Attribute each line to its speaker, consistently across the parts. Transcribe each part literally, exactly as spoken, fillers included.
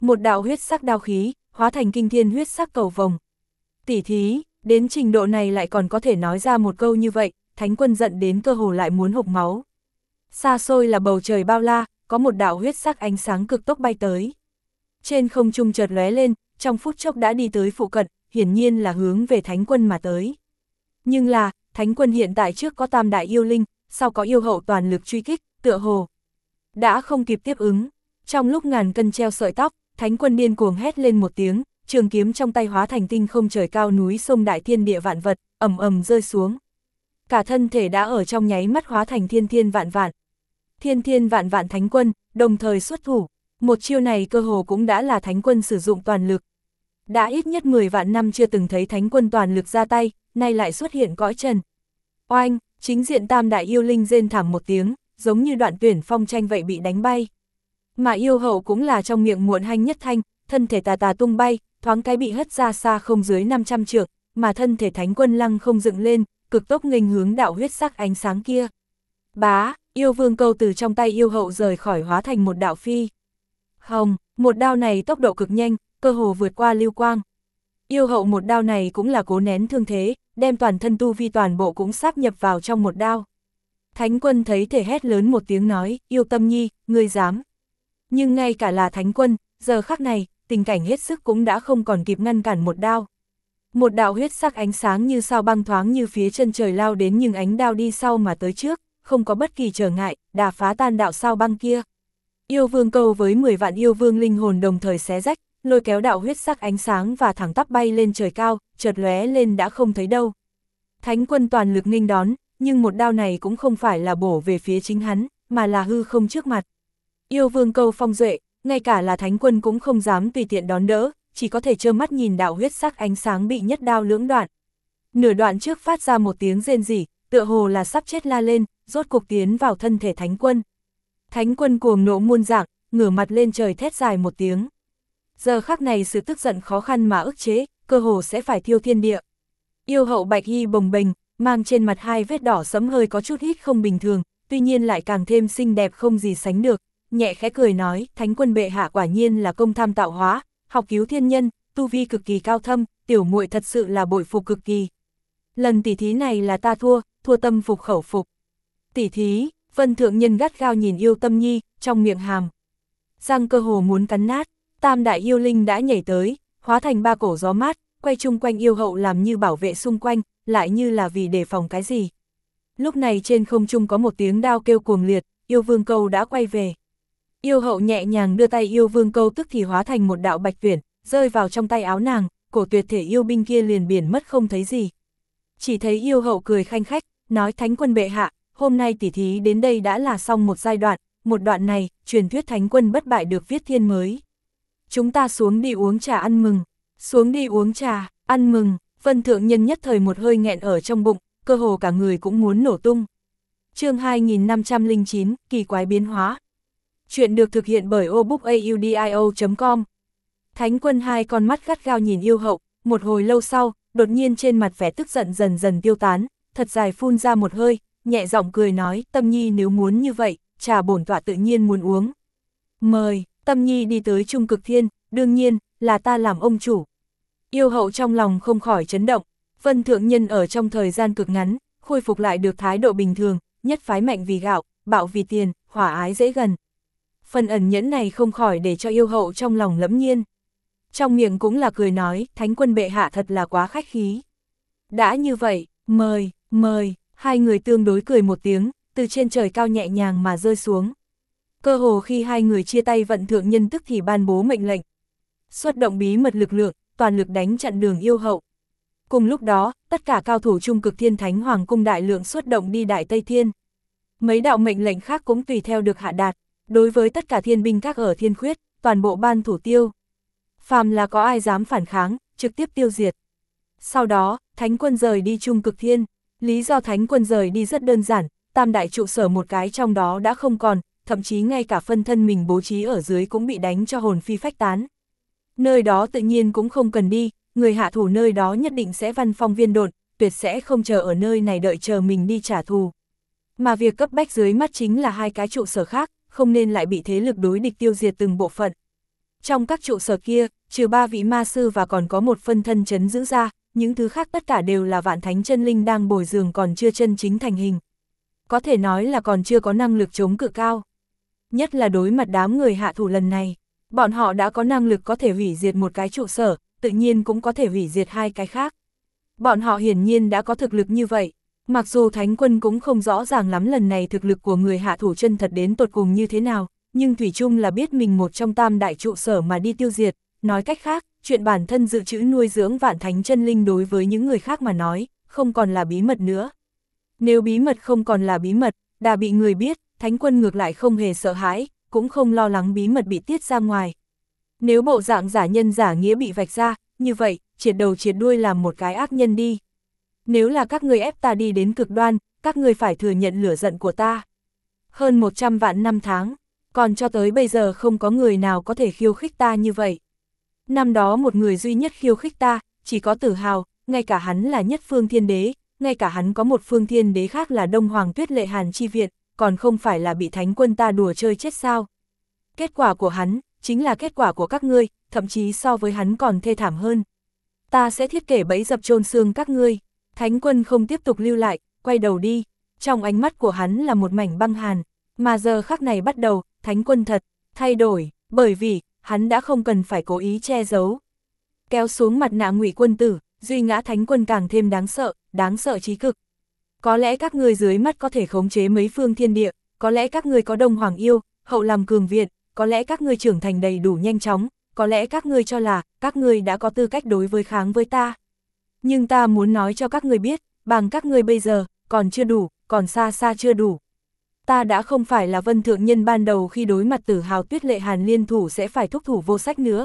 Speaker 1: một đạo huyết sắc đao khí, hóa thành kinh thiên huyết sắc cầu vồng. Tỉ thí, đến trình độ này lại còn có thể nói ra một câu như vậy, Thánh Quân giận đến cơ hồ lại muốn hộc máu. Xa xôi là bầu trời bao la, có một đạo huyết sắc ánh sáng cực tốc bay tới. Trên không trung chợt lóe lên, trong phút chốc đã đi tới phụ cận, hiển nhiên là hướng về Thánh Quân mà tới. Nhưng là, Thánh Quân hiện tại trước có tam đại yêu linh, sau có yêu hậu toàn lực truy kích, tựa hồ đã không kịp tiếp ứng. Trong lúc ngàn cân treo sợi tóc, Thánh Quân điên cuồng hét lên một tiếng, trường kiếm trong tay hóa thành tinh không trời cao núi sông đại thiên địa vạn vật, ầm ầm rơi xuống. Cả thân thể đã ở trong nháy mắt hóa thành thiên thiên vạn vạn. Thiên thiên vạn vạn Thánh Quân, đồng thời xuất thủ. Một chiêu này cơ hồ cũng đã là Thánh Quân sử dụng toàn lực. Đã ít nhất mười vạn năm chưa từng thấy Thánh Quân toàn lực ra tay, nay lại xuất hiện cõi trần. Oanh, chính diện tam đại yêu linh rên thảm một tiếng, giống như đoạn tuyển phong tranh vậy bị đánh bay. Mà yêu hậu cũng là trong miệng muộn hanh nhất thanh, thân thể tà tà tung bay, thoáng cái bị hất ra xa không dưới năm trăm trượng, mà thân thể Thánh Quân lăng không dựng lên, cực tốc nghênh hướng đạo huyết sắc ánh sáng kia. Bá, yêu vương câu từ trong tay yêu hậu rời khỏi hóa thành một đạo phi. Hồng, một đao này tốc độ cực nhanh, cơ hồ vượt qua lưu quang. Yêu hậu một đao này cũng là cố nén thương thế, đem toàn thân tu vi toàn bộ cũng sáp nhập vào trong một đao. Thánh Quân thấy thể hét lớn một tiếng nói, Yêu Tâm Nhi, ngươi dám. Nhưng ngay cả là Thánh Quân, giờ khắc này, tình cảnh hết sức cũng đã không còn kịp ngăn cản một đao. Một đạo huyết sắc ánh sáng như sao băng thoáng như phía chân trời lao đến, nhưng ánh đao đi sau mà tới trước, không có bất kỳ trở ngại, đà phá tan đạo sao băng kia. Yêu vương câu với mười vạn yêu vương linh hồn đồng thời xé rách, lôi kéo đạo huyết sắc ánh sáng và thẳng tắp bay lên trời cao, chợt lóe lên đã không thấy đâu. Thánh Quân toàn lực nghênh đón, nhưng một đao này cũng không phải là bổ về phía chính hắn, mà là hư không trước mặt. Yêu vương câu phong duệ, ngay cả là Thánh Quân cũng không dám tùy tiện đón đỡ, chỉ có thể trơ mắt nhìn đạo huyết sắc ánh sáng bị nhất đao lưỡng đoạn. Nửa đoạn trước phát ra một tiếng rên rỉ, tựa hồ là sắp chết la lên, rốt cuộc tiến vào thân thể Thánh Quân. Thánh Quân cuồng nộ muôn dạng, ngửa mặt lên trời thét dài một tiếng. Giờ khắc này sự tức giận khó khăn mà ức chế, cơ hồ sẽ phải thiêu thiên địa. Yêu hậu bạch y bồng bềnh, mang trên mặt hai vết đỏ sẫm hơi có chút hít không bình thường, tuy nhiên lại càng thêm xinh đẹp không gì sánh được, nhẹ khẽ cười nói, Thánh Quân bệ hạ quả nhiên là công tham tạo hóa, học cứu thiên nhân, tu vi cực kỳ cao thâm, tiểu muội thật sự là bội phục cực kỳ. Lần tỉ thí này là ta thua, thua tâm phục khẩu phục. Tỉ thí, Vân Thượng Nhân gắt gao nhìn Yêu Tâm Nhi, trong miệng hàm răng cơ hồ muốn cắn nát. Tam đại yêu linh đã nhảy tới, hóa thành ba cổ gió mát, quay chung quanh yêu hậu làm như bảo vệ xung quanh, lại như là vì đề phòng cái gì. Lúc này trên không trung có một tiếng đao kêu cuồng liệt, yêu vương câu đã quay về. Yêu hậu nhẹ nhàng đưa tay yêu vương câu tức thì hóa thành một đạo bạch tuyển, rơi vào trong tay áo nàng, cổ tuyệt thể yêu binh kia liền biển mất không thấy gì. Chỉ thấy yêu hậu cười khanh khách, nói Thánh Quân bệ hạ, hôm nay tỉ thí đến đây đã là xong một giai đoạn, một đoạn này, truyền thuyết Thánh Quân bất bại được viết thiên mới. Chúng ta xuống đi uống trà ăn mừng, xuống đi uống trà, ăn mừng, Vân Thượng Nhân nhất thời một hơi nghẹn ở trong bụng, cơ hồ cả người cũng muốn nổ tung. Chương hai nghìn năm trăm lẻ chín, kỳ quái biến hóa. Chuyện được thực hiện bởi obookaudio chấm com. Thánh Quân hai con mắt gắt gao nhìn yêu hậu, một hồi lâu sau, đột nhiên trên mặt vẻ tức giận dần dần tiêu tán, thật dài phun ra một hơi, nhẹ giọng cười nói, Tâm Nhi nếu muốn như vậy, trà bổn tọa tự nhiên muốn uống. Mời. Tâm Nhi đi tới Trung Cực Thiên, đương nhiên, là ta làm ông chủ. Yêu hậu trong lòng không khỏi chấn động, Vân Thượng Nhân ở trong thời gian cực ngắn, khôi phục lại được thái độ bình thường, nhất phái mạnh vì gạo, bạo vì tiền, hỏa ái dễ gần. Phần ẩn nhẫn này không khỏi để cho yêu hậu trong lòng lẫm nhiên. Trong miệng cũng là cười nói, Thánh Quân bệ hạ thật là quá khách khí. Đã như vậy, mời, mời, hai người tương đối cười một tiếng, từ trên trời cao nhẹ nhàng mà rơi xuống. Cơ hồ khi hai người chia tay Vân Thượng Nhân tức thì ban bố mệnh lệnh. Xuất động bí mật lực lượng, toàn lực đánh chặn đường yêu hậu. Cùng lúc đó, tất cả cao thủ Trung Cực Thiên Thánh Hoàng cung đại lượng xuất động đi Đại Tây Thiên. Mấy đạo mệnh lệnh khác cũng tùy theo được hạ đạt, đối với tất cả thiên binh các ở Thiên Khuyết, toàn bộ ban thủ tiêu. Phàm là có ai dám phản kháng, trực tiếp tiêu diệt. Sau đó, Thánh Quân rời đi Trung Cực Thiên, lý do Thánh Quân rời đi rất đơn giản, tam đại trụ sở một cái trong đó đã không còn, thậm chí ngay cả phân thân mình bố trí ở dưới cũng bị đánh cho hồn phi phách tán. Nơi đó tự nhiên cũng không cần đi, người hạ thủ nơi đó nhất định sẽ văn phong viên độn, tuyệt sẽ không chờ ở nơi này đợi chờ mình đi trả thù. Mà việc cấp bách dưới mắt chính là hai cái trụ sở khác, không nên lại bị thế lực đối địch tiêu diệt từng bộ phận. Trong các trụ sở kia, trừ ba vị ma sư và còn có một phân thân chấn giữ ra, những thứ khác tất cả đều là vạn thánh chân linh đang bồi dưỡng còn chưa chân chính thành hình. Có thể nói là còn chưa có năng lực chống cự cao. Nhất là đối mặt đám người hạ thủ lần này, bọn họ đã có năng lực có thể hủy diệt một cái trụ sở, tự nhiên cũng có thể hủy diệt hai cái khác. Bọn họ hiển nhiên đã có thực lực như vậy. Mặc dù Thánh Quân cũng không rõ ràng lắm lần này thực lực của người hạ thủ chân thật đến tột cùng như thế nào, nhưng thủy chung là biết mình một trong tam đại trụ sở mà đi tiêu diệt. Nói cách khác, chuyện bản thân dự trữ nuôi dưỡng vạn thánh chân linh đối với những người khác mà nói, không còn là bí mật nữa. Nếu bí mật không còn là bí mật, đã bị người biết, Thánh Quân ngược lại không hề sợ hãi, cũng không lo lắng bí mật bị tiết ra ngoài. Nếu bộ dạng giả nhân giả nghĩa bị vạch ra, như vậy, triệt đầu triệt đuôi làm một cái ác nhân đi. Nếu là các người ép ta đi đến cực đoan, các người phải thừa nhận lửa giận của ta. Hơn một trăm vạn năm tháng, còn cho tới bây giờ không có người nào có thể khiêu khích ta như vậy. Năm đó một người duy nhất khiêu khích ta, chỉ có Tử Hào, ngay cả hắn là nhất phương thiên đế, ngay cả hắn có một phương thiên đế khác là Đông Hoàng Tuyết Lệ Hàn chi viện, còn không phải là bị Thánh Quân ta đùa chơi chết sao. Kết quả của hắn, chính là kết quả của các ngươi, thậm chí so với hắn còn thê thảm hơn. Ta sẽ thiết kế bẫy dập chôn xương các ngươi. Thánh Quân không tiếp tục lưu lại, quay đầu đi. Trong ánh mắt của hắn là một mảnh băng hàn, mà giờ khắc này bắt đầu, Thánh Quân thật thay đổi, bởi vì hắn đã không cần phải cố ý che giấu. Kéo xuống mặt nạ Ngụy Quân Tử, duy ngã Thánh Quân càng thêm đáng sợ, đáng sợ chí cực. Có lẽ các ngươi dưới mắt có thể khống chế mấy phương thiên địa, có lẽ các ngươi có Đông Hoàng yêu, hậu làm cường viện, có lẽ các ngươi trưởng thành đầy đủ nhanh chóng, có lẽ các ngươi cho là các ngươi đã có tư cách đối với kháng với ta. Nhưng ta muốn nói cho các ngươi biết, bằng các ngươi bây giờ, còn chưa đủ, còn xa xa chưa đủ. Ta đã không phải là Vân Thượng Nhân ban đầu khi đối mặt Tử Hào Tuyết Lệ Hàn liên thủ sẽ phải thúc thủ vô sách nữa.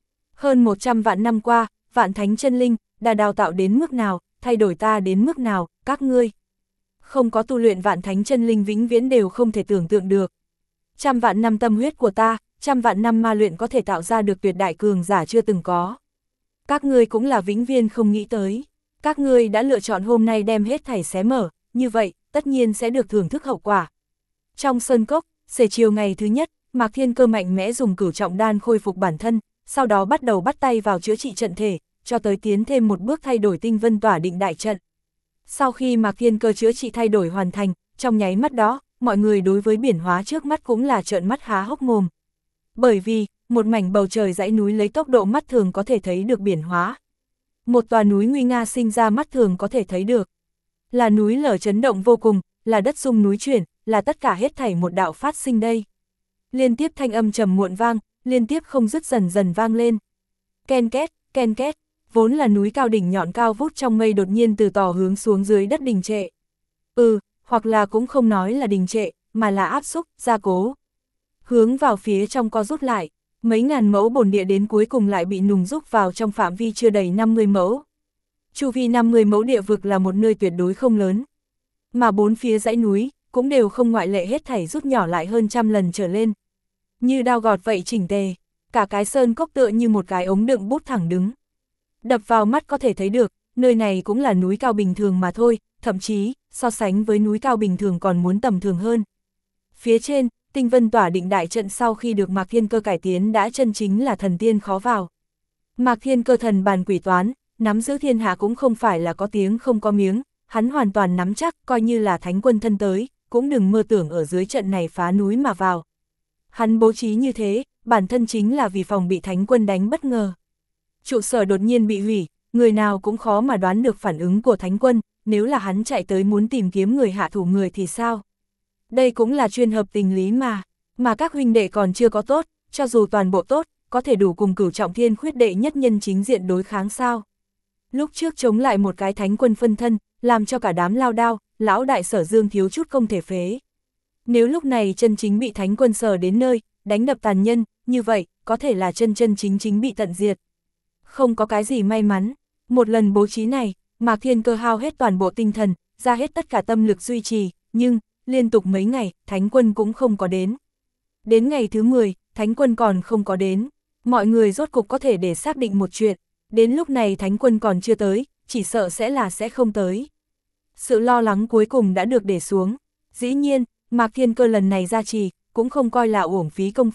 Speaker 1: Hơn một trăm vạn năm qua, vạn thánh chân linh, đã đào tạo đến mức nào, thay đổi ta đến mức nào, các ngươi. Không có tu luyện vạn thánh chân linh vĩnh viễn đều không thể tưởng tượng được. Trăm vạn năm tâm huyết của ta, trăm vạn năm ma luyện có thể tạo ra được tuyệt đại cường giả chưa từng có. Các ngươi cũng là vĩnh viên không nghĩ tới. Các ngươi đã lựa chọn hôm nay đem hết thảy xé mở, như vậy, tất nhiên sẽ được thưởng thức hậu quả. Trong sơn cốc, xế chiều ngày thứ nhất, Mạc Thiên Cơ mạnh mẽ dùng cửu trọng đan khôi phục bản thân, sau đó bắt đầu bắt tay vào chữa trị trận thể, cho tới tiến thêm một bước thay đổi tinh vân tỏa định đại trận. Sau khi Mạc Thiên Cơ chữa trị thay đổi hoàn thành, trong nháy mắt đó, mọi người đối với biển hóa trước mắt cũng là trợn mắt há hốc mồm. Bởi vì, một mảnh bầu trời dãy núi lấy tốc độ mắt thường có thể thấy được biển hóa. Một tòa núi nguy nga sinh ra mắt thường có thể thấy được. Là núi lở chấn động vô cùng, là đất rung núi chuyển, là tất cả hết thảy một đạo phát sinh đây. Liên tiếp thanh âm trầm muộn vang, liên tiếp không dứt dần dần vang lên. Ken két, ken két, vốn là núi cao đỉnh nhọn cao vút trong mây đột nhiên từ tỏ hướng xuống dưới đất đình trệ. Ừ, hoặc là cũng không nói là đình trệ, mà là áp xúc, gia cố. Hướng vào phía trong co rút lại, mấy ngàn mẫu bồn địa đến cuối cùng lại bị nùng rúc vào trong phạm vi chưa đầy năm mươi mẫu. Chu vi năm mươi mẫu địa vực là một nơi tuyệt đối không lớn. Mà bốn phía dãy núi, cũng đều không ngoại lệ hết thảy rút nhỏ lại hơn trăm lần trở lên. Như đao gọt vậy chỉnh tề, cả cái sơn cốc tựa như một cái ống đựng bút thẳng đứng. Đập vào mắt có thể thấy được, nơi này cũng là núi cao bình thường mà thôi, thậm chí, so sánh với núi cao bình thường còn muốn tầm thường hơn. Phía trên, tinh vân tỏa định đại trận sau khi được Mạc Thiên Cơ cải tiến đã chân chính là thần tiên khó vào. Mạc Thiên Cơ thần bàn quỷ toán, nắm giữ thiên hạ cũng không phải là có tiếng không có miếng, hắn hoàn toàn nắm chắc, coi như là Thánh Quân thân tới, cũng đừng mơ tưởng ở dưới trận này phá núi mà vào. Hắn bố trí như thế, bản thân chính là vì phòng bị Thánh Quân đánh bất ngờ. Trụ sở đột nhiên bị hủy, người nào cũng khó mà đoán được phản ứng của Thánh Quân, nếu là hắn chạy tới muốn tìm kiếm người hạ thủ người thì sao? Đây cũng là chuyên hợp tình lý mà, mà các huynh đệ còn chưa có tốt, cho dù toàn bộ tốt, có thể đủ cùng Cửu Trọng Thiên khuyết đệ nhất nhân chính diện đối kháng sao? Lúc trước chống lại một cái Thánh Quân phân thân, làm cho cả đám lao đao, lão đại Sở Dương thiếu chút không thể phế. Nếu lúc này chân chính bị Thánh Quân sờ đến nơi, đánh đập tàn nhân, như vậy, có thể là chân chân chính chính bị tận diệt. Không có cái gì may mắn, một lần bố trí này, Mạc Thiên Cơ hao hết toàn bộ tinh thần, ra hết tất cả tâm lực duy trì, nhưng, liên tục mấy ngày, Thánh Quân cũng không có đến. Đến ngày thứ mười, Thánh Quân còn không có đến, mọi người rốt cục có thể để xác định một chuyện, đến lúc này Thánh Quân còn chưa tới, chỉ sợ sẽ là sẽ không tới. Sự lo lắng cuối cùng đã được để xuống, dĩ nhiên, Mạc Thiên Cơ lần này ra trì, cũng không coi là uổng phí công phu,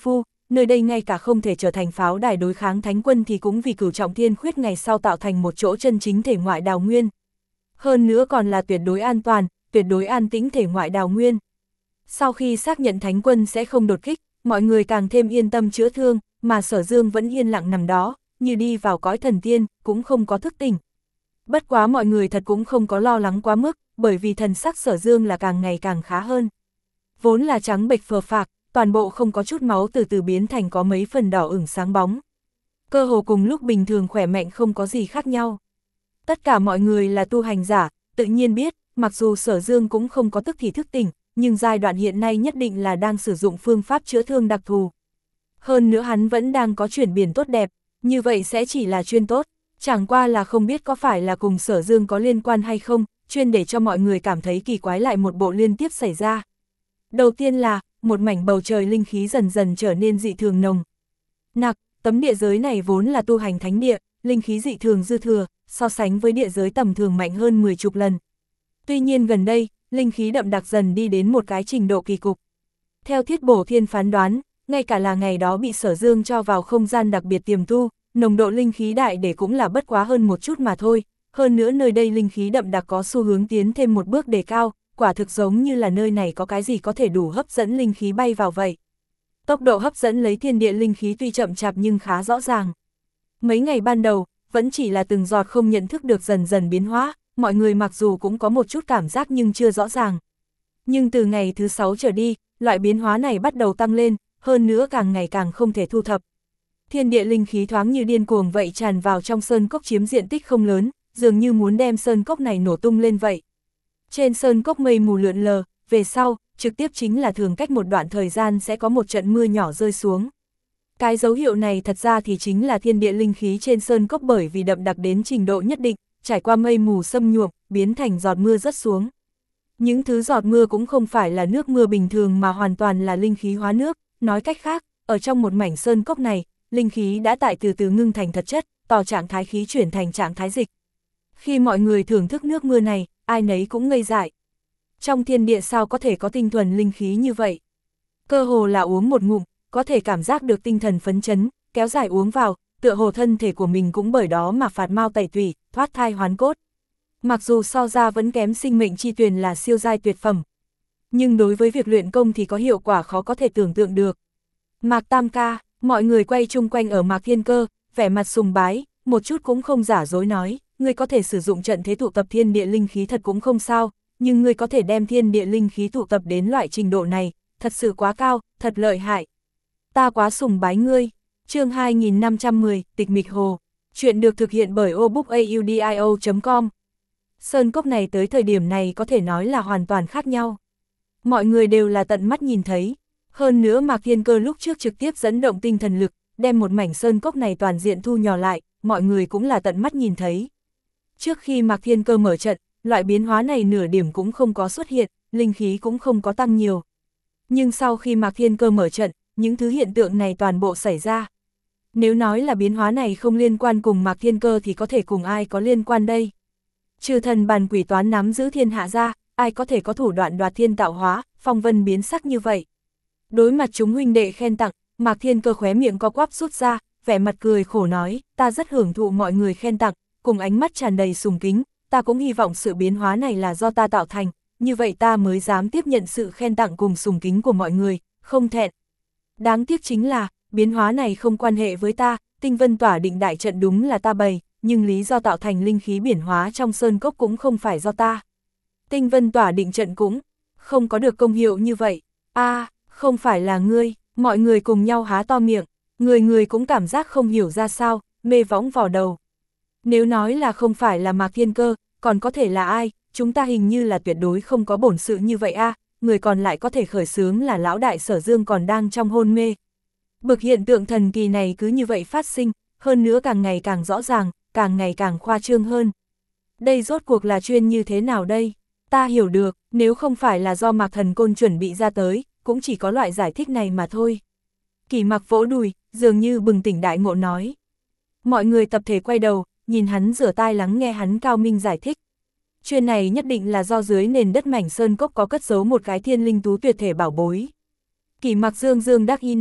Speaker 1: nơi đây ngay cả không thể trở thành pháo đài đối kháng thánh quân thì cũng vì cửu trọng thiên khuyết ngày sau tạo thành một chỗ chân chính thể ngoại đào nguyên. Hơn nữa còn là tuyệt đối an toàn, tuyệt đối an tĩnh thể ngoại đào nguyên. Sau khi xác nhận thánh quân sẽ không đột kích, mọi người càng thêm yên tâm chữa thương, mà Sở Dương vẫn yên lặng nằm đó, như đi vào cõi thần tiên, cũng không có thức tỉnh. Bất quá mọi người thật cũng không có lo lắng quá mức, bởi vì thần sắc Sở Dương là càng ngày càng khá hơn. Vốn là trắng bệch phờ phạc, toàn bộ không có chút máu từ từ biến thành có mấy phần đỏ ửng sáng bóng. Cơ hồ cùng lúc bình thường khỏe mạnh không có gì khác nhau. Tất cả mọi người là tu hành giả, tự nhiên biết, mặc dù Sở Dương cũng không có tức thì thức tỉnh, nhưng giai đoạn hiện nay nhất định là đang sử dụng phương pháp chữa thương đặc thù. Hơn nữa hắn vẫn đang có chuyển biến tốt đẹp, như vậy sẽ chỉ là chuyên tốt, chẳng qua là không biết có phải là cùng Sở Dương có liên quan hay không, chuyên để cho mọi người cảm thấy kỳ quái lại một bộ liên tiếp xảy ra. Đầu tiên là, một mảnh bầu trời linh khí dần dần trở nên dị thường nồng. Nặc, tấm địa giới này vốn là tu hành thánh địa, linh khí dị thường dư thừa, so sánh với địa giới tầm thường mạnh hơn mười chục lần. Tuy nhiên gần đây, linh khí đậm đặc dần đi đến một cái trình độ kỳ cục. Theo Thiết Bổ Thiên phán đoán, ngay cả là ngày đó bị Sở Dương cho vào không gian đặc biệt tiềm tu, nồng độ linh khí đại để cũng là bất quá hơn một chút mà thôi, hơn nữa nơi đây linh khí đậm đặc có xu hướng tiến thêm một bước đề cao, quả thực giống như là nơi này có cái gì có thể đủ hấp dẫn linh khí bay vào vậy. Tốc độ hấp dẫn lấy thiên địa linh khí tuy chậm chạp nhưng khá rõ ràng. Mấy ngày ban đầu, vẫn chỉ là từng giọt không nhận thức được dần dần biến hóa, mọi người mặc dù cũng có một chút cảm giác nhưng chưa rõ ràng. Nhưng từ ngày thứ sáu trở đi, loại biến hóa này bắt đầu tăng lên, hơn nữa càng ngày càng không thể thu thập. Thiên địa linh khí thoáng như điên cuồng vậy tràn vào trong sơn cốc chiếm diện tích không lớn, dường như muốn đem sơn cốc này nổ tung lên vậy. Trên sơn cốc mây mù lượn lờ, về sau, trực tiếp chính là thường cách một đoạn thời gian sẽ có một trận mưa nhỏ rơi xuống. Cái dấu hiệu này thật ra thì chính là thiên địa linh khí trên sơn cốc bởi vì đậm đặc đến trình độ nhất định, trải qua mây mù xâm nhuộm, biến thành giọt mưa rớt xuống. Những thứ giọt mưa cũng không phải là nước mưa bình thường mà hoàn toàn là linh khí hóa nước, nói cách khác, ở trong một mảnh sơn cốc này, linh khí đã tại từ từ ngưng thành thật chất, tỏ trạng thái khí chuyển thành trạng thái dịch. Khi mọi người thưởng thức nước mưa này, ai nấy cũng ngây dại. Trong thiên địa sao có thể có tinh thuần linh khí như vậy? Cơ hồ là uống một ngụm, có thể cảm giác được tinh thần phấn chấn, kéo dài uống vào, tựa hồ thân thể của mình cũng bởi đó mà phạt mau tẩy tủy, thoát thai hoán cốt. Mặc dù so ra vẫn kém sinh mệnh chi tuyền là siêu giai tuyệt phẩm, nhưng đối với việc luyện công thì có hiệu quả khó có thể tưởng tượng được. Mạc Tam ca, mọi người quay chung quanh ở Mạc Thiên Cơ, vẻ mặt sùng bái, một chút cũng không giả dối nói, ngươi có thể sử dụng trận thế tụ tập thiên địa linh khí thật cũng không sao, nhưng ngươi có thể đem thiên địa linh khí tụ tập đến loại trình độ này, thật sự quá cao, thật lợi hại. Ta quá sùng bái ngươi. Chương hai nghìn năm trăm mười, Tịch Mịch Hồ. Chuyện được thực hiện bởi obookaudio chấm com. Sơn cốc này tới thời điểm này có thể nói là hoàn toàn khác nhau. Mọi người đều là tận mắt nhìn thấy. Hơn nữa Mạc Thiên Cơ lúc trước trực tiếp dẫn động tinh thần lực, đem một mảnh sơn cốc này toàn diện thu nhỏ lại, mọi người cũng là tận mắt nhìn thấy. Trước khi Mạc Thiên Cơ mở trận, loại biến hóa này nửa điểm cũng không có xuất hiện, linh khí cũng không có tăng nhiều. Nhưng sau khi Mạc Thiên Cơ mở trận, những thứ hiện tượng này toàn bộ xảy ra. Nếu nói là biến hóa này không liên quan cùng Mạc Thiên Cơ thì có thể cùng ai có liên quan đây? Trừ thần bàn quỷ toán nắm giữ thiên hạ ra, ai có thể có thủ đoạn đoạt thiên tạo hóa, phong vân biến sắc như vậy? Đối mặt chúng huynh đệ khen tặng, Mạc Thiên Cơ khóe miệng co quắp rút ra, vẻ mặt cười khổ nói, ta rất hưởng thụ mọi người khen tặng, cùng ánh mắt tràn đầy sùng kính, ta cũng hy vọng sự biến hóa này là do ta tạo thành, như vậy ta mới dám tiếp nhận sự khen tặng cùng sùng kính của mọi người, không thẹn. Đáng tiếc chính là, biến hóa này không quan hệ với ta, tinh vân tỏa định đại trận đúng là ta bày, nhưng lý do tạo thành linh khí biển hóa trong sơn cốc cũng không phải do ta. Tinh vân tỏa định trận cũng không có được công hiệu như vậy. A, à, không phải là ngươi, mọi người cùng nhau há to miệng, người người cũng cảm giác không hiểu ra sao, mê võng vào đầu. Nếu nói là không phải là Mạc Thiên Cơ, còn có thể là ai, chúng ta hình như là tuyệt đối không có bổn sự như vậy a, à, người còn lại có thể khởi xướng là lão đại Sở Dương còn đang trong hôn mê. Bực hiện tượng thần kỳ này cứ như vậy phát sinh, hơn nữa càng ngày càng rõ ràng, càng ngày càng khoa trương hơn. Đây rốt cuộc là chuyên như thế nào đây? Ta hiểu được, nếu không phải là do Mạc Thần Côn chuẩn bị ra tới, cũng chỉ có loại giải thích này mà thôi. Kỳ Mặc vỗ đùi, dường như bừng tỉnh đại ngộ nói. Mọi người tập thể quay đầu, nhìn hắn rửa tai lắng nghe hắn cao minh giải thích. Chuyện này nhất định là do dưới nền đất mảnh sơn cốc có cất giấu một cái thiên linh tú tuyệt thể bảo bối. Kỳ Mặc dương dương đắc ý nói,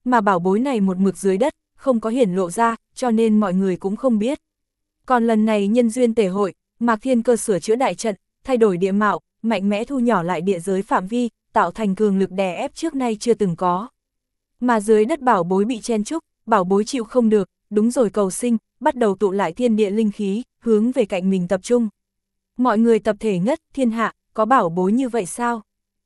Speaker 1: mà bảo bối này một mực dưới đất, không có hiển lộ ra, cho nên mọi người cũng không biết. Còn lần này nhân duyên tề hội, Mạc Thiên Cơ sửa chữa đại trận, thay đổi địa mạo, mạnh mẽ thu nhỏ lại địa giới phạm vi, tạo thành cường lực đè ép trước nay chưa từng có. Mà dưới đất bảo bối bị chen trúc, bảo bối chịu không được, đúng rồi cầu sinh, bắt đầu tụ lại thiên địa linh khí, hướng về cạnh mình tập trung. Mọi người tập thể ngất, thiên hạ, có bảo bối như vậy sao?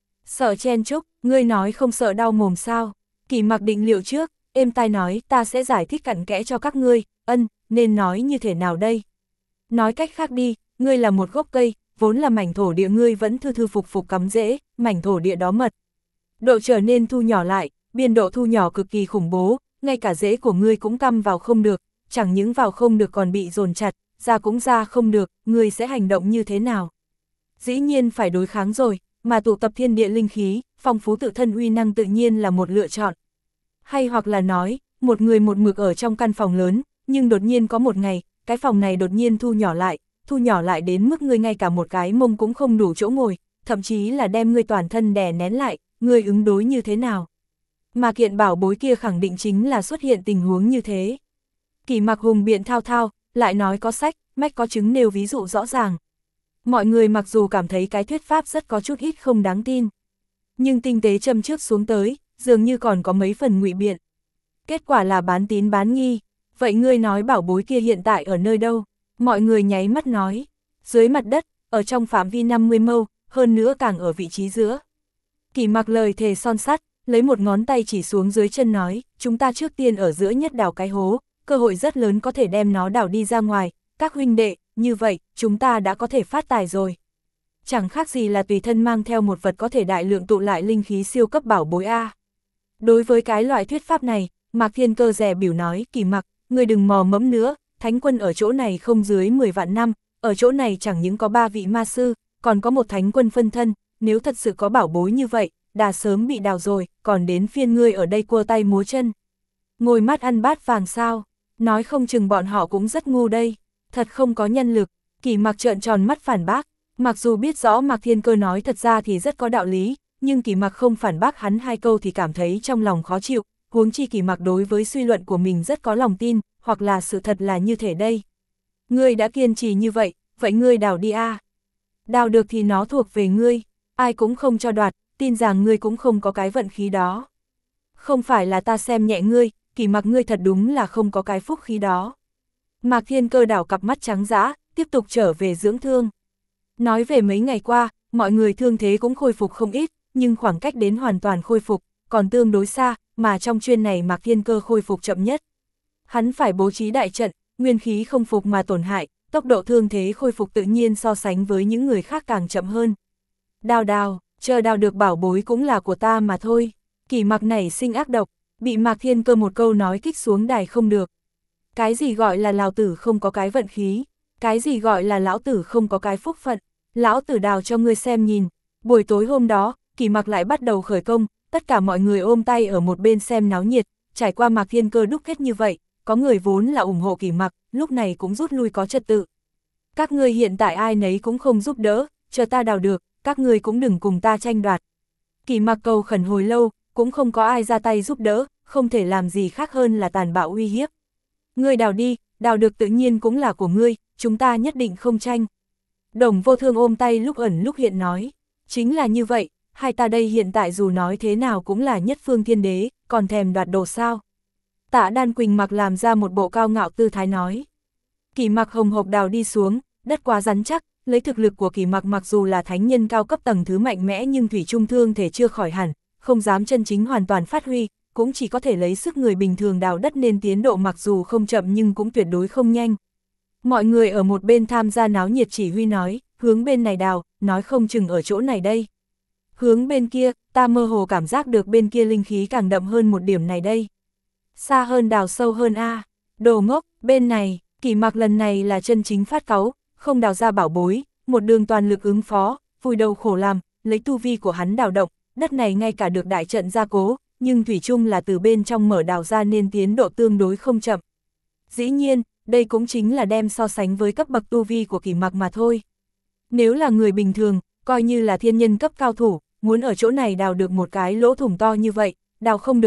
Speaker 1: Sợ chen trúc, ngươi nói không sợ đau mồm sao? Kỳ Mặc định liệu trước, êm tai nói ta sẽ giải thích cặn kẽ cho các ngươi, ân, nên nói như thế nào đây? Nói cách khác đi, ngươi là một gốc cây, vốn là mảnh thổ địa ngươi vẫn thư thư phục phục cắm rễ, mảnh thổ địa đó mật. Độ trở nên thu nhỏ lại, biên độ thu nhỏ cực kỳ khủng bố, ngay cả rễ của ngươi cũng căm vào không được, chẳng những vào không được còn bị dồn chặt, ra cũng ra không được, ngươi sẽ hành động như thế nào? Dĩ nhiên phải đối kháng rồi, mà tụ tập thiên địa linh khí, phong phú tự thân uy năng tự nhiên là một lựa chọn. Hay hoặc là nói, một người một mực ở trong căn phòng lớn, nhưng đột nhiên có một ngày, cái phòng này đột nhiên thu nhỏ lại, thu nhỏ lại đến mức ngươi ngay cả một cái mông cũng không đủ chỗ ngồi, thậm chí là đem ngươi toàn thân đè nén lại, ngươi ứng đối như thế nào? Mà kiện bảo bối kia khẳng định chính là xuất hiện tình huống như thế. Kỳ Mặc hùng biện thao thao, lại nói có sách, mách có chứng nêu ví dụ rõ ràng. Mọi người mặc dù cảm thấy cái thuyết pháp rất có chút ít không đáng tin, nhưng tinh tế châm trước xuống tới, dường như còn có mấy phần ngụy biện. Kết quả là bán tín bán nghi. Vậy ngươi nói bảo bối kia hiện tại ở nơi đâu? Mọi người nháy mắt nói, dưới mặt đất, ở trong phạm vi năm mươi mâu, hơn nữa càng ở vị trí giữa. Kỳ Mặc lời thề son sắt, lấy một ngón tay chỉ xuống dưới chân nói, chúng ta trước tiên ở giữa nhất đào cái hố, cơ hội rất lớn có thể đem nó đào đi ra ngoài, các huynh đệ, như vậy, chúng ta đã có thể phát tài rồi. Chẳng khác gì là tùy thân mang theo một vật có thể đại lượng tụ lại linh khí siêu cấp bảo bối A. Đối với cái loại thuyết pháp này, Mạc Thiên Cơ dè biểu nói, Kỳ Mặc, ngươi đừng mò mẫm nữa, thánh quân ở chỗ này không dưới mười vạn năm, ở chỗ này chẳng những có ba vị ma sư, còn có một thánh quân phân thân, nếu thật sự có bảo bối như vậy, đã sớm bị đào rồi, còn đến phiên ngươi ở đây cua tay múa chân. Ngồi mắt ăn bát vàng sao, nói không chừng bọn họ cũng rất ngu đây, thật không có nhân lực. Kỳ Mặc trợn tròn mắt phản bác, mặc dù biết rõ Mạc Thiên Cơ nói thật ra thì rất có đạo lý, nhưng Kỳ Mặc không phản bác hắn hai câu thì cảm thấy trong lòng khó chịu, huống chi Kỳ Mặc đối với suy luận của mình rất có lòng tin, hoặc là sự thật là như thế đây. Ngươi đã kiên trì như vậy, vậy ngươi đào đi a. Đào được thì nó thuộc về ngươi, ai cũng không cho đoạt, tin rằng ngươi cũng không có cái vận khí đó. Không phải là ta xem nhẹ ngươi, Kỳ Mặc ngươi thật đúng là không có cái phúc khí đó. Mạc Thiên Cơ đảo cặp mắt trắng dã, tiếp tục trở về dưỡng thương. Nói về mấy ngày qua, mọi người thương thế cũng khôi phục không ít, nhưng khoảng cách đến hoàn toàn khôi phục, còn tương đối xa, mà trong chuyên này Mạc Thiên Cơ khôi phục chậm nhất. Hắn phải bố trí đại trận, nguyên khí không phục mà tổn hại, tốc độ thương thế khôi phục tự nhiên so sánh với những người khác càng chậm hơn. Đào đào, chờ đào được bảo bối cũng là của ta mà thôi. Kỳ Mặc nảy sinh ác độc, bị Mạc Thiên Cơ một câu nói kích xuống đài không được. Cái gì gọi là lão tử không có cái vận khí, cái gì gọi là lão tử không có cái phúc phận, lão tử đào cho ngươi xem nhìn. Buổi tối hôm đó, Kỳ Mặc lại bắt đầu khởi công, tất cả mọi người ôm tay ở một bên xem náo nhiệt, trải qua Mạc Thiên Cơ đúc kết như vậy, có người vốn là ủng hộ Kỳ Mặc, lúc này cũng rút lui có trật tự. Các ngươi hiện tại ai nấy cũng không giúp đỡ, chờ ta đào được, các ngươi cũng đừng cùng ta tranh đoạt. Kỳ Mặc cầu khẩn hồi lâu, cũng không có ai ra tay giúp đỡ, không thể làm gì khác hơn là tàn bạo uy hiếp. Ngươi đào đi, đào được tự nhiên cũng là của ngươi, chúng ta nhất định không tranh. Đồng Vô Thương ôm tay lúc ẩn lúc hiện nói, chính là như vậy, hai ta đây hiện tại dù nói thế nào cũng là nhất phương thiên đế, còn thèm đoạt đồ sao. Tạ Đan Quỳnh Mặc làm ra một bộ cao ngạo tư thái nói. Kỳ Mặc hồng hộc đào đi xuống, đất quá rắn chắc, lấy thực lực của Kỳ Mặc mặc dù là thánh nhân cao cấp tầng thứ mạnh mẽ nhưng thủy trung thương thể chưa khỏi hẳn, không dám chân chính hoàn toàn phát huy, cũng chỉ có thể lấy sức người bình thường đào đất nên tiến độ mặc dù không chậm nhưng cũng tuyệt đối không nhanh. Mọi người ở một bên tham gia náo nhiệt chỉ huy nói, hướng bên này đào, nói không chừng ở chỗ này đây. Hướng bên kia, ta mơ hồ cảm giác được bên kia linh khí càng đậm hơn một điểm này đây. Xa hơn đào sâu hơn a. Đồ ngốc, bên này, Kỳ Mặc lần này là chân chính phát cáu, không đào ra bảo bối, một đường toàn lực ứng phó, vùi đầu khổ làm, lấy tu vi của hắn đào động, đất này ngay cả được đại trận gia cố, nhưng thủy chung là từ bên trong mở đào ra nên tiến độ tương đối không chậm. Dĩ nhiên, đây cũng chính là đem so sánh với cấp bậc tu vi của Kỳ Mặc mà thôi. Nếu là người bình thường, coi như là thiên nhân cấp cao thủ, muốn ở chỗ này đào được một cái lỗ thủng to như vậy, đào không được động,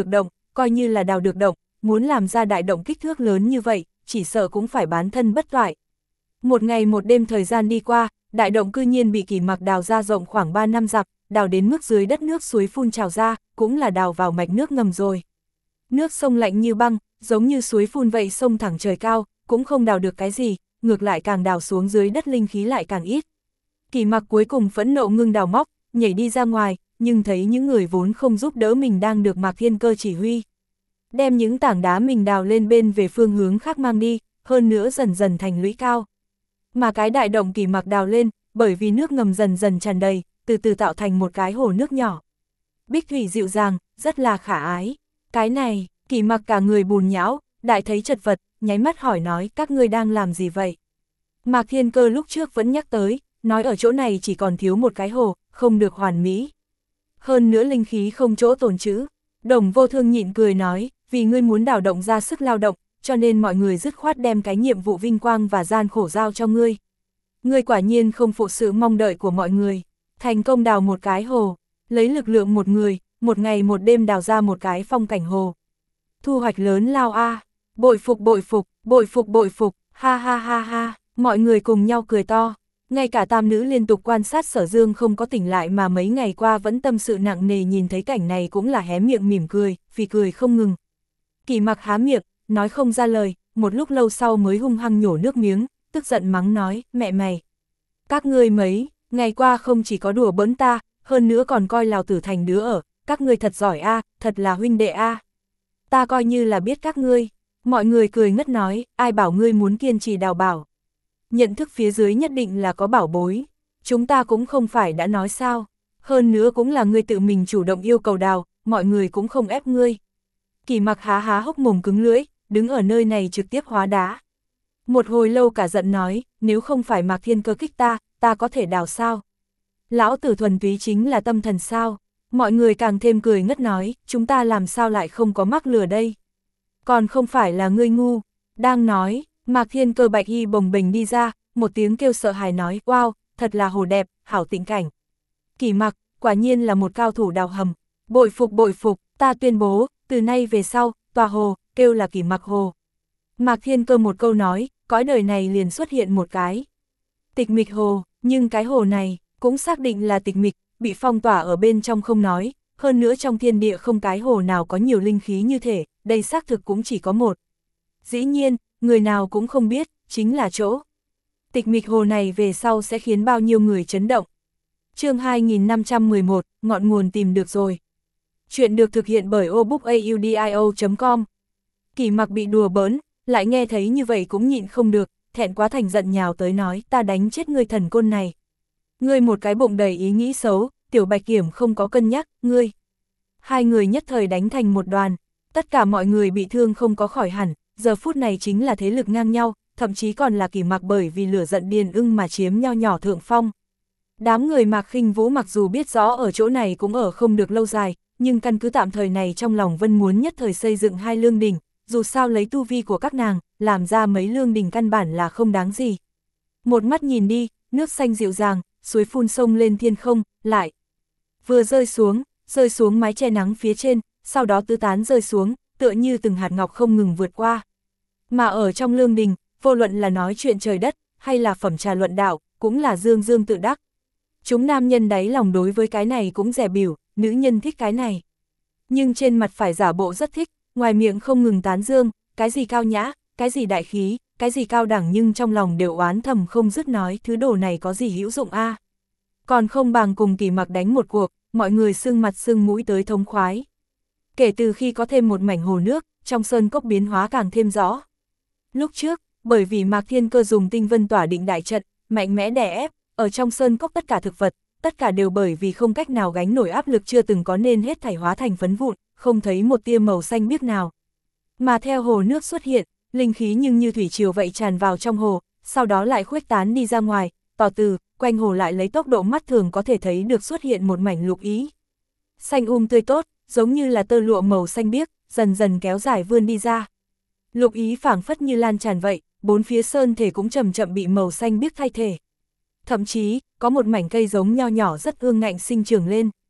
Speaker 1: coi như là đào được động, muốn làm ra đại động kích thước lớn như vậy, chỉ sợ cũng phải bán thân bất toại. Một ngày một đêm thời gian đi qua, đại động cư nhiên bị Kỷ Mặc đào ra rộng khoảng ba năm dặm, đào đến mức dưới đất nước suối phun trào ra, cũng là đào vào mạch nước ngầm rồi. Nước sông lạnh như băng, giống như suối phun vậy sông thẳng trời cao, cũng không đào được cái gì, ngược lại càng đào xuống dưới đất linh khí lại càng ít. Kỷ Mặc cuối cùng phẫn nộ ngưng đào móc, nhảy đi ra ngoài, nhưng thấy những người vốn không giúp đỡ mình đang được Mạc Thiên Cơ chỉ huy. Đem những tảng đá mình đào lên bên về phương hướng khác mang đi, hơn nữa dần dần thành lũy cao. Mà cái đại động Kỷ Mặc đào lên, bởi vì nước ngầm dần dần tràn đầy, từ từ tạo thành một cái hồ nước nhỏ. Bích thủy dịu dàng, rất là khả ái. Cái này, Kỷ Mặc cả người bùn nhão, đại thấy chật vật, nháy mắt hỏi nói các ngươi đang làm gì vậy? Mạc Thiên Cơ lúc trước vẫn nhắc tới, nói ở chỗ này chỉ còn thiếu một cái hồ, không được hoàn mỹ. Hơn nữa linh khí không chỗ tồn trữ. Đồng Vô Thương nhịn cười nói, vì ngươi muốn đào động ra sức lao động, cho nên mọi người dứt khoát đem cái nhiệm vụ vinh quang và gian khổ giao cho ngươi. Ngươi quả nhiên không phụ sự mong đợi của mọi người, thành công đào một cái hồ, lấy lực lượng một người, một ngày một đêm đào ra một cái phong cảnh hồ. Thu hoạch lớn lao a, bội phục bội phục, bội phục bội phục, ha ha ha ha, mọi người cùng nhau cười to. Ngay cả tam nữ liên tục quan sát Sở Dương không có tỉnh lại mà mấy ngày qua vẫn tâm sự nặng nề nhìn thấy cảnh này cũng là hé miệng mỉm cười, vì cười không ngừng. Kỷ Mặc há miệng, nói không ra lời, một lúc lâu sau mới hung hăng nhổ nước miếng, tức giận mắng nói, mẹ mày. Các ngươi mấy, ngày qua không chỉ có đùa bỡn ta, hơn nữa còn coi Lào Tử thành đứa ở, các ngươi thật giỏi a, thật là huynh đệ a. Ta coi như là biết các ngươi. Mọi người cười ngất nói, ai bảo ngươi muốn kiên trì đào bảo. Nhận thức phía dưới nhất định là có bảo bối. Chúng ta cũng không phải đã nói sao. Hơn nữa cũng là ngươi tự mình chủ động yêu cầu đào, mọi người cũng không ép ngươi. Kỷ Mặc há há hốc mồm cứng lưỡi, đứng ở nơi này trực tiếp hóa đá. Một hồi lâu cả giận nói, nếu không phải Mạc Thiên Cơ kích ta, ta có thể đào sao? Lão tử thuần túy chính là tâm thần sao? Mọi người càng thêm cười ngất nói, chúng ta làm sao lại không có mắc lừa đây? Còn không phải là ngươi ngu. Đang nói, Mạc Thiên Cơ bạch y bồng bềnh đi ra, một tiếng kêu sợ hãi nói, wow, thật là hồ đẹp, hảo tĩnh cảnh. Kỷ Mặc, quả nhiên là một cao thủ đào hầm. Bội phục bội phục, ta tuyên bố, từ nay về sau, tòa hồ, kêu là Kỷ Mặc hồ. Mạc Thiên Cơ một câu nói, cõi đời này liền xuất hiện một cái tịch mịch hồ, nhưng cái hồ này cũng xác định là tịch mịch, bị phong tỏa ở bên trong không nói, hơn nữa trong thiên địa không cái hồ nào có nhiều linh khí như thể, đây xác thực cũng chỉ có một. Dĩ nhiên, người nào cũng không biết, chính là chỗ tịch mịch hồ này về sau sẽ khiến bao nhiêu người chấn động. Chương hai nghìn năm trăm mười một, ngọn nguồn tìm được rồi. Chuyện được thực hiện bởi obookaudio chấm com. Kỷ Mặc bị đùa bỡn, lại nghe thấy như vậy cũng nhịn không được, thẹn quá thành giận nhào tới nói, ta đánh chết ngươi thần côn này. Ngươi một cái bụng đầy ý nghĩ xấu, Tiểu Bạch Kiểm không có cân nhắc, ngươi. Hai người nhất thời đánh thành một đoàn, tất cả mọi người bị thương không có khỏi hẳn, giờ phút này chính là thế lực ngang nhau, thậm chí còn là Kỷ Mặc bởi vì lửa giận điên ưng mà chiếm nho nhỏ thượng phong. Đám người Mạc Khinh Vũ mặc dù biết rõ ở chỗ này cũng ở không được lâu dài, nhưng căn cứ tạm thời này trong lòng Vân muốn nhất thời xây dựng hai lương đình, dù sao lấy tu vi của các nàng, làm ra mấy lương đình căn bản là không đáng gì. Một mắt nhìn đi, nước xanh dịu dàng, suối phun sông lên thiên không, lại vừa rơi xuống, rơi xuống mái che nắng phía trên, sau đó tứ tán rơi xuống, tựa như từng hạt ngọc không ngừng vượt qua. Mà ở trong lương đình, vô luận là nói chuyện trời đất, hay là phẩm trà luận đạo, cũng là dương dương tự đắc. Chúng nam nhân đáy lòng đối với cái này cũng dè bỉu, nữ nhân thích cái này. Nhưng trên mặt phải giả bộ rất thích, ngoài miệng không ngừng tán dương, cái gì cao nhã, cái gì đại khí, cái gì cao đẳng nhưng trong lòng đều oán thầm không dứt nói thứ đồ này có gì hữu dụng a. Còn không bằng cùng Kỷ Mặc đánh một cuộc, mọi người sưng mặt sưng mũi tới thống khoái. Kể từ khi có thêm một mảnh hồ nước, trong sơn cốc biến hóa càng thêm rõ. Lúc trước, bởi vì Mạc Thiên Cơ dùng tinh vân tỏa định đại trận, mạnh mẽ đè ép, ở trong sơn cốc tất cả thực vật, tất cả đều bởi vì không cách nào gánh nổi áp lực chưa từng có nên hết thảy hóa thành phấn vụn, không thấy một tia màu xanh biếc nào. Mà theo hồ nước xuất hiện, linh khí nhưng như thủy triều vậy tràn vào trong hồ, sau đó lại khuếch tán đi ra ngoài, tỏ từ, quanh hồ lại lấy tốc độ mắt thường có thể thấy được xuất hiện một mảnh lục ý. Xanh um tươi tốt, giống như là tơ lụa màu xanh biếc, dần dần kéo dài vươn đi ra. Lục ý phảng phất như lan tràn vậy, bốn phía sơn thể cũng chậm chậm bị màu xanh biếc thay thể. Thậm chí, có một mảnh cây giống nho nhỏ rất ương ngạnh sinh trưởng lên.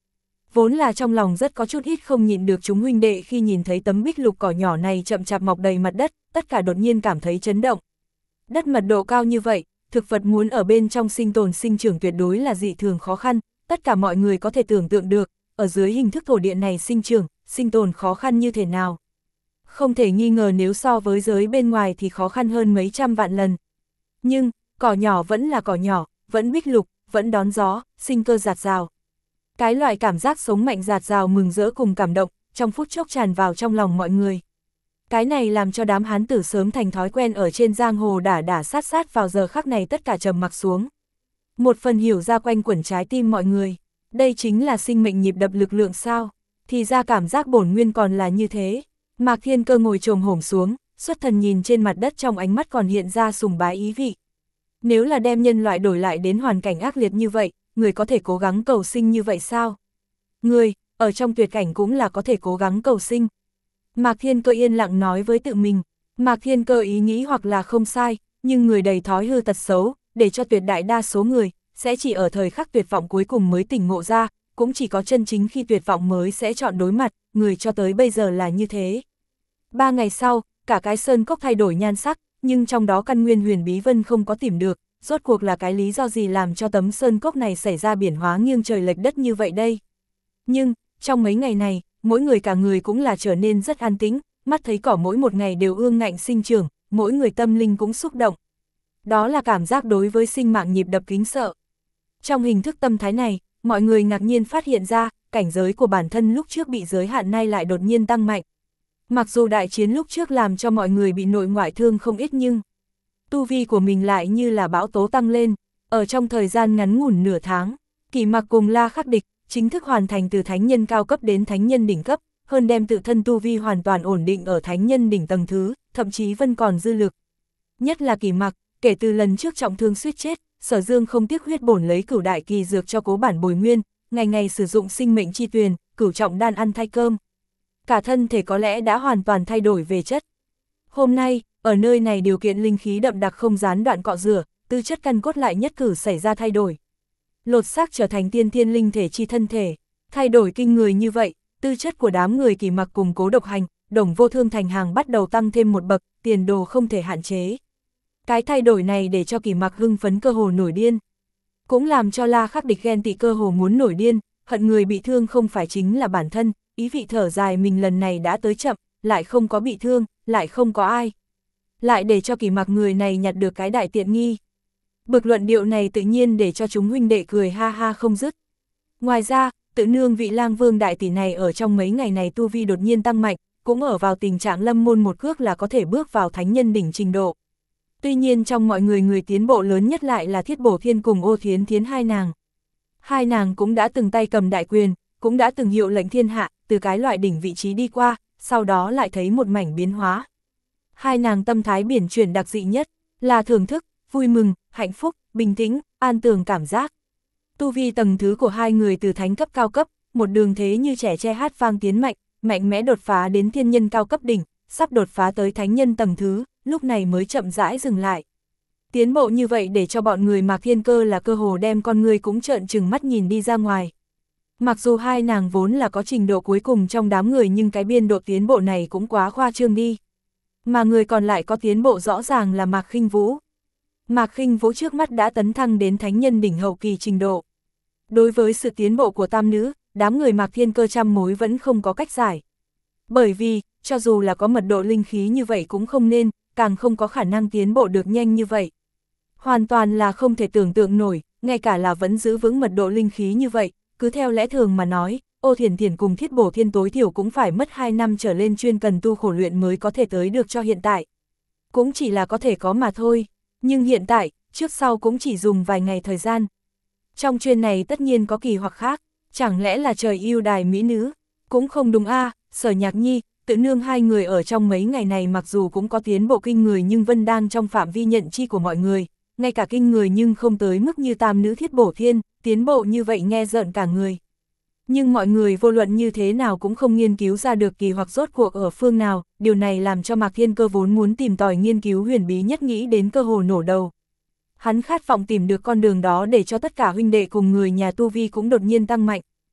Speaker 1: vốn là trong lòng rất có chút ít không nhịn được chúng huynh đệ khi nhìn thấy tấm bích lục cỏ nhỏ này chậm chạp mọc đầy mặt đất, tất cả đột nhiên cảm thấy chấn động. Đất mật độ cao như vậy, thực vật muốn ở bên trong sinh tồn sinh trưởng tuyệt đối là dị thường khó khăn, tất cả mọi người có thể tưởng tượng được, ở dưới hình thức thổ địa này sinh trưởng, sinh tồn khó khăn như thế nào. Không thể nghi ngờ nếu so với giới bên ngoài thì khó khăn hơn mấy trăm vạn lần. Nhưng, cỏ nhỏ vẫn là cỏ nhỏ, vẫn bích lục, vẫn đón gió, sinh cơ dạt dào. Cái loại cảm giác sống mạnh dạt dào mừng rỡ cùng cảm động, trong phút chốc tràn vào trong lòng mọi người. Cái này làm cho đám hán tử sớm thành thói quen ở trên giang hồ đả đả sát sát vào giờ khắc này tất cả trầm mặc xuống. Một phần hiểu ra quanh quẩn trái tim mọi người, đây chính là sinh mệnh nhịp đập lực lượng sao, thì ra cảm giác bổn nguyên còn là như thế. Mạc Thiên Cơ ngồi chồm hổm xuống, xuất thần nhìn trên mặt đất trong ánh mắt còn hiện ra sùng bái ý vị. Nếu là đem nhân loại đổi lại đến hoàn cảnh ác liệt như vậy, người có thể cố gắng cầu sinh như vậy sao? Người, ở trong tuyệt cảnh cũng là có thể cố gắng cầu sinh. Mạc Thiên Cơ yên lặng nói với tự mình, Mạc Thiên Cơ ý nghĩ hoặc là không sai, nhưng người đầy thói hư tật xấu, để cho tuyệt đại đa số người, sẽ chỉ ở thời khắc tuyệt vọng cuối cùng mới tỉnh ngộ ra, cũng chỉ có chân chính khi tuyệt vọng mới sẽ chọn đối mặt, người cho tới bây giờ là như thế. Ba ngày sau, cả cái sơn cốc thay đổi nhan sắc, nhưng trong đó căn nguyên huyền bí vân không có tìm được, rốt cuộc là cái lý do gì làm cho tấm sơn cốc này xảy ra biển hóa nghiêng trời lệch đất như vậy đây. Nhưng, trong mấy ngày này, mỗi người cả người cũng là trở nên rất an tĩnh, mắt thấy cỏ mỗi một ngày đều ương ngạnh sinh trưởng, mỗi người tâm linh cũng xúc động. Đó là cảm giác đối với sinh mạng nhịp đập kính sợ. Trong hình thức tâm thái này, mọi người ngạc nhiên phát hiện ra, cảnh giới của bản thân lúc trước bị giới hạn nay lại đột nhiên tăng mạnh. Mặc dù đại chiến lúc trước làm cho mọi người bị nội ngoại thương không ít nhưng tu vi của mình lại như là bão tố tăng lên, ở trong thời gian ngắn ngủn nửa tháng, Kỷ Mặc cùng La Khắc Địch chính thức hoàn thành từ thánh nhân cao cấp đến thánh nhân đỉnh cấp, hơn đem tự thân tu vi hoàn toàn ổn định ở thánh nhân đỉnh tầng thứ, thậm chí vẫn còn dư lực. Nhất là Kỷ Mặc, kể từ lần trước trọng thương suýt chết, Sở Dương không tiếc huyết bổn lấy cửu đại kỳ dược cho cố bản bồi nguyên, ngày ngày sử dụng sinh mệnh chi tuyền, cửu trọng đan ăn thay cơm. Cả thân thể có lẽ đã hoàn toàn thay đổi về chất. Hôm nay, ở nơi này điều kiện linh khí đậm đặc không gián đoạn cọ rửa, tư chất căn cốt lại nhất cử xảy ra thay đổi. Lột xác trở thành tiên thiên linh thể chi thân thể, thay đổi kinh người như vậy, tư chất của đám người Kỷ Mặc cùng Cố Độc Hành, Đồng Vô Thương thành hàng bắt đầu tăng thêm một bậc, tiền đồ không thể hạn chế. Cái thay đổi này để cho Kỷ Mặc hưng phấn cơ hồ nổi điên. Cũng làm cho La Khắc Địch ghen tị cơ hồ muốn nổi điên, hận người bị thương không phải chính là bản thân, ý vị thở dài mình lần này đã tới chậm, lại không có bị thương, lại không có ai. Lại để cho Kỷ Mặc người này nhặt được cái đại tiện nghi. Bực luận điệu này tự nhiên để cho chúng huynh đệ cười ha ha không dứt. Ngoài ra, tự nương vị lang vương đại tỷ này ở trong mấy ngày này tu vi đột nhiên tăng mạnh, cũng ở vào tình trạng lâm môn một cước là có thể bước vào thánh nhân đỉnh trình độ. Tuy nhiên trong mọi người người tiến bộ lớn nhất lại là Thiết Bổ Thiên cùng Ô Thiến Thiến hai nàng. Hai nàng cũng đã từng tay cầm đại quyền, cũng đã từng hiệu lệnh thiên hạ, từ cái loại đỉnh vị trí đi qua, sau đó lại thấy một mảnh biến hóa. Hai nàng tâm thái biển chuyển đặc dị nhất, là thưởng thức, vui mừng, hạnh phúc, bình tĩnh, an tường cảm giác. Tu vi tầng thứ của hai người từ thánh cấp cao cấp, một đường thế như trẻ tre hát vang tiến mạnh, mạnh mẽ đột phá đến thiên nhân cao cấp đỉnh, sắp đột phá tới thánh nhân tầng thứ, lúc này mới chậm rãi dừng lại. Tiến bộ như vậy để cho bọn người Mạc Thiên Cơ là cơ hồ đem con người cũng trợn trừng mắt nhìn đi ra ngoài. Mặc dù hai nàng vốn là có trình độ cuối cùng trong đám người nhưng cái biên độ tiến bộ này cũng quá khoa trương đi. Mà người còn lại có tiến bộ rõ ràng là Mạc Khinh Vũ. Mạc Khinh Vũ trước mắt đã tấn thăng đến thánh nhân đỉnh hậu kỳ trình độ. Đối với sự tiến bộ của tam nữ, đám người Mạc Thiên Cơ trăm mối vẫn không có cách giải. Bởi vì, cho dù là có mật độ linh khí như vậy cũng không nên, càng không có khả năng tiến bộ được nhanh như vậy. Hoàn toàn là không thể tưởng tượng nổi, ngay cả là vẫn giữ vững mật độ linh khí như vậy, cứ theo lẽ thường mà nói, Ô Thiển Thiển cùng Thiết Bổ Thiên tối thiểu cũng phải mất hai năm trở lên chuyên cần tu khổ luyện mới có thể tới được cho hiện tại. Cũng chỉ là có thể có mà thôi, nhưng hiện tại, trước sau cũng chỉ dùng vài ngày thời gian. Trong chuyên này tất nhiên có kỳ hoặc khác, chẳng lẽ là trời yêu đài mỹ nữ? Cũng không đúng a. Sở Nhạc Nhi, Tự Nương hai người ở trong mấy ngày này mặc dù cũng có tiến bộ kinh người nhưng vẫn đang trong phạm vi nhận chi của mọi người, ngay cả kinh người nhưng không tới mức như tam nữ Thiết Bổ Thiên, tiến bộ như vậy nghe rợn cả người. Nhưng mọi người vô luận như thế nào cũng không nghiên cứu ra được kỳ hoặc rốt cuộc ở phương nào, điều này làm cho Mạc Thiên Cơ vốn muốn tìm tòi nghiên cứu huyền bí nhất nghĩ đến cơ hồ nổ đầu. Hắn khát vọng tìm được con đường đó để cho tất cả huynh đệ cùng người nhà tu vi cũng đột nhiên tăng mạnh.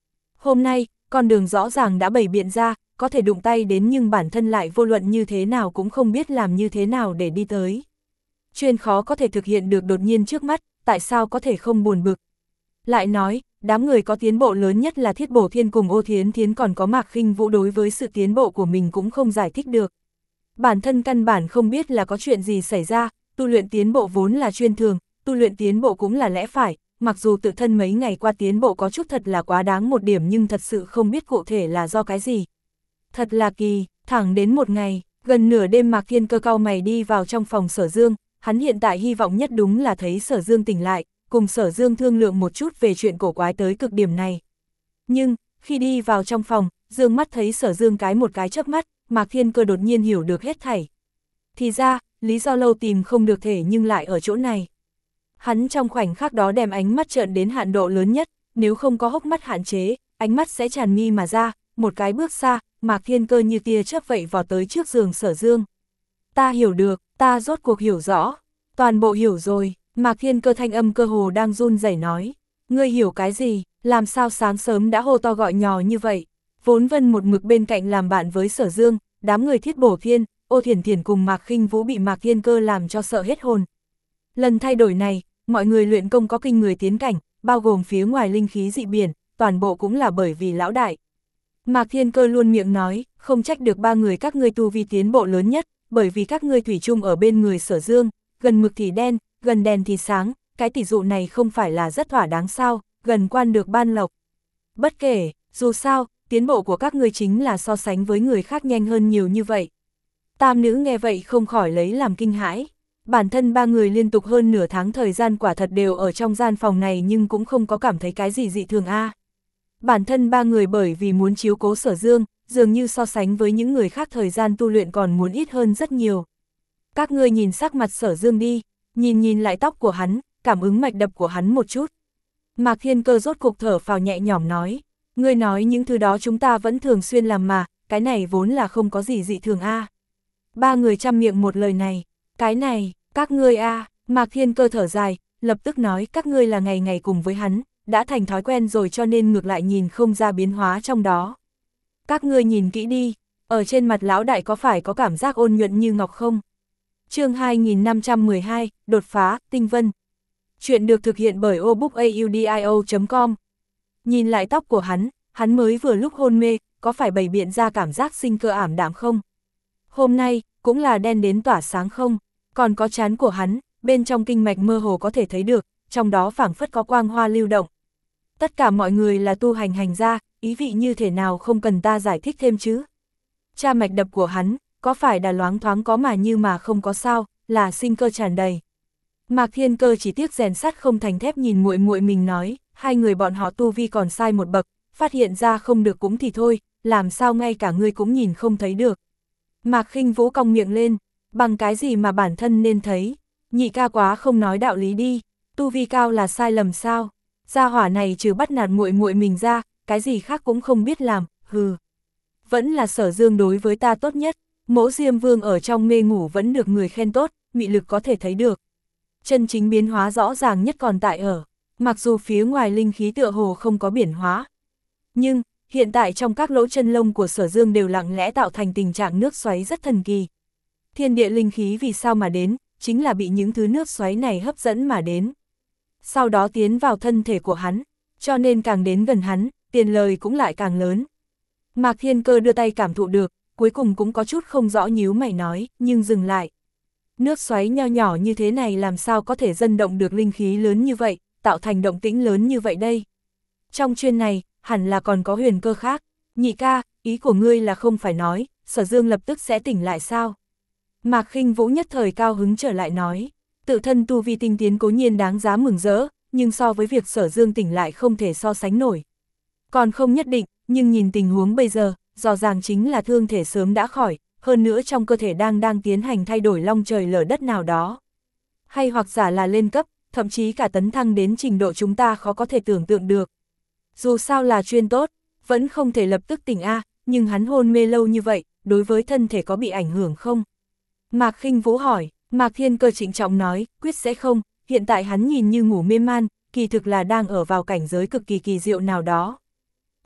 Speaker 1: Hôm nay, con đường rõ ràng đã bày biện ra, có thể đụng tay đến nhưng bản thân lại vô luận như thế nào cũng không biết làm như thế nào để đi tới. Chuyện khó có thể thực hiện được đột nhiên trước mắt, tại sao có thể không buồn bực. Lại nói, đám người có tiến bộ lớn nhất là Thiết Bổ Thiên cùng Ô Thiến Thiến còn có Mạc Khinh Vũ đối với sự tiến bộ của mình cũng không giải thích được. Bản thân căn bản không biết là có chuyện gì xảy ra, tu luyện tiến bộ vốn là chuyên thường, tu luyện tiến bộ cũng là lẽ phải, mặc dù tự thân mấy ngày qua tiến bộ có chút thật là quá đáng một điểm nhưng thật sự không biết cụ thể là do cái gì. Thật là kỳ, thẳng đến một ngày, gần nửa đêm Mạc Thiên Cơ cau mày đi vào trong phòng Sở Dương, hắn hiện tại hy vọng nhất đúng là thấy Sở Dương tỉnh lại, cùng Sở Dương thương lượng một chút về chuyện cổ quái tới cực điểm này. Nhưng, khi đi vào trong phòng, dương mắt thấy Sở Dương cái một cái chớp mắt, Mạc Thiên Cơ đột nhiên hiểu được hết thảy. Thì ra, lý do lâu tìm không được thể nhưng lại ở chỗ này. Hắn trong khoảnh khắc đó đem ánh mắt trợn đến hạn độ lớn nhất, nếu không có hốc mắt hạn chế, ánh mắt sẽ tràn mi mà ra, một cái bước xa, Mạc Thiên Cơ như tia chớp vậy vọt tới trước giường Sở Dương. Ta hiểu được, ta rốt cuộc hiểu rõ, toàn bộ hiểu rồi, Mạc Thiên Cơ thanh âm cơ hồ đang run rẩy nói. Ngươi hiểu cái gì, làm sao sáng sớm đã hô to gọi nhỏ như vậy. Vốn Vân một mực bên cạnh làm bạn với Sở Dương, đám người Thiết Bổ Thiên, Ô Thiển Thiển cùng Mạc Khinh Vũ bị Mạc Thiên Cơ làm cho sợ hết hồn. Lần thay đổi này, mọi người luyện công có kinh người tiến cảnh, bao gồm phía ngoài linh khí dị biển, toàn bộ cũng là bởi vì lão đại. Mạc Thiên Cơ luôn miệng nói, không trách được ba người các ngươi tu vi tiến bộ lớn nhất, bởi vì các ngươi thủy chung ở bên người Sở Dương, gần mực thì đen, gần đèn thì sáng, cái tỷ dụ này không phải là rất thỏa đáng sao, gần quan được ban lộc. Bất kể, dù sao, tiến bộ của các ngươi chính là so sánh với người khác nhanh hơn nhiều như vậy. Tam nữ nghe vậy không khỏi lấy làm kinh hãi. Bản thân ba người liên tục hơn nửa tháng thời gian quả thật đều ở trong gian phòng này nhưng cũng không có cảm thấy cái gì dị thường a. À. Bản thân ba người bởi vì muốn chiếu cố Sở Dương, dường như so sánh với những người khác thời gian tu luyện còn muốn ít hơn rất nhiều. Các ngươi nhìn sắc mặt Sở Dương đi, nhìn nhìn lại tóc của hắn, cảm ứng mạch đập của hắn một chút. Mạc Thiên Cơ rốt cục thở phào nhẹ nhõm nói, ngươi nói những thứ đó chúng ta vẫn thường xuyên làm mà, cái này vốn là không có gì dị thường a. À. Ba người chăm miệng một lời này, cái này, các ngươi a, à. Mạc Thiên Cơ thở dài, lập tức nói các ngươi là ngày ngày cùng với hắn, đã thành thói quen rồi cho nên ngược lại nhìn không ra biến hóa trong đó. Các ngươi nhìn kỹ đi, ở trên mặt lão đại có phải có cảm giác ôn nhuận như ngọc không? Chương hai nghìn năm trăm mười hai, đột phá, tinh vân. Chuyện được thực hiện bởi obookaudio chấm com. Nhìn lại tóc của hắn, hắn mới vừa lúc hôn mê, có phải bày biện ra cảm giác sinh cơ ảm đạm không? Hôm nay, cũng là đen đến tỏa sáng không? Còn có trán của hắn, bên trong kinh mạch mơ hồ có thể thấy được, trong đó phảng phất có quang hoa lưu động. Tất cả mọi người là tu hành hành gia, ý vị như thế nào không cần ta giải thích thêm chứ? Cha mạch đập của hắn, có phải là loáng thoáng có mà như mà không có sao, là sinh cơ tràn đầy. Mạc Thiên Cơ chỉ tiếc rèn sắt không thành thép nhìn muội muội mình nói, hai người bọn họ tu vi còn sai một bậc, phát hiện ra không được cũng thì thôi, làm sao ngay cả ngươi cũng nhìn không thấy được. Mạc Khinh Vũ cong miệng lên, bằng cái gì mà bản thân nên thấy, nhị ca quá không nói đạo lý đi, tu vi cao là sai lầm sao? Gia hỏa này trừ bắt nạt muội muội mình ra, cái gì khác cũng không biết làm, hừ. Vẫn là Sở Dương đối với ta tốt nhất, Mỗ Diêm Vương ở trong mê ngủ vẫn được người khen tốt, mị lực có thể thấy được. Chân chính biến hóa rõ ràng nhất còn tại ở, mặc dù phía ngoài linh khí tựa hồ không có biến hóa. Nhưng, hiện tại trong các lỗ chân lông của Sở Dương đều lặng lẽ tạo thành tình trạng nước xoáy rất thần kỳ. Thiên địa linh khí vì sao mà đến, chính là bị những thứ nước xoáy này hấp dẫn mà đến. Sau đó tiến vào thân thể của hắn, cho nên càng đến gần hắn, tiền lời cũng lại càng lớn. Mạc Thiên Cơ đưa tay cảm thụ được, cuối cùng cũng có chút không rõ nhíu mày nói, nhưng dừng lại. Nước xoáy nho nhỏ như thế này làm sao có thể dâng động được linh khí lớn như vậy, tạo thành động tĩnh lớn như vậy đây. Trong chuyên này, hẳn là còn có huyền cơ khác. Nhị ca, ý của ngươi là không phải nói, Sở Dương lập tức sẽ tỉnh lại sao? Mạc Khinh Vũ nhất thời cao hứng trở lại nói, tự thân tu vi tinh tiến cố nhiên đáng giá mừng rỡ, nhưng so với việc Sở Dương tỉnh lại không thể so sánh nổi. Còn không nhất định, nhưng nhìn tình huống bây giờ, rõ ràng chính là thương thể sớm đã khỏi, hơn nữa trong cơ thể đang đang tiến hành thay đổi long trời lở đất nào đó. Hay hoặc giả là lên cấp, thậm chí cả tấn thăng đến trình độ chúng ta khó có thể tưởng tượng được. Dù sao là chuyên tốt, vẫn không thể lập tức tỉnh a, nhưng hắn hôn mê lâu như vậy, đối với thân thể có bị ảnh hưởng không? Mạc Khinh Vũ hỏi, Mạc Thiên Cơ trịnh trọng nói, quyết sẽ không, hiện tại hắn nhìn như ngủ mê man, kỳ thực là đang ở vào cảnh giới cực kỳ kỳ diệu nào đó.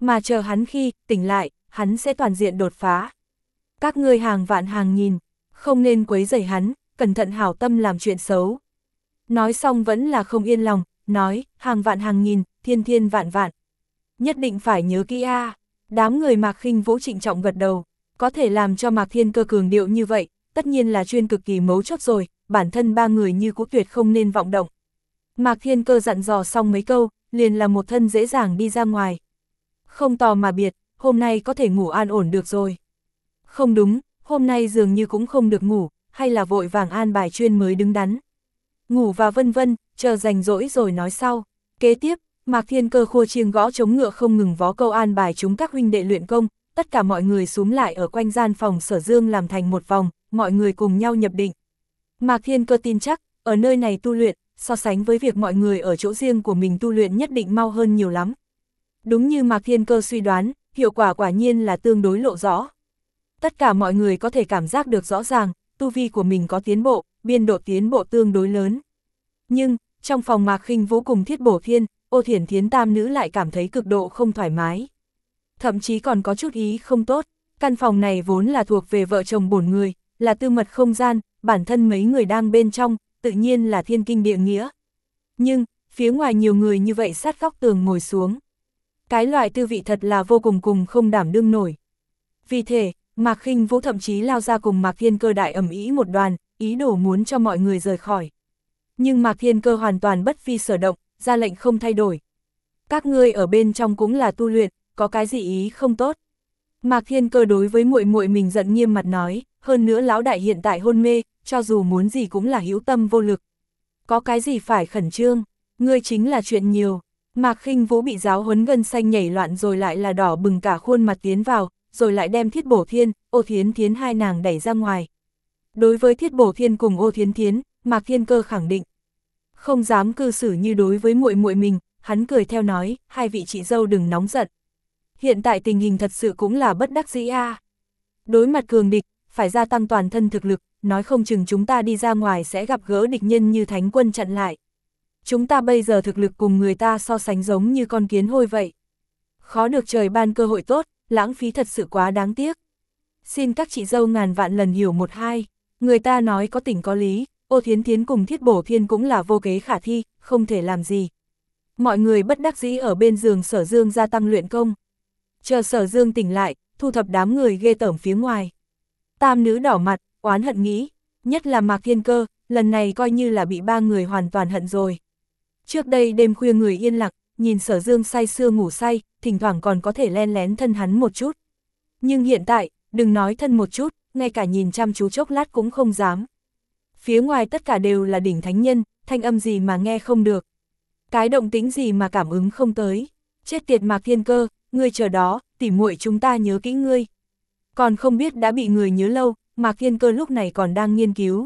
Speaker 1: mà chờ hắn khi tỉnh lại, hắn sẽ toàn diện đột phá. Các ngươi hàng vạn hàng nghìn, không nên quấy rầy hắn, cẩn thận hảo tâm làm chuyện xấu. Nói xong vẫn là không yên lòng, nói, hàng vạn hàng nghìn, thiên thiên vạn vạn. Nhất định phải nhớ kỹ a. Đám người Mạc Khinh Vũ trịnh trọng gật đầu, có thể làm cho Mạc Thiên Cơ cường điệu như vậy, tất nhiên là chuyên cực kỳ mấu chốt rồi, bản thân ba người như cũ tuyệt không nên vọng động. Mạc Thiên Cơ dặn dò xong mấy câu, liền là một thân dễ dàng đi ra ngoài. Không tò mà biệt, hôm nay có thể ngủ an ổn được rồi. Không đúng, hôm nay dường như cũng không được ngủ, hay là vội vàng an bài chuyên mới đứng đắn. Ngủ và vân vân, chờ rảnh rỗi rồi nói sau. Kế tiếp, Mạc Thiên Cơ khua chiêng gõ trống ngựa không ngừng vó câu an bài chúng các huynh đệ luyện công, tất cả mọi người xúm lại ở quanh gian phòng Sở Dương làm thành một vòng, mọi người cùng nhau nhập định. Mạc Thiên Cơ tin chắc, ở nơi này tu luyện, so sánh với việc mọi người ở chỗ riêng của mình tu luyện nhất định mau hơn nhiều lắm. Đúng như Mạc Thiên Cơ suy đoán, hiệu quả quả nhiên là tương đối lộ rõ. Tất cả mọi người có thể cảm giác được rõ ràng, tu vi của mình có tiến bộ, biên độ tiến bộ tương đối lớn. Nhưng, trong phòng Mạc Khinh Vũ cùng Thiết Bổ Thiên, Ô Thiển Thiến tam nữ lại cảm thấy cực độ không thoải mái. Thậm chí còn có chút ý không tốt, căn phòng này vốn là thuộc về vợ chồng bổn người, là tư mật không gian, bản thân mấy người đang bên trong, tự nhiên là thiên kinh địa nghĩa. Nhưng, phía ngoài nhiều người như vậy sát góc tường ngồi xuống. Cái loại tư vị thật là vô cùng cùng không đảm đương nổi. Vì thế, Mạc Khinh Vũ thậm chí lao ra cùng Mạc Thiên Cơ đại ầm ĩ một đoàn, ý đồ muốn cho mọi người rời khỏi. Nhưng Mạc Thiên Cơ hoàn toàn bất vi sở động, ra lệnh không thay đổi. Các ngươi ở bên trong cũng là tu luyện, có cái gì ý không tốt. Mạc Thiên Cơ đối với muội muội mình giận nghiêm mặt nói, hơn nữa lão đại hiện tại hôn mê, cho dù muốn gì cũng là hữu tâm vô lực. Có cái gì phải khẩn trương, ngươi chính là chuyện nhiều. Mạc Khinh Vũ bị giáo huấn gân xanh nhảy loạn rồi lại là đỏ bừng cả khuôn mặt tiến vào, rồi lại đem Thiết Bổ Thiên, Ô Thiến Thiến hai nàng đẩy ra ngoài. Đối với Thiết Bổ Thiên cùng Ô Thiến Thiến, Mạc Thiên Cơ khẳng định. Không dám cư xử như đối với muội muội mình, hắn cười theo nói, hai vị chị dâu đừng nóng giận. Hiện tại tình hình thật sự cũng là bất đắc dĩ a. À. Đối mặt cường địch, phải gia tăng toàn thân thực lực, nói không chừng chúng ta đi ra ngoài sẽ gặp gỡ địch nhân như thánh quân chặn lại. Chúng ta bây giờ thực lực cùng người ta so sánh giống như con kiến hôi vậy. Khó được trời ban cơ hội tốt, lãng phí thật sự quá đáng tiếc. Xin các chị dâu ngàn vạn lần hiểu một hai, người ta nói có tình có lý, Ô Thiến Thiến cùng Thiết Bổ Thiên cũng là vô kế khả thi, không thể làm gì. Mọi người bất đắc dĩ ở bên giường Sở Dương gia tăng luyện công. Chờ Sở Dương tỉnh lại, thu thập đám người ghê tởm phía ngoài. Tam nữ đỏ mặt, oán hận nghĩ, nhất là Mạc Thiên Cơ, lần này coi như là bị ba người hoàn toàn hận rồi. Trước đây đêm khuya người yên lặng, nhìn Sở Dương say sưa ngủ say, thỉnh thoảng còn có thể len lén thân hắn một chút. Nhưng hiện tại, đừng nói thân một chút, ngay cả nhìn chăm chú chốc lát cũng không dám. Phía ngoài tất cả đều là đỉnh thánh nhân, thanh âm gì mà nghe không được. Cái động tĩnh gì mà cảm ứng không tới. Chết tiệt Mạc Thiên Cơ, ngươi chờ đó, tỉ muội chúng ta nhớ kỹ ngươi. Còn không biết đã bị người nhớ lâu, Mạc Thiên Cơ lúc này còn đang nghiên cứu.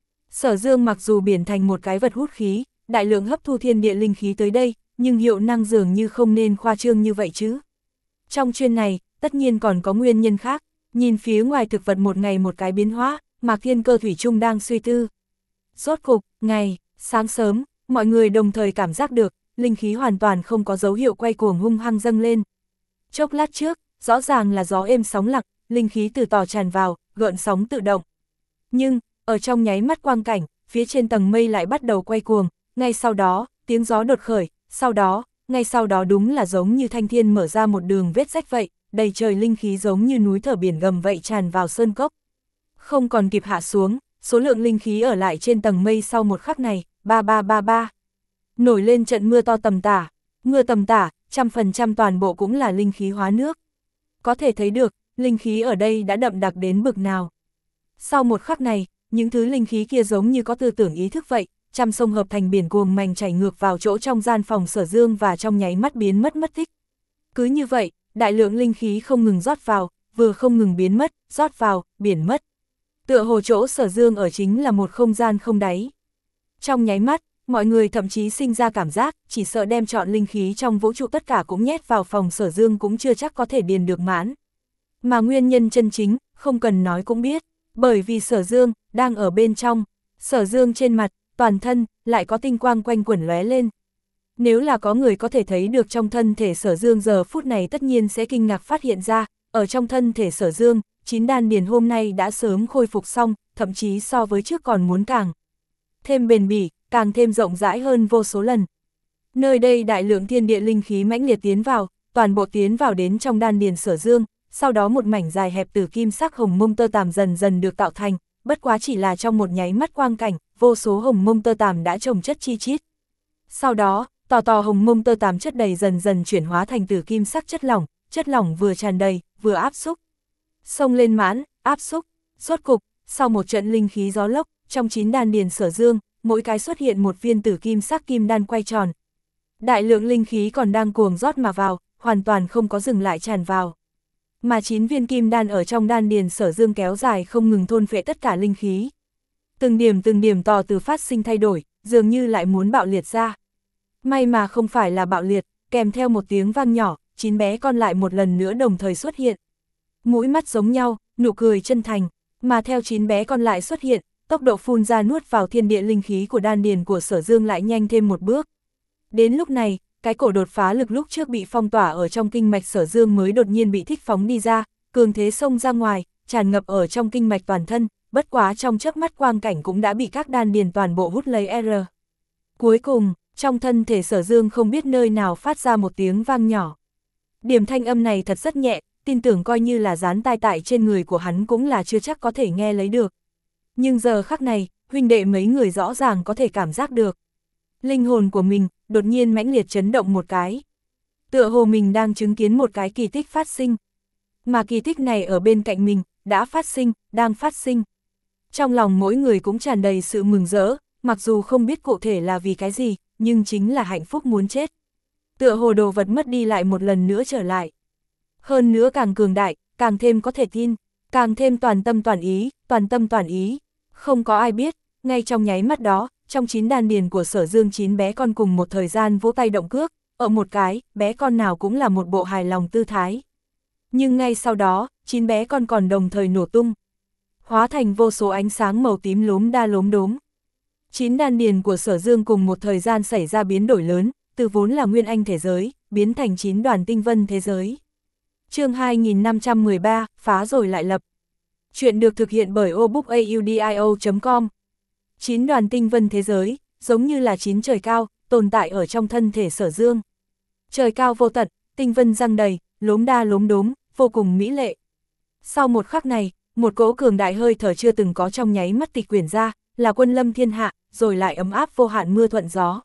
Speaker 1: Sở Dương mặc dù biển thành một cái vật hút khí, đại lượng hấp thu thiên địa linh khí tới đây, nhưng hiệu năng dường như không nên khoa trương như vậy chứ. Trong chuyên này, tất nhiên còn có nguyên nhân khác, nhìn phía ngoài thực vật một ngày một cái biến hóa, Mạc Thiên Cơ thủy chung đang suy tư. Rốt cục, ngày, sáng sớm, mọi người đồng thời cảm giác được, linh khí hoàn toàn không có dấu hiệu quay cuồng hung hăng dâng lên. Chốc lát trước, rõ ràng là gió êm sóng lặng, linh khí từ tỏ tràn vào, gợn sóng tự động. Nhưng, ở trong nháy mắt quang cảnh, phía trên tầng mây lại bắt đầu quay cuồng, ngay sau đó, tiếng gió đột khởi, sau đó, ngay sau đó đúng là giống như thanh thiên mở ra một đường vết rách vậy, đầy trời linh khí giống như núi thở biển gầm vậy tràn vào sơn cốc. Không còn kịp hạ xuống, số lượng linh khí ở lại trên tầng mây sau một khắc này, ba ba ba ba. Nổi lên trận mưa to tầm tả, mưa tầm tả, trăm phần trăm toàn bộ cũng là linh khí hóa nước. Có thể thấy được, linh khí ở đây đã đậm đặc đến bực nào. Sau một khắc này, những thứ linh khí kia giống như có tư tưởng ý thức vậy, trăm sông hợp thành biển cuồng mành chảy ngược vào chỗ trong gian phòng Sở Dương và trong nháy mắt biến mất mất tích. Cứ như vậy, đại lượng linh khí không ngừng rót vào, vừa không ngừng biến mất, rót vào, biển mất. Tựa hồ chỗ Sở Dương ở chính là một không gian không đáy. Trong nháy mắt, mọi người thậm chí sinh ra cảm giác, chỉ sợ đem chọn linh khí trong vũ trụ tất cả cũng nhét vào phòng Sở Dương cũng chưa chắc có thể điền được mãn. Mà nguyên nhân chân chính, không cần nói cũng biết, bởi vì Sở Dương, đang ở bên trong, Sở Dương trên mặt, toàn thân, lại có tinh quang quanh quẩn lóe lên. Nếu là có người có thể thấy được trong thân thể Sở Dương giờ phút này tất nhiên sẽ kinh ngạc phát hiện ra, ở trong thân thể Sở Dương, chín đan điền hôm nay đã sớm khôi phục xong, thậm chí so với trước còn muốn càng thêm bền bỉ, càng thêm rộng rãi hơn vô số lần. Nơi đây đại lượng thiên địa linh khí mãnh liệt tiến vào, toàn bộ tiến vào đến trong đan điền Sở Dương, sau đó một mảnh dài hẹp tử kim sắc hồng mông tơ tằm dần dần được tạo thành, bất quá chỉ là trong một nháy mắt quang cảnh, vô số hồng mông tơ tằm đã chồng chất chi chít. Sau đó, tò tò hồng mông tơ tằm chất đầy dần dần chuyển hóa thành tử kim sắc chất lỏng, chất lỏng vừa tràn đầy, vừa áp xúc. Xông lên mãn, áp xúc, rốt cục, sau một trận linh khí gió lốc, trong chín đan điền Sở Dương, mỗi cái xuất hiện một viên tử kim sắc kim đan quay tròn. Đại lượng linh khí còn đang cuồng rót mà vào, hoàn toàn không có dừng lại tràn vào. Mà chín viên kim đan ở trong đan điền Sở Dương kéo dài không ngừng thôn phệ tất cả linh khí. Từng điểm từng điểm tò từ phát sinh thay đổi, dường như lại muốn bạo liệt ra. May mà không phải là bạo liệt, kèm theo một tiếng vang nhỏ, chín bé con lại một lần nữa đồng thời xuất hiện. Mũi mắt giống nhau, nụ cười chân thành, mà theo chín bé con lại xuất hiện, tốc độ phun ra nuốt vào thiên địa linh khí của đan điền của Sở Dương lại nhanh thêm một bước. Đến lúc này, cái cổ đột phá lực lúc trước bị phong tỏa ở trong kinh mạch Sở Dương mới đột nhiên bị thích phóng đi ra, cường thế xông ra ngoài, tràn ngập ở trong kinh mạch toàn thân, bất quá trong chớp mắt quang cảnh cũng đã bị các đan điền toàn bộ hút lấy R. Cuối cùng, trong thân thể Sở Dương không biết nơi nào phát ra một tiếng vang nhỏ. Điểm thanh âm này thật rất nhẹ, tin tưởng coi như là dán tai tại trên người của hắn cũng là chưa chắc có thể nghe lấy được. Nhưng giờ khắc này, huynh đệ mấy người rõ ràng có thể cảm giác được. Linh hồn của mình, đột nhiên mãnh liệt chấn động một cái. Tựa hồ mình đang chứng kiến một cái kỳ tích phát sinh. Mà kỳ tích này ở bên cạnh mình, đã phát sinh, đang phát sinh. Trong lòng mỗi người cũng tràn đầy sự mừng rỡ, mặc dù không biết cụ thể là vì cái gì, nhưng chính là hạnh phúc muốn chết. Tựa hồ đồ vật mất đi lại một lần nữa trở lại. Hơn nữa càng cường đại, càng thêm có thể tin, càng thêm toàn tâm toàn ý, toàn tâm toàn ý. Không có ai biết, ngay trong nháy mắt đó, trong chín đan điền của Sở Dương chín bé con cùng một thời gian vỗ tay động cước, ở một cái, bé con nào cũng là một bộ hài lòng tư thái. Nhưng ngay sau đó, chín bé con còn đồng thời nổ tung, hóa thành vô số ánh sáng màu tím lốm đa lốm đốm. Chín đan điền của Sở Dương cùng một thời gian xảy ra biến đổi lớn, từ vốn là nguyên anh thế giới, biến thành chín đoàn tinh vân thế giới. Chương hai nghìn năm trăm mười ba, phá rồi lại lập. Chuyện được thực hiện bởi obookaudio chấm com. Chín đoàn tinh vân thế giới, giống như là chín trời cao, tồn tại ở trong thân thể Sở Dương. Trời cao vô tận, tinh vân răng đầy, lốm đa lốm đốm, vô cùng mỹ lệ. Sau một khắc này, một cỗ cường đại hơi thở chưa từng có trong nháy mắt tịch quyển ra, là quân lâm thiên hạ, rồi lại ấm áp vô hạn mưa thuận gió.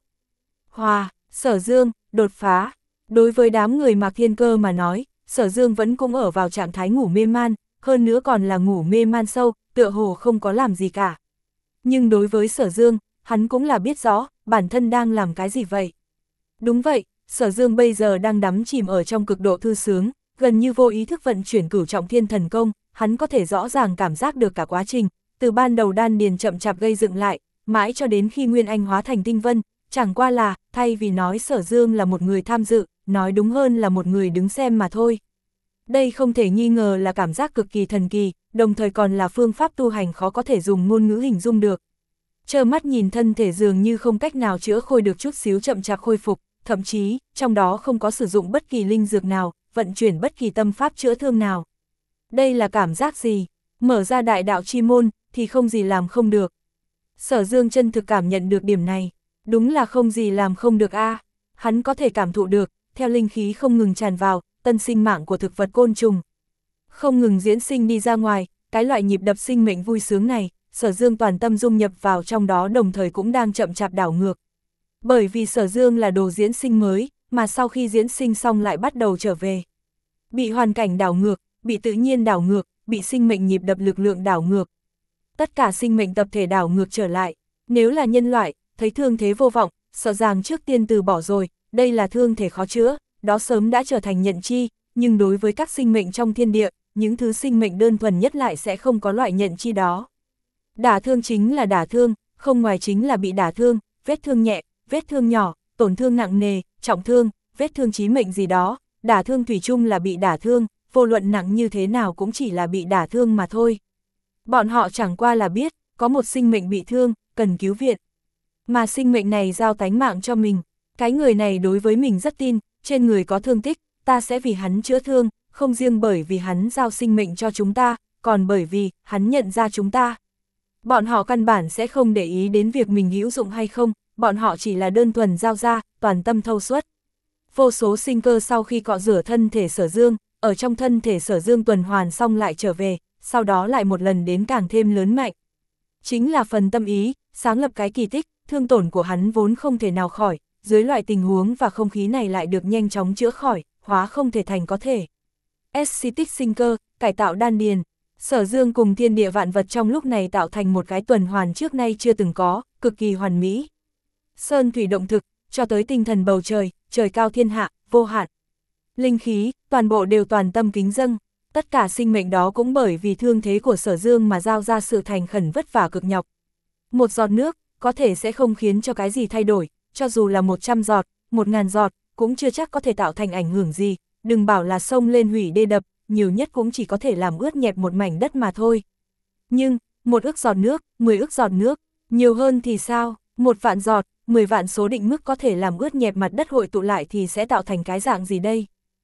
Speaker 1: Hòa, Sở Dương, đột phá. Đối với đám người Mạc Thiên Cơ mà nói, Sở Dương vẫn cũng ở vào trạng thái ngủ mê man, hơn nữa còn là ngủ mê man sâu, tựa hồ không có làm gì cả. Nhưng đối với Sở Dương, hắn cũng là biết rõ, bản thân đang làm cái gì vậy. Đúng vậy, Sở Dương bây giờ đang đắm chìm ở trong cực độ thư sướng, gần như vô ý thức vận chuyển cửu trọng thiên thần công, hắn có thể rõ ràng cảm giác được cả quá trình, từ ban đầu đan điền chậm chạp gây dựng lại, mãi cho đến khi Nguyên Anh hóa thành tinh vân, chẳng qua là, thay vì nói Sở Dương là một người tham dự, nói đúng hơn là một người đứng xem mà thôi. Đây không thể nghi ngờ là cảm giác cực kỳ thần kỳ, đồng thời còn là phương pháp tu hành khó có thể dùng ngôn ngữ hình dung được. Trơ mắt nhìn thân thể dường như không cách nào chữa khôi được chút xíu chậm chạp khôi phục, thậm chí, trong đó không có sử dụng bất kỳ linh dược nào, vận chuyển bất kỳ tâm pháp chữa thương nào. Đây là cảm giác gì? Mở ra đại đạo chi môn, thì không gì làm không được. Sở Dương chân thực cảm nhận được điểm này, đúng là không gì làm không được a. À. Hắn có thể cảm thụ được, theo linh khí không ngừng tràn vào, tân sinh mạng của thực vật côn trùng không ngừng diễn sinh đi ra ngoài, cái loại nhịp đập sinh mệnh vui sướng này, Sở Dương toàn tâm dung nhập vào trong đó đồng thời cũng đang chậm chạp đảo ngược. Bởi vì Sở Dương là đồ diễn sinh mới, mà sau khi diễn sinh xong lại bắt đầu trở về. Bị hoàn cảnh đảo ngược, bị tự nhiên đảo ngược, bị sinh mệnh nhịp đập lực lượng đảo ngược. Tất cả sinh mệnh tập thể đảo ngược trở lại, nếu là nhân loại, thấy thương thế vô vọng, sợ rằng trước tiên từ bỏ rồi, đây là thương thể khó chữa, đó sớm đã trở thành nhận chi, nhưng đối với các sinh mệnh trong thiên địa, những thứ sinh mệnh đơn thuần nhất lại sẽ không có loại nhận chi đó. Đả thương chính là đả thương, không ngoài chính là bị đả thương, vết thương nhẹ, vết thương nhỏ, tổn thương nặng nề, trọng thương, vết thương chí mệnh gì đó, đả thương thủy chung là bị đả thương, vô luận nặng như thế nào cũng chỉ là bị đả thương mà thôi. Bọn họ chẳng qua là biết, có một sinh mệnh bị thương, cần cứu viện. Mà sinh mệnh này giao tánh mạng cho mình, Cái người này đối với mình rất tin, trên người có thương tích, ta sẽ vì hắn chữa thương, không riêng bởi vì hắn giao sinh mệnh cho chúng ta, còn bởi vì hắn nhận ra chúng ta. Bọn họ căn bản sẽ không để ý đến việc mình hữu dụng hay không, bọn họ chỉ là đơn thuần giao ra, toàn tâm thâu suốt. Vô số sinh cơ sau khi cọ rửa thân thể Sở Dương, ở trong thân thể Sở Dương tuần hoàn xong lại trở về, sau đó lại một lần đến càng thêm lớn mạnh. Chính là phần tâm ý, sáng lập cái kỳ tích, thương tổn của hắn vốn không thể nào khỏi, dưới loại tình huống và không khí này lại được nhanh chóng chữa khỏi, hóa không thể thành có thể. Excitic sinh cơ, cải tạo đan điền. Sở Dương cùng thiên địa vạn vật trong lúc này tạo thành một cái tuần hoàn trước nay chưa từng có, cực kỳ hoàn mỹ. Sơn thủy động thực, cho tới tinh thần bầu trời, trời cao thiên hạ, vô hạn. Linh khí, toàn bộ đều toàn tâm kính dâng. Tất cả sinh mệnh đó cũng bởi vì thương thế của Sở Dương mà giao ra sự thành khẩn vất vả cực nhọc. Một giọt nước, có thể sẽ không khiến cho cái gì thay đổi, cho dù là một trăm giọt, một ngàn giọt, cũng chưa chắc có thể tạo thành ảnh hưởng gì, đừng bảo là sông lên hủy đê đập, nhiều nhất cũng chỉ có thể làm ướt nhẹp một mảnh đất mà thôi. Nhưng, một ức giọt nước, mười ức giọt nước, nhiều hơn thì sao, một vạn giọt, mười vạn số định mức có thể làm ướt nhẹp mặt đất hội tụ lại thì sẽ tạo thành cái dạng gì đây?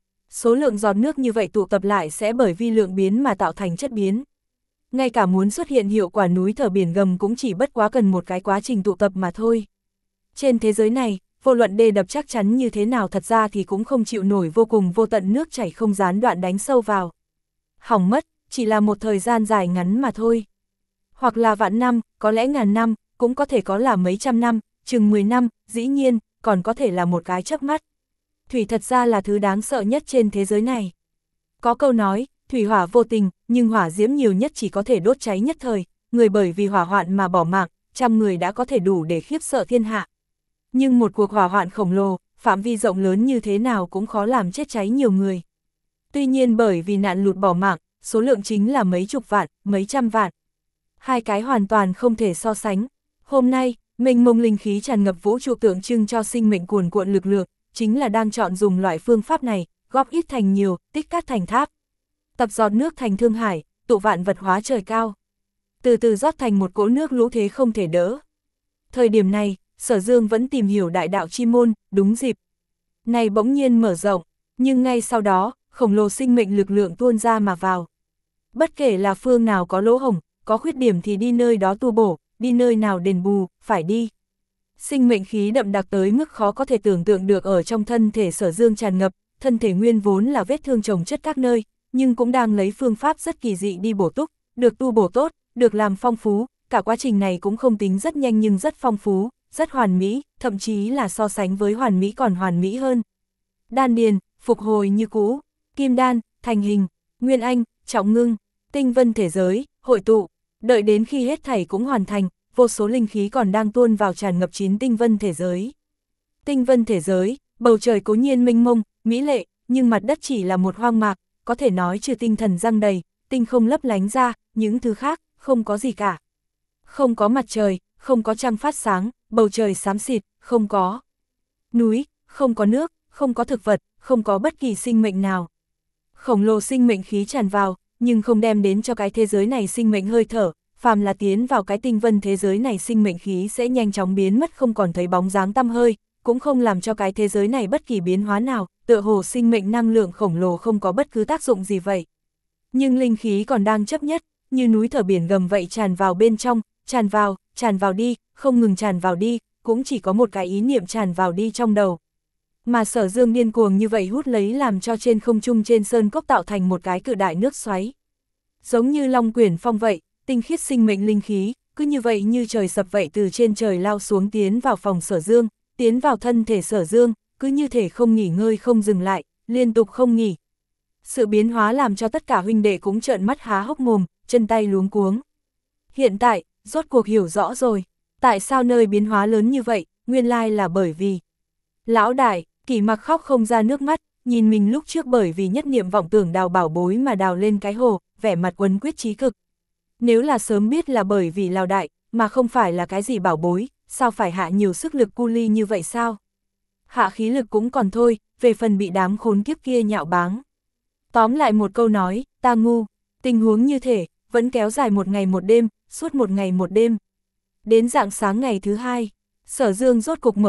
Speaker 1: Số lượng giọt nước như vậy tụ tập lại sẽ bởi vi lượng biến mà tạo thành chất biến. Ngay cả muốn xuất hiện hiệu quả núi thở biển gầm cũng chỉ bất quá cần một cái quá trình tụ tập mà thôi. Trên thế giới này, vô luận đê đập chắc chắn như thế nào thật ra thì cũng không chịu nổi vô cùng vô tận nước chảy không gián đoạn đánh sâu vào. Hỏng mất, chỉ là một thời gian dài ngắn mà thôi. Hoặc là vạn năm, có lẽ ngàn năm, cũng có thể có là mấy trăm năm, chừng mười năm, dĩ nhiên, còn có thể là một cái chớp mắt. Thủy thật ra là thứ đáng sợ nhất trên thế giới này. Có câu nói, thủy hỏa vô tình, nhưng hỏa diễm nhiều nhất chỉ có thể đốt cháy nhất thời, người bởi vì hỏa hoạn mà bỏ mạng, trăm người đã có thể đủ để khiếp sợ thiên hạ. Nhưng một cuộc hỏa hoạn khổng lồ, phạm vi rộng lớn như thế nào cũng khó làm chết cháy nhiều người. Tuy nhiên bởi vì nạn lụt bỏ mạng, số lượng chính là mấy chục vạn, mấy trăm vạn. Hai cái hoàn toàn không thể so sánh. Hôm nay, mênh mông linh khí tràn ngập vũ trụ tượng trưng cho sinh mệnh cuồn cuộn lực lượng, chính là đang chọn dùng loại phương pháp này, góp ít thành nhiều, tích cát thành tháp. Tập giọt nước thành thương hải, tụ vạn vật hóa trời cao. Từ từ rót thành một cỗ nước lũ thế không thể đỡ. Thời điểm này, Sở Dương vẫn tìm hiểu đại đạo chi môn, đúng dịp. Này bỗng nhiên mở rộng, nhưng ngay sau đó, khổng lồ sinh mệnh lực lượng tuôn ra mà vào. Bất kể là phương nào có lỗ hổng, có khuyết điểm thì đi nơi đó tu bổ, đi nơi nào đền bù, phải đi. Sinh mệnh khí đậm đặc tới mức khó có thể tưởng tượng được ở trong thân thể Sở Dương tràn ngập, thân thể nguyên vốn là vết thương chồng chất các nơi, nhưng cũng đang lấy phương pháp rất kỳ dị đi bổ túc, được tu bổ tốt, được làm phong phú, cả quá trình này cũng không tính rất nhanh nhưng rất phong phú, rất hoàn mỹ, thậm chí là so sánh với hoàn mỹ còn hoàn mỹ hơn. Đan điền, phục hồi như cũ, kim đan, thành hình, nguyên anh, trọng ngưng, tinh vân thể giới, hội tụ, đợi đến khi hết thảy cũng hoàn thành, vô số linh khí còn đang tuôn vào tràn ngập chín tinh vân thể giới. Tinh vân thể giới, bầu trời cố nhiên mênh mông, mỹ lệ, nhưng mặt đất chỉ là một hoang mạc, có thể nói trừ tinh thần răng đầy, tinh không lấp lánh ra, những thứ khác, không có gì cả. Không có mặt trời, không có trăng phát sáng, bầu trời xám xịt, không có núi, không có nước, không có thực vật, không có bất kỳ sinh mệnh nào. Khổng lồ sinh mệnh khí tràn vào, nhưng không đem đến cho cái thế giới này sinh mệnh hơi thở, phàm là tiến vào cái tinh vân thế giới này sinh mệnh khí sẽ nhanh chóng biến mất không còn thấy bóng dáng tăm hơi, cũng không làm cho cái thế giới này bất kỳ biến hóa nào, tựa hồ sinh mệnh năng lượng khổng lồ không có bất cứ tác dụng gì vậy. Nhưng linh khí còn đang chấp nhất, như núi thở biển gầm vậy tràn vào bên trong, tràn vào, tràn vào đi, không ngừng tràn vào đi, cũng chỉ có một cái ý niệm tràn vào đi trong đầu. Mà Sở Dương điên cuồng như vậy hút lấy làm cho trên không trung trên sơn cốc tạo thành một cái cự đại nước xoáy. Giống như long quyển phong vậy, tinh khiết sinh mệnh linh khí, cứ như vậy như trời sập vậy từ trên trời lao xuống tiến vào phòng Sở Dương, tiến vào thân thể Sở Dương, cứ như thể không nghỉ ngơi không dừng lại, liên tục không nghỉ. Sự biến hóa làm cho tất cả huynh đệ cũng trợn mắt há hốc mồm, chân tay luống cuống. Hiện tại, rốt cuộc hiểu rõ rồi, tại sao nơi biến hóa lớn như vậy, nguyên lai là bởi vì. Lão đại, Kỷ Mặc khóc không ra nước mắt, nhìn mình lúc trước bởi vì nhất niệm vọng tưởng đào bảo bối mà đào lên cái hồ, vẻ mặt quấn quyết chí cực. Nếu là sớm biết là bởi vì lão đại, mà không phải là cái gì bảo bối, sao phải hạ nhiều sức lực cu ly như vậy sao? Hạ khí lực cũng còn thôi, về phần bị đám khốn kiếp kia nhạo báng. Tóm lại một câu nói, ta ngu, tình huống như thể, vẫn kéo dài một ngày một đêm, suốt một ngày một đêm. Đến rạng sáng ngày thứ hai, Sở Dương rốt cục mở mắt,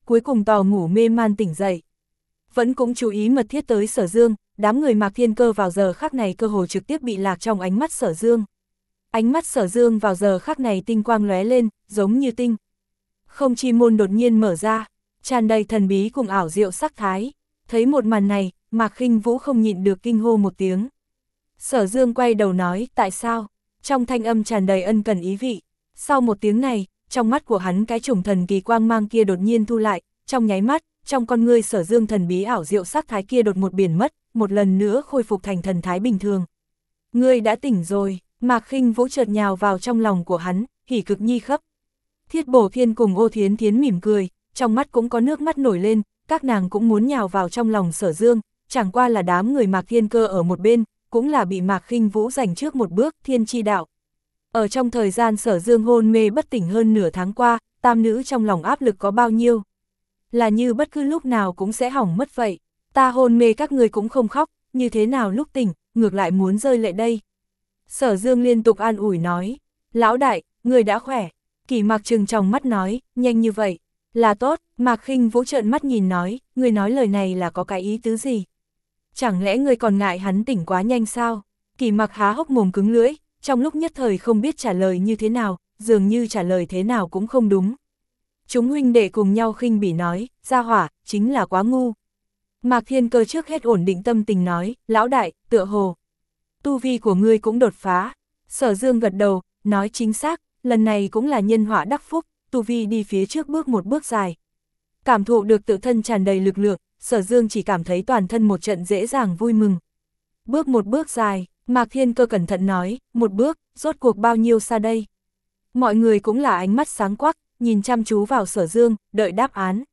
Speaker 1: cuối cùng tò ngủ mê man tỉnh dậy. Vẫn cũng chú ý mật thiết tới Sở Dương, đám người Mạc Thiên Cơ vào giờ khắc này cơ hồ trực tiếp bị lạc trong ánh mắt Sở Dương. Ánh mắt Sở Dương vào giờ khắc này tinh quang lóe lên, giống như tinh. Không chi môn đột nhiên mở ra, tràn đầy thần bí cùng ảo diệu sắc thái. Thấy một màn này, Mạc Khinh Vũ không nhịn được kinh hô một tiếng. Sở Dương quay đầu nói, tại sao? Trong thanh âm tràn đầy ân cần ý vị. Sau một tiếng này, trong mắt của hắn cái chủng thần kỳ quang mang kia đột nhiên thu lại, trong nháy mắt, trong con ngươi Sở Dương thần bí ảo diệu sắc thái kia đột một biển mất, một lần nữa khôi phục thành thần thái bình thường. Ngươi đã tỉnh rồi, Mạc Khinh Vũ chợt nhào vào trong lòng của hắn, hỉ cực nhi khấp. Thiết Bổ Thiên cùng Ô Thiến Thiến mỉm cười, trong mắt cũng có nước mắt nổi lên, các nàng cũng muốn nhào vào trong lòng Sở Dương, chẳng qua là đám người Mạc Thiên Cơ ở một bên, cũng là bị Mạc Khinh Vũ giành trước một bước thiên chi đạo. Ở trong thời gian Sở Dương hôn mê bất tỉnh hơn nửa tháng qua, tam nữ trong lòng áp lực có bao nhiêu? Là như bất cứ lúc nào cũng sẽ hỏng mất vậy. Ta hôn mê các người cũng không khóc, như thế nào lúc tỉnh, ngược lại muốn rơi lệ đây. Sở Dương liên tục an ủi nói, lão đại, người đã khỏe. Kỳ Mạc trừng trong mắt nói, nhanh như vậy, là tốt. Mạc Khinh Vũ trợn mắt nhìn nói, người nói lời này là có cái ý tứ gì? Chẳng lẽ người còn ngại hắn tỉnh quá nhanh sao? Kỳ Mạc há hốc mồm cứng lưỡi, trong lúc nhất thời không biết trả lời như thế nào, dường như trả lời thế nào cũng không đúng. Chúng huynh đệ cùng nhau khinh bỉ nói, gia hỏa, chính là quá ngu. Mạc Thiên Cơ trước hết ổn định tâm tình nói, lão đại, tựa hồ. Tu vi của ngươi cũng đột phá. Sở Dương gật đầu, nói chính xác, lần này cũng là nhân họa đắc phúc, tu vi đi phía trước bước một bước dài. Cảm thụ được tự thân tràn đầy lực lượng, Sở Dương chỉ cảm thấy toàn thân một trận dễ dàng vui mừng. Bước một bước dài, Mạc Thiên Cơ cẩn thận nói, một bước, rốt cuộc bao nhiêu xa đây? Mọi người cũng là ánh mắt sáng quắc, nhìn chăm chú vào Sở Dương, đợi đáp án.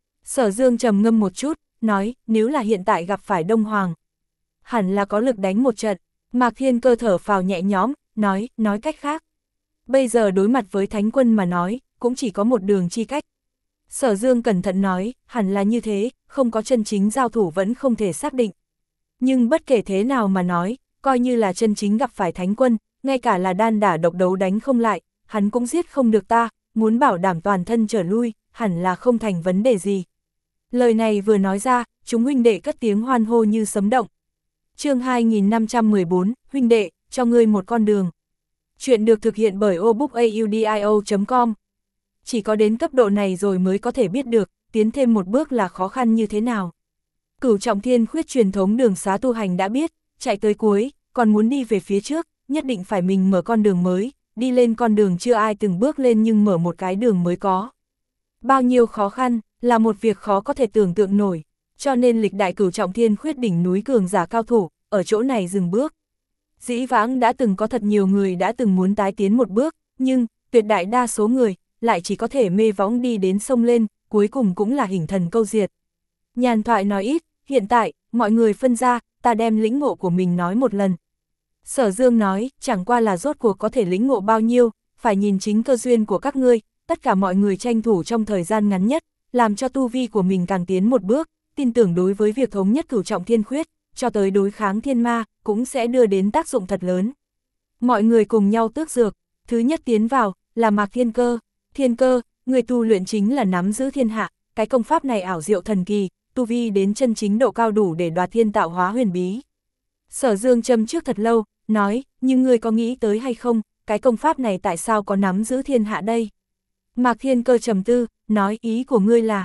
Speaker 1: Sở Dương trầm ngâm một chút, nói, nếu là hiện tại gặp phải Đông Hoàng, hẳn là có lực đánh một trận. Mạc Thiên Cơ thở phào nhẹ nhõm, nói, nói cách khác. Bây giờ đối mặt với Thánh Quân mà nói, cũng chỉ có một đường chi cách. Sở Dương cẩn thận nói, hẳn là như thế, không có chân chính giao thủ vẫn không thể xác định. Nhưng bất kể thế nào mà nói, coi như là chân chính gặp phải Thánh Quân, ngay cả là đan đả độc đấu đánh không lại, hắn cũng giết không được ta, muốn bảo đảm toàn thân trở lui, hẳn là không thành vấn đề gì. Lời này vừa nói ra, chúng huynh đệ cất tiếng hoan hô như sấm động. Chương hai nghìn năm trăm mười bốn, huynh đệ, cho ngươi một con đường. Chuyện được thực hiện bởi obookaudio chấm com. Chỉ có đến cấp độ này rồi mới có thể biết được, tiến thêm một bước là khó khăn như thế nào. Cửu Trọng Thiên Khuyết truyền thống đường xá tu hành đã biết, chạy tới cuối, còn muốn đi về phía trước, nhất định phải mình mở con đường mới, đi lên con đường chưa ai từng bước lên nhưng mở một cái đường mới có. Bao nhiêu khó khăn, là một việc khó có thể tưởng tượng nổi, cho nên lịch đại Cửu Trọng Thiên Khuyết đỉnh núi cường giả cao thủ, ở chỗ này dừng bước. Dĩ vãng đã từng có thật nhiều người đã từng muốn tái tiến một bước, nhưng, tuyệt đại đa số người, lại chỉ có thể mê võng đi đến sông lên, cuối cùng cũng là hình thần câu diệt. Nhàn thoại nói ít, hiện tại, mọi người phân ra, ta đem lĩnh ngộ của mình nói một lần. Sở Dương nói, chẳng qua là rốt cuộc có thể lĩnh ngộ bao nhiêu, phải nhìn chính cơ duyên của các ngươi, tất cả mọi người tranh thủ trong thời gian ngắn nhất, làm cho tu vi của mình càng tiến một bước, tin tưởng đối với việc thống nhất Cửu Trọng Thiên Khuyết, cho tới đối kháng thiên ma, cũng sẽ đưa đến tác dụng thật lớn. Mọi người cùng nhau tước dược, thứ nhất tiến vào, là Mạc Thiên Cơ. Thiên Cơ, người tu luyện chính là nắm giữ thiên hạ, cái công pháp này ảo diệu thần kỳ, tu vi đến chân chính độ cao đủ để đoạt thiên tạo hóa huyền bí. Sở Dương châm trước thật lâu, nói, nhưng người có nghĩ tới hay không, cái công pháp này tại sao có nắm giữ thiên hạ đây? Mạc Thiên Cơ trầm tư, nói ý của ngươi là.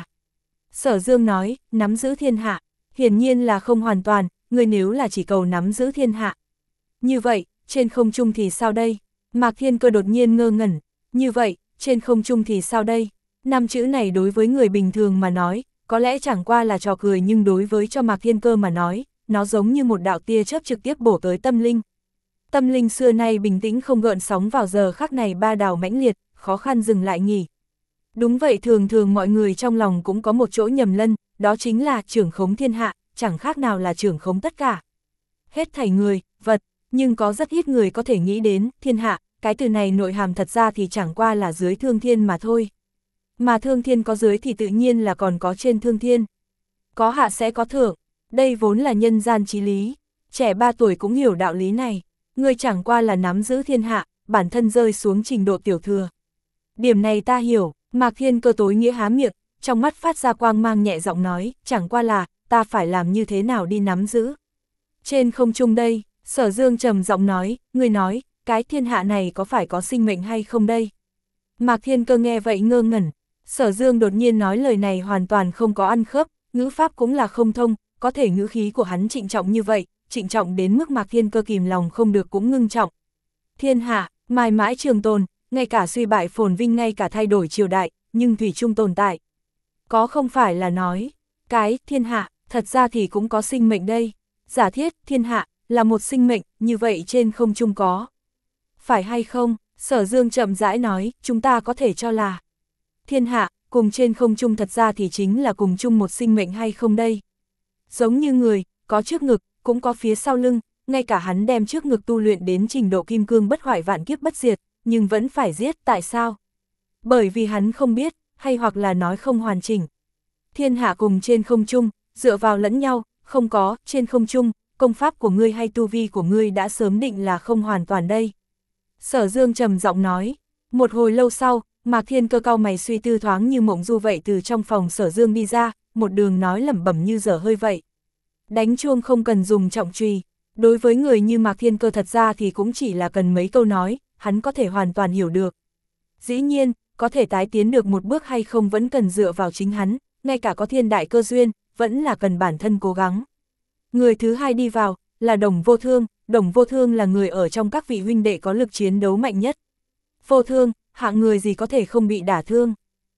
Speaker 1: Sở Dương nói, nắm giữ thiên hạ, hiển nhiên là không hoàn toàn, ngươi nếu là chỉ cầu nắm giữ thiên hạ. Như vậy, trên không trung thì sao đây? Mạc Thiên Cơ đột nhiên ngơ ngẩn, như vậy, trên không trung thì sao đây? Năm chữ này đối với người bình thường mà nói, có lẽ chẳng qua là trò cười nhưng đối với cho Mạc Thiên Cơ mà nói, nó giống như một đạo tia chớp trực tiếp bổ tới tâm linh. Tâm linh xưa nay bình tĩnh không gợn sóng vào giờ khắc này ba đảo mãnh liệt, khó khăn dừng lại nghỉ. Đúng vậy, thường thường mọi người trong lòng cũng có một chỗ nhầm lẫn, đó chính là trưởng khống thiên hạ, chẳng khác nào là trưởng khống tất cả. Hết thảy người, vật, nhưng có rất ít người có thể nghĩ đến thiên hạ, cái từ này nội hàm thật ra thì chẳng qua là dưới thương thiên mà thôi. Mà thương thiên có dưới thì tự nhiên là còn có trên thương thiên. Có hạ sẽ có thượng, đây vốn là nhân gian chí lý, trẻ ba tuổi cũng hiểu đạo lý này, người chẳng qua là nắm giữ thiên hạ, bản thân rơi xuống trình độ tiểu thừa. Điểm này ta hiểu. Mạc Thiên Cơ tối nghĩa há miệng, trong mắt phát ra quang mang nhẹ giọng nói, chẳng qua là, ta phải làm như thế nào đi nắm giữ. Trên không trung đây, Sở Dương trầm giọng nói, ngươi nói, cái thiên hạ này có phải có sinh mệnh hay không đây? Mạc Thiên Cơ nghe vậy ngơ ngẩn, Sở Dương đột nhiên nói lời này hoàn toàn không có ăn khớp, ngữ pháp cũng là không thông, có thể ngữ khí của hắn trịnh trọng như vậy, trịnh trọng đến mức Mạc Thiên Cơ kìm lòng không được cũng ngưng trọng. Thiên hạ, mãi mãi trường tồn, ngay cả suy bại phồn vinh, ngay cả thay đổi triều đại, nhưng thủy chung tồn tại. Có không phải là nói, cái thiên hạ, thật ra thì cũng có sinh mệnh đây. Giả thiết thiên hạ là một sinh mệnh, như vậy trên không trung có. Phải hay không? Sở Dương chậm rãi nói, chúng ta có thể cho là thiên hạ cùng trên không trung thật ra thì chính là cùng chung một sinh mệnh hay không đây? Giống như người, có trước ngực, cũng có phía sau lưng, ngay cả hắn đem trước ngực tu luyện đến trình độ kim cương bất hoại vạn kiếp bất diệt, nhưng vẫn phải giết, tại sao? Bởi vì hắn không biết, hay hoặc là nói không hoàn chỉnh. Thiên hạ cùng trên không trung, dựa vào lẫn nhau, không có, trên không trung, công pháp của ngươi hay tu vi của ngươi đã sớm định là không hoàn toàn đây. Sở Dương trầm giọng nói, một hồi lâu sau, Mạc Thiên Cơ cau mày suy tư thoáng như mộng du vậy từ trong phòng Sở Dương đi ra, một đường nói lẩm bẩm như dở hơi vậy. Đánh chuông không cần dùng trọng chùy, đối với người như Mạc Thiên Cơ thật ra thì cũng chỉ là cần mấy câu nói, hắn có thể hoàn toàn hiểu được. Dĩ nhiên, có thể tái tiến được một bước hay không vẫn cần dựa vào chính hắn, ngay cả có thiên đại cơ duyên, vẫn là cần bản thân cố gắng. Người thứ hai đi vào, là Đồng Vô Thương, Đồng Vô Thương là người ở trong các vị huynh đệ có lực chiến đấu mạnh nhất. Vô Thương, hạng người gì có thể không bị đả thương?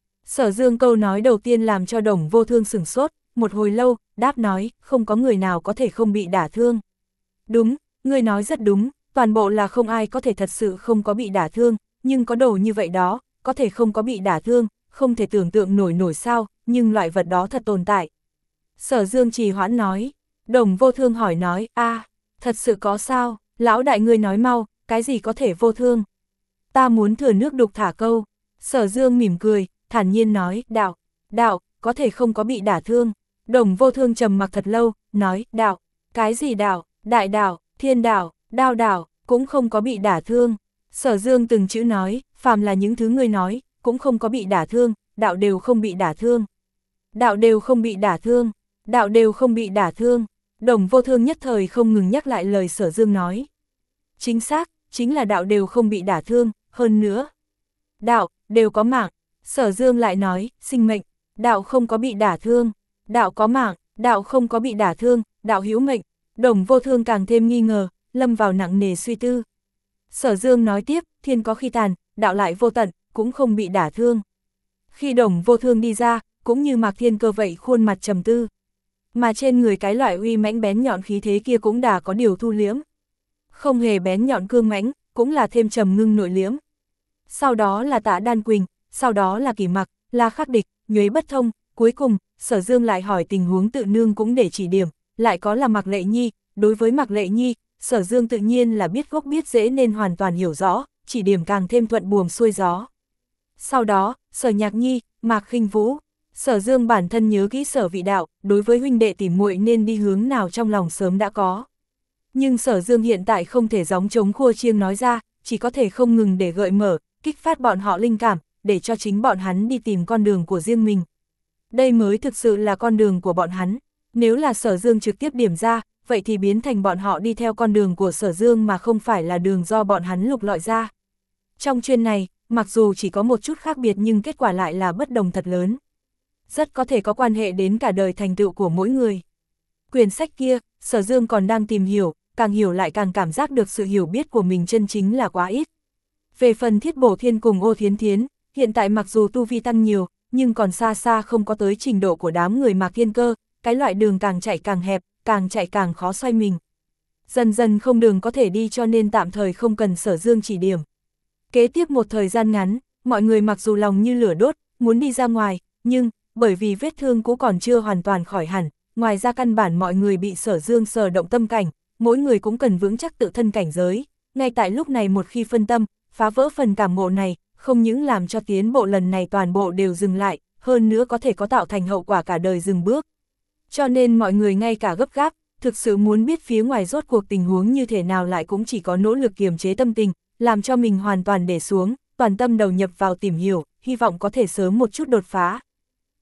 Speaker 1: Sở Dương câu nói đầu tiên làm cho Đồng Vô Thương sửng sốt, một hồi lâu, đáp nói, không có người nào có thể không bị đả thương. Đúng, người nói rất đúng, toàn bộ là không ai có thể thật sự không có bị đả thương, nhưng có đồ như vậy đó, có thể không có bị đả thương, không thể tưởng tượng nổi nổi sao, nhưng loại vật đó thật tồn tại. Sở Dương trì hoãn nói, Đồng Vô Thương hỏi nói, a thật sự có sao, lão đại ngươi nói mau, cái gì có thể vô thương? Ta muốn thừa nước đục thả câu. Sở Dương mỉm cười, thản nhiên nói, đạo, đạo, có thể không có bị đả thương. Đồng Vô Thương trầm mặc thật lâu, nói, đạo, cái gì đạo, đại đạo, thiên đạo, đao đạo, cũng không có bị đả thương. Sở Dương từng chữ nói, phàm là những thứ ngươi nói, cũng không có bị đả thương, đạo đều không bị đả thương. Đạo đều không bị đả thương, đạo đều không bị đả thương. Đồng Vô Thương nhất thời không ngừng nhắc lại lời Sở Dương nói. Chính xác, chính là đạo đều không bị đả thương, hơn nữa. Đạo, đều có mạng. Sở Dương lại nói, sinh mệnh, đạo không có bị đả thương. Đạo có mạng, đạo không có bị đả thương, đạo hữu mệnh. Đồng Vô Thương càng thêm nghi ngờ, lâm vào nặng nề suy tư. Sở Dương nói tiếp, thiên có khi tàn, đạo lại vô tận, cũng không bị đả thương. Khi Đồng Vô Thương đi ra, cũng như Mạc Thiên Cơ vậy khuôn mặt trầm tư. Mà trên người cái loại uy mãnh bén nhọn khí thế kia cũng đã có điều thu liễm. Không hề bén nhọn cương mãnh, cũng là thêm trầm ngưng nội liễm. Sau đó là Tạ Đan Quỳnh, sau đó là Kỷ Mặc, là Khắc Địch, Nhuế Bất Thông, cuối cùng, Sở Dương lại hỏi tình huống Tự Nương cũng để chỉ điểm, lại có là Mạc Lệ Nhi, đối với Mạc Lệ Nhi, Sở Dương tự nhiên là biết gốc biết rễ nên hoàn toàn hiểu rõ, chỉ điểm càng thêm thuận buồm xuôi gió. Sau đó, Sở Nhạc Nhi, Mạc Khinh Vũ, Sở Dương bản thân nhớ kỹ Sở Vị Đạo, đối với huynh đệ tỉ muội nên đi hướng nào trong lòng sớm đã có. Nhưng Sở Dương hiện tại không thể gióng trống khua chiêng nói ra, chỉ có thể không ngừng để gợi mở, kích phát bọn họ linh cảm, để cho chính bọn hắn đi tìm con đường của riêng mình. Đây mới thực sự là con đường của bọn hắn, nếu là Sở Dương trực tiếp điểm ra, vậy thì biến thành bọn họ đi theo con đường của Sở Dương mà không phải là đường do bọn hắn lục lọi ra. Trong chuyên này, mặc dù chỉ có một chút khác biệt nhưng kết quả lại là bất đồng thật lớn. Rất có thể có quan hệ đến cả đời thành tựu của mỗi người. Quyển sách kia, Sở Dương còn đang tìm hiểu, càng hiểu lại càng cảm giác được sự hiểu biết của mình chân chính là quá ít. Về phần Thiết Bổ Thiên cùng Ô Thiến Thiến, hiện tại mặc dù tu vi tăng nhiều, nhưng còn xa xa không có tới trình độ của đám người Mạc Thiên Cơ, cái loại đường càng chạy càng hẹp, càng chạy càng khó xoay mình. Dần dần không đường có thể đi cho nên tạm thời không cần Sở Dương chỉ điểm. Kế tiếp một thời gian ngắn, mọi người mặc dù lòng như lửa đốt, muốn đi ra ngoài, nhưng, bởi vì vết thương cũ còn chưa hoàn toàn khỏi hẳn, ngoài ra căn bản mọi người bị Sở Dương sờ động tâm cảnh, mỗi người cũng cần vững chắc tự thân cảnh giới. Ngay tại lúc này một khi phân tâm, phá vỡ phần cảm ngộ này, không những làm cho tiến bộ lần này toàn bộ đều dừng lại, hơn nữa có thể có tạo thành hậu quả cả đời dừng bước. Cho nên mọi người ngay cả gấp gáp, thực sự muốn biết phía ngoài rốt cuộc tình huống như thế nào lại cũng chỉ có nỗ lực kiềm chế tâm tình, làm cho mình hoàn toàn để xuống, toàn tâm đầu nhập vào tìm hiểu, hy vọng có thể sớm một chút đột phá.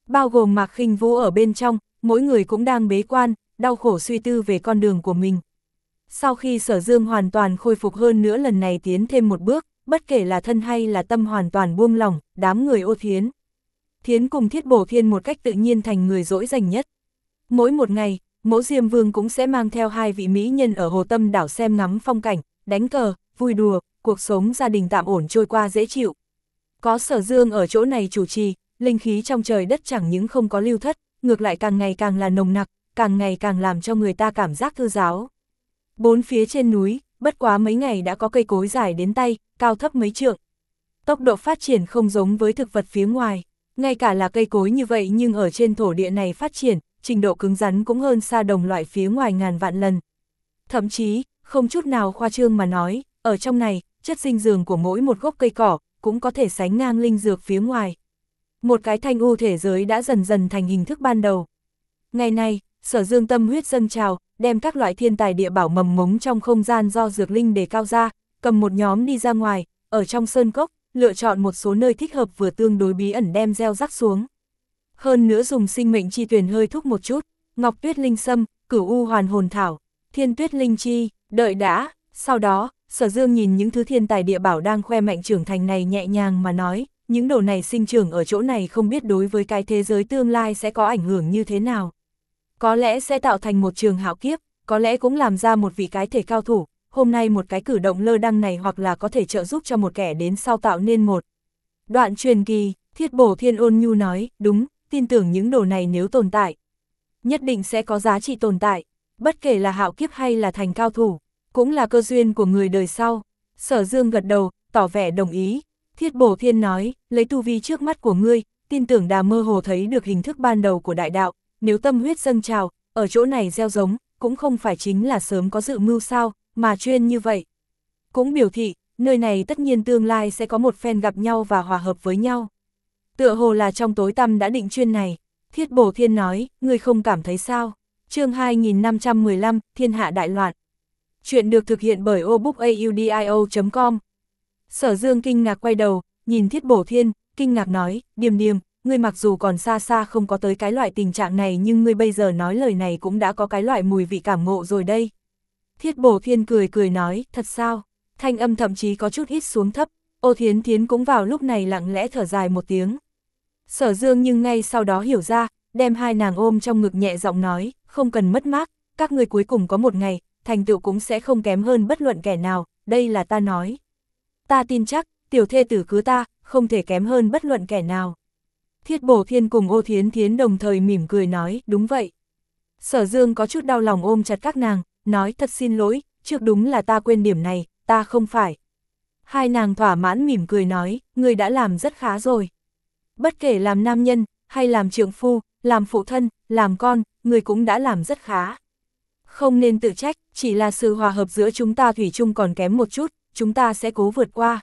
Speaker 1: bao gồm Mạc Khinh Vũ ở bên trong, mỗi người cũng đang bế quan, đau khổ suy tư về con đường của mình. Sau khi Sở Dương hoàn toàn khôi phục hơn nữa lần này tiến thêm một bước, bất kể là thân hay là tâm hoàn toàn buông lỏng, đám người Ô Thiến. Thiến cùng Thiết Bổ Thiên một cách tự nhiên thành người dỗi dành nhất. Mỗi một ngày, Mẫu Diêm Vương cũng sẽ mang theo hai vị mỹ nhân ở Hồ Tâm đảo xem ngắm phong cảnh, đánh cờ, vui đùa, cuộc sống gia đình tạm ổn trôi qua dễ chịu. Có Sở Dương ở chỗ này chủ trì, linh khí trong trời đất chẳng những không có lưu thất, ngược lại càng ngày càng là nồng nặc, càng ngày càng làm cho người ta cảm giác thư giáo. Bốn phía trên núi, bất quá mấy ngày đã có cây cối dài đến tay, cao thấp mấy trượng. Tốc độ phát triển không giống với thực vật phía ngoài, ngay cả là cây cối như vậy nhưng ở trên thổ địa này phát triển, trình độ cứng rắn cũng hơn xa đồng loại phía ngoài ngàn vạn lần. Thậm chí, không chút nào khoa trương mà nói, ở trong này, chất dinh dưỡng của mỗi một gốc cây cỏ cũng có thể sánh ngang linh dược phía ngoài. Một cái thanh u thể giới đã dần dần thành hình thức ban đầu. Ngày nay, Sở Dương tâm huyết dâng trào, đem các loại thiên tài địa bảo mầm mống trong không gian do dược linh đề cao ra, cầm một nhóm đi ra ngoài, ở trong sơn cốc, lựa chọn một số nơi thích hợp vừa tương đối bí ẩn đem gieo rắc xuống. Hơn nữa dùng sinh mệnh chi tuyển hơi thúc một chút, ngọc tuyết linh sâm, cửu u hoàn hồn thảo, thiên tuyết linh chi, đợi đã. Sau đó, Sở Dương nhìn những thứ thiên tài địa bảo đang khoe mạnh trưởng thành này nhẹ nhàng mà nói, những đồ này sinh trưởng ở chỗ này không biết đối với cái thế giới tương lai sẽ có ảnh hưởng như thế nào. Có lẽ sẽ tạo thành một trường hạo kiếp, có lẽ cũng làm ra một vị cái thể cao thủ, hôm nay một cái cử động lơ đăng này hoặc là có thể trợ giúp cho một kẻ đến sau tạo nên một đoạn truyền kỳ. Thiết Bổ Thiên ôn nhu nói, đúng, tin tưởng những đồ này nếu tồn tại, nhất định sẽ có giá trị tồn tại, bất kể là hạo kiếp hay là thành cao thủ, cũng là cơ duyên của người đời sau. Sở Dương gật đầu, tỏ vẻ đồng ý. Thiết Bổ Thiên nói, lấy tu vi trước mắt của ngươi, tin tưởng đã mơ hồ thấy được hình thức ban đầu của đại đạo, nếu tâm huyết dâng trào, ở chỗ này gieo giống, cũng không phải chính là sớm có dự mưu sao, mà chuyên như vậy. Cũng biểu thị, nơi này tất nhiên tương lai sẽ có một phen gặp nhau và hòa hợp với nhau. Tựa hồ là trong tối tăm đã định chuyên này. Thiết Bổ Thiên nói, ngươi không cảm thấy sao? Chương hai nghìn năm trăm mười lăm, Thiên hạ đại loạn. Chuyện được thực hiện bởi obookaudio chấm com. Sở Dương kinh ngạc quay đầu, nhìn Thiết Bổ Thiên, kinh ngạc nói, Điềm Điềm, ngươi mặc dù còn xa xa không có tới cái loại tình trạng này nhưng ngươi bây giờ nói lời này cũng đã có cái loại mùi vị cảm ngộ rồi đây. Thiết Bổ Thiên cười cười nói, thật sao? Thanh âm thậm chí có chút ít xuống thấp, Ô Thiến Thiến cũng vào lúc này lặng lẽ thở dài một tiếng. Sở Dương nhưng ngay sau đó hiểu ra, đem hai nàng ôm trong ngực nhẹ giọng nói, không cần mất mát, các ngươi cuối cùng có một ngày, thành tựu cũng sẽ không kém hơn bất luận kẻ nào, đây là ta nói. Ta tin chắc, tiểu thê tử cứ ta, không thể kém hơn bất luận kẻ nào. Thiết Bổ Thiên cùng Ô Thiến Thiến đồng thời mỉm cười nói, đúng vậy. Sở Dương có chút đau lòng ôm chặt các nàng, nói thật xin lỗi, trước đúng là ta quên điểm này, ta không phải. Hai nàng thỏa mãn mỉm cười nói, ngươi đã làm rất khá rồi. Bất kể làm nam nhân, hay làm trượng phu, làm phụ thân, làm con, ngươi cũng đã làm rất khá. Không nên tự trách, chỉ là sự hòa hợp giữa chúng ta thủy chung còn kém một chút, chúng ta sẽ cố vượt qua.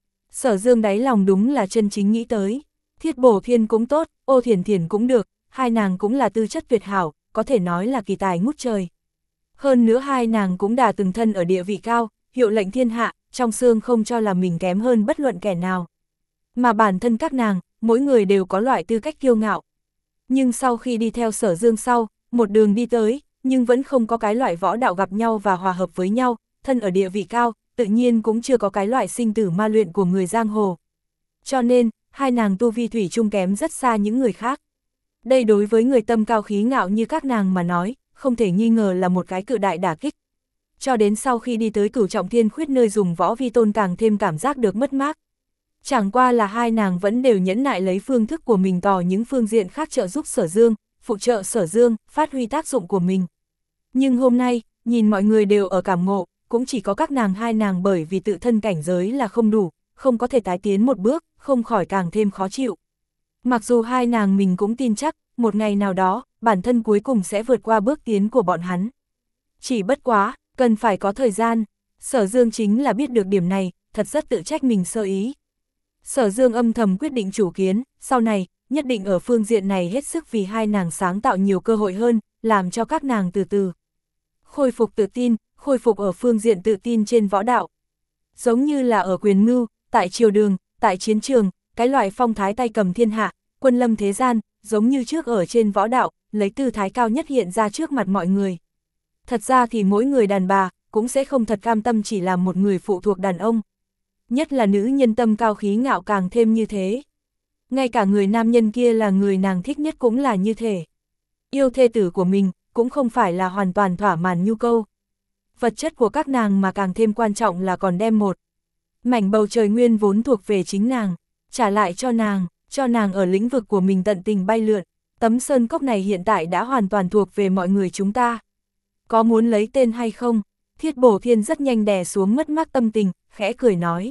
Speaker 1: Sở Dương đáy lòng đúng là chân chính nghĩ tới. Thiết Bổ Thiên cũng tốt, Ô Thiển Thiển cũng được, hai nàng cũng là tư chất tuyệt hảo, có thể nói là kỳ tài ngút trời. Hơn nữa hai nàng cũng đã từng thân ở địa vị cao, hiệu lệnh thiên hạ, trong xương không cho là mình kém hơn bất luận kẻ nào. Mà bản thân các nàng, mỗi người đều có loại tư cách kiêu ngạo. Nhưng sau khi đi theo Sở Dương sau, một đường đi tới, nhưng vẫn không có cái loại võ đạo gặp nhau và hòa hợp với nhau, thân ở địa vị cao, tự nhiên cũng chưa có cái loại sinh tử ma luyện của người giang hồ. Cho nên, hai nàng tu vi thủy chung kém rất xa những người khác. Đây đối với người tâm cao khí ngạo như các nàng mà nói, không thể nghi ngờ là một cái cự đại đả kích. Cho đến sau khi đi tới Cửu Trọng Thiên Khuyết nơi dùng võ vi tôn càng thêm cảm giác được mất mát. Chẳng qua là hai nàng vẫn đều nhẫn nại lấy phương thức của mình tỏ những phương diện khác trợ giúp Sở Dương, phụ trợ Sở Dương, phát huy tác dụng của mình. Nhưng hôm nay, nhìn mọi người đều ở cảm ngộ, cũng chỉ có các nàng hai nàng bởi vì tự thân cảnh giới là không đủ, không có thể tái tiến một bước, không khỏi càng thêm khó chịu. Mặc dù hai nàng mình cũng tin chắc, một ngày nào đó, bản thân cuối cùng sẽ vượt qua bước tiến của bọn hắn. Chỉ bất quá, cần phải có thời gian. Sở Dương chính là biết được điểm này, thật rất tự trách mình sơ ý. Sở Dương âm thầm quyết định chủ kiến, sau này, nhất định ở phương diện này hết sức vì hai nàng sáng tạo nhiều cơ hội hơn, làm cho các nàng từ từ khôi phục tự tin, khôi phục ở phương diện tự tin trên võ đạo. Giống như là ở quyền mưu, tại triều đường, tại chiến trường, cái loại phong thái tay cầm thiên hạ, quân lâm thế gian, giống như trước ở trên võ đạo, lấy tư thái cao nhất hiện ra trước mặt mọi người. Thật ra thì mỗi người đàn bà, cũng sẽ không thật cam tâm chỉ là một người phụ thuộc đàn ông. Nhất là nữ nhân tâm cao khí ngạo càng thêm như thế. Ngay cả người nam nhân kia là người nàng thích nhất cũng là như thế. Yêu thê tử của mình, cũng không phải là hoàn toàn thỏa mãn nhu cầu vật chất của các nàng mà càng thêm quan trọng là còn đem một mảnh bầu trời nguyên vốn thuộc về chính nàng, trả lại cho nàng, cho nàng ở lĩnh vực của mình tận tình bay lượn. Tấm sơn cốc này hiện tại đã hoàn toàn thuộc về mọi người chúng ta. Có muốn lấy tên hay không? Thiết Bổ Thiên rất nhanh đè xuống mất mát tâm tình, khẽ cười nói.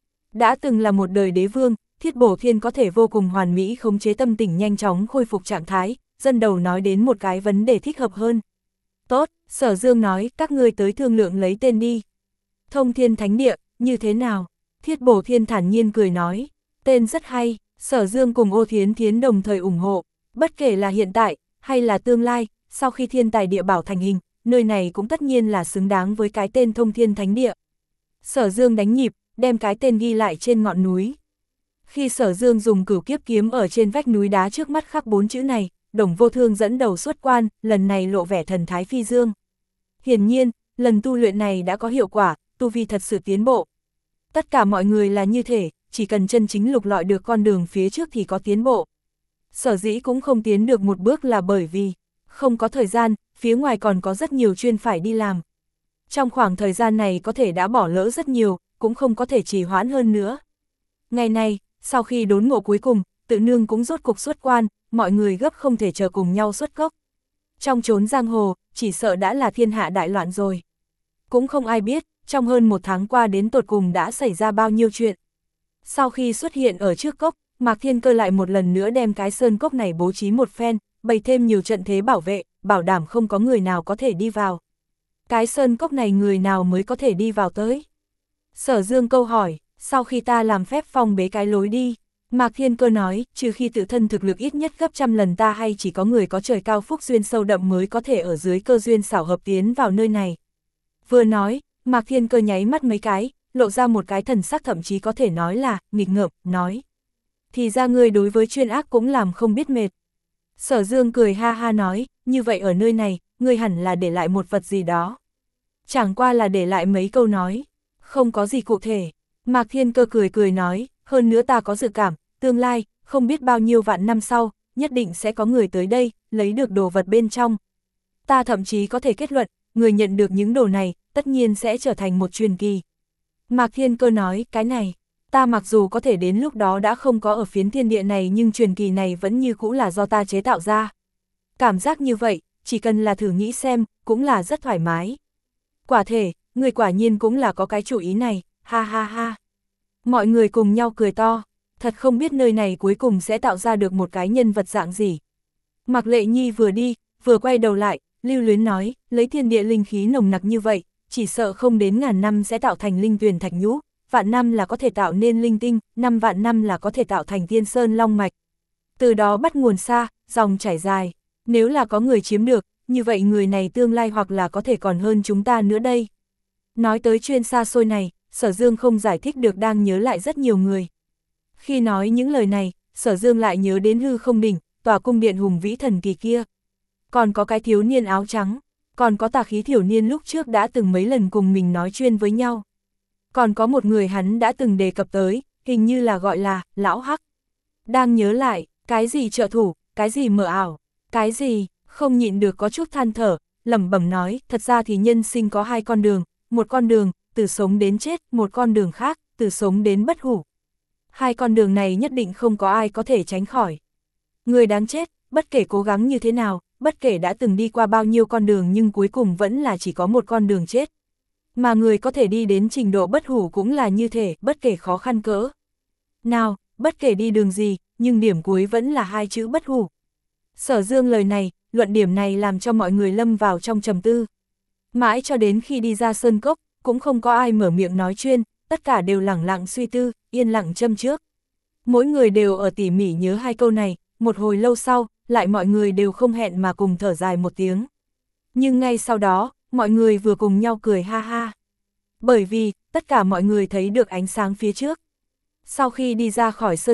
Speaker 1: Đã từng là một đời đế vương, Thiết Bổ Thiên có thể vô cùng hoàn mỹ khống chế tâm tình nhanh chóng khôi phục trạng thái, dân đầu nói đến một cái vấn đề thích hợp hơn. Tốt, Sở Dương nói, các ngươi tới thương lượng lấy tên đi. Thông Thiên Thánh Địa, như thế nào? Thiết Bổ Thiên thản nhiên cười nói, tên rất hay. Sở Dương cùng Ô Thiến Thiến đồng thời ủng hộ, bất kể là hiện tại, hay là tương lai, sau khi thiên tài địa bảo thành hình, nơi này cũng tất nhiên là xứng đáng với cái tên Thông Thiên Thánh Địa. Sở Dương đánh nhịp, đem cái tên ghi lại trên ngọn núi. Khi Sở Dương dùng cửu kiếp kiếm ở trên vách núi đá trước mắt khắc bốn chữ này, Đồng Vô Thương dẫn đầu xuất quan, lần này lộ vẻ thần thái phi dương. Hiển nhiên, lần tu luyện này đã có hiệu quả, tu vi thật sự tiến bộ. Tất cả mọi người là như thế, chỉ cần chân chính lục lọi được con đường phía trước thì có tiến bộ. Sở dĩ cũng không tiến được một bước là bởi vì không có thời gian, phía ngoài còn có rất nhiều chuyên phải đi làm. Trong khoảng thời gian này có thể đã bỏ lỡ rất nhiều, cũng không có thể trì hoãn hơn nữa. Ngày này, sau khi đốn ngộ cuối cùng, Tự Nương cũng rốt cục xuất quan, mọi người gấp không thể chờ cùng nhau xuất cốc. Trong chốn giang hồ, chỉ sợ đã là thiên hạ đại loạn rồi. Cũng không ai biết, trong hơn một tháng qua đến tột cùng đã xảy ra bao nhiêu chuyện. Sau khi xuất hiện ở trước cốc, Mạc Thiên Cơ lại một lần nữa đem cái sơn cốc này bố trí một phen, bày thêm nhiều trận thế bảo vệ, bảo đảm không có người nào có thể đi vào. Cái sơn cốc này người nào mới có thể đi vào tới? Sở Dương câu hỏi, sau khi ta làm phép phong bế cái lối đi, Mạc Thiên Cơ nói, trừ khi tự thân thực lực ít nhất gấp trăm lần ta hay chỉ có người có trời cao phúc duyên sâu đậm mới có thể ở dưới cơ duyên xảo hợp tiến vào nơi này. Vừa nói, Mạc Thiên Cơ nháy mắt mấy cái, lộ ra một cái thần sắc thậm chí có thể nói là nghịch ngợm, nói. Thì ra ngươi đối với chuyên ác cũng làm không biết mệt. Sở Dương cười ha ha nói, như vậy ở nơi này, ngươi hẳn là để lại một vật gì đó. Chẳng qua là để lại mấy câu nói, không có gì cụ thể. Mạc Thiên Cơ cười cười nói, hơn nữa ta có dự cảm, tương lai, không biết bao nhiêu vạn năm sau, nhất định sẽ có người tới đây, lấy được đồ vật bên trong. Ta thậm chí có thể kết luận, người nhận được những đồ này, tất nhiên sẽ trở thành một truyền kỳ. Mạc Thiên Cơ nói, cái này, ta mặc dù có thể đến lúc đó đã không có ở phiến thiên địa này nhưng truyền kỳ này vẫn như cũ là do ta chế tạo ra. Cảm giác như vậy, chỉ cần là thử nghĩ xem, cũng là rất thoải mái. Quả thể, người quả nhiên cũng là có cái chủ ý này, ha ha ha. Mọi người cùng nhau cười to, thật không biết nơi này cuối cùng sẽ tạo ra được một cái nhân vật dạng gì. Mạc Lệ Nhi vừa đi, vừa quay đầu lại, lưu luyến nói, lấy thiên địa linh khí nồng nặc như vậy, chỉ sợ không đến ngàn năm sẽ tạo thành linh tuyền thạch nhũ, vạn năm là có thể tạo nên linh tinh, năm vạn năm là có thể tạo thành thiên sơn long mạch. Từ đó bắt nguồn xa, dòng chảy dài, nếu là có người chiếm được, như vậy người này tương lai hoặc là có thể còn hơn chúng ta nữa đây. Nói tới chuyên xa xôi này, Sở Dương không giải thích được đang nhớ lại rất nhiều người. Khi nói những lời này, Sở Dương lại nhớ đến hư không đỉnh, tòa cung điện hùng vĩ thần kỳ kia. Còn có cái thiếu niên áo trắng, còn có tà khí thiểu niên lúc trước đã từng mấy lần cùng mình nói chuyên với nhau. Còn có một người hắn đã từng đề cập tới, hình như là gọi là Lão Hắc. Đang nhớ lại, cái gì trợ thủ, cái gì mờ ảo, cái gì, không nhịn được có chút than thở, lẩm bẩm nói, thật ra thì nhân sinh có hai con đường, một con đường, từ sống đến chết, một con đường khác, từ sống đến bất hủ. Hai con đường này nhất định không có ai có thể tránh khỏi. Người đáng chết, bất kể cố gắng như thế nào, bất kể đã từng đi qua bao nhiêu con đường nhưng cuối cùng vẫn là chỉ có một con đường chết. Mà người có thể đi đến trình độ bất hủ cũng là như thế, bất kể khó khăn cỡ nào, bất kể đi đường gì, nhưng điểm cuối vẫn là hai chữ bất hủ. Sở Dương lời này, luận điểm này làm cho mọi người lâm vào trong trầm tư. Mãi cho đến khi đi ra sơn cốc, cũng không có ai mở miệng nói chuyên, tất cả đều lẳng lặng suy tư, yên lặng châm trước. Mỗi người đều ở tỉ mỉ nhớ hai câu này, một hồi lâu sau, lại mọi người đều không hẹn mà cùng thở dài một tiếng. Nhưng ngay sau đó, mọi người vừa cùng nhau cười ha ha. Bởi vì, tất cả mọi người thấy được ánh sáng phía trước. Sau khi đi ra khỏi sơn cốc,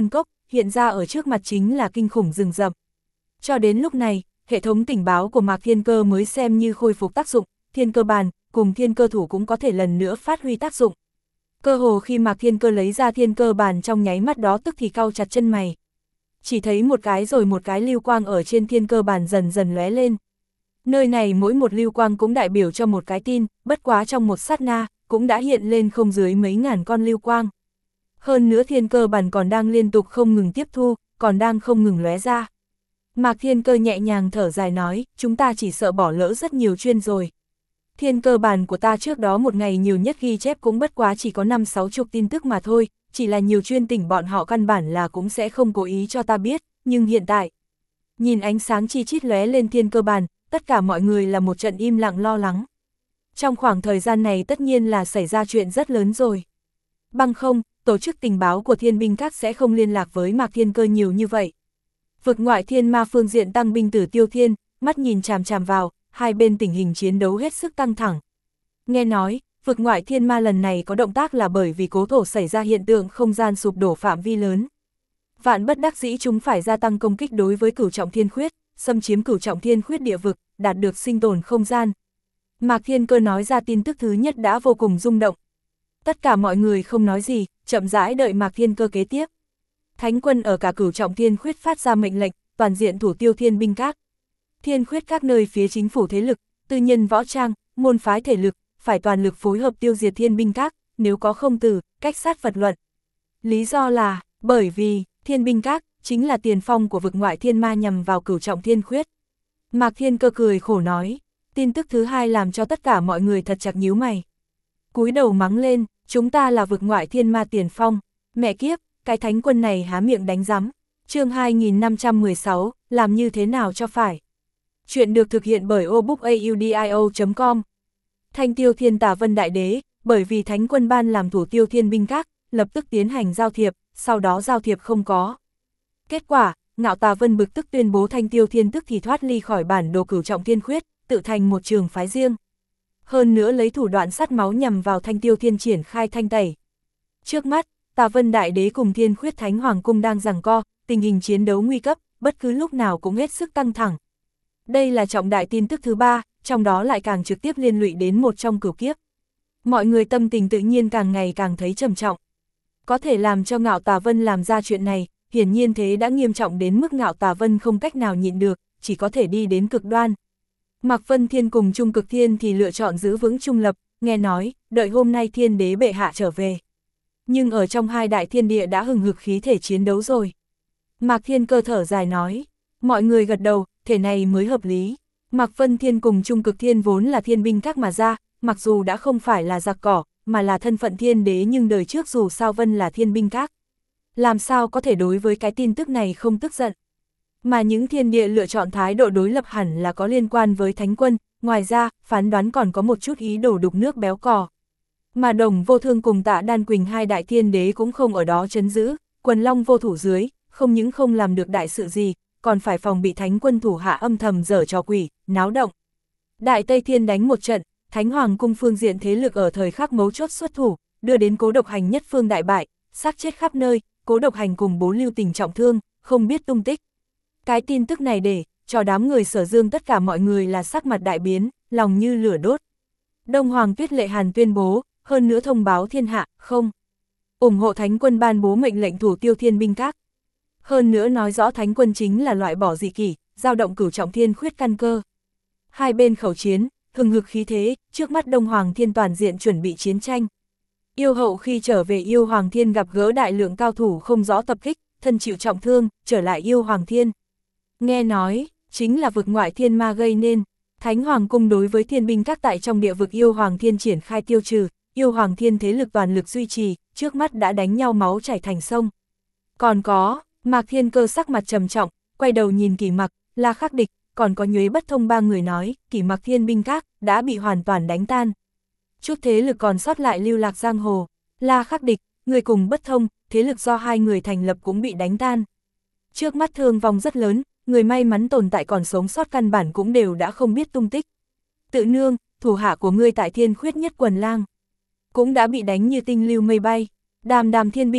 Speaker 1: hiện ra ở trước mặt chính là kinh khủng rừng rậm. Cho đến lúc này, hệ thống tình báo của Mạc Thiên Cơ mới xem như khôi phục tác dụng, thiên cơ bàn, cùng thiên cơ thủ cũng có thể lần nữa phát huy tác dụng. Cơ hồ khi Mạc Thiên Cơ lấy ra thiên cơ bàn trong nháy mắt đó tức thì cau chặt chân mày. Chỉ thấy một cái rồi một cái lưu quang ở trên thiên cơ bàn dần dần lóe lên. Nơi này mỗi một lưu quang cũng đại biểu cho một cái tin, bất quá trong một sát na, cũng đã hiện lên không dưới mấy ngàn con lưu quang. Hơn nữa thiên cơ bàn còn đang liên tục không ngừng tiếp thu, còn đang không ngừng lóe ra. Mạc Thiên Cơ nhẹ nhàng thở dài nói, chúng ta chỉ sợ bỏ lỡ rất nhiều chuyên rồi. Thiên cơ bàn của ta trước đó một ngày nhiều nhất ghi chép cũng bất quá chỉ có năm sáu chục tin tức mà thôi, chỉ là nhiều chuyên tỉnh bọn họ căn bản là cũng sẽ không cố ý cho ta biết, nhưng hiện tại, nhìn ánh sáng chi chít lóe lên thiên cơ bàn, tất cả mọi người là một trận im lặng lo lắng. Trong khoảng thời gian này tất nhiên là xảy ra chuyện rất lớn rồi. Bằng không, tổ chức tình báo của Thiên binh các sẽ không liên lạc với Mạc Thiên Cơ nhiều như vậy. Vực ngoại thiên ma phương diện tăng binh Tử Tiêu Thiên, mắt nhìn chằm chằm vào, hai bên tình hình chiến đấu hết sức căng thẳng. Nghe nói, vực ngoại thiên ma lần này có động tác là bởi vì cố thổ xảy ra hiện tượng không gian sụp đổ phạm vi lớn. Vạn bất đắc dĩ chúng phải gia tăng công kích đối với Cửu Trọng Thiên Khuyết, xâm chiếm Cửu Trọng Thiên Khuyết địa vực, đạt được sinh tồn không gian. Mạc Thiên Cơ nói ra tin tức thứ nhất đã vô cùng rung động. Tất cả mọi người không nói gì, chậm rãi đợi Mạc Thiên Cơ kế tiếp. Thánh quân ở cả Cửu Trọng Thiên Khuyết phát ra mệnh lệnh, toàn diện thủ tiêu Thiên binh các. Thiên Khuyết các nơi phía chính phủ thế lực, tư nhân võ trang, môn phái thể lực, phải toàn lực phối hợp tiêu diệt Thiên binh các, nếu có không tử, cách sát vật luận. Lý do là, bởi vì, Thiên binh các, chính là tiền phong của vực ngoại thiên ma nhằm vào Cửu Trọng Thiên Khuyết. Mạc Thiên Cơ cười khổ nói, tin tức thứ hai làm cho tất cả mọi người thật chặt nhíu mày. Cúi đầu mắng lên, chúng ta là vực ngoại thiên ma tiền phong, mẹ kiếp, cái thánh quân này há miệng đánh rắm. Chương hai nghìn năm trăm mười sáu, làm như thế nào cho phải. Chuyện được thực hiện bởi obookaudio chấm com. Thanh Tiêu Thiên Tà Vân Đại Đế, bởi vì thánh quân ban làm thủ tiêu Thiên binh các, lập tức tiến hành giao thiệp, sau đó giao thiệp không có. Kết quả, Ngạo Tà Vân bực tức tuyên bố Thanh Tiêu Thiên tức thì thoát ly khỏi bản đồ Cửu Trọng Thiên Khuyết, tự thành một trường phái riêng. Hơn nữa lấy thủ đoạn sát máu nhằm vào Thanh Tiêu Thiên triển khai thanh tẩy. Trước mắt, Tà Vân Đại Đế cùng Thiên Khuyết Thánh Hoàng Cung đang giằng co, tình hình chiến đấu nguy cấp, bất cứ lúc nào cũng hết sức căng thẳng. Đây là trọng đại tin tức thứ ba, trong đó lại càng trực tiếp liên lụy đến một trong cửu kiếp. Mọi người tâm tình tự nhiên càng ngày càng thấy trầm trọng. Có thể làm cho Ngạo Tà Vân làm ra chuyện này, hiển nhiên thế đã nghiêm trọng đến mức Ngạo Tà Vân không cách nào nhịn được, chỉ có thể đi đến cực đoan. Mạc Vân Thiên cùng Trung Cực Thiên thì lựa chọn giữ vững trung lập, nghe nói, đợi hôm nay Thiên Đế bệ hạ trở về. Nhưng ở trong hai đại thiên địa đã hừng hực khí thể chiến đấu rồi. Mạc Thiên Cơ thở dài nói, mọi người gật đầu, thể này mới hợp lý. Mạc Vân Thiên cùng Trung Cực Thiên vốn là thiên binh các mà ra, mặc dù đã không phải là giặc cỏ, mà là thân phận thiên đế nhưng đời trước dù sao Vân là thiên binh các. Làm sao có thể đối với cái tin tức này không tức giận. Mà những thiên địa lựa chọn thái độ đối lập hẳn là có liên quan với thánh quân, ngoài ra, phán đoán còn có một chút ý đồ đục nước béo cò. Mà Đồng Vô Thương cùng Tạ Đan Quỳnh hai đại thiên đế cũng không ở đó trấn giữ, quần long vô thủ dưới, không những không làm được đại sự gì, còn phải phòng bị thánh quân thủ hạ âm thầm dở trò quỷ, náo động. Đại Tây Thiên đánh một trận, Thánh Hoàng Cung phương diện thế lực ở thời khắc mấu chốt xuất thủ, đưa đến Cố Độc Hành nhất phương đại bại, xác chết khắp nơi, Cố Độc Hành cùng Bố Lưu Tình trọng thương, không biết tung tích. Cái tin tức này để cho đám người Sở Dương tất cả mọi người là sắc mặt đại biến, lòng như lửa đốt. Đông Hoàng Tuyết Lệ Hàn tuyên bố, hơn nữa thông báo thiên hạ, không ủng hộ thánh quân ban bố mệnh lệnh thủ tiêu thiên binh các. Hơn nữa nói rõ thánh quân chính là loại bỏ dị kỷ, dao động Cửu Trọng Thiên Khuyết căn cơ. Hai bên khẩu chiến, hừng hực khí thế, trước mắt Đông Hoàng Thiên toàn diện chuẩn bị chiến tranh. Yêu hậu khi trở về Yêu Hoàng Thiên gặp gỡ đại lượng cao thủ không rõ tập kích, thân chịu trọng thương, trở lại Yêu Hoàng Thiên. Nghe nói, chính là vực ngoại thiên ma gây nên. Thánh Hoàng Cung đối với thiên binh các tại trong địa vực Yêu Hoàng Thiên triển khai tiêu trừ, Yêu Hoàng Thiên thế lực toàn lực duy trì, trước mắt đã đánh nhau máu chảy thành sông. Còn có, Mạc Thiên Cơ sắc mặt trầm trọng, quay đầu nhìn Kỷ Mặc, La Khắc Địch, còn có Nhuế Bất Thông ba người nói, Kỷ Mặc thiên binh các đã bị hoàn toàn đánh tan. Chút thế lực còn sót lại lưu lạc giang hồ, La Khắc Địch, người cùng Bất Thông, thế lực do hai người thành lập cũng bị đánh tan. Trước mắt thương vong rất lớn, người may mắn tồn tại còn sống sót căn bản cũng đều đã không biết tung tích. Tự Nương, thủ hạ của ngươi tại Thiên Khuyết Nhất Quần Lang, cũng đã bị đánh như tinh lưu mây bay. Đàm Đàm thiên binh các,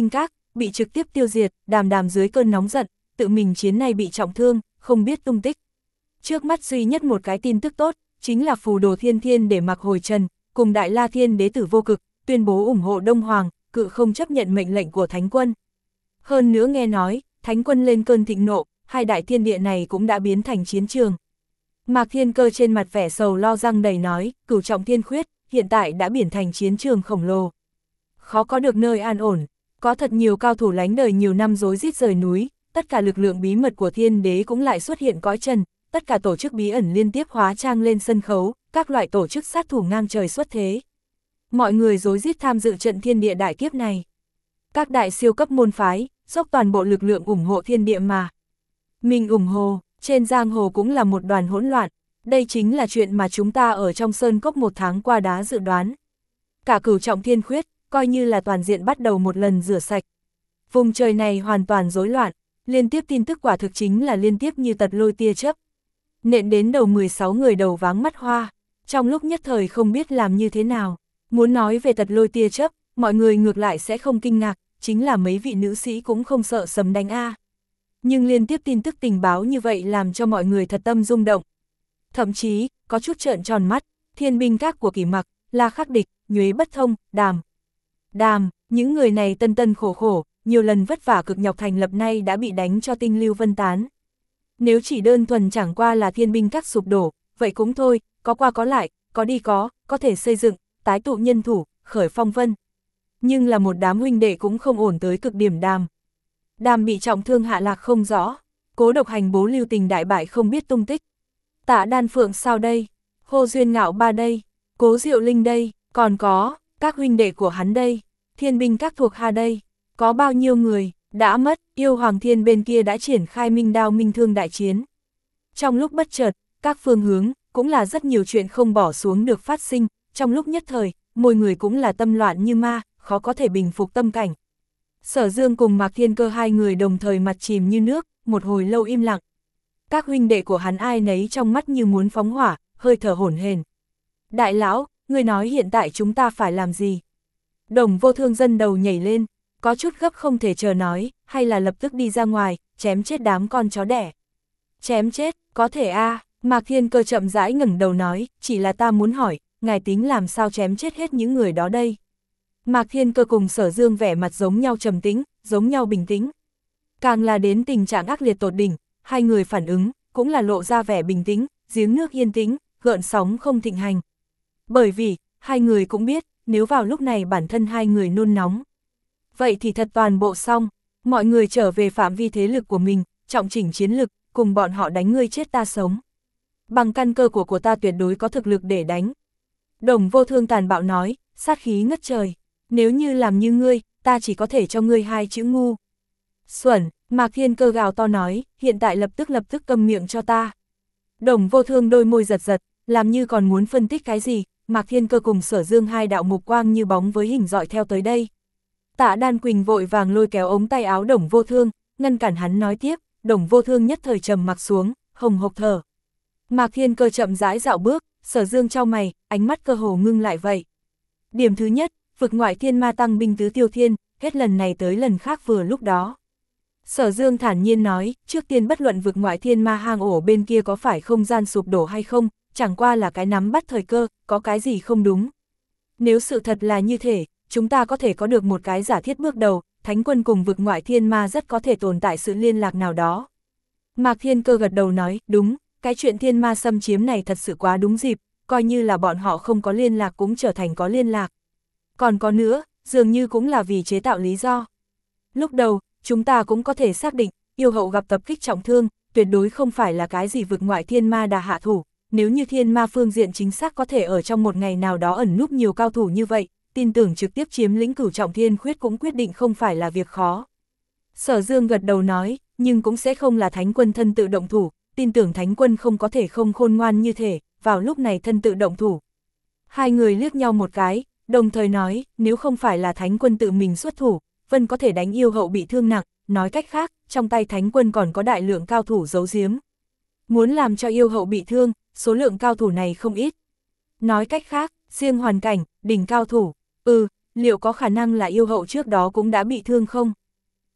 Speaker 1: bị trực tiếp tiêu diệt, Đàm Đàm dưới cơn nóng giận, tự mình chiến này bị trọng thương, không biết tung tích. Trước mắt duy nhất một cái tin tức tốt, chính là phù đồ thiên thiên để mặc hồi trần, cùng Đại La Thiên Đế tử vô cực, tuyên bố ủng hộ Đông Hoàng, cự không chấp nhận mệnh lệnh của Thánh quân. Hơn nữa nghe nói, Thánh quân lên cơn thịnh nộ, hai đại thiên địa này cũng đã biến thành chiến trường. Mạc Thiên Cơ trên mặt vẻ sầu lo răng đầy nói, Cửu Trọng Thiên Khuyết, hiện tại đã biến thành chiến trường khổng lồ. Khó có được nơi an ổn, có thật nhiều cao thủ lánh đời nhiều năm rối rít rời núi, tất cả lực lượng bí mật của thiên đế cũng lại xuất hiện cõi trần, tất cả tổ chức bí ẩn liên tiếp hóa trang lên sân khấu, các loại tổ chức sát thủ ngang trời xuất thế. Mọi người rối rít tham dự trận thiên địa đại kiếp này. Các đại siêu cấp môn phái, dốc toàn bộ lực lượng ủng hộ thiên địa mà. Mình ủng hộ, trên giang hồ cũng là một đoàn hỗn loạn, đây chính là chuyện mà chúng ta ở trong sơn cốc một tháng qua đã dự đoán. Cả Cửu Trọng Thiên Khuyết, coi như là toàn diện bắt đầu một lần rửa sạch. Vùng trời này hoàn toàn rối loạn, liên tiếp tin tức quả thực chính là liên tiếp như tật lôi tia chớp. Nện đến đầu mười sáu người đầu váng mắt hoa, trong lúc nhất thời không biết làm như thế nào. Muốn nói về tật lôi tia chớp, mọi người ngược lại sẽ không kinh ngạc, chính là mấy vị nữ sĩ cũng không sợ sấm đánh a. Nhưng liên tiếp tin tức tình báo như vậy làm cho mọi người thật tâm rung động. Thậm chí, có chút trợn tròn mắt, thiên binh các của Kỷ Mặc, La Khắc Địch, Nhuế Bất Thông, Đàm. Đàm, những người này tân tân khổ khổ, nhiều lần vất vả cực nhọc thành lập nay đã bị đánh cho tinh lưu vân tán. Nếu chỉ đơn thuần chẳng qua là thiên binh các sụp đổ, vậy cũng thôi, có qua có lại, có đi có, có thể xây dựng, tái tụ nhân thủ, khởi phong vân. Nhưng là một đám huynh đệ cũng không ổn tới cực điểm. Đàm. Đàm bị trọng thương hạ lạc không rõ, Cố Độc Hành bố Lưu Tình đại bại không biết tung tích. Tạ Đan Phượng sao đây, Hồ Duyên Ngạo ba đây, Cố Diệu Linh đây, còn có, các huynh đệ của hắn đây, thiên binh các thuộc hạ đây, có bao nhiêu người, đã mất, Yêu Hoàng Thiên bên kia đã triển khai minh đao minh thương đại chiến. Trong lúc bất chợt, các phương hướng, cũng là rất nhiều chuyện không bỏ xuống được phát sinh, trong lúc nhất thời, mỗi người cũng là tâm loạn như ma, khó có thể bình phục tâm cảnh. Sở Dương cùng Mạc Thiên Cơ hai người đồng thời mặt chìm như nước, một hồi lâu im lặng. Các huynh đệ của hắn ai nấy trong mắt như muốn phóng hỏa, hơi thở hổn hển. Đại lão, người nói hiện tại chúng ta phải làm gì? Đồng Vô Thương dân đầu nhảy lên, có chút gấp không thể chờ nói, hay là lập tức đi ra ngoài, chém chết đám con chó đẻ. Chém chết, có thể a à, Mạc Thiên Cơ chậm rãi ngẩng đầu nói, chỉ là ta muốn hỏi, ngài tính làm sao chém chết hết những người đó đây? Mạc Thiên Cơ cùng Sở Dương vẻ mặt giống nhau trầm tĩnh, giống nhau bình tĩnh. Càng là đến tình trạng ác liệt tột đỉnh, hai người phản ứng, cũng là lộ ra vẻ bình tĩnh, giếng nước yên tĩnh, gợn sóng không thịnh hành. Bởi vì, hai người cũng biết, nếu vào lúc này bản thân hai người nôn nóng. Vậy thì thật toàn bộ xong, mọi người trở về phạm vi thế lực của mình, trọng chỉnh chiến lực, cùng bọn họ đánh ngươi chết ta sống. Bằng căn cơ của của ta tuyệt đối có thực lực để đánh. Đồng Vô Thương tàn bạo nói, sát khí ngất trời. Nếu như làm như ngươi, ta chỉ có thể cho ngươi hai chữ ngu. Xuẩn, Mạc Thiên Cơ gào to nói, hiện tại lập tức lập tức câm miệng cho ta. Đồng Vô Thương đôi môi giật giật, làm như còn muốn phân tích cái gì, Mạc Thiên Cơ cùng Sở Dương hai đạo mục quang như bóng với hình dọi theo tới đây. Tạ Đan Quỳnh vội vàng lôi kéo ống tay áo Đồng Vô Thương, ngăn cản hắn nói tiếp, Đồng Vô Thương nhất thời trầm mặc xuống, hồng hộc thở. Mạc Thiên Cơ chậm rãi dạo bước, Sở Dương chau mày, ánh mắt cơ hồ ngưng lại vậy. Điểm thứ nhất, vực ngoại thiên ma tăng binh tứ tiêu thiên, hết lần này tới lần khác vừa lúc đó. Sở Dương thản nhiên nói, trước tiên bất luận vực ngoại thiên ma hang ổ bên kia có phải không gian sụp đổ hay không, chẳng qua là cái nắm bắt thời cơ, có cái gì không đúng. Nếu sự thật là như thế, chúng ta có thể có được một cái giả thiết bước đầu, Thánh quân cùng vực ngoại thiên ma rất có thể tồn tại sự liên lạc nào đó. Mạc Thiên Cơ gật đầu nói, đúng, cái chuyện thiên ma xâm chiếm này thật sự quá đúng dịp, coi như là bọn họ không có liên lạc cũng trở thành có liên lạc. Còn có nữa, dường như cũng là vì chế tạo lý do. Lúc đầu, chúng ta cũng có thể xác định, yêu hậu gặp tập kích trọng thương, tuyệt đối không phải là cái gì vực ngoại thiên ma đà hạ thủ. Nếu như thiên ma phương diện chính xác có thể ở trong một ngày nào đó ẩn núp nhiều cao thủ như vậy, tin tưởng trực tiếp chiếm lĩnh Cửu Trọng Thiên Khuyết cũng quyết định không phải là việc khó. Sở Dương gật đầu nói, nhưng cũng sẽ không là Thánh quân thân tự động thủ, tin tưởng Thánh quân không có thể không khôn ngoan như thể, vào lúc này thân tự động thủ. Hai người liếc nhau một cái, đồng thời nói, nếu không phải là Thánh quân tự mình xuất thủ, Vân có thể đánh yêu hậu bị thương nặng, nói cách khác, trong tay Thánh quân còn có đại lượng cao thủ giấu giếm. Muốn làm cho yêu hậu bị thương, số lượng cao thủ này không ít. Nói cách khác, riêng hoàn cảnh, đỉnh cao thủ, ừ, liệu có khả năng là yêu hậu trước đó cũng đã bị thương không?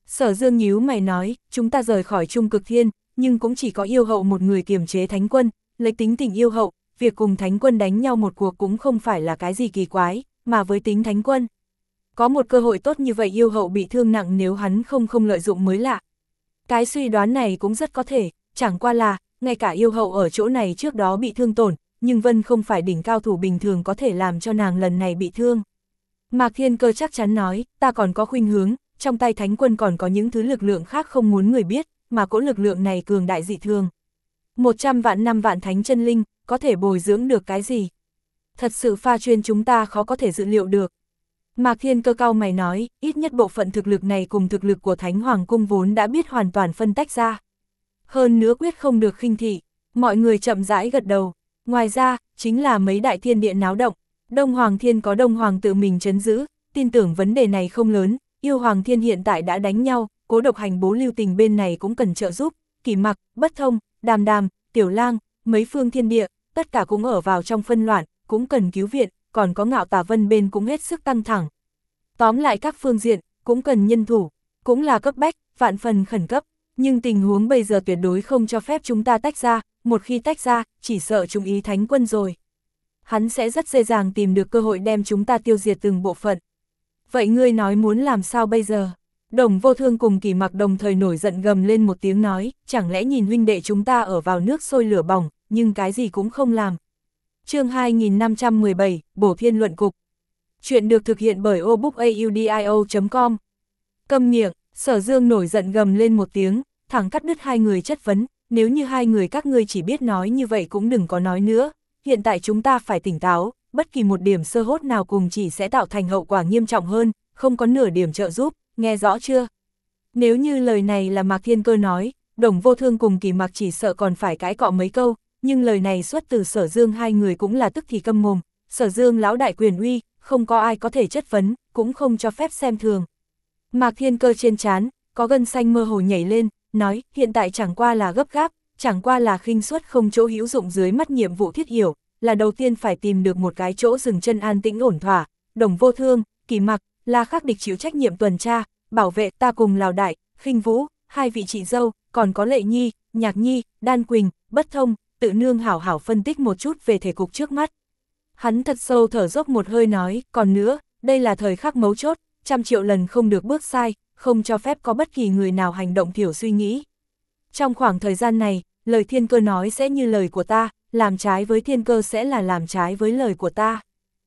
Speaker 1: Sở Dương nhíu mày nói, chúng ta rời khỏi Trung Cực Thiên, nhưng cũng chỉ có yêu hậu một người kiềm chế thánh quân, lấy tính tình yêu hậu, việc cùng thánh quân đánh nhau một cuộc cũng không phải là cái gì kỳ quái, mà với tính thánh quân. Có một cơ hội tốt như vậy yêu hậu bị thương nặng nếu hắn không không lợi dụng mới lạ. Cái suy đoán này cũng rất có thể, chẳng qua là, ngay cả yêu hậu ở chỗ này trước đó bị thương tổn, nhưng Vân không phải đỉnh cao thủ bình thường có thể làm cho nàng lần này bị thương. Mạc Thiên Cơ chắc chắn nói, ta còn có khuynh hướng, trong tay thánh quân còn có những thứ lực lượng khác không muốn người biết, mà cỗ lực lượng này cường đại dị thường. Một trăm vạn năm vạn thánh chân linh, có thể bồi dưỡng được cái gì? Thật sự pha chuyên chúng ta khó có thể dự liệu được. Mạc Thiên Cơ cau mày nói, ít nhất bộ phận thực lực này cùng thực lực của Thánh Hoàng Cung vốn đã biết hoàn toàn phân tách ra. Hơn nữa quyết không được khinh thị, mọi người chậm rãi gật đầu. Ngoài ra, chính là mấy đại thiên địa náo động. Đông Hoàng Thiên có Đông Hoàng tự mình trấn giữ, tin tưởng vấn đề này không lớn. Yêu Hoàng Thiên hiện tại đã đánh nhau, Cố Độc Hành Bố Lưu Tình bên này cũng cần trợ giúp. Kỷ Mặc, Bất Thông, Đàm Đàm, Tiểu Lang, mấy phương thiên địa, tất cả cũng ở vào trong phân loạn, cũng cần cứu viện, còn có Ngạo Tà Vân bên cũng hết sức căng thẳng. Tóm lại các phương diện, cũng cần nhân thủ, cũng là cấp bách, vạn phần khẩn cấp, nhưng tình huống bây giờ tuyệt đối không cho phép chúng ta tách ra, một khi tách ra, chỉ sợ chúng ý thánh quân rồi. Hắn sẽ rất dễ dàng tìm được cơ hội đem chúng ta tiêu diệt từng bộ phận. Vậy ngươi nói muốn làm sao bây giờ? Đồng Vô Thương cùng Kỷ Mặc đồng thời nổi giận gầm lên một tiếng nói, chẳng lẽ nhìn huynh đệ chúng ta ở vào nước sôi lửa bỏng, nhưng cái gì cũng không làm. Chương hai nghìn năm trăm mười bảy, Bổ Thiên Luận Cục. Chuyện được thực hiện bởi obookaudio chấm com. Câm miệng, Sở Dương nổi giận gầm lên một tiếng, thẳng cắt đứt hai người chất vấn, nếu như hai người các ngươi chỉ biết nói như vậy cũng đừng có nói nữa, hiện tại chúng ta phải tỉnh táo, bất kỳ một điểm sơ hốt nào cùng chỉ sẽ tạo thành hậu quả nghiêm trọng hơn, không có nửa điểm trợ giúp, nghe rõ chưa? Nếu như lời này là Mạc Thiên Cơ nói, Đồng Vô Thương cùng Kỷ Mặc chỉ sợ còn phải cãi cọ mấy câu, nhưng lời này xuất từ Sở Dương hai người cũng là tức thì câm mồm, Sở Dương lão đại quyền uy, không có ai có thể chất vấn, cũng không cho phép xem thường. Mạc Thiên Cơ trên trán, có gân xanh mơ hồ nhảy lên, nói, hiện tại chẳng qua là gấp gáp, chẳng qua là khinh suất không chỗ hữu dụng dưới mắt nhiệm vụ thiết hiểu, là đầu tiên phải tìm được một cái chỗ dừng chân an tĩnh ổn thỏa. Đồng Vô Thương, Kỷ Mặc, La Khắc Địch chịu trách nhiệm tuần tra, bảo vệ ta cùng Lào Đại, Khinh Vũ, hai vị chị dâu, còn có Lệ Nhi, Nhạc Nhi, Đan Quỳnh, Bất Thông, Tự Nương hảo hảo phân tích một chút về thể cục trước mắt. Hắn thật sâu thở dốc một hơi nói, còn nữa, đây là thời khắc mấu chốt, trăm triệu lần không được bước sai, không cho phép có bất kỳ người nào hành động thiểu suy nghĩ. Trong khoảng thời gian này, lời Thiên Cơ nói sẽ như lời của ta, làm trái với Thiên Cơ sẽ là làm trái với lời của ta.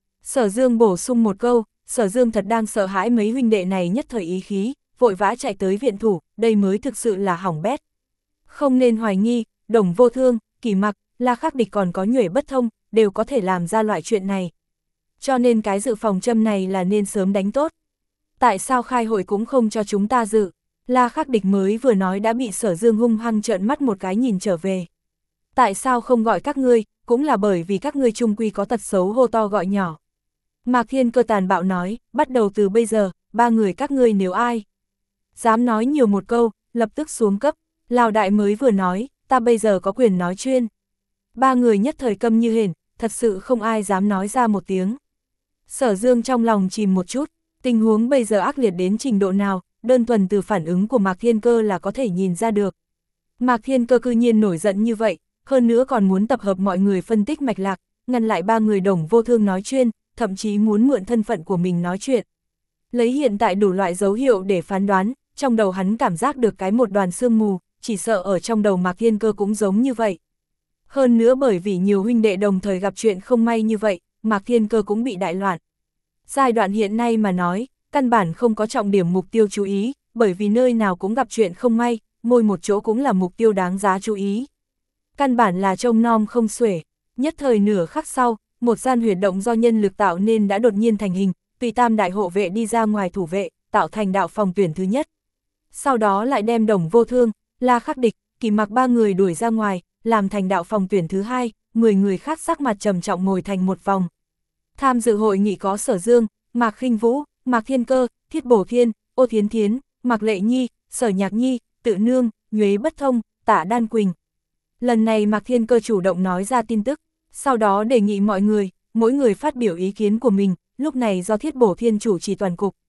Speaker 1: Sở Dương bổ sung một câu, Sở Dương thật đang sợ hãi mấy huynh đệ này nhất thời ý khí, vội vã chạy tới viện thủ, đây mới thực sự là hỏng bét. Không nên hoài nghi, Đồng Vô Thương, Kỷ Mặc, La Khắc Địch còn có Nhuệ Bất Thông, đều có thể làm ra loại chuyện này. Cho nên cái dự phòng châm này là nên sớm đánh tốt. Tại sao khai hội cũng không cho chúng ta dự? La Khắc Địch mới vừa nói đã bị Sở Dương hung hăng trợn mắt một cái nhìn trở về. Tại sao không gọi các ngươi, cũng là bởi vì các ngươi chung quy có tật xấu hô to gọi nhỏ. Mạc Thiên Cơ tàn bạo nói, bắt đầu từ bây giờ, ba người các ngươi nếu ai dám nói nhiều một câu, lập tức xuống cấp. Lào Đại mới vừa nói, ta bây giờ có quyền nói chuyên. Ba người nhất thời câm như hển, thật sự không ai dám nói ra một tiếng. Sở Dương trong lòng chìm một chút, tình huống bây giờ ác liệt đến trình độ nào, đơn thuần từ phản ứng của Mạc Thiên Cơ là có thể nhìn ra được. Mạc Thiên Cơ cư nhiên nổi giận như vậy, hơn nữa còn muốn tập hợp mọi người phân tích mạch lạc, ngăn lại ba người Đồng Vô Thương nói chuyên, thậm chí muốn mượn thân phận của mình nói chuyện. Lấy hiện tại đủ loại dấu hiệu để phán đoán, trong đầu hắn cảm giác được cái một đoàn sương mù, chỉ sợ ở trong đầu Mạc Thiên Cơ cũng giống như vậy. Hơn nữa bởi vì nhiều huynh đệ đồng thời gặp chuyện không may như vậy, Mạc Thiên Cơ cũng bị đại loạn. Giai đoạn hiện nay mà nói, căn bản không có trọng điểm mục tiêu chú ý, bởi vì nơi nào cũng gặp chuyện không may, mỗi một chỗ cũng là mục tiêu đáng giá chú ý. Căn bản là trông nom không xuể, nhất thời nửa khắc sau, một gian huyệt động do nhân lực tạo nên đã đột nhiên thành hình, tùy tam đại hộ vệ đi ra ngoài thủ vệ, tạo thành đạo phòng tuyển thứ nhất. Sau đó lại đem Đồng Vô Thương, La Khắc Địch, Kỷ Mặc ba người đuổi ra ngoài, làm thành đạo phòng tuyển thứ hai, mười người khác sắc mặt trầm trọng ngồi thành một vòng. Tham dự hội nghị có Sở Dương, Mạc Khinh Vũ, Mạc Thiên Cơ, Thiết Bổ Thiên, Ô Thiến Thiến, Mạc Lệ Nhi, Sở Nhạc Nhi, Tự Nương, Nhuế Bất Thông, Tả Đan Quỳnh. Lần này Mạc Thiên Cơ chủ động nói ra tin tức, sau đó đề nghị mọi người, mỗi người phát biểu ý kiến của mình, lúc này do Thiết Bổ Thiên chủ trì toàn cục.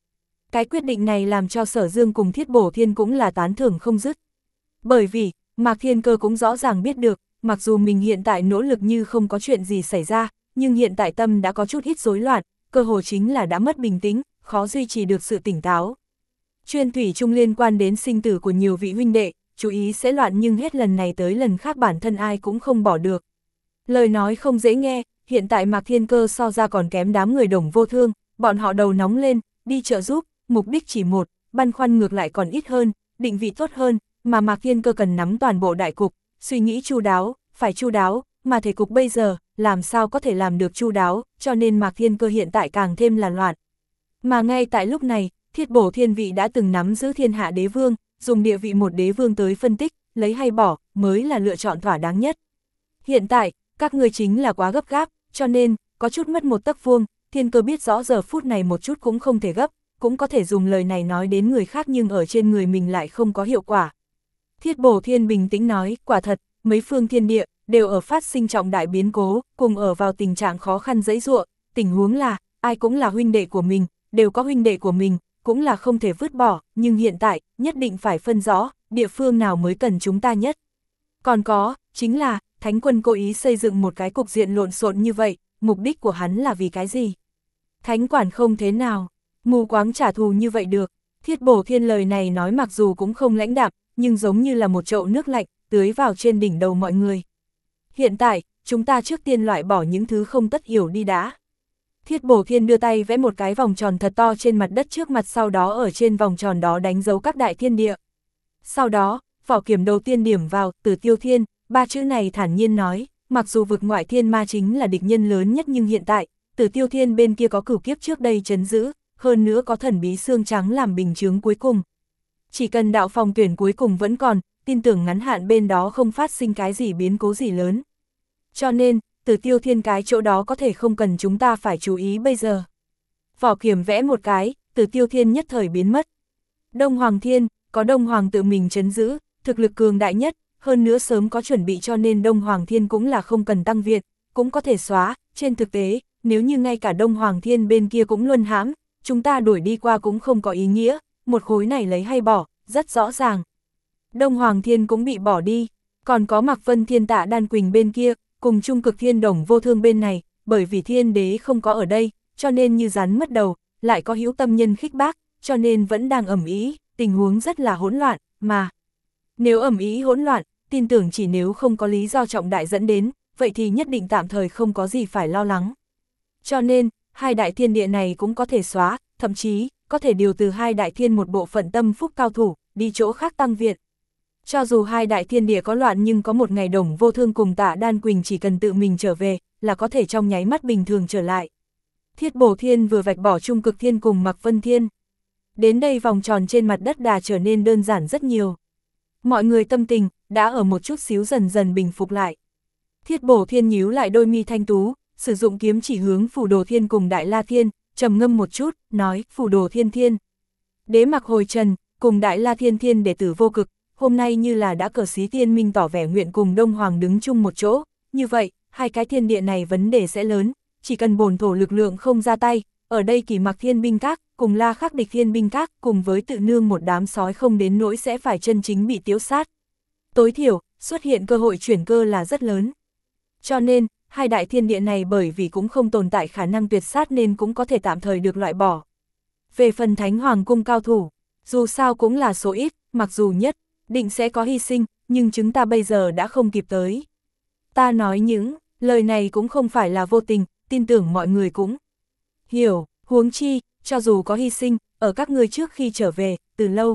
Speaker 1: Cái quyết định này làm cho Sở Dương cùng Thiết Bổ Thiên cũng là tán thưởng không dứt. Bởi vì, Mạc Thiên Cơ cũng rõ ràng biết được, mặc dù mình hiện tại nỗ lực như không có chuyện gì xảy ra, nhưng hiện tại tâm đã có chút ít rối loạn, cơ hồ chính là đã mất bình tĩnh, khó duy trì được sự tỉnh táo. Chuyên thủy chung liên quan đến sinh tử của nhiều vị huynh đệ, chú ý sẽ loạn nhưng hết lần này tới lần khác bản thân ai cũng không bỏ được. Lời nói không dễ nghe, hiện tại Mạc Thiên Cơ so ra còn kém đám người Đồng Vô Thương, bọn họ đầu nóng lên, đi trợ giúp, mục đích chỉ một, băn khoăn ngược lại còn ít hơn, định vị tốt hơn, mà Mạc Thiên Cơ cần nắm toàn bộ đại cục, suy nghĩ chu đáo, phải chu đáo, mà thể cục bây giờ, làm sao có thể làm được chu đáo, cho nên Mạc Thiên Cơ hiện tại càng thêm là loạn. Mà ngay tại lúc này, Thiết Bổ Thiên vị đã từng nắm giữ thiên hạ đế vương, dùng địa vị một đế vương tới phân tích, lấy hay bỏ, mới là lựa chọn thỏa đáng nhất. Hiện tại, các người chính là quá gấp gáp, cho nên, có chút mất một tấc vuông, Thiên Cơ biết rõ giờ phút này một chút cũng không thể gấp, cũng có thể dùng lời này nói đến người khác nhưng ở trên người mình lại không có hiệu quả. Thiết Bổ Thiên bình tĩnh nói, quả thật, mấy phương thiên địa, đều ở phát sinh trọng đại biến cố, cùng ở vào tình trạng khó khăn dẫy dụa, tình huống là, ai cũng là huynh đệ của mình, đều có huynh đệ của mình, cũng là không thể vứt bỏ, nhưng hiện tại, nhất định phải phân rõ, địa phương nào mới cần chúng ta nhất. Còn có, chính là, Thánh Quân cố ý xây dựng một cái cục diện lộn xộn như vậy, mục đích của hắn là vì cái gì? Thánh quản không thế nào, mù quáng trả thù như vậy được. Thiết Bổ Thiên lời này nói mặc dù cũng không lãnh đạm, nhưng giống như là một chậu nước lạnh, tưới vào trên đỉnh đầu mọi người. Hiện tại, chúng ta trước tiên loại bỏ những thứ không tất yếu đi đã. Thiết Bổ Thiên đưa tay vẽ một cái vòng tròn thật to trên mặt đất trước mặt, sau đó ở trên vòng tròn đó đánh dấu các đại thiên địa. Sau đó, vỏ kiểm đầu tiên điểm vào, Tử Tiêu Thiên, ba chữ này thản nhiên nói, mặc dù vực ngoại thiên ma chính là địch nhân lớn nhất nhưng hiện tại, Tử Tiêu Thiên bên kia có cửu kiếp trước đây trấn giữ, hơn nữa có thần bí xương trắng làm bình chướng cuối cùng. Chỉ cần đạo phòng tuyển cuối cùng vẫn còn, tin tưởng ngắn hạn bên đó không phát sinh cái gì biến cố gì lớn. Cho nên, Tử Tiêu Thiên cái chỗ đó có thể không cần chúng ta phải chú ý bây giờ. Vỏ kiểm vẽ một cái, Tử Tiêu Thiên nhất thời biến mất. Đông Hoàng Thiên, có Đông Hoàng tự mình trấn giữ, thực lực cường đại nhất, hơn nữa sớm có chuẩn bị cho nên Đông Hoàng Thiên cũng là không cần tăng viện, cũng có thể xóa. Trên thực tế, nếu như ngay cả Đông Hoàng Thiên bên kia cũng luân hãm, chúng ta đuổi đi qua cũng không có ý nghĩa, một khối này lấy hay bỏ, rất rõ ràng. Đông Hoàng Thiên cũng bị bỏ đi, còn có Mạc Vân Thiên Tạ Đan Quỳnh bên kia, cùng Trung Cực Thiên Đồng Vô Thương bên này, bởi vì Thiên Đế không có ở đây, cho nên như rắn mất đầu, lại có hữu tâm nhân khích bác, cho nên vẫn đang ầm ĩ, tình huống rất là hỗn loạn, mà nếu ầm ĩ hỗn loạn, tin tưởng chỉ nếu không có lý do trọng đại dẫn đến, vậy thì nhất định tạm thời không có gì phải lo lắng. Cho nên, hai đại thiên địa này cũng có thể xóa, thậm chí, có thể điều từ hai đại thiên một bộ phận tâm phúc cao thủ, đi chỗ khác tăng viện. Cho dù hai đại thiên địa có loạn nhưng có một ngày Đồng Vô Thương cùng Tạ Đan Quỳnh chỉ cần tự mình trở về, là có thể trong nháy mắt bình thường trở lại. Thiết Bổ Thiên vừa vạch bỏ Trung Cực Thiên cùng Mạc Vân Thiên. Đến đây vòng tròn trên mặt đất đà trở nên đơn giản rất nhiều. Mọi người tâm tình, đã ở một chút xíu dần dần bình phục lại. Thiết Bổ Thiên nhíu lại đôi mi thanh tú, sử dụng kiếm chỉ hướng Phù Đồ Thiên cùng Đại La Thiên, trầm ngâm một chút, nói, Phù Đồ Thiên Thiên. Đế Mặc Hồi Trần, cùng Đại La Thiên Thiên đệ tử vô cực, hôm nay như là đã cờ xí tiên minh tỏ vẻ nguyện cùng Đông Hoàng đứng chung một chỗ, như vậy, hai cái thiên địa này vấn đề sẽ lớn, chỉ cần bổn thổ lực lượng không ra tay, ở đây Kỳ Mặc Thiên binh các, cùng La Khắc địch thiên binh các, cùng với tự nương một đám sói không đến nỗi sẽ phải chân chính bị tiếu sát. Tối thiểu, xuất hiện cơ hội chuyển cơ là rất lớn. Cho nên, hai đại thiên địa này bởi vì cũng không tồn tại khả năng tuyệt sát nên cũng có thể tạm thời được loại bỏ. Về phần Thánh Hoàng cung cao thủ, dù sao cũng là số ít, mặc dù nhất định sẽ có hy sinh, nhưng chúng ta bây giờ đã không kịp tới. Ta nói những lời này cũng không phải là vô tình, tin tưởng mọi người cũng hiểu, huống chi, cho dù có hy sinh, ở các ngươi trước khi trở về, từ lâu,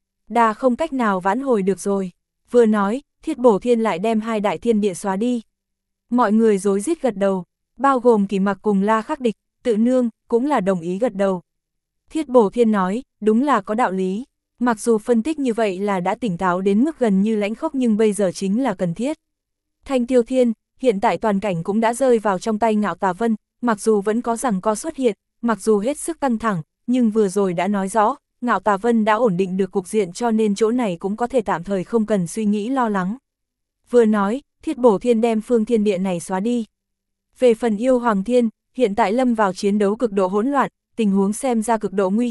Speaker 1: đã không cách nào vãn hồi được rồi. Vừa nói, Thiết Bổ Thiên lại đem hai đại thiên địa xóa đi. Mọi người rối rít gật đầu, bao gồm Kỳ Mặc cùng La Khắc địch, tự nương, cũng là đồng ý gật đầu. Thiết Bổ Thiên nói, đúng là có đạo lý. Mặc dù phân tích như vậy là đã tỉnh táo đến mức gần như lãnh khốc nhưng bây giờ chính là cần thiết. Thanh Tiêu Thiên, hiện tại toàn cảnh cũng đã rơi vào trong tay Ngạo Tà Vân, mặc dù vẫn có giằng co xuất hiện, mặc dù hết sức căng thẳng, nhưng vừa rồi đã nói rõ, Ngạo Tà Vân đã ổn định được cục diện cho nên chỗ này cũng có thể tạm thời không cần suy nghĩ lo lắng. Vừa nói, Thiết Bổ Thiên đem phương thiên địa này xóa đi. Về phần Yêu Hoàng Thiên, hiện tại lâm vào chiến đấu cực độ hỗn loạn, tình huống xem ra cực độ nguy hiểm,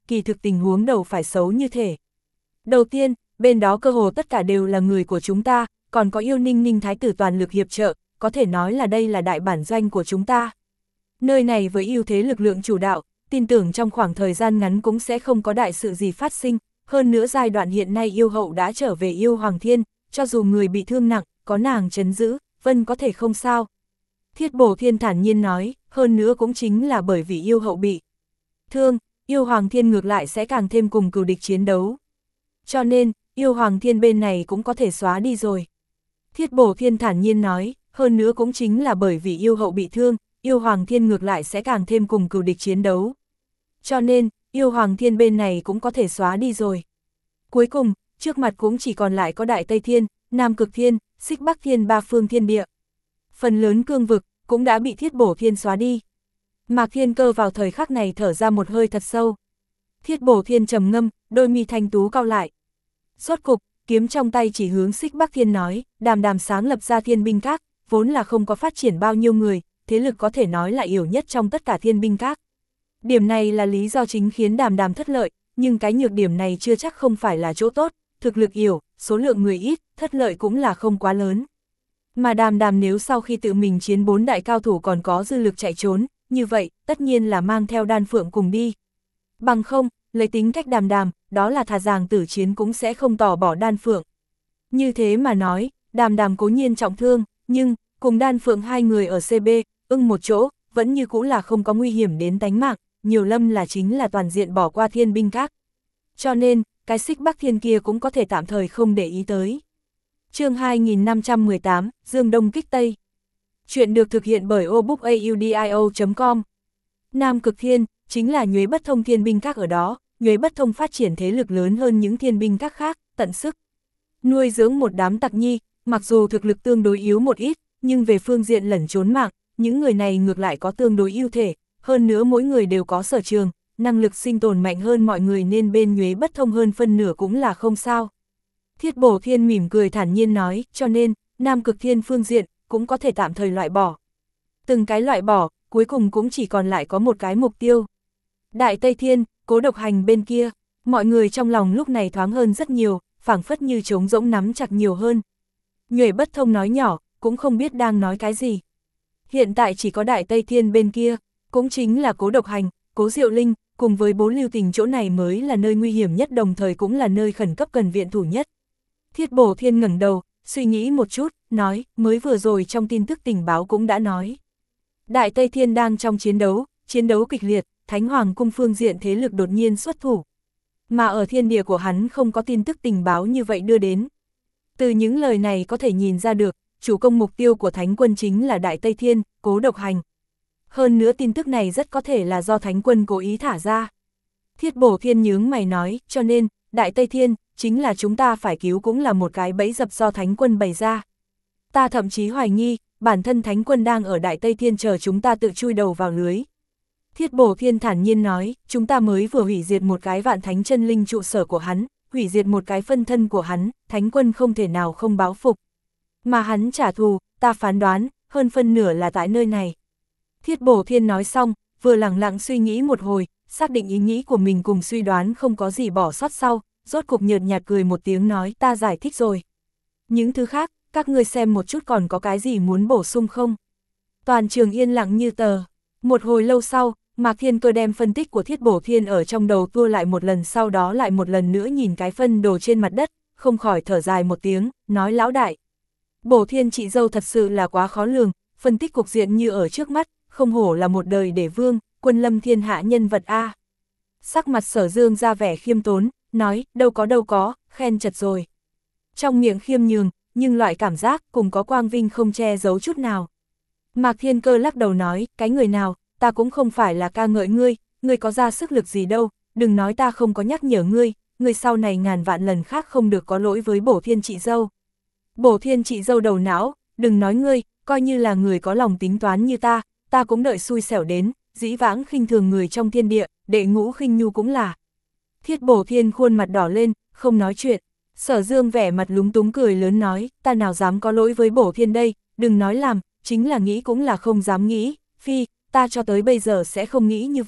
Speaker 1: kỳ thực tình huống đầu phải xấu như thế. Đầu tiên, bên đó cơ hồ tất cả đều là người của chúng ta, còn có Yêu Ninh Ninh thái tử toàn lực hiệp trợ, có thể nói là đây là đại bản doanh của chúng ta. Nơi này với ưu thế lực lượng chủ đạo, tin tưởng trong khoảng thời gian ngắn cũng sẽ không có đại sự gì phát sinh, hơn nữa giai đoạn hiện nay yêu hậu đã trở về Yêu Hoàng Thiên, cho dù người bị thương nặng, có nàng trấn giữ, vân có thể không sao. Thiết Bổ Thiên thản nhiên nói, hơn nữa cũng chính là bởi vì yêu hậu bị thương, Yêu Hoàng Thiên ngược lại sẽ càng thêm cùng cừu địch chiến đấu. Cho nên, Yêu Hoàng Thiên bên này cũng có thể xóa đi rồi. Thiết Bổ Thiên thản nhiên nói, hơn nữa cũng chính là bởi vì yêu hậu bị thương, Yêu Hoàng Thiên ngược lại sẽ càng thêm cùng cừu địch chiến đấu. Cho nên, Yêu Hoàng Thiên bên này cũng có thể xóa đi rồi. Cuối cùng, trước mặt cũng chỉ còn lại có Đại Tây Thiên, Nam Cực Thiên, Xích Bắc Thiên ba phương thiên địa. Phần lớn cương vực cũng đã bị Thiết Bổ Thiên xóa đi. Mạc Thiên Cơ vào thời khắc này thở ra một hơi thật sâu. Thiết Bổ Thiên trầm ngâm, đôi mi thanh tú cau lại. Rốt cục, kiếm trong tay chỉ hướng Xích Bắc Thiên nói, Đàm Đàm sáng lập ra Thiên Binh Các, vốn là không có phát triển bao nhiêu người, thế lực có thể nói là yếu nhất trong tất cả Thiên Binh Các. Điểm này là lý do chính khiến Đàm Đàm thất lợi, nhưng cái nhược điểm này chưa chắc không phải là chỗ tốt, thực lực yếu, số lượng người ít, thất lợi cũng là không quá lớn. Mà Đàm Đàm nếu sau khi tự mình chiến bốn đại cao thủ còn có dư lực chạy trốn, như vậy, tất nhiên là mang theo Đan Phượng cùng đi. Bằng không, lấy tính cách Đàm Đàm, đó là thà rằng tử chiến cũng sẽ không tỏ bỏ Đan Phượng. Như thế mà nói, Đàm Đàm cố nhiên trọng thương, nhưng, cùng Đan Phượng hai người ở xê bê, ưng một chỗ, vẫn như cũ là không có nguy hiểm đến tánh mạng, nhiều lâm là chính là toàn diện bỏ qua Thiên Binh Các. Cho nên, cái Xích Bắc Thiên kia cũng có thể tạm thời không để ý tới. Chương hai nghìn năm trăm mười tám, Dương Đông kích Tây. Chuyện được thực hiện bởi obookaudio chấm com. Nam Cực Thiên, chính là Nhuế Bất Thông Thiên Binh Các ở đó, Nhuế Bất Thông phát triển thế lực lớn hơn những Thiên Binh Các khác, tận sức nuôi dưỡng một đám tặc nhi, mặc dù thực lực tương đối yếu một ít, nhưng về phương diện lẩn trốn mạng, những người này ngược lại có tương đối ưu thể, hơn nữa mỗi người đều có sở trường, năng lực sinh tồn mạnh hơn mọi người nên bên Nhuế Bất Thông hơn phân nửa cũng là không sao. Thiết Bổ Thiên mỉm cười thản nhiên nói, cho nên, Nam Cực Thiên phương diện, cũng có thể tạm thời loại bỏ. Từng cái loại bỏ, cuối cùng cũng chỉ còn lại có một cái mục tiêu. Đại Tây Thiên, Cố Độc Hành bên kia, mọi người trong lòng lúc này thoáng hơn rất nhiều, phảng phất như trống rỗng nắm chặt nhiều hơn. Nhuế Bất Thông nói nhỏ, cũng không biết đang nói cái gì. Hiện tại chỉ có Đại Tây Thiên bên kia, cũng chính là Cố Độc Hành, Cố Diệu Linh, cùng với Bố Lưu Tình chỗ này mới là nơi nguy hiểm nhất, đồng thời cũng là nơi khẩn cấp cần viện thủ nhất. Thiết Bổ Thiên ngẩng đầu, suy nghĩ một chút, nói, mới vừa rồi trong tin tức tình báo cũng đã nói. Đại Tây Thiên đang trong chiến đấu, chiến đấu kịch liệt, Thánh Hoàng cung phương diện thế lực đột nhiên xuất thủ. Mà ở thiên địa của hắn không có tin tức tình báo như vậy đưa đến. Từ những lời này có thể nhìn ra được, chủ công mục tiêu của Thánh quân chính là Đại Tây Thiên, Cố Độc Hành. Hơn nữa tin tức này rất có thể là do Thánh quân cố ý thả ra. Thiết Bổ Thiên nhướng mày nói, cho nên, Đại Tây Thiên, chính là chúng ta phải cứu cũng là một cái bẫy dập do Thánh quân bày ra. Ta thậm chí hoài nghi, bản thân Thánh quân đang ở Đại Tây Thiên chờ chúng ta tự chui đầu vào lưới. Thiết Bổ Thiên thản nhiên nói, chúng ta mới vừa hủy diệt một cái vạn thánh chân linh trụ sở của hắn, hủy diệt một cái phân thân của hắn, Thánh quân không thể nào không báo phục. Mà hắn trả thù, ta phán đoán, hơn phân nửa là tại nơi này. Thiết Bổ Thiên nói xong, vừa lặng lặng suy nghĩ một hồi, xác định ý nghĩ của mình cùng suy đoán không có gì bỏ sót sau, rốt cục nhợt nhạt cười một tiếng nói, ta giải thích rồi. Những thứ khác, các ngươi xem một chút còn có cái gì muốn bổ sung không? Toàn trường yên lặng như tờ. Một hồi lâu sau, Mạc Thiên Cơ đem phân tích của Thiết Bổ Thiên ở trong đầu tua lại một lần, sau đó lại một lần nữa nhìn cái phân đồ trên mặt đất, không khỏi thở dài một tiếng, nói lão đại. Bổ Thiên chị dâu thật sự là quá khó lường, phân tích cục diện như ở trước mắt, không hổ là một đời để vương, quân lâm thiên hạ nhân vật A. Sắc mặt Sở Dương ra vẻ khiêm tốn, nói, đâu có đâu có, khen chật rồi. Trong miệng khiêm nhường, nhưng loại cảm giác cùng có quang vinh không che giấu chút nào. Mạc Thiên Cơ lắc đầu nói, cái người nào, ta cũng không phải là ca ngợi ngươi, ngươi có ra sức lực gì đâu, đừng nói ta không có nhắc nhở ngươi, ngươi sau này ngàn vạn lần khác không được có lỗi với Bổ Thiên chị dâu. Bổ Thiên chị dâu đầu não, đừng nói ngươi, coi như là người có lòng tính toán như ta, ta cũng đợi xui xẻo đến, dĩ vãng khinh thường người trong thiên địa, đệ ngũ khinh nhu cũng là. Thiết Bổ Thiên khuôn mặt đỏ lên, không nói chuyện. Sở Dương vẻ mặt lúng túng cười lớn nói, ta nào dám có lỗi với Bổ Thiên đây, đừng nói làm, chính là nghĩ cũng là không dám nghĩ, phi, ta cho tới bây giờ sẽ không nghĩ như vậy,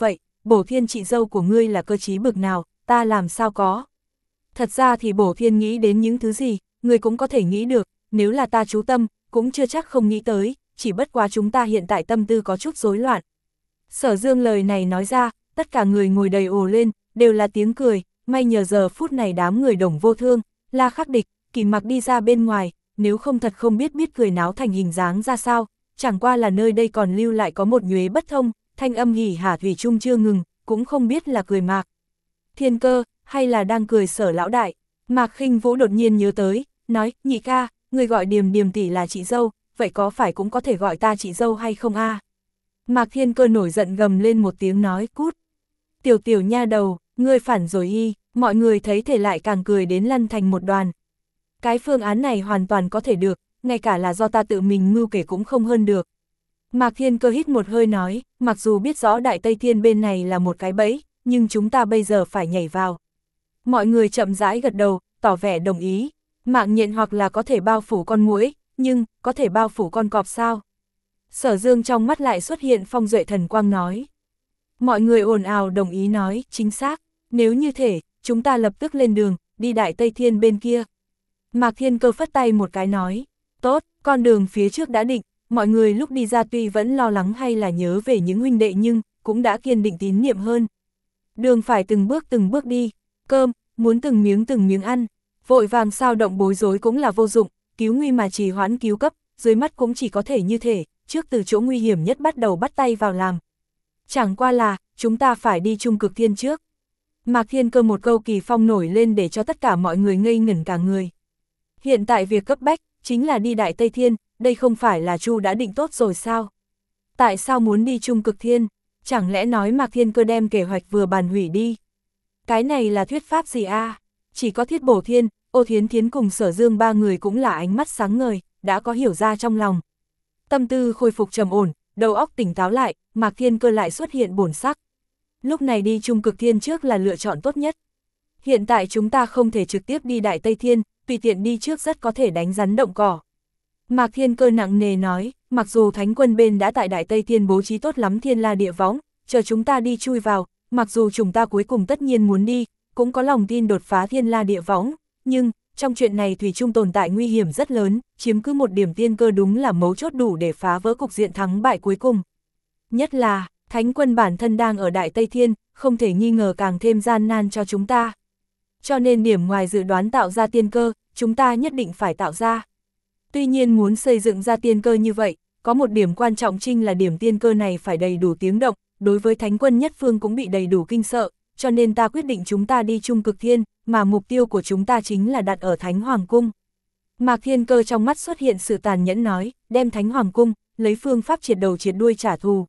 Speaker 1: Bổ Thiên chị dâu của ngươi là cơ trí bực nào, ta làm sao có. Thật ra thì Bổ Thiên nghĩ đến những thứ gì, ngươi cũng có thể nghĩ được, nếu là ta chú tâm, cũng chưa chắc không nghĩ tới, chỉ bất quá chúng ta hiện tại tâm tư có chút rối loạn. Sở Dương lời này nói ra, tất cả người ngồi đầy ồ lên, đều là tiếng cười, may nhờ giờ phút này đám người Đồng Vô Thương, La Khắc Địch, Kỳ Mặc đi ra bên ngoài, nếu không thật không biết biết cười náo thành hình dáng ra sao, chẳng qua là nơi đây còn lưu lại có một nhuế bất thông, thanh âm hỉ hả thủy chung chưa ngừng, cũng không biết là cười Mạc Thiên Cơ, hay là đang cười Sở lão đại. Mạc Khinh Vũ đột nhiên nhớ tới, nói, nhị ca, người gọi Điềm Điềm tỷ là chị dâu, vậy có phải cũng có thể gọi ta chị dâu hay không a? Mạc Thiên Cơ nổi giận gầm lên một tiếng nói, cút. Tiểu tiểu nha đầu, ngươi phản rồi y, mọi người thấy thể lại càng cười đến lăn thành một đoàn. Cái phương án này hoàn toàn có thể được, ngay cả là do ta tự mình mưu kể cũng không hơn được. Mạc Thiên Cơ hít một hơi nói, mặc dù biết rõ Đại Tây Thiên bên này là một cái bẫy, nhưng chúng ta bây giờ phải nhảy vào. Mọi người chậm rãi gật đầu, tỏ vẻ đồng ý. Mạng nhện hoặc là có thể bao phủ con muỗi, nhưng có thể bao phủ con cọp sao? Sở Dương trong mắt lại xuất hiện phong duệ thần quang nói. Mọi người ồn ào đồng ý nói, chính xác, nếu như thể, chúng ta lập tức lên đường, đi Đại Tây Thiên bên kia. Mạc Thiên Cơ phất tay một cái nói, tốt, con đường phía trước đã định, mọi người lúc đi ra tuy vẫn lo lắng hay là nhớ về những huynh đệ nhưng, cũng đã kiên định tín niệm hơn. Đường phải từng bước từng bước đi, cơm, muốn từng miếng từng miếng ăn, vội vàng sao động bối rối cũng là vô dụng, cứu nguy mà trì hoãn cứu cấp, dưới mắt cũng chỉ có thể như thể, trước từ chỗ nguy hiểm nhất bắt đầu bắt tay vào làm. Chẳng qua là, chúng ta phải đi Trung Cực Thiên trước. Mạc Thiên Cơ một câu kỳ phong nổi lên để cho tất cả mọi người ngây ngẩn cả người. Hiện tại việc cấp bách, chính là đi Đại Tây Thiên, đây không phải là Chu đã định tốt rồi sao? Tại sao muốn đi Trung Cực Thiên? Chẳng lẽ nói Mạc Thiên Cơ đem kế hoạch vừa bàn hủy đi? Cái này là thuyết pháp gì a? À? Chỉ có Thiết Bổ Thiên, Ô Thiến Thiến cùng Sở Dương ba người cũng là ánh mắt sáng ngời, đã có hiểu ra trong lòng. Tâm tư khôi phục trầm ổn, đầu óc tỉnh táo lại, Mạc Thiên Cơ lại xuất hiện bổn sắc. Lúc này đi Trung Cực Thiên trước là lựa chọn tốt nhất. Hiện tại chúng ta không thể trực tiếp đi Đại Tây Thiên, tùy tiện đi trước rất có thể đánh rắn động cỏ. Mạc Thiên Cơ nặng nề nói, mặc dù Thánh quân bên đã tại Đại Tây Thiên bố trí tốt lắm thiên la địa võng, chờ chúng ta đi chui vào, mặc dù chúng ta cuối cùng tất nhiên muốn đi, cũng có lòng tin đột phá thiên la địa võng, nhưng, trong chuyện này thủy chung tồn tại nguy hiểm rất lớn, chiếm cứ một điểm tiên cơ đúng là mấu chốt đủ để phá vỡ cục diện thắng bại cuối cùng. Nhất là, Thánh quân bản thân đang ở Đại Tây Thiên, không thể nghi ngờ càng thêm gian nan cho chúng ta. Cho nên điểm ngoài dự đoán tạo ra tiên cơ, chúng ta nhất định phải tạo ra. Tuy nhiên muốn xây dựng ra tiên cơ như vậy, có một điểm quan trọng chính là điểm tiên cơ này phải đầy đủ tiếng động, đối với Thánh quân nhất phương cũng bị đầy đủ kinh sợ, cho nên ta quyết định chúng ta đi Trung Cực Thiên, mà mục tiêu của chúng ta chính là đặt ở Thánh Hoàng Cung. Mạc Thiên Cơ trong mắt xuất hiện sự tàn nhẫn nói, đem Thánh Hoàng Cung, lấy phương pháp triệt đầu triệt đuôi trả thù.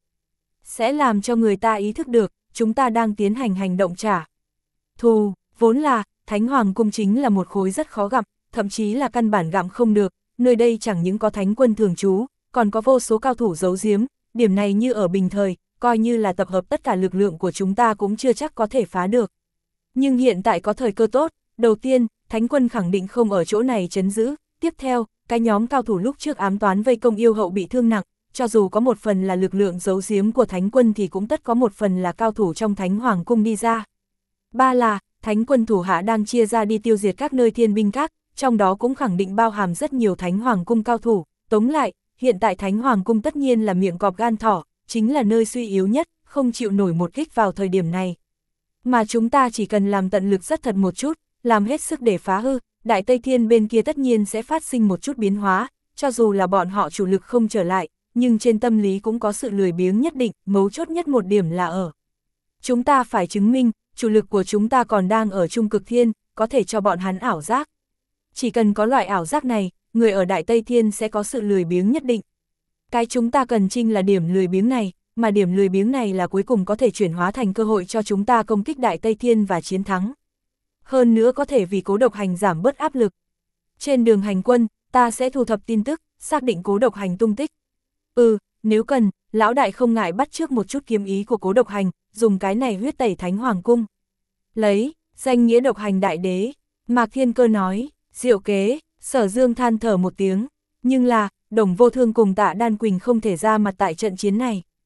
Speaker 1: Sẽ làm cho người ta ý thức được, chúng ta đang tiến hành hành động trả thù, vốn là, Thánh Hoàng Cung chính là một khối rất khó gặm, thậm chí là căn bản gặm không được, nơi đây chẳng những có Thánh quân thường trú, còn có vô số cao thủ giấu giếm, điểm này như ở bình thời, coi như là tập hợp tất cả lực lượng của chúng ta cũng chưa chắc có thể phá được. Nhưng hiện tại có thời cơ tốt, đầu tiên, Thánh quân khẳng định không ở chỗ này trấn giữ, tiếp theo, cái nhóm cao thủ lúc trước ám toán vây công yêu hậu bị thương nặng, cho dù có một phần là lực lượng giấu giếm của Thánh quân thì cũng tất có một phần là cao thủ trong Thánh Hoàng Cung đi ra. Ba là, Thánh quân thủ hạ đang chia ra đi tiêu diệt các nơi thiên binh các, trong đó cũng khẳng định bao hàm rất nhiều Thánh Hoàng Cung cao thủ, tóm lại, hiện tại Thánh Hoàng Cung tất nhiên là miệng cọp gan thỏ, chính là nơi suy yếu nhất, không chịu nổi một kích vào thời điểm này. Mà chúng ta chỉ cần làm tận lực rất thật một chút, làm hết sức để phá hư, Đại Tây Thiên bên kia tất nhiên sẽ phát sinh một chút biến hóa, cho dù là bọn họ chủ lực không trở lại, nhưng trên tâm lý cũng có sự lười biếng nhất định, mấu chốt nhất một điểm là ở. Chúng ta phải chứng minh, chủ lực của chúng ta còn đang ở Trung Cực Thiên, có thể cho bọn hắn ảo giác. Chỉ cần có loại ảo giác này, người ở Đại Tây Thiên sẽ có sự lười biếng nhất định. Cái chúng ta cần trinh là điểm lười biếng này, mà điểm lười biếng này là cuối cùng có thể chuyển hóa thành cơ hội cho chúng ta công kích Đại Tây Thiên và chiến thắng. Hơn nữa có thể vì Cố Độc Hành giảm bớt áp lực. Trên đường hành quân, ta sẽ thu thập tin tức, xác định Cố Độc Hành tung tích. Ừ, nếu cần, lão đại không ngại bắt trước một chút kiếm ý của Cố Độc Hành, dùng cái này huyết tẩy Thánh Hoàng Cung. Lấy, danh nghĩa Độc Hành đại đế, Mạc Thiên Cơ nói, diệu kế, Sở Dương than thở một tiếng, nhưng là, Đồng Vô Thương cùng Tạ Đan Quỳnh không thể ra mặt tại trận chiến này.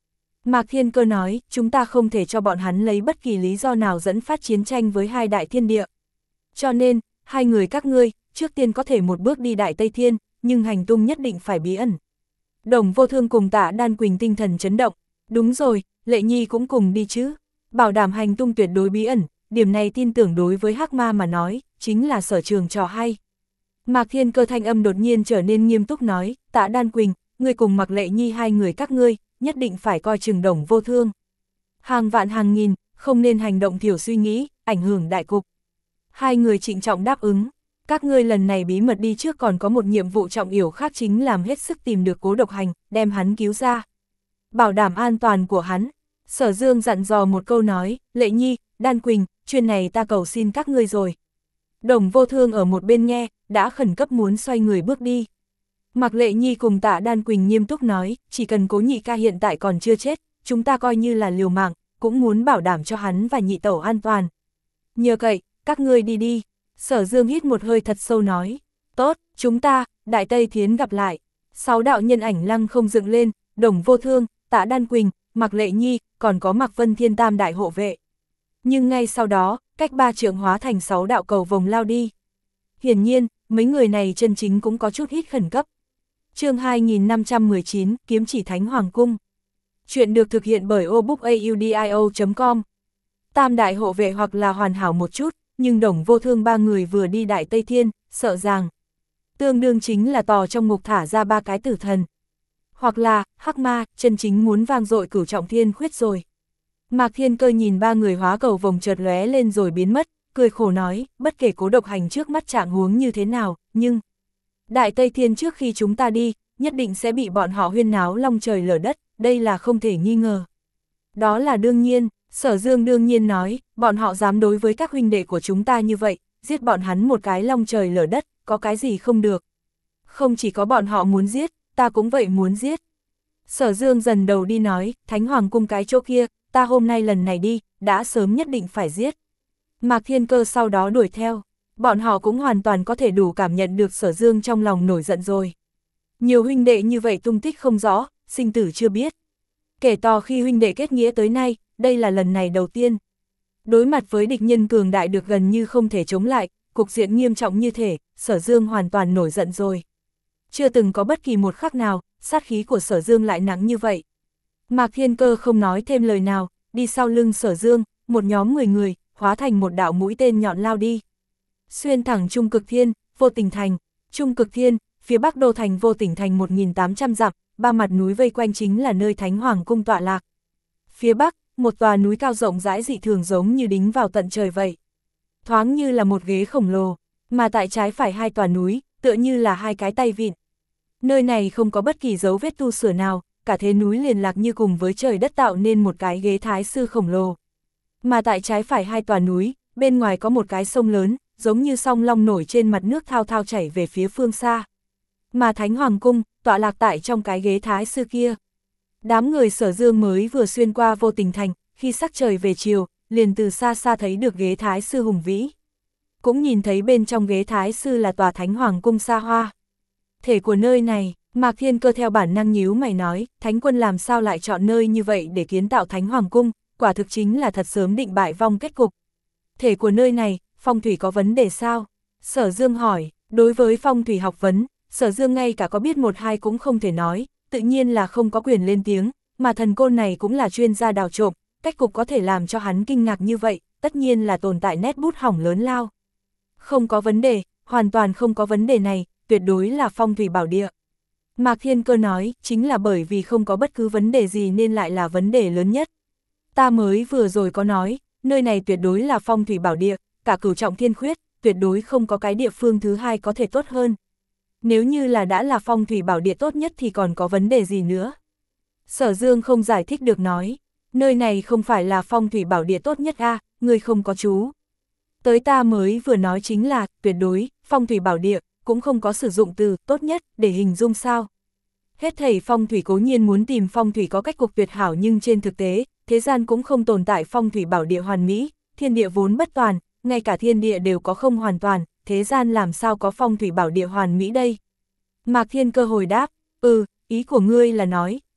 Speaker 1: Mạc Thiên Cơ nói, chúng ta không thể cho bọn hắn lấy bất kỳ lý do nào dẫn phát chiến tranh với hai đại thiên địa. Cho nên, hai người các ngươi, trước tiên có thể một bước đi Đại Tây Thiên, nhưng hành tung nhất định phải bí ẩn. Đồng Vô Thương cùng Tạ Đan Quỳnh tinh thần chấn động, đúng rồi, Lệ Nhi cũng cùng đi chứ, bảo đảm hành tung tuyệt đối bí ẩn, điểm này tin tưởng đối với Hắc Ma mà nói, chính là sở trường trò hay. Mạc Thiên Cơ thanh âm đột nhiên trở nên nghiêm túc nói, Tạ Đan Quỳnh, ngươi cùng Mạc Lệ Nhi hai người các ngươi, nhất định phải coi chừng Đồng Vô Thương. Hàng vạn hàng nghìn, không nên hành động thiểu suy nghĩ, ảnh hưởng đại cục. Hai người trịnh trọng đáp ứng, các ngươi lần này bí mật đi trước còn có một nhiệm vụ trọng yếu khác chính làm hết sức tìm được Cố Độc Hành, đem hắn cứu ra. Bảo đảm an toàn của hắn. Sở Dương dặn dò một câu nói, Lệ Nhi, Đan Quỳnh, chuyện này ta cầu xin các ngươi rồi. Đồng Vô Thương ở một bên nghe, đã khẩn cấp muốn xoay người bước đi. Mạc Lệ Nhi cùng Tạ Đan Quỳnh nghiêm túc nói, chỉ cần Cố nhị ca hiện tại còn chưa chết, chúng ta coi như là liều mạng, cũng muốn bảo đảm cho hắn và nhị tẩu an toàn. Nhờ cậy, các ngươi đi đi. Sở Dương hít một hơi thật sâu nói, tốt, chúng ta, Đại Tây Thiến gặp lại. Sáu đạo nhân ảnh lăng không dựng lên, Đồng Vô Thương, Tạ Đan Quỳnh, Mạc Lệ Nhi, còn có Mạc Vân Thiên tam đại hộ vệ. Nhưng ngay sau đó, cách ba trượng hóa thành sáu đạo cầu vồng lao đi. Hiển nhiên, mấy người này chân chính cũng có chút hít khẩn cấp. Chương hai nghìn năm trăm mười chín, Kiếm Chỉ Thánh Hoàng Cung. Chuyện được thực hiện bởi obookaudio chấm com. Tam đại hộ vệ hoặc là hoàn hảo một chút, nhưng Đồng Vô Thương ba người vừa đi Đại Tây Thiên, sợ rằng tương đương chính là tò trong ngục thả ra ba cái tử thần. Hoặc là, Hắc Ma, chân chính muốn vang dội cửu trọng thiên khuyết rồi. Mạc Thiên Cơ nhìn ba người hóa cầu vồng chợt lóe lên rồi biến mất, cười khổ nói, bất kể Cố Độc Hành trước mắt trạng huống như thế nào, nhưng Đại Tây Thiên trước khi chúng ta đi, nhất định sẽ bị bọn họ huyên náo long trời lở đất, đây là không thể nghi ngờ. Đó là đương nhiên, Sở Dương đương nhiên nói, bọn họ dám đối với các huynh đệ của chúng ta như vậy, giết bọn hắn một cái long trời lở đất, có cái gì không được. Không chỉ có bọn họ muốn giết, ta cũng vậy muốn giết. Sở Dương dần đầu đi nói, Thánh Hoàng Cung cái chỗ kia, ta hôm nay lần này đi, đã sớm nhất định phải giết. Mạc Thiên Cơ sau đó đuổi theo, bọn họ cũng hoàn toàn có thể đủ cảm nhận được Sở Dương trong lòng nổi giận rồi. Nhiều huynh đệ như vậy tung tích không rõ, sinh tử chưa biết. Kể to khi huynh đệ kết nghĩa tới nay, đây là lần này đầu tiên. Đối mặt với địch nhân cường đại được gần như không thể chống lại, cục diện nghiêm trọng như thể, Sở Dương hoàn toàn nổi giận rồi. Chưa từng có bất kỳ một khắc nào, sát khí của Sở Dương lại nặng như vậy. Mạc Thiên Cơ không nói thêm lời nào, đi sau lưng Sở Dương, một nhóm mười người, hóa thành một đạo mũi tên nhọn lao đi. Xuyên thẳng Trung Cực Thiên, Vô Tình Thành, Trung Cực Thiên, phía bắc đô thành Vô Tình Thành một nghìn tám trăm dặm, ba mặt núi vây quanh chính là nơi Thánh Hoàng Cung tọa lạc. Phía bắc, một tòa núi cao rộng rãi dị thường giống như đính vào tận trời vậy. Thoáng như là một ghế khổng lồ, mà tại trái phải hai tòa núi, tựa như là hai cái tay vịn. Nơi này không có bất kỳ dấu vết tu sửa nào, cả thế núi liền lạc như cùng với trời đất tạo nên một cái ghế thái sư khổng lồ. Mà tại trái phải hai tòa núi, bên ngoài có một cái sông lớn, giống như song long nổi trên mặt nước thao thao chảy về phía phương xa. Mà Thánh Hoàng Cung, tọa lạc tại trong cái ghế thái sư kia. Đám người Sở Dương mới vừa xuyên qua Vô Tình Thành, khi sắc trời về chiều, liền từ xa xa thấy được ghế thái sư hùng vĩ. Cũng nhìn thấy bên trong ghế thái sư là tòa Thánh Hoàng Cung xa hoa. Thể của nơi này, Mạc Thiên Cơ theo bản năng nhíu mày nói, Thánh Quân làm sao lại chọn nơi như vậy để kiến tạo Thánh Hoàng Cung, quả thực chính là thật sớm định bại vong kết cục. Thể của nơi này, phong thủy có vấn đề sao? Sở Dương hỏi, đối với phong thủy học vấn, Sở Dương ngay cả có biết một hai cũng không thể nói, tự nhiên là không có quyền lên tiếng, mà thần côn này cũng là chuyên gia đào trộm, cách cục có thể làm cho hắn kinh ngạc như vậy, tất nhiên là tồn tại nét bút hỏng lớn lao. Không có vấn đề, hoàn toàn không có vấn đề này, tuyệt đối là phong thủy bảo địa. Mạc Thiên Cơ nói, chính là bởi vì không có bất cứ vấn đề gì nên lại là vấn đề lớn nhất. Ta mới vừa rồi có nói, nơi này tuyệt đối là phong thủy bảo địa, cả cửu trọng thiên khuyết, tuyệt đối không có cái địa phương thứ hai có thể tốt hơn. Nếu như là đã là phong thủy bảo địa tốt nhất thì còn có vấn đề gì nữa? Sở Dương không giải thích được nói, nơi này không phải là phong thủy bảo địa tốt nhất a, à, người không có chú. Tới ta mới vừa nói chính là, tuyệt đối, phong thủy bảo địa, cũng không có sử dụng từ tốt nhất để hình dung sao. Hết thảy phong thủy cố nhiên muốn tìm phong thủy có cách cục tuyệt hảo nhưng trên thực tế, thế gian cũng không tồn tại phong thủy bảo địa hoàn mỹ, thiên địa vốn bất toàn, ngay cả thiên địa đều có không hoàn toàn, thế gian làm sao có phong thủy bảo địa hoàn mỹ đây? Mạc Thiên Cơ hồi đáp, ừ, ý của ngươi là nói,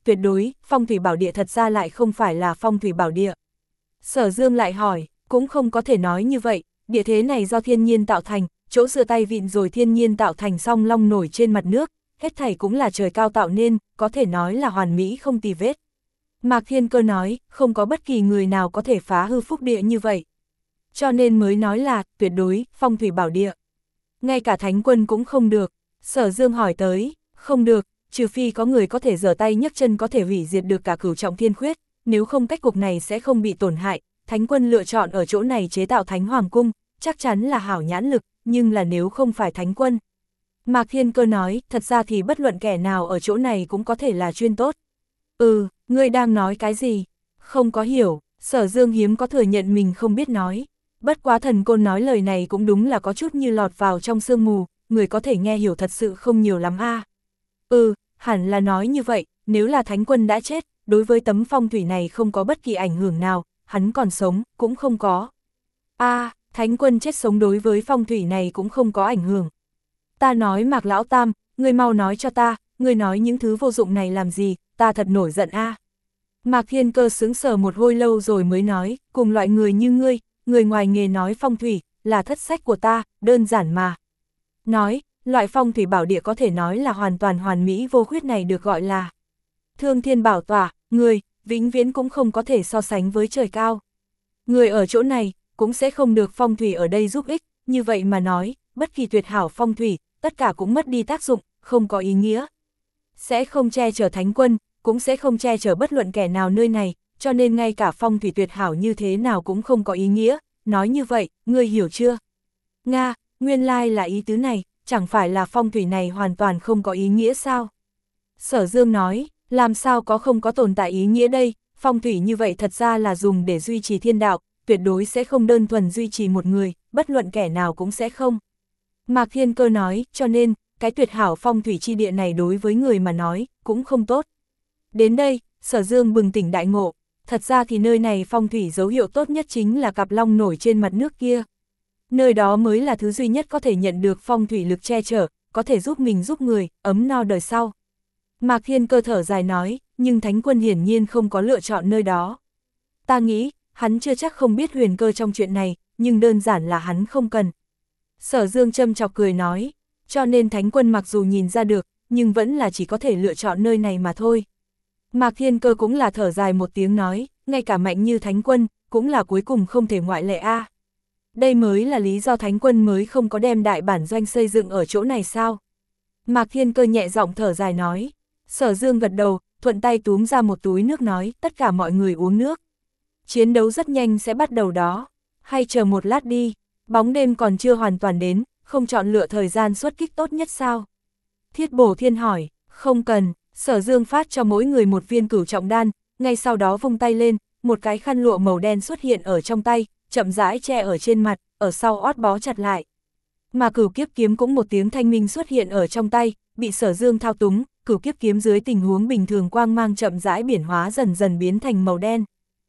Speaker 1: tuyệt đối, phong thủy bảo địa thật ra lại không phải là phong thủy bảo địa. Sở Dương lại hỏi, cũng không có thể nói như vậy, địa thế này do thiên nhiên tạo thành, chỗ dựa tay vịn rồi thiên nhiên tạo thành song long nổi trên mặt nước, hết thảy cũng là trời cao tạo nên, có thể nói là hoàn mỹ không tì vết. Mạc Thiên Cơ nói, không có bất kỳ người nào có thể phá hư phúc địa như vậy. Cho nên mới nói là, tuyệt đối, phong thủy bảo địa. Ngay cả thánh quân cũng không được. Sở Dương hỏi tới, không được, trừ phi có người có thể giở tay nhấc chân có thể hủy diệt được cả cửu trọng thiên khuyết, nếu không cách cục này sẽ không bị tổn hại. Thánh quân lựa chọn ở chỗ này chế tạo thánh hoàng cung, chắc chắn là hảo nhãn lực, nhưng là nếu không phải thánh quân. Mạc Thiên Cơ nói, thật ra thì bất luận kẻ nào ở chỗ này cũng có thể là chuyên tốt. Ừ, ngươi đang nói cái gì? Không có hiểu, Sở Dương hiếm có thừa nhận mình không biết nói. Bất quá thần côn nói lời này cũng đúng là có chút như lọt vào trong sương mù, người có thể nghe hiểu thật sự không nhiều lắm a. À. Ừ, hẳn là nói như vậy, nếu là thánh quân đã chết, đối với tấm phong thủy này không có bất kỳ ảnh hưởng nào, hắn còn sống, cũng không có. A, à, thánh quân chết sống đối với phong thủy này cũng không có ảnh hưởng. Ta nói Mạc Lão Tam, ngươi mau nói cho ta, ngươi nói những thứ vô dụng này làm gì, ta thật nổi giận a. À. Mạc Thiên Cơ sững sờ một hồi lâu rồi mới nói, cùng loại người như ngươi, người ngoài nghề nói phong thủy, là thất sách của ta, đơn giản mà. Nói, loại phong thủy bảo địa có thể nói là hoàn toàn hoàn mỹ vô khuyết này được gọi là Thương Thiên Bảo Tỏa, người, vĩnh viễn cũng không có thể so sánh với trời cao. Người ở chỗ này, cũng sẽ không được phong thủy ở đây giúp ích, như vậy mà nói, bất kỳ tuyệt hảo phong thủy, tất cả cũng mất đi tác dụng, không có ý nghĩa. Sẽ không che chở thánh quân, cũng sẽ không che chở bất luận kẻ nào nơi này, cho nên ngay cả phong thủy tuyệt hảo như thế nào cũng không có ý nghĩa, nói như vậy, ngươi hiểu chưa? Nga, nguyên lai là ý tứ này, chẳng phải là phong thủy này hoàn toàn không có ý nghĩa sao? Sở Dương nói, làm sao có không có tồn tại ý nghĩa đây, phong thủy như vậy thật ra là dùng để duy trì thiên đạo, tuyệt đối sẽ không đơn thuần duy trì một người, bất luận kẻ nào cũng sẽ không. Mạc Thiên Cơ nói, cho nên, cái tuyệt hảo phong thủy chi địa này đối với người mà nói, cũng không tốt. Đến đây, Sở Dương bừng tỉnh đại ngộ, thật ra thì nơi này phong thủy dấu hiệu tốt nhất chính là cặp long nổi trên mặt nước kia. Nơi đó mới là thứ duy nhất có thể nhận được phong thủy lực che chở, có thể giúp mình giúp người, ấm no đời sau. Mạc Thiên Cơ thở dài nói, nhưng thánh quân hiển nhiên không có lựa chọn nơi đó. Ta nghĩ, hắn chưa chắc không biết huyền cơ trong chuyện này, nhưng đơn giản là hắn không cần. Sở Dương châm chọc cười nói, cho nên thánh quân mặc dù nhìn ra được, nhưng vẫn là chỉ có thể lựa chọn nơi này mà thôi. Mạc Thiên Cơ cũng là thở dài một tiếng nói, ngay cả mạnh như thánh quân, cũng là cuối cùng không thể ngoại lệ a. À. Đây mới là lý do thánh quân mới không có đem đại bản doanh xây dựng ở chỗ này sao. Mạc Thiên Cơ nhẹ giọng thở dài nói, Sở Dương gật đầu, thuận tay túm ra một túi nước nói, tất cả mọi người uống nước. Chiến đấu rất nhanh sẽ bắt đầu đó, hay chờ một lát đi, bóng đêm còn chưa hoàn toàn đến, không chọn lựa thời gian xuất kích tốt nhất sao? Thiết Bổ Thiên hỏi, không cần. Sở Dương phát cho mỗi người một viên cửu trọng đan, ngay sau đó vung tay lên, một cái khăn lụa màu đen xuất hiện ở trong tay, chậm rãi che ở trên mặt, ở sau ót bó chặt lại. Mà cửu kiếp kiếm cũng một tiếng thanh minh xuất hiện ở trong tay, bị Sở Dương thao túng, cửu kiếp kiếm dưới tình huống bình thường quang mang chậm rãi biển hóa dần dần biến thành màu đen.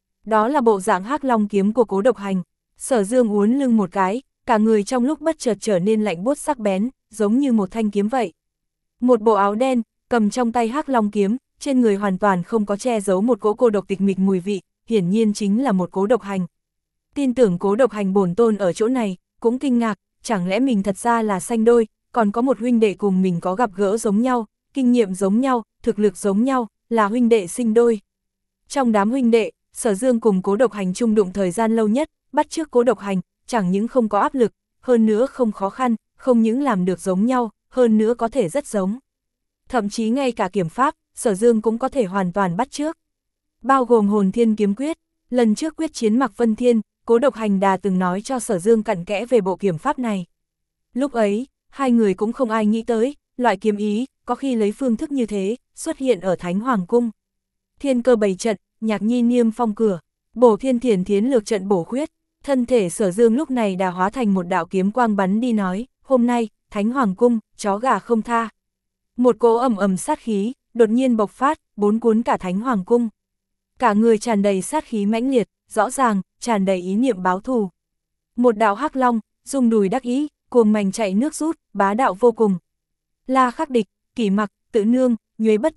Speaker 1: Đó là bộ dạng hắc long kiếm của Cố Độc Hành. Sở Dương uốn lưng một cái, cả người trong lúc bất chợt trở nên lạnh buốt sắc bén, giống như một thanh kiếm vậy. Một bộ áo đen, cầm trong tay hắc long kiếm, trên người hoàn toàn không có che giấu một cỗ cô độc tịch mịch mùi vị, hiển nhiên chính là một Cố Độc Hành. Tin tưởng Cố Độc Hành bổn tôn ở chỗ này, cũng kinh ngạc, chẳng lẽ mình thật ra là sanh đôi, còn có một huynh đệ cùng mình có gặp gỡ giống nhau, kinh nghiệm giống nhau, thực lực giống nhau, là huynh đệ sinh đôi. Trong đám huynh đệ, Sở Dương cùng Cố Độc Hành chung đụng thời gian lâu nhất, bắt chước Cố Độc Hành, chẳng những không có áp lực, hơn nữa không khó khăn, không những làm được giống nhau, hơn nữa có thể rất giống. Thậm chí ngay cả kiếm pháp, Sở Dương cũng có thể hoàn toàn bắt chước. Bao gồm Hồn Thiên Kiếm Quyết, lần trước quyết chiến Mạc Vân Thiên, Cố Độc Hành đã từng nói cho Sở Dương cặn kẽ về bộ kiếm pháp này. Lúc ấy, hai người cũng không ai nghĩ tới, loại kiếm ý, có khi lấy phương thức như thế, xuất hiện ở Thánh Hoàng Cung. Thiên Cơ bày trận, Nhạc Nhi niêm phong cửa, Bổ Thiên Thiền Thiến lược trận bổ khuyết, thân thể Sở Dương lúc này đã hóa thành một đạo kiếm quang bắn đi nói, hôm nay, Thánh Hoàng Cung, chó gà không tha. Một cỗ ầm ầm sát khí, đột nhiên bộc phát, bốn cuốn cả Thánh Hoàng Cung. Cả người tràn đầy sát khí mãnh liệt, rõ ràng, tràn đầy ý niệm báo thù. Một đạo hắc long, dùng đùi đắc ý, cuồng mành chạy nước rút, bá đạo vô cùng. La Khắc Địch, Kỷ Mặc, Tự Nương, Nhuế Bất Thông,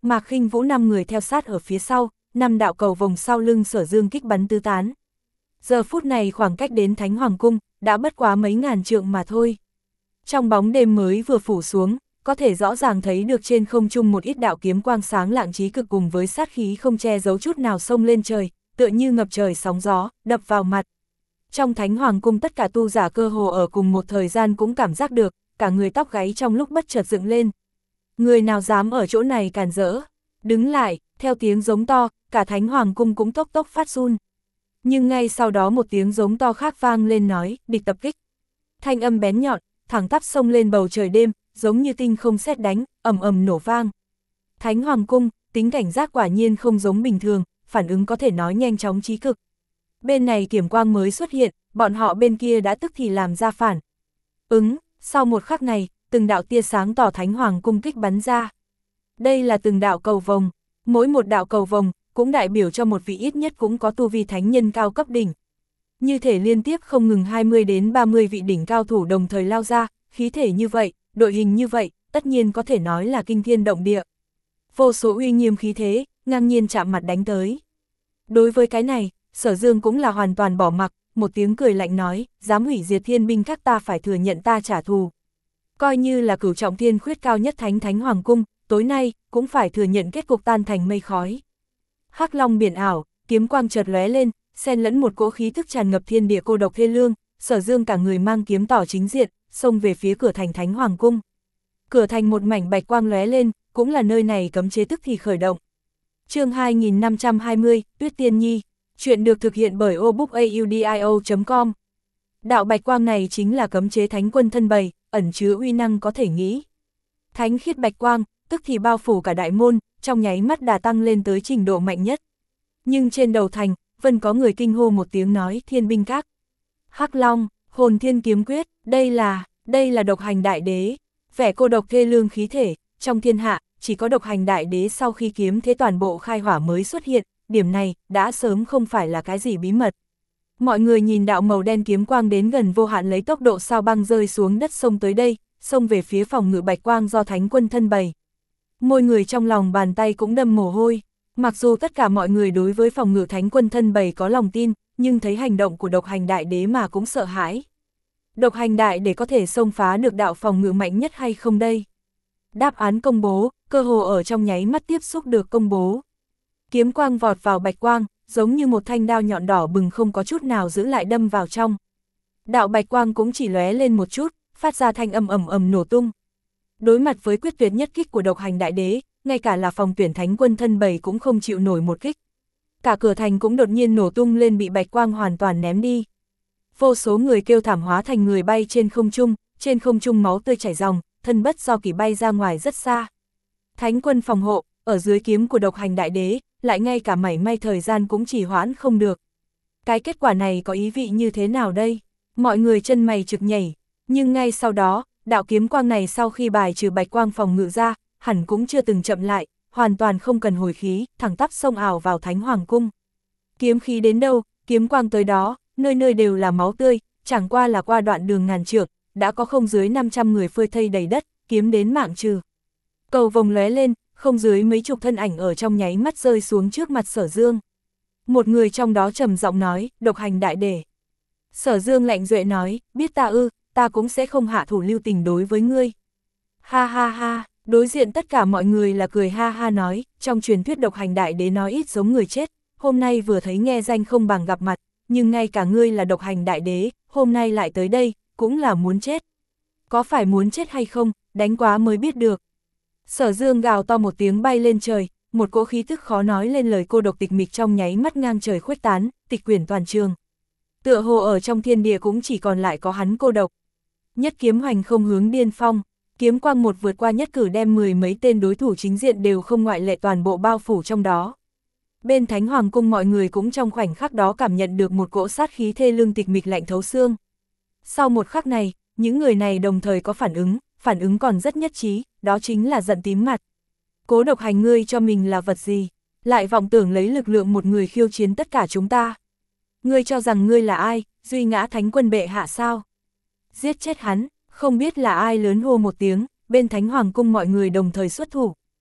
Speaker 1: Mạc Khinh Vũ năm người theo sát ở phía sau, năm đạo cầu vồng sau lưng Sở Dương kích bắn tứ tán. Giờ phút này khoảng cách đến Thánh Hoàng Cung, đã bất quá mấy ngàn trượng mà thôi. Trong bóng đêm mới vừa phủ xuống, có thể rõ ràng thấy được trên không trung một ít đạo kiếm quang sáng lạng trí cực cùng với sát khí không che giấu chút nào xông lên trời, tựa như ngập trời sóng gió, đập vào mặt. Trong Thánh Hoàng Cung tất cả tu giả cơ hồ ở cùng một thời gian cũng cảm giác được, cả người tóc gáy trong lúc bất chợt dựng lên. Người nào dám ở chỗ này cản rỡ, đứng lại, theo tiếng giống to, cả Thánh Hoàng Cung cũng tốc tốc phát run. Nhưng ngay sau đó một tiếng giống to khác vang lên nói, địch tập kích. Thanh âm bén nhọn, thẳng tắp xông lên bầu trời đêm, giống như tinh không sét đánh, ầm ầm nổ vang. Thánh Hoàng Cung, tính cảnh giác quả nhiên không giống bình thường, phản ứng có thể nói nhanh chóng trí cực. Bên này kiểm quang mới xuất hiện, bọn họ bên kia đã tức thì làm ra phản. Ứng, sau một khắc này, từng đạo tia sáng tỏ Thánh Hoàng Cung kích bắn ra. Đây là từng đạo cầu vồng, mỗi một đạo cầu vồng cũng đại biểu cho một vị ít nhất cũng có tu vi thánh nhân cao cấp đỉnh. Như thể liên tiếp không ngừng hai mươi đến ba mươi vị đỉnh cao thủ đồng thời lao ra, khí thể như vậy, đội hình như vậy, tất nhiên có thể nói là kinh thiên động địa. Vô số uy nghiêm khí thế, ngang nhiên chạm mặt đánh tới. Đối với cái này, Sở Dương cũng là hoàn toàn bỏ mặc, một tiếng cười lạnh nói, dám hủy diệt thiên binh các ta phải thừa nhận ta trả thù. Coi như là cửu trọng thiên khuyết cao nhất thánh thánh hoàng cung, tối nay, cũng phải thừa nhận kết cục tan thành mây khói. Hắc long biển ảo, kiếm quang chợt lóe lên, xen lẫn một cỗ khí thức tràn ngập thiên địa cô độc thê lương, Sở Dương cả người mang kiếm tỏ chính diện, xông về phía cửa thành Thánh Hoàng Cung. Cửa thành một mảnh bạch quang lóe lên, cũng là nơi này cấm chế tức thì khởi động. Chương hai nghìn năm trăm hai mươi, Tuyết Tiên Nhi, chuyện được thực hiện bởi obookaudio chấm com. Đạo bạch quang này chính là cấm chế Thánh Quân thân bày, ẩn chứa uy năng có thể nghĩ. Thánh khiết bạch quang, tức thì bao phủ cả đại môn, trong nháy mắt đà tăng lên tới trình độ mạnh nhất. Nhưng trên đầu thành, vẫn có người kinh hô một tiếng nói thiên binh các. Hắc Long, hồn thiên kiếm quyết, đây là, đây là độc hành đại đế. Vẻ cô độc thê lương khí thể, trong thiên hạ, chỉ có độc hành đại đế sau khi kiếm thế toàn bộ khai hỏa mới xuất hiện, điểm này, đã sớm không phải là cái gì bí mật. Mọi người nhìn đạo màu đen kiếm quang đến gần vô hạn lấy tốc độ sao băng rơi xuống đất sông tới đây, xông về phía phòng ngự bạch quang do Thánh Quân thân bày. Mỗi người trong lòng bàn tay cũng đâm mồ hôi, mặc dù tất cả mọi người đối với phòng ngự Thánh Quân thân bày có lòng tin, nhưng thấy hành động của độc hành đại đế mà cũng sợ hãi. Độc hành đại để có thể xông phá được đạo phòng ngự mạnh nhất hay không đây? Đáp án công bố, cơ hồ ở trong nháy mắt tiếp xúc được công bố. Kiếm quang vọt vào bạch quang, giống như một thanh đao nhọn đỏ bừng không có chút nào giữ lại đâm vào trong. Đạo bạch quang cũng chỉ lóe lên một chút, phát ra thanh âm ầm ầm nổ tung. Đối mặt với quyết tuyệt nhất kích của độc hành đại đế, ngay cả là phòng tuyển Thánh Quân thân bày cũng không chịu nổi một kích. Cả cửa thành cũng đột nhiên nổ tung lên bị bạch quang hoàn toàn ném đi. Vô số người kêu thảm hóa thành người bay trên không trung, trên không trung máu tươi chảy ròng, thân bất do kỷ bay ra ngoài rất xa. Thánh Quân phòng hộ, ở dưới kiếm của độc hành đại đế, lại ngay cả mảy may thời gian cũng chỉ hoãn không được. Cái kết quả này có ý vị như thế nào đây? Mọi người chân mày trực nhảy, nhưng ngay sau đó, đạo kiếm quang này sau khi bài trừ bạch quang phòng ngự ra, hẳn cũng chưa từng chậm lại, hoàn toàn không cần hồi khí, thẳng tắp xông ảo vào Thánh Hoàng Cung. Kiếm khí đến đâu, kiếm quang tới đó, nơi nơi đều là máu tươi, chẳng qua là qua đoạn đường ngàn trượng, đã có không dưới năm trăm người phơi thây đầy đất, kiếm đến mạng trừ. Cầu vồng lóe lên, không dưới mấy chục thân ảnh ở trong nháy mắt rơi xuống trước mặt Sở Dương. Một người trong đó trầm giọng nói, độc hành đại đế. Sở Dương lạnh duệ nói, biết ta ư, ta cũng sẽ không hạ thủ lưu tình đối với ngươi. Ha ha ha, đối diện tất cả mọi người là cười ha ha nói, trong truyền thuyết độc hành đại đế nói ít giống người chết, hôm nay vừa thấy nghe danh không bằng gặp mặt, nhưng ngay cả ngươi là độc hành đại đế, hôm nay lại tới đây, cũng là muốn chết. Có phải muốn chết hay không, đánh quá mới biết được. Sở Dương gào to một tiếng bay lên trời, một cỗ khí tức khó nói lên lời cô độc tịch mịch trong nháy mắt ngang trời khuếch tán, tịch quyển toàn trường. Tựa hồ ở trong thiên địa cũng chỉ còn lại có hắn cô độc. Nhất kiếm hoành không hướng điên phong, kiếm quang một vượt qua nhất cử đem mười mấy tên đối thủ chính diện đều không ngoại lệ toàn bộ bao phủ trong đó. Bên Thánh Hoàng Cung mọi người cũng trong khoảnh khắc đó cảm nhận được một cỗ sát khí thê lương tịch mịch lạnh thấu xương. Sau một khắc này, những người này đồng thời có phản ứng, phản ứng còn rất nhất trí, đó chính là giận tím mặt. Cố độc hành ngươi cho mình là vật gì? Lại vọng tưởng lấy lực lượng một người khiêu chiến tất cả chúng ta. Ngươi cho rằng ngươi là ai, duy ngã Thánh Quân bệ hạ sao? Giết chết hắn, không biết là ai lớn hô một tiếng, bên Thánh Hoàng Cung mọi người đồng thời xuất thủ.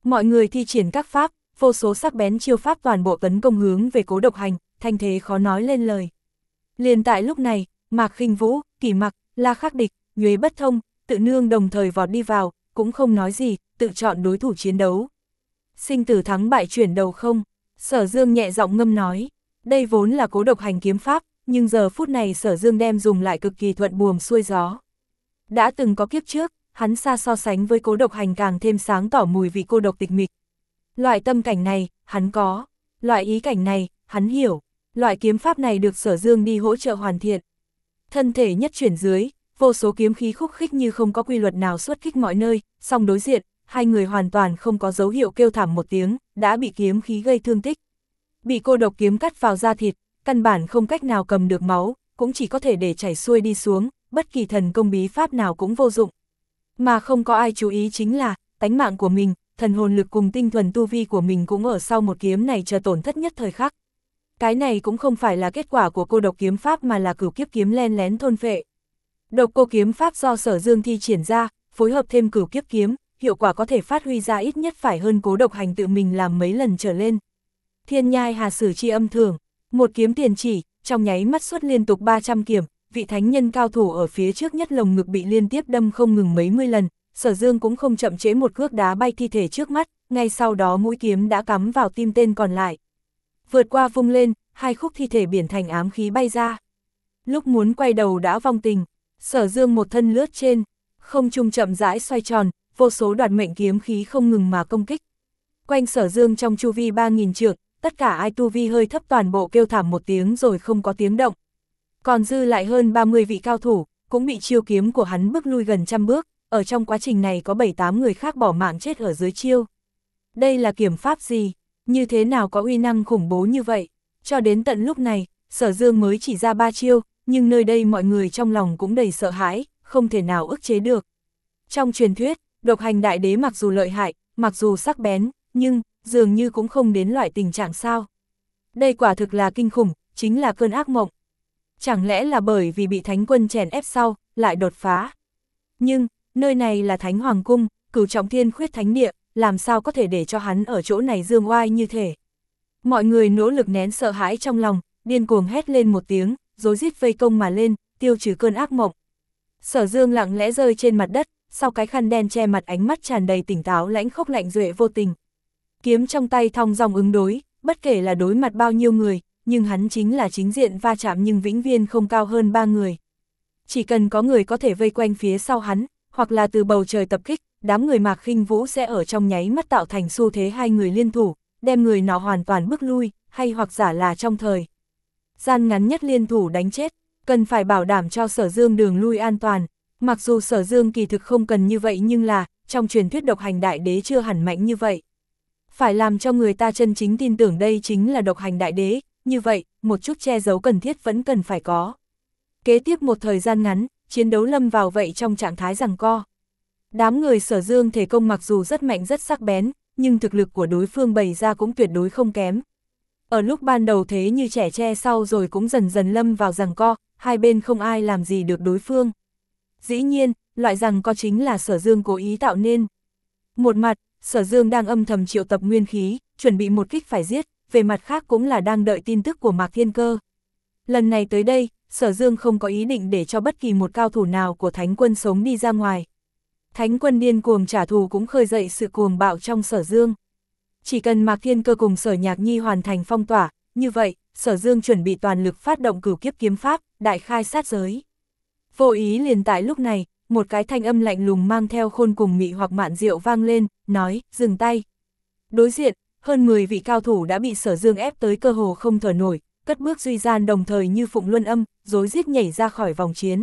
Speaker 1: Mọi người thi triển các pháp, vô số sắc bén chiêu pháp toàn bộ tấn công hướng về Cố Độc Hành, thanh thế khó nói lên lời. Liền tại lúc này, Mạc Khinh Vũ, Kỷ Mặc, La Khắc Địch, Nhuế Bất Thông, Tự Nương đồng thời vọt đi vào, cũng không nói gì, tự chọn đối thủ chiến đấu. Sinh tử thắng bại chuyển đầu không, Sở Dương nhẹ giọng ngâm nói, đây vốn là Cố Độc Hành kiếm pháp, nhưng giờ phút này Sở Dương đem dùng lại cực kỳ thuận buồm xuôi gió. Đã từng có kiếp trước, hắn xa so sánh với Cố Độc Hành càng thêm sáng tỏ mùi vị cô độc tịch mịch. Loại tâm cảnh này, hắn có, loại ý cảnh này, hắn hiểu, loại kiếm pháp này được Sở Dương đi hỗ trợ hoàn thiện. Thân thể nhất chuyển dưới, vô số kiếm khí khúc khích như không có quy luật nào xuất kích mọi nơi, song đối diện, hai người hoàn toàn không có dấu hiệu kêu thảm một tiếng, đã bị kiếm khí gây thương tích. Bị cô độc kiếm cắt vào da thịt, căn bản không cách nào cầm được máu, cũng chỉ có thể để chảy xuôi đi xuống, bất kỳ thần công bí pháp nào cũng vô dụng. Mà không có ai chú ý chính là, tánh mạng của mình, thần hồn lực cùng tinh thuần tu vi của mình cũng ở sau một kiếm này chờ tổn thất nhất thời khắc. Cái này cũng không phải là kết quả của cô độc kiếm pháp mà là cửu kiếp kiếm len lén thôn phệ. Độc cô kiếm pháp do Sở Dương thi triển ra, phối hợp thêm cửu kiếp kiếm, hiệu quả có thể phát huy ra ít nhất phải hơn Cố Độc Hành tự mình làm mấy lần trở lên. Thiên nhai hà sử chi âm thường, một kiếm tiền chỉ, trong nháy mắt xuất liên tục ba trăm kiếm, vị thánh nhân cao thủ ở phía trước nhất lồng ngực bị liên tiếp đâm không ngừng mấy mươi lần, Sở Dương cũng không chậm trễ một cước đá bay thi thể trước mắt, ngay sau đó mũi kiếm đã cắm vào tim tên còn lại. Vượt qua vung lên, hai khúc thi thể biển thành ám khí bay ra. Lúc muốn quay đầu đã vong tình, Sở Dương một thân lướt trên, không trung chậm rãi xoay tròn, vô số đoạt mệnh kiếm khí không ngừng mà công kích. Quanh Sở Dương trong chu vi ba nghìn trượng, tất cả ai tu vi hơi thấp toàn bộ kêu thảm một tiếng rồi không có tiếng động. Còn dư lại hơn ba mươi vị cao thủ, cũng bị chiêu kiếm của hắn bước lui gần trăm bước, ở trong quá trình này có bảy tám người khác bỏ mạng chết ở dưới chiêu. Đây là kiếm pháp gì? Như thế nào có uy năng khủng bố như vậy? Cho đến tận lúc này, Sở Dương mới chỉ ra ba chiêu, nhưng nơi đây mọi người trong lòng cũng đầy sợ hãi, không thể nào ức chế được. Trong truyền thuyết, Độc Hành Đại Đế mặc dù lợi hại, mặc dù sắc bén, nhưng dường như cũng không đến loại tình trạng sao. Đây quả thực là kinh khủng, chính là cơn ác mộng. Chẳng lẽ là bởi vì bị Thánh Quân chèn ép sau, lại đột phá? Nhưng, nơi này là Thánh Hoàng Cung, Cửu Trọng Thiên Khuyết Thánh Địa, làm sao có thể để cho hắn ở chỗ này dương oai như thể? Mọi người nỗ lực nén sợ hãi trong lòng, điên cuồng hét lên một tiếng, rối rít vây công mà lên, tiêu trừ cơn ác mộng. Sở Dương lặng lẽ rơi trên mặt đất, sau cái khăn đen che mặt ánh mắt tràn đầy tỉnh táo lãnh khốc lạnh duệ vô tình. Kiếm trong tay thong dong ứng đối, bất kể là đối mặt bao nhiêu người, nhưng hắn chính là chính diện va chạm nhưng vĩnh viên không cao hơn ba người. Chỉ cần có người có thể vây quanh phía sau hắn, hoặc là từ bầu trời tập kích, đám người Mạc Khinh Vũ sẽ ở trong nháy mắt tạo thành xu thế hai người liên thủ, đem người nào hoàn toàn bước lui, hay hoặc giả là trong thời gian ngắn nhất liên thủ đánh chết, cần phải bảo đảm cho Sở Dương đường lui an toàn. Mặc dù Sở Dương kỳ thực không cần như vậy nhưng là, trong truyền thuyết Độc Hành Đại Đế chưa hẳn mạnh như vậy. Phải làm cho người ta chân chính tin tưởng đây chính là Độc Hành Đại Đế, như vậy, một chút che giấu cần thiết vẫn cần phải có. Kế tiếp một thời gian ngắn, chiến đấu lâm vào vậy trong trạng thái giằng co. Đám người Sở Dương thể công mặc dù rất mạnh rất sắc bén, nhưng thực lực của đối phương bày ra cũng tuyệt đối không kém. Ở lúc ban đầu thế như trẻ tre sau rồi cũng dần dần lâm vào giằng co, hai bên không ai làm gì được đối phương. Dĩ nhiên, loại giằng co chính là Sở Dương cố ý tạo nên. Một mặt, Sở Dương đang âm thầm triệu tập nguyên khí, chuẩn bị một kích phải giết, về mặt khác cũng là đang đợi tin tức của Mạc Thiên Cơ. Lần này tới đây, Sở Dương không có ý định để cho bất kỳ một cao thủ nào của Thánh Quân sống đi ra ngoài. Thánh Quân điên cuồng trả thù cũng khơi dậy sự cuồng bạo trong Sở Dương. Chỉ cần Mạc Thiên Cơ cùng Sở Nhạc Nhi hoàn thành phong tỏa, như vậy, Sở Dương chuẩn bị toàn lực phát động cửu kiếp kiếm pháp, đại khai sát giới. Vô ý liền tại lúc này, một cái thanh âm lạnh lùng mang theo khôn cùng mị hoặc mạn diệu vang lên, nói, dừng tay. Đối diện, hơn mười vị cao thủ đã bị Sở Dương ép tới cơ hồ không thở nổi, cất bước duy gian đồng thời như phụng luân âm, rối rít nhảy ra khỏi vòng chiến.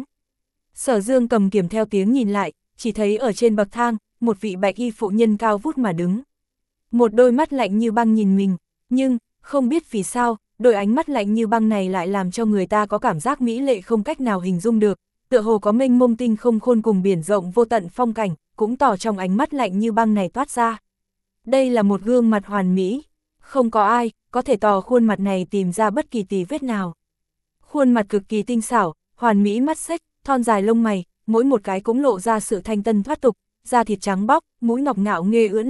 Speaker 1: Sở Dương cầm kiếm theo tiếng nhìn lại, chỉ thấy ở trên bậc thang, một vị bạch y phụ nhân cao vút mà đứng. Một đôi mắt lạnh như băng nhìn mình, nhưng, không biết vì sao, đôi ánh mắt lạnh như băng này lại làm cho người ta có cảm giác mỹ lệ không cách nào hình dung được, tựa hồ có mênh mông tinh không khôn cùng biển rộng vô tận phong cảnh, cũng tỏ trong ánh mắt lạnh như băng này toát ra. Đây là một gương mặt hoàn mỹ, không có ai có thể tò khuôn mặt này tìm ra bất kỳ tì vết nào. Khuôn mặt cực kỳ tinh xảo, hoàn mỹ mắt xích, thon dài lông mày, mỗi một cái cũng lộ ra sự thanh tân thoát tục, da thịt trắng bóc, mũi ngọc ngạo nghê ưỡn lên,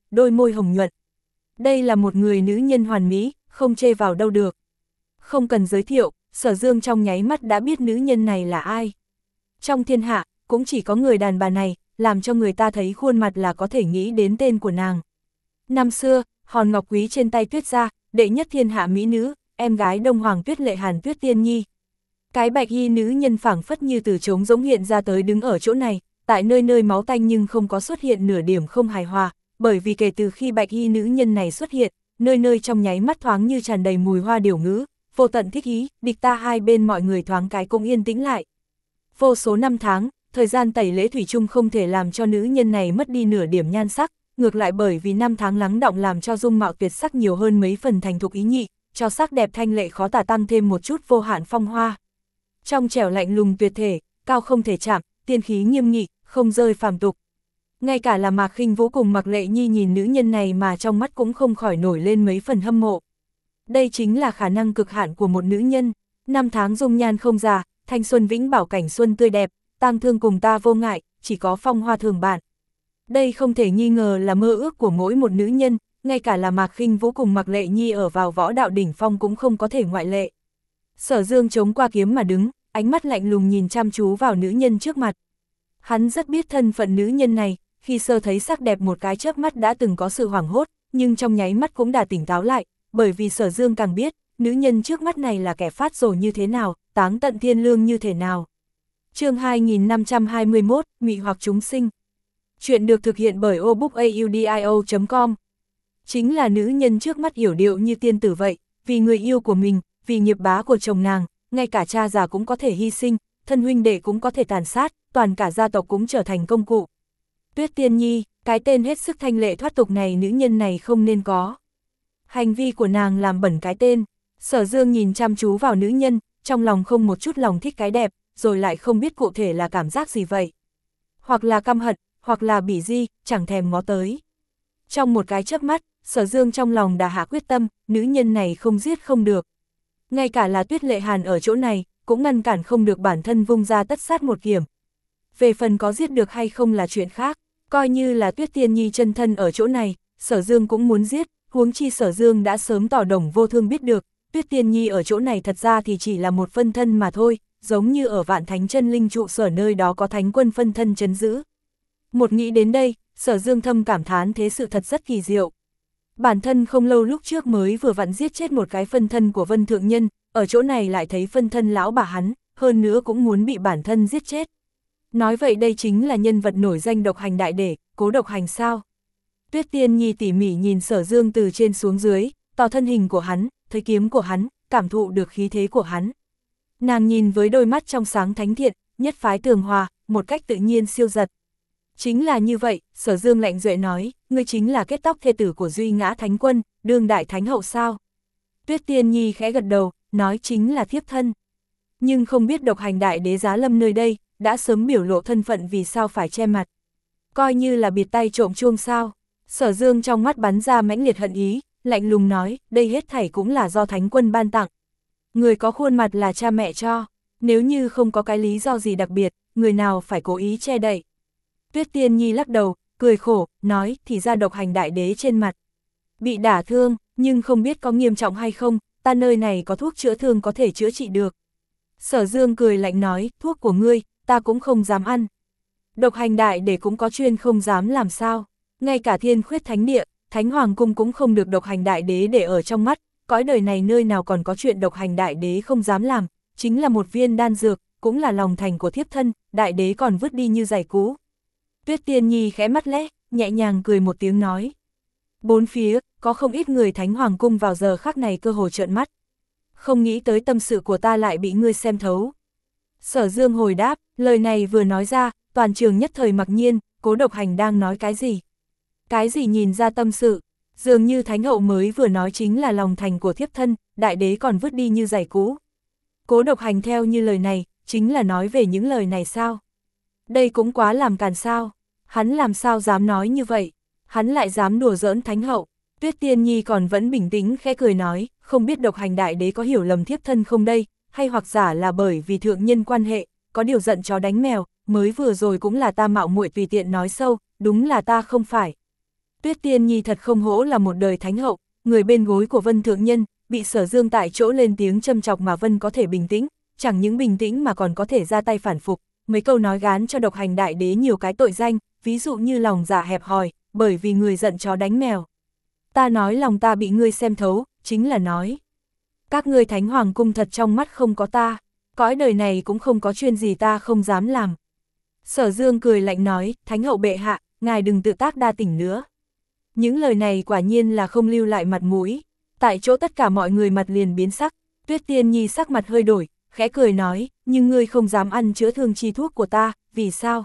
Speaker 1: đôi môi hồng nhuận. Đây là một người nữ nhân hoàn mỹ, không chê vào đâu được. Không cần giới thiệu, Sở Dương trong nháy mắt đã biết nữ nhân này là ai. Trong thiên hạ, cũng chỉ có người đàn bà này, làm cho người ta thấy khuôn mặt là có thể nghĩ đến tên của nàng. Năm xưa, hòn ngọc quý trên tay Tuyết gia, đệ nhất thiên hạ mỹ nữ, em gái Đông Hoàng Tuyết Lệ Hàn Tuyết Tiên Nhi. Cái bạch y nữ nhân phảng phất như từ trống rỗng hiện ra tới đứng ở chỗ này, tại nơi nơi máu tanh nhưng không có xuất hiện nửa điểm không hài hòa, bởi vì kể từ khi bạch y nữ nhân này xuất hiện, nơi nơi trong nháy mắt thoáng như tràn đầy mùi hoa điểu ngữ, vô tận thích ý, địch ta hai bên mọi người thoáng cái cũng yên tĩnh lại. Vô số năm tháng, thời gian tẩy lễ thủy chung không thể làm cho nữ nhân này mất đi nửa điểm nhan sắc, ngược lại bởi vì năm tháng lắng đọng làm cho dung mạo tuyệt sắc nhiều hơn mấy phần thành thục ý nhị, cho sắc đẹp thanh lệ khó tả tăng thêm một chút vô hạn phong hoa. Trong trẻo lạnh lùng tuyệt thể, cao không thể chạm, tiên khí nghiêm nghị, không rơi phàm tục. Ngay cả là Mạc Khinh Vũ cùng Mạc Lệ Nhi nhìn nữ nhân này mà trong mắt cũng không khỏi nổi lên mấy phần hâm mộ. Đây chính là khả năng cực hạn của một nữ nhân, năm tháng dung nhan không già, thanh xuân vĩnh bảo cảnh xuân tươi đẹp, tang thương cùng ta vô ngại, chỉ có phong hoa thường bản. Đây không thể nghi ngờ là mơ ước của mỗi một nữ nhân, ngay cả là Mạc Khinh Vũ cùng Mạc Lệ Nhi ở vào võ đạo đỉnh phong cũng không có thể ngoại lệ. Sở Dương chống qua kiếm mà đứng, ánh mắt lạnh lùng nhìn chăm chú vào nữ nhân trước mặt. Hắn rất biết thân phận nữ nhân này, khi sơ thấy sắc đẹp một cái chớp mắt đã từng có sự hoảng hốt, nhưng trong nháy mắt cũng đã tỉnh táo lại, bởi vì Sở Dương càng biết, nữ nhân trước mắt này là kẻ phát rồ như thế nào, táng tận thiên lương như thế nào. Chương hai nghìn năm trăm hai mươi mốt, Mị hoặc chúng sinh. Chuyện được thực hiện bởi obookaudio chấm com. Chính là nữ nhân trước mắt yểu điệu như tiên tử vậy, vì người yêu của mình, vì nghiệp bá của chồng nàng, ngay cả cha già cũng có thể hy sinh, thân huynh đệ cũng có thể tàn sát, toàn cả gia tộc cũng trở thành công cụ. Tuyết Tiên Nhi, cái tên hết sức thanh lệ thoát tục này nữ nhân này không nên có. Hành vi của nàng làm bẩn cái tên. Sở Dương nhìn chăm chú vào nữ nhân, trong lòng không một chút lòng thích cái đẹp, rồi lại không biết cụ thể là cảm giác gì vậy. Hoặc là căm hận, hoặc là bỉ di, chẳng thèm ngó tới. Trong một cái chớp mắt, Sở Dương trong lòng đã hạ quyết tâm, nữ nhân này không giết không được. Ngay cả là Tuyết Lệ Hàn ở chỗ này, cũng ngăn cản không được bản thân vung ra tất sát một kiểm. Về phần có giết được hay không là chuyện khác, coi như là Tuyết Tiên Nhi chân thân ở chỗ này, Sở Dương cũng muốn giết, huống chi Sở Dương đã sớm tỏ đồng vô thương biết được, Tuyết Tiên Nhi ở chỗ này thật ra thì chỉ là một phân thân mà thôi, giống như ở Vạn Thánh Chân Linh trụ sở nơi đó có thánh quân phân thân trấn giữ. Một nghĩ đến đây, Sở Dương thâm cảm thán thế sự thật rất kỳ diệu. Bản thân không lâu lúc trước mới vừa vặn giết chết một cái phân thân của Vân Thượng Nhân, ở chỗ này lại thấy phân thân lão bà hắn, hơn nữa cũng muốn bị bản thân giết chết. Nói vậy đây chính là nhân vật nổi danh độc hành đại đệ, Cố Độc Hành sao? Tuyết Tiên Nhi tỉ mỉ nhìn Sở Dương từ trên xuống dưới, tỏ thân hình của hắn, thấy kiếm của hắn, cảm thụ được khí thế của hắn. Nàng nhìn với đôi mắt trong sáng thánh thiện, nhất phái tường hòa, một cách tự nhiên siêu giật. Chính là như vậy, Sở Dương lạnh duệ nói, ngươi chính là kết tóc thê tử của Duy Ngã Thánh Quân, đương đại thánh hậu sao? Tuyết Tiên Nhi khẽ gật đầu, nói chính là thiếp thân. Nhưng không biết độc hành đại đế giá lâm nơi đây, đã sớm biểu lộ thân phận vì sao phải che mặt. Coi như là biệt tay trộm chuông sao? Sở Dương trong mắt bắn ra mãnh liệt hận ý, lạnh lùng nói, đây hết thảy cũng là do Thánh Quân ban tặng. Người có khuôn mặt là cha mẹ cho, nếu như không có cái lý do gì đặc biệt, người nào phải cố ý che đậy. Tuyết Tiên Nhi lắc đầu, cười khổ, nói, thì ra độc hành đại đế trên mặt bị đả thương, nhưng không biết có nghiêm trọng hay không, ta nơi này có thuốc chữa thương có thể chữa trị được. Sở Dương cười lạnh nói, thuốc của ngươi, ta cũng không dám ăn. Độc hành đại đế cũng có chuyên không dám làm sao, ngay cả Thiên Khuyết Thánh Địa, Thánh Hoàng Cung cũng không được độc hành đại đế để ở trong mắt, cõi đời này nơi nào còn có chuyện độc hành đại đế không dám làm, chính là một viên đan dược, cũng là lòng thành của thiếp thân, đại đế còn vứt đi như giày cũ. Tuyết Tiên Nhi khẽ mắt lẽ, nhẹ nhàng cười một tiếng nói. Bốn phía, có không ít người Thánh Hoàng Cung vào giờ khắc này cơ hồ trợn mắt. Không nghĩ tới tâm sự của ta lại bị ngươi xem thấu. Sở Dương hồi đáp, lời này vừa nói ra, toàn trường nhất thời mặc nhiên, Cố Độc Hành đang nói cái gì? Cái gì nhìn ra tâm sự? Dường như Thánh Hậu mới vừa nói chính là lòng thành của thiếp thân, đại đế còn vứt đi như giày cũ. Cố Độc Hành theo như lời này, chính là nói về những lời này sao? Đây cũng quá làm càn sao? Hắn làm sao dám nói như vậy? Hắn lại dám đùa giỡn Thánh Hậu. Tuyết Tiên Nhi còn vẫn bình tĩnh khẽ cười nói, không biết độc hành đại đế có hiểu lầm thiếp thân không đây, hay hoặc giả là bởi vì thượng nhân quan hệ, có điều giận chó đánh mèo, mới vừa rồi cũng là ta mạo muội tùy tiện nói sâu, đúng là ta không phải. Tuyết Tiên Nhi thật không hổ là một đời thánh hậu, người bên gối của Vân Thượng Nhân, bị Sở Dương tại chỗ lên tiếng châm chọc mà Vân có thể bình tĩnh, chẳng những bình tĩnh mà còn có thể ra tay phản phục, mấy câu nói gán cho Độc Hành Đại Đế nhiều cái tội danh, ví dụ như lòng dạ hẹp hòi, bởi vì người giận chó đánh mèo. Ta nói lòng ta bị ngươi xem thấu, chính là nói. Các ngươi Thánh Hoàng Cung thật trong mắt không có ta, cõi đời này cũng không có chuyện gì ta không dám làm. Sở Dương cười lạnh nói, Thánh hậu bệ hạ, ngài đừng tự tác đa tình nữa. Những lời này quả nhiên là không lưu lại mặt mũi, tại chỗ tất cả mọi người mặt liền biến sắc, Tuyết Tiên Nhi sắc mặt hơi đổi, khẽ cười nói, nhưng ngươi không dám ăn chữa thương chi thuốc của ta, vì sao?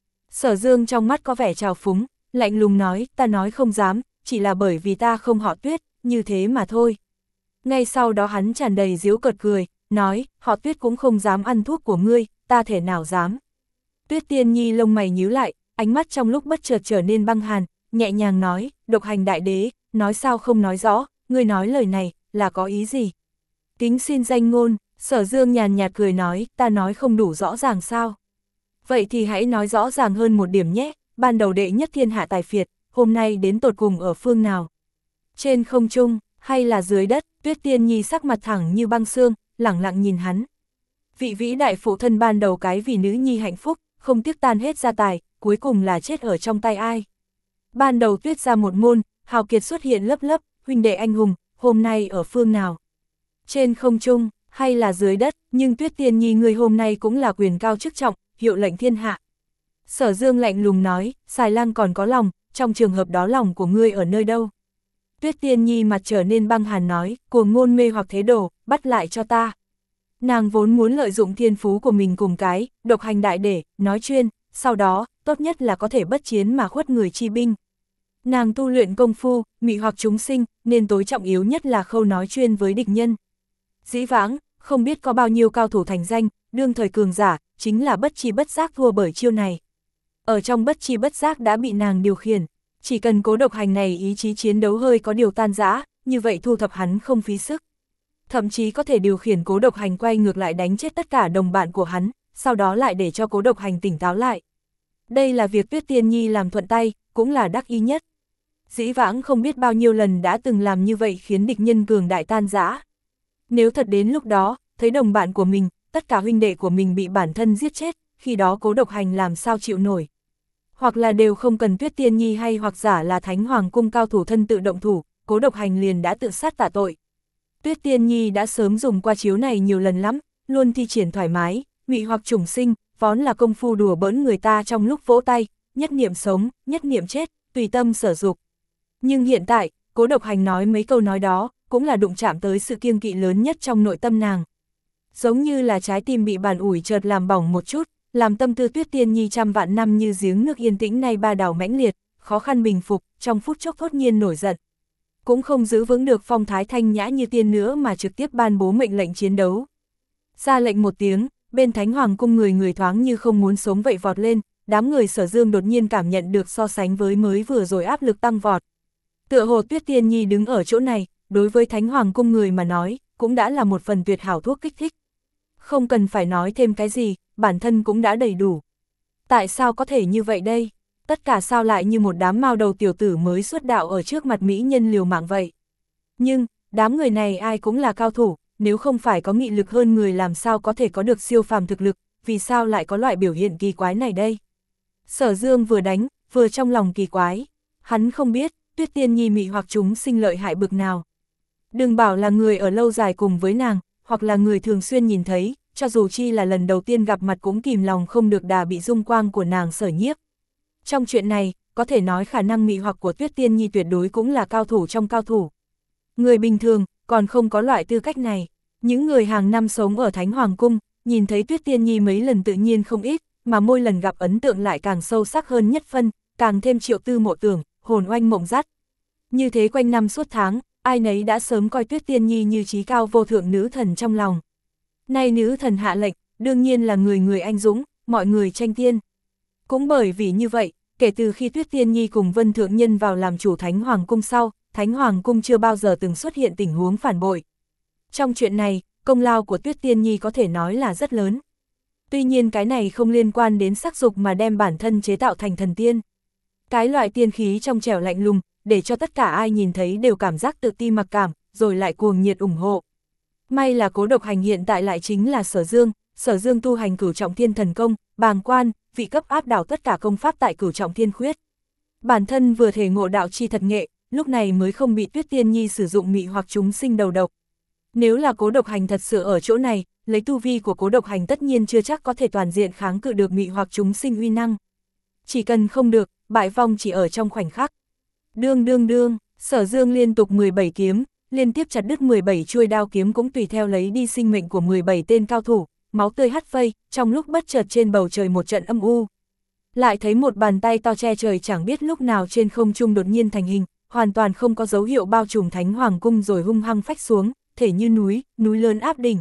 Speaker 1: Sở Dương trong mắt có vẻ trào phúng, lạnh lùng nói, ta nói không dám, chỉ là bởi vì ta không họ Tuyết, như thế mà thôi. Ngay sau đó hắn tràn đầy giễu cợt cười, nói, họ Tuyết cũng không dám ăn thuốc của ngươi, ta thể nào dám. Tuyết Tiên Nhi lông mày nhíu lại, ánh mắt trong lúc bất chợt trở nên băng hàn, nhẹ nhàng nói, Độc Hành Đại Đế, nói sao không nói rõ, ngươi nói lời này, là có ý gì? Kính xin danh ngôn, Sở Dương nhàn nhạt cười nói, ta nói không đủ rõ ràng sao? Vậy thì hãy nói rõ ràng hơn một điểm nhé, ban đầu đệ nhất thiên hạ tài phiệt, hôm nay đến tột cùng ở phương nào? Trên không trung, hay là dưới đất? Tuyết Tiên Nhi sắc mặt thẳng như băng xương, lẳng lặng nhìn hắn. Vị vĩ đại phụ thân ban đầu cái vì nữ nhi hạnh phúc, không tiếc tan hết gia tài, cuối cùng là chết ở trong tay ai? Ban đầu Tuyết ra một môn, hào kiệt xuất hiện lấp lấp, huynh đệ anh hùng, hôm nay ở phương nào? Trên không trung, hay là dưới đất, nhưng Tuyết Tiên Nhi người hôm nay cũng là quyền cao chức trọng, hiệu lệnh thiên hạ. Sở Dương lạnh lùng nói, Xài Lang còn có lòng, trong trường hợp đó lòng của ngươi ở nơi đâu? Tuyết Tiên Nhi mặt trở nên băng hàn nói, cuồng ngôn mê hoặc thế đồ, bắt lại cho ta. Nàng vốn muốn lợi dụng thiên phú của mình cùng cái, Độc Hành Đại Đế, nói chuyên, sau đó, tốt nhất là có thể bất chiến mà khuất người chi binh. Nàng tu luyện công phu, mị hoặc chúng sinh, nên tối trọng yếu nhất là khâu nói chuyên với địch nhân. Dĩ vãng, không biết có bao nhiêu cao thủ thành danh, đương thời cường giả, chính là bất chi bất giác thua bởi chiêu này. Ở trong bất chi bất giác đã bị nàng điều khiển, chỉ cần Cố Độc Hành này ý chí chiến đấu hơi có điều tan rã, như vậy thu thập hắn không phí sức. Thậm chí có thể điều khiển Cố Độc Hành quay ngược lại đánh chết tất cả đồng bạn của hắn, sau đó lại để cho Cố Độc Hành tỉnh táo lại. Đây là việc Tuyết Tiên Nhi làm thuận tay, cũng là đắc ý nhất. Dĩ vãng không biết bao nhiêu lần đã từng làm như vậy khiến địch nhân cường đại tan rã. Nếu thật đến lúc đó, thấy đồng bạn của mình, tất cả huynh đệ của mình bị bản thân giết chết, khi đó Cố Độc Hành làm sao chịu nổi. Hoặc là đều không cần Tuyết Tiên Nhi hay hoặc giả là Thánh Hoàng Cung cao thủ thân tự động thủ, Cố Độc Hành liền đã tự sát tạ tội. Tuyết Tiên Nhi đã sớm dùng qua chiếu này nhiều lần lắm, luôn thi triển thoải mái, mị hoặc trùng sinh, vốn là công phu đùa bỡn người ta trong lúc vỗ tay, nhất niệm sống, nhất niệm chết, tùy tâm sở dục. Nhưng hiện tại, Cố Độc Hành nói mấy câu nói đó, cũng là đụng chạm tới sự kiêng kỵ lớn nhất trong nội tâm nàng. Giống như là trái tim bị bàn ủi chợt làm bỏng một chút, làm tâm tư Tuyết Tiên Nhi trăm vạn năm như giếng nước yên tĩnh nay ba đảo mãnh liệt, khó khăn bình phục, trong phút chốc thốt nhiên nổi giận. Cũng không giữ vững được phong thái thanh nhã như tiên nữa mà trực tiếp ban bố mệnh lệnh chiến đấu. Ra lệnh một tiếng, bên Thánh Hoàng Cung người người thoáng như không muốn sống vậy vọt lên, đám người Sở Dương đột nhiên cảm nhận được so sánh với mới vừa rồi áp lực tăng vọt. Tựa hồ Tuyết Tiên Nhi đứng ở chỗ này, đối với Thánh Hoàng Cung người mà nói, cũng đã là một phần tuyệt hảo thuốc kích thích. Không cần phải nói thêm cái gì, bản thân cũng đã đầy đủ. Tại sao có thể như vậy đây? Tất cả sao lại như một đám mao đầu tiểu tử mới xuất đạo ở trước mặt mỹ nhân liều mạng vậy? Nhưng, đám người này ai cũng là cao thủ, nếu không phải có nghị lực hơn người làm sao có thể có được siêu phàm thực lực, vì sao lại có loại biểu hiện kỳ quái này đây? Sở Dương vừa đánh, vừa trong lòng kỳ quái. Hắn không biết, Tuyết Tiên Nhi mị hoặc chúng sinh lợi hại bực nào. Đừng bảo là người ở lâu dài cùng với nàng, hoặc là người thường xuyên nhìn thấy, cho dù chi là lần đầu tiên gặp mặt cũng kìm lòng không được đà bị dung quang của nàng sở nhiếp. Trong chuyện này, có thể nói khả năng mị hoặc của Tuyết Tiên Nhi tuyệt đối cũng là cao thủ trong cao thủ. Người bình thường, còn không có loại tư cách này. Những người hàng năm sống ở Thánh Hoàng Cung, nhìn thấy Tuyết Tiên Nhi mấy lần tự nhiên không ít, mà mỗi lần gặp ấn tượng lại càng sâu sắc hơn nhất phân, càng thêm triệu tư mộ tưởng, hồn oanh mộng dắt. Như thế quanh năm suốt tháng, ai nấy đã sớm coi Tuyết Tiên Nhi như trí cao vô thượng nữ thần trong lòng. Nay nữ thần hạ lệnh, đương nhiên là người người anh dũng, mọi người tranh tiên. Cũng bởi vì như vậy, kể từ khi Tuyết Tiên Nhi cùng Vân Thượng Nhân vào làm chủ Thánh Hoàng Cung sau, Thánh Hoàng Cung chưa bao giờ từng xuất hiện tình huống phản bội. Trong chuyện này, công lao của Tuyết Tiên Nhi có thể nói là rất lớn. Tuy nhiên cái này không liên quan đến sắc dục mà đem bản thân chế tạo thành thần tiên. Cái loại tiên khí trong trẻo lạnh lùng, để cho tất cả ai nhìn thấy đều cảm giác tự ti mặc cảm, rồi lại cuồng nhiệt ủng hộ. May là Cố Độc Hành hiện tại lại chính là Sở Dương, Sở Dương tu hành Cửu Trọng Thiên thần công, bàng quan, vị cấp áp đảo tất cả công pháp tại Cửu Trọng Thiên khuyết. Bản thân vừa thể ngộ đạo chi thật nghệ, lúc này mới không bị Tuyết Tiên Nhi sử dụng mị hoặc chúng sinh đầu độc. Nếu là Cố Độc Hành thật sự ở chỗ này, lấy tu vi của Cố Độc Hành tất nhiên chưa chắc có thể toàn diện kháng cự được mị hoặc chúng sinh uy năng. Chỉ cần không được, bại vong chỉ ở trong khoảnh khắc. Đương đương đương, Sở Dương liên tục mười bảy kiếm, liên tiếp chặt đứt mười bảy chuôi đao kiếm cũng tùy theo lấy đi sinh mệnh của mười bảy tên cao thủ, máu tươi hắt vây, trong lúc bất chợt trên bầu trời một trận âm u. Lại thấy một bàn tay to che trời chẳng biết lúc nào trên không trung đột nhiên thành hình, hoàn toàn không có dấu hiệu bao trùm Thánh Hoàng cung rồi hung hăng phách xuống, thể như núi, núi lớn áp đỉnh.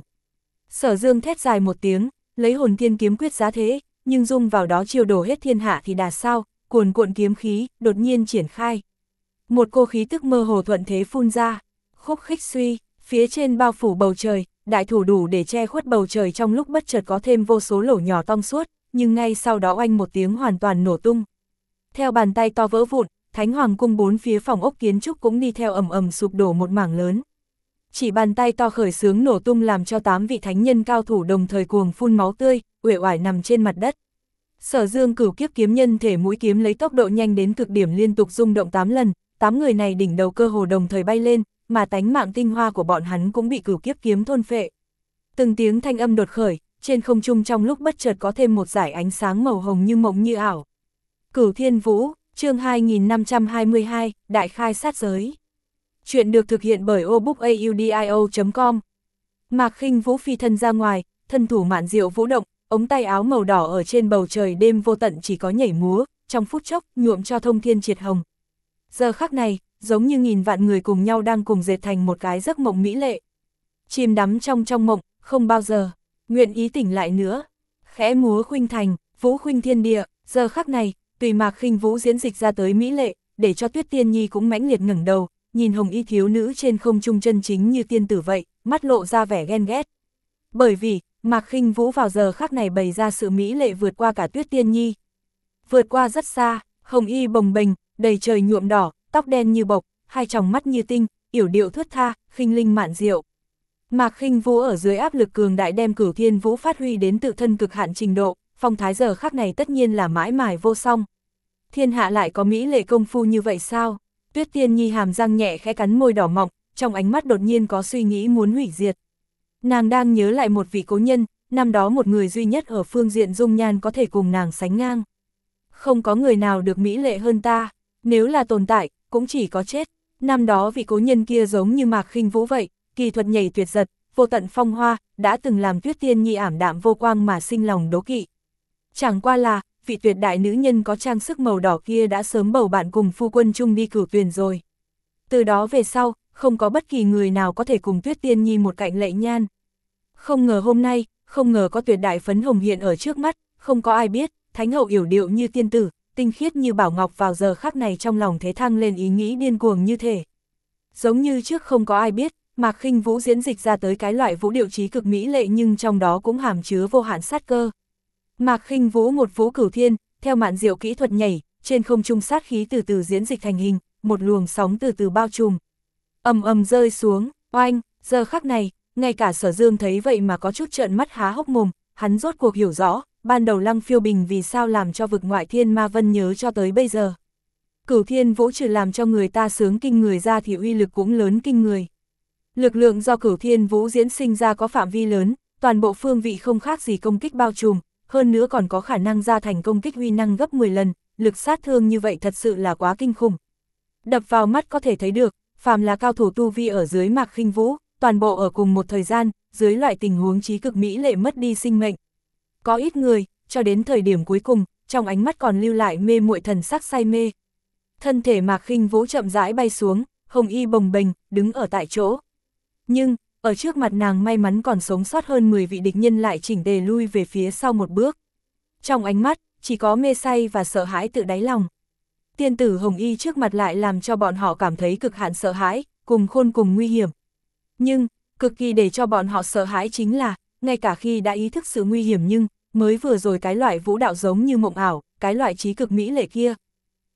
Speaker 1: Sở Dương thét dài một tiếng, lấy Hồn Thiên kiếm quyết giá thế, nhưng dung vào đó chiêu đổ hết thiên hạ thì đà sao, cuồn cuộn kiếm khí, đột nhiên triển khai. Một cô khí tức mơ hồ thuận thế phun ra, khúc khích suy, phía trên bao phủ bầu trời, đại thủ đủ để che khuất bầu trời trong lúc bất chợt có thêm vô số lỗ nhỏ tong suốt, nhưng ngay sau đó oanh một tiếng hoàn toàn nổ tung. Theo bàn tay to vỡ vụn, Thánh Hoàng cung bốn phía phòng ốc kiến trúc cũng đi theo ầm ầm sụp đổ một mảng lớn. Chỉ bàn tay to khởi xướng nổ tung làm cho tám vị thánh nhân cao thủ đồng thời cuồng phun máu tươi, uể oải nằm trên mặt đất. Sở Dương Cửu Kiếp kiếm nhân thể mũi kiếm lấy tốc độ nhanh đến cực điểm liên tục rung động tám lần, tám người này đỉnh đầu cơ hồ đồng thời bay lên, mà tánh mạng tinh hoa của bọn hắn cũng bị Cửu Kiếp kiếm thôn phệ. Từng tiếng thanh âm đột khởi, trên không trung trong lúc bất chợt có thêm một dải ánh sáng màu hồng như mộng như ảo. Cửu Thiên Vũ, chương hai nghìn năm trăm hai mươi hai, Đại khai sát giới. Chuyện được thực hiện bởi obookaudio chấm com. Mạc Khinh Vũ phi thân ra ngoài, thân thủ mạn diệu vũ động, ống tay áo màu đỏ ở trên bầu trời đêm vô tận chỉ có nhảy múa, trong phút chốc nhuộm cho thông thiên triệt hồng. Giờ khắc này, giống như nghìn vạn người cùng nhau đang cùng dệt thành một cái giấc mộng mỹ lệ. Chìm đắm trong trong mộng, không bao giờ nguyện ý tỉnh lại nữa. Khẽ múa khuynh thành, vũ khuynh thiên địa, giờ khắc này, tùy Mạc Khinh Vũ diễn dịch ra tới mỹ lệ, để cho Tuyết Tiên Nhi cũng mãnh liệt ngẩng đầu, nhìn hồng y thiếu nữ trên không trung chân chính như tiên tử vậy, mắt lộ ra vẻ ghen ghét. Bởi vì, Mạc Khinh Vũ vào giờ khắc này bày ra sự mỹ lệ vượt qua cả Tuyết Tiên Nhi. Vượt qua rất xa, hồng y bồng bềnh, đầy trời nhuộm đỏ, tóc đen như bộc, hai tròng mắt như tinh, yểu điệu thướt tha, khinh linh mạn diệu. Mạc Khinh Vũ ở dưới áp lực cường đại đem Cửu Thiên Vũ phát huy đến tự thân cực hạn trình độ, phong thái giờ khắc này tất nhiên là mãi mải vô song. Thiên hạ lại có mỹ lệ công phu như vậy sao? Tuyết Tiên Nhi hàm răng nhẹ khẽ cắn môi đỏ mọng, trong ánh mắt đột nhiên có suy nghĩ muốn hủy diệt. Nàng đang nhớ lại một vị cố nhân, năm đó một người duy nhất ở phương diện dung nhan có thể cùng nàng sánh ngang. Không có người nào được mỹ lệ hơn ta, nếu là tồn tại, cũng chỉ có chết. Năm đó vị cố nhân kia giống như Mạc Khinh Vũ vậy, kỳ thuật nhảy tuyệt giật, vô tận phong hoa, đã từng làm Tuyết Tiên Nhi ảm đạm vô quang mà sinh lòng đố kỵ. Chẳng qua là, vị tuyệt đại nữ nhân có trang sức màu đỏ kia đã sớm bầu bạn cùng phu quân chung đi cửu tuyền rồi. Từ đó về sau, không có bất kỳ người nào có thể cùng Tuyết Tiên Nhi một cạnh lệ nhan. Không ngờ hôm nay, không ngờ có tuyệt đại phấn hồng hiện ở trước mắt, không có ai biết, thánh hậu yểu điệu như tiên tử, tinh khiết như bảo ngọc vào giờ khắc này trong lòng thế thăng lên ý nghĩ điên cuồng như thể. Giống như trước không có ai biết, Mạc Khinh Vũ diễn dịch ra tới cái loại vũ điệu trí cực mỹ lệ nhưng trong đó cũng hàm chứa vô hạn sát cơ. Mạc Khinh Vũ một vũ cửu thiên, theo mạn diệu kỹ thuật nhảy, trên không trung sát khí từ từ diễn dịch thành hình, một luồng sóng từ từ bao trùm. Ầm ầm rơi xuống, oanh, giờ khắc này, ngay cả Sở Dương thấy vậy mà có chút trợn mắt há hốc mồm, hắn rốt cuộc hiểu rõ, ban đầu Lăng Phiêu Bình vì sao làm cho vực ngoại thiên ma vân nhớ cho tới bây giờ. Cửu Thiên Vũ trừ làm cho người ta sướng kinh người ra thì uy lực cũng lớn kinh người. Lực lượng do Cửu Thiên Vũ diễn sinh ra có phạm vi lớn, toàn bộ phương vị không khác gì công kích bao trùm, hơn nữa còn có khả năng ra thành công kích huy năng gấp mười lần, lực sát thương như vậy thật sự là quá kinh khủng. Đập vào mắt có thể thấy được, phàm là cao thủ tu vi ở dưới Mạc Khinh Vũ, toàn bộ ở cùng một thời gian, dưới loại tình huống trí cực mỹ lệ mất đi sinh mệnh. Có ít người, cho đến thời điểm cuối cùng, trong ánh mắt còn lưu lại mê muội thần sắc say mê. Thân thể Mạc Khinh Vũ chậm rãi bay xuống, hồng y bồng bềnh, đứng ở tại chỗ. Nhưng, ở trước mặt nàng may mắn còn sống sót hơn mười vị địch nhân lại chỉnh tề lui về phía sau một bước. Trong ánh mắt, chỉ có mê say và sợ hãi tự đáy lòng. Tiên tử hồng y trước mặt lại làm cho bọn họ cảm thấy cực hạn sợ hãi, cùng khôn cùng nguy hiểm. Nhưng, cực kỳ để cho bọn họ sợ hãi chính là, ngay cả khi đã ý thức sự nguy hiểm nhưng, mới vừa rồi cái loại vũ đạo giống như mộng ảo, cái loại trí cực mỹ lệ kia.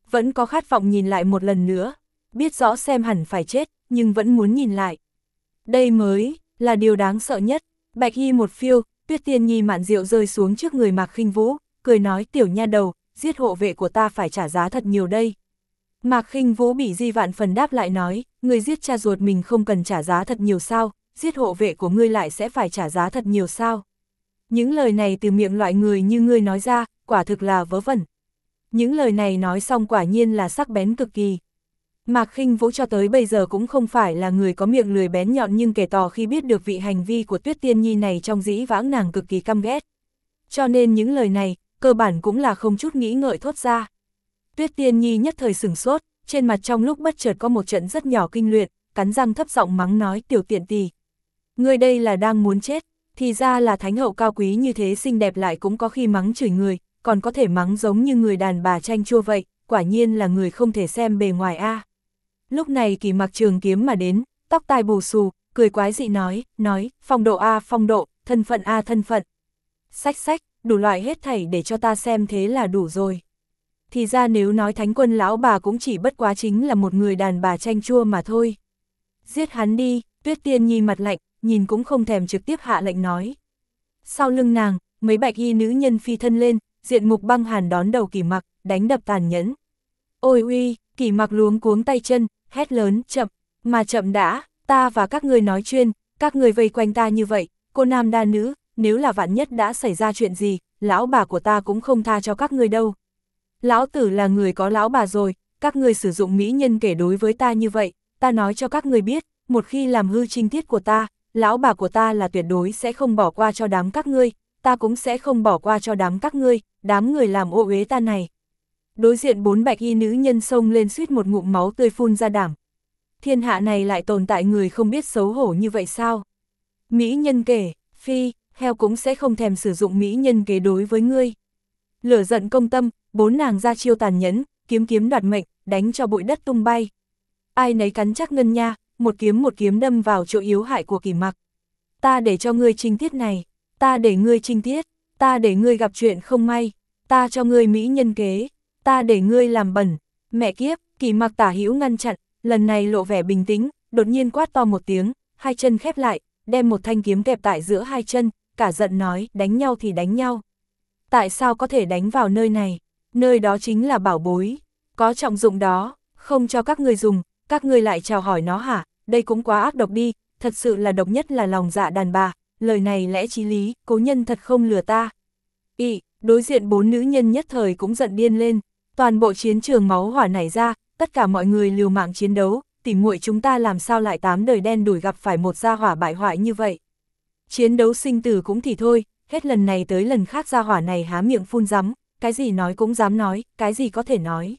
Speaker 1: vẫn có khát vọng nhìn lại một lần nữa, biết rõ xem hẳn phải chết, nhưng vẫn muốn nhìn lại. Đây mới là điều đáng sợ nhất. Bạch y một phiêu, Tuyết Tiên Nhi mạn rượu rơi xuống trước người Mạc Khinh Vũ, cười nói tiểu nha đầu, giết hộ vệ của ta phải trả giá thật nhiều đây. Mạc Khinh Vũ bị Di Vạn Phần đáp lại nói, người giết cha ruột mình không cần trả giá thật nhiều sao, giết hộ vệ của ngươi lại sẽ phải trả giá thật nhiều sao. Những lời này từ miệng loại người như ngươi nói ra, quả thực là vớ vẩn. Những lời này nói xong quả nhiên là sắc bén cực kỳ. Mạc Khinh Vũ cho tới bây giờ cũng không phải là người có miệng lười bén nhọn, nhưng kể tỏ khi biết được vị hành vi của Tuyết Tiên Nhi này trong dĩ vãng nàng cực kỳ căm ghét. Cho nên những lời này, cơ bản cũng là không chút nghĩ ngợi thốt ra. Tuyết Tiên Nhi nhất thời sửng sốt, trên mặt trong lúc bất chợt có một trận rất nhỏ kinh luyện, cắn răng thấp giọng mắng nói tiểu tiện tỳ. Ngươi đây là đang muốn chết, thì ra là thánh hậu cao quý như thế xinh đẹp lại cũng có khi mắng chửi người, còn có thể mắng giống như người đàn bà chanh chua vậy, quả nhiên là người không thể xem bề ngoài a. Lúc này Kỳ Mặc trường kiếm mà đến, tóc tai bù xù, cười quái dị nói, nói, phong độ a phong độ, thân phận a thân phận. Sách sách, đủ loại hết thảy để cho ta xem thế là đủ rồi. Thì ra nếu nói thánh quân lão bà cũng chỉ bất quá chính là một người đàn bà chanh chua mà thôi. Giết hắn đi, Tuyết Tiên Nhi mặt lạnh, nhìn cũng không thèm trực tiếp hạ lệnh nói. Sau lưng nàng, mấy bạch y nữ nhân phi thân lên, diện mục băng hàn đón đầu Kỳ Mặc, đánh đập tàn nhẫn. Ôi uy, Kỳ Mặc luống cuống tay chân, hét lớn, chậm, mà chậm đã, ta và các người nói chuyên, các người vây quanh ta như vậy, cô nam đa nữ, nếu là vạn nhất đã xảy ra chuyện gì, lão bà của ta cũng không tha cho các người đâu. Lão tử là người có lão bà rồi, các người sử dụng mỹ nhân kể đối với ta như vậy, ta nói cho các người biết, một khi làm hư trinh tiết của ta, lão bà của ta là tuyệt đối sẽ không bỏ qua cho đám các ngươi, ta cũng sẽ không bỏ qua cho đám các ngươi, đám người làm ô uế ta này. Đối diện bốn bạch y nữ nhân xông lên suýt một ngụm máu tươi phun ra đảm. Thiên hạ này lại tồn tại người không biết xấu hổ như vậy sao? Mỹ nhân kể, phi, heo cũng sẽ không thèm sử dụng mỹ nhân kế đối với ngươi. Lửa giận công tâm, bốn nàng ra chiêu tàn nhẫn, kiếm kiếm đoạt mệnh, đánh cho bụi đất tung bay. Ai nấy cắn chắc ngân nha, một kiếm một kiếm đâm vào chỗ yếu hại của Kỳ Mặc. Ta để cho ngươi trinh tiết này, ta để ngươi trinh tiết, ta để ngươi gặp chuyện không may, ta cho ngươi mỹ nhân kế, ta để ngươi làm bẩn. Mẹ kiếp, Kỳ Mặc tả hữu ngăn chặn, lần này lộ vẻ bình tĩnh, đột nhiên quát to một tiếng, hai chân khép lại, đem một thanh kiếm kẹp tại giữa hai chân, cả giận nói, đánh nhau thì đánh nhau. Tại sao có thể đánh vào nơi này? Nơi đó chính là bảo bối, có trọng dụng đó, không cho các ngươi dùng, các ngươi lại chào hỏi nó hả? Đây cũng quá ác độc đi, thật sự là độc nhất là lòng dạ đàn bà, lời này lẽ chí lý, cố nhân thật không lừa ta. Ị, đối diện bốn nữ nhân nhất thời cũng giận điên lên, toàn bộ chiến trường máu hỏa nảy ra, tất cả mọi người liều mạng chiến đấu, tỉ muội chúng ta làm sao lại tám đời đen đủi gặp phải một gia hỏa bại hoại như vậy. Chiến đấu sinh tử cũng thì thôi, hết lần này tới lần khác gia hỏa này há miệng phun rắm, cái gì nói cũng dám nói, cái gì có thể nói.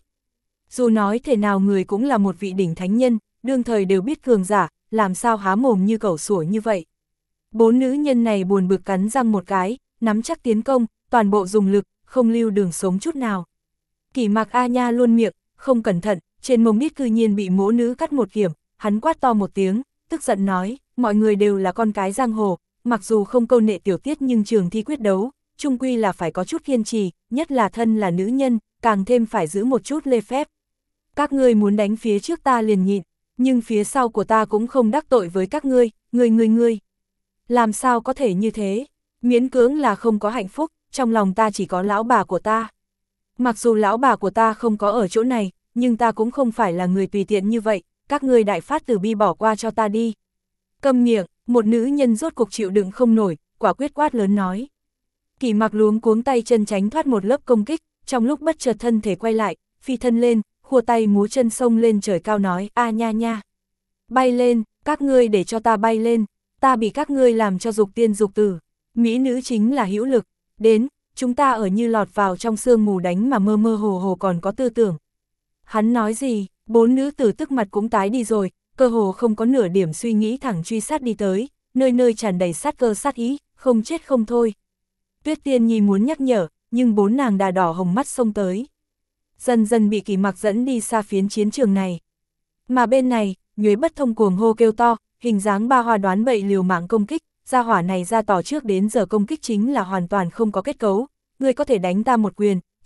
Speaker 1: Dù nói thể nào người cũng là một vị đỉnh thánh nhân, đương thời đều biết cường giả, làm sao há mồm như cẩu sủa như vậy. Bốn nữ nhân này buồn bực cắn răng một cái, nắm chắc tiến công, toàn bộ dùng lực, không lưu đường sống chút nào. Kỳ Mặc a nha luôn miệng, không cẩn thận, trên mông đít cư nhiên bị mỗ nữ cắt một kiểm, hắn quát to một tiếng, tức giận nói, mọi người đều là con cái giang hồ, mặc dù không câu nệ tiểu tiết nhưng trường thi quyết đấu, chung quy là phải có chút kiên trì, nhất là thân là nữ nhân, càng thêm phải giữ một chút lê phép. Các ngươi muốn đánh phía trước ta liền nhịn, nhưng phía sau của ta cũng không đắc tội với các ngươi, ngươi ngươi ngươi. Làm sao có thể như thế? Miễn cưỡng là không có hạnh phúc, trong lòng ta chỉ có lão bà của ta. Mặc dù lão bà của ta không có ở chỗ này, nhưng ta cũng không phải là người tùy tiện như vậy, các ngươi đại phát từ bi bỏ qua cho ta đi. Câm miệng, một nữ nhân rốt cục chịu đựng không nổi, quả quyết quát lớn nói. Kỳ Mặc luống cuống tay chân tránh thoát một lớp công kích, trong lúc bất chợt thân thể quay lại, phi thân lên, khua tay múa chân sông lên trời cao nói, a nha nha. Bay lên, các ngươi để cho ta bay lên, ta bị các ngươi làm cho dục tiên dục tử. Mỹ nữ chính là hữu lực, đến, chúng ta ở như lọt vào trong sương mù đánh mà mơ mơ hồ hồ còn có tư tưởng. Hắn nói gì, bốn nữ tử tức mặt cũng tái đi rồi, cơ hồ không có nửa điểm suy nghĩ thẳng truy sát đi tới, nơi nơi tràn đầy sát cơ sát ý, không chết không thôi. Tuyết Tiên Nhi muốn nhắc nhở, nhưng bốn nàng đà đỏ hồng mắt xông tới. Dần dần bị Kỳ Mặc dẫn đi xa phiến chiến trường này. Mà bên này, Nhuế Bất Thông cuồng hô kêu to, hình dáng ba hoa đoán bậy liều mạng công kích, gia hỏa này ra tỏ trước đến giờ công kích chính là hoàn toàn không có kết cấu, ngươi có thể đánh ta một quyền,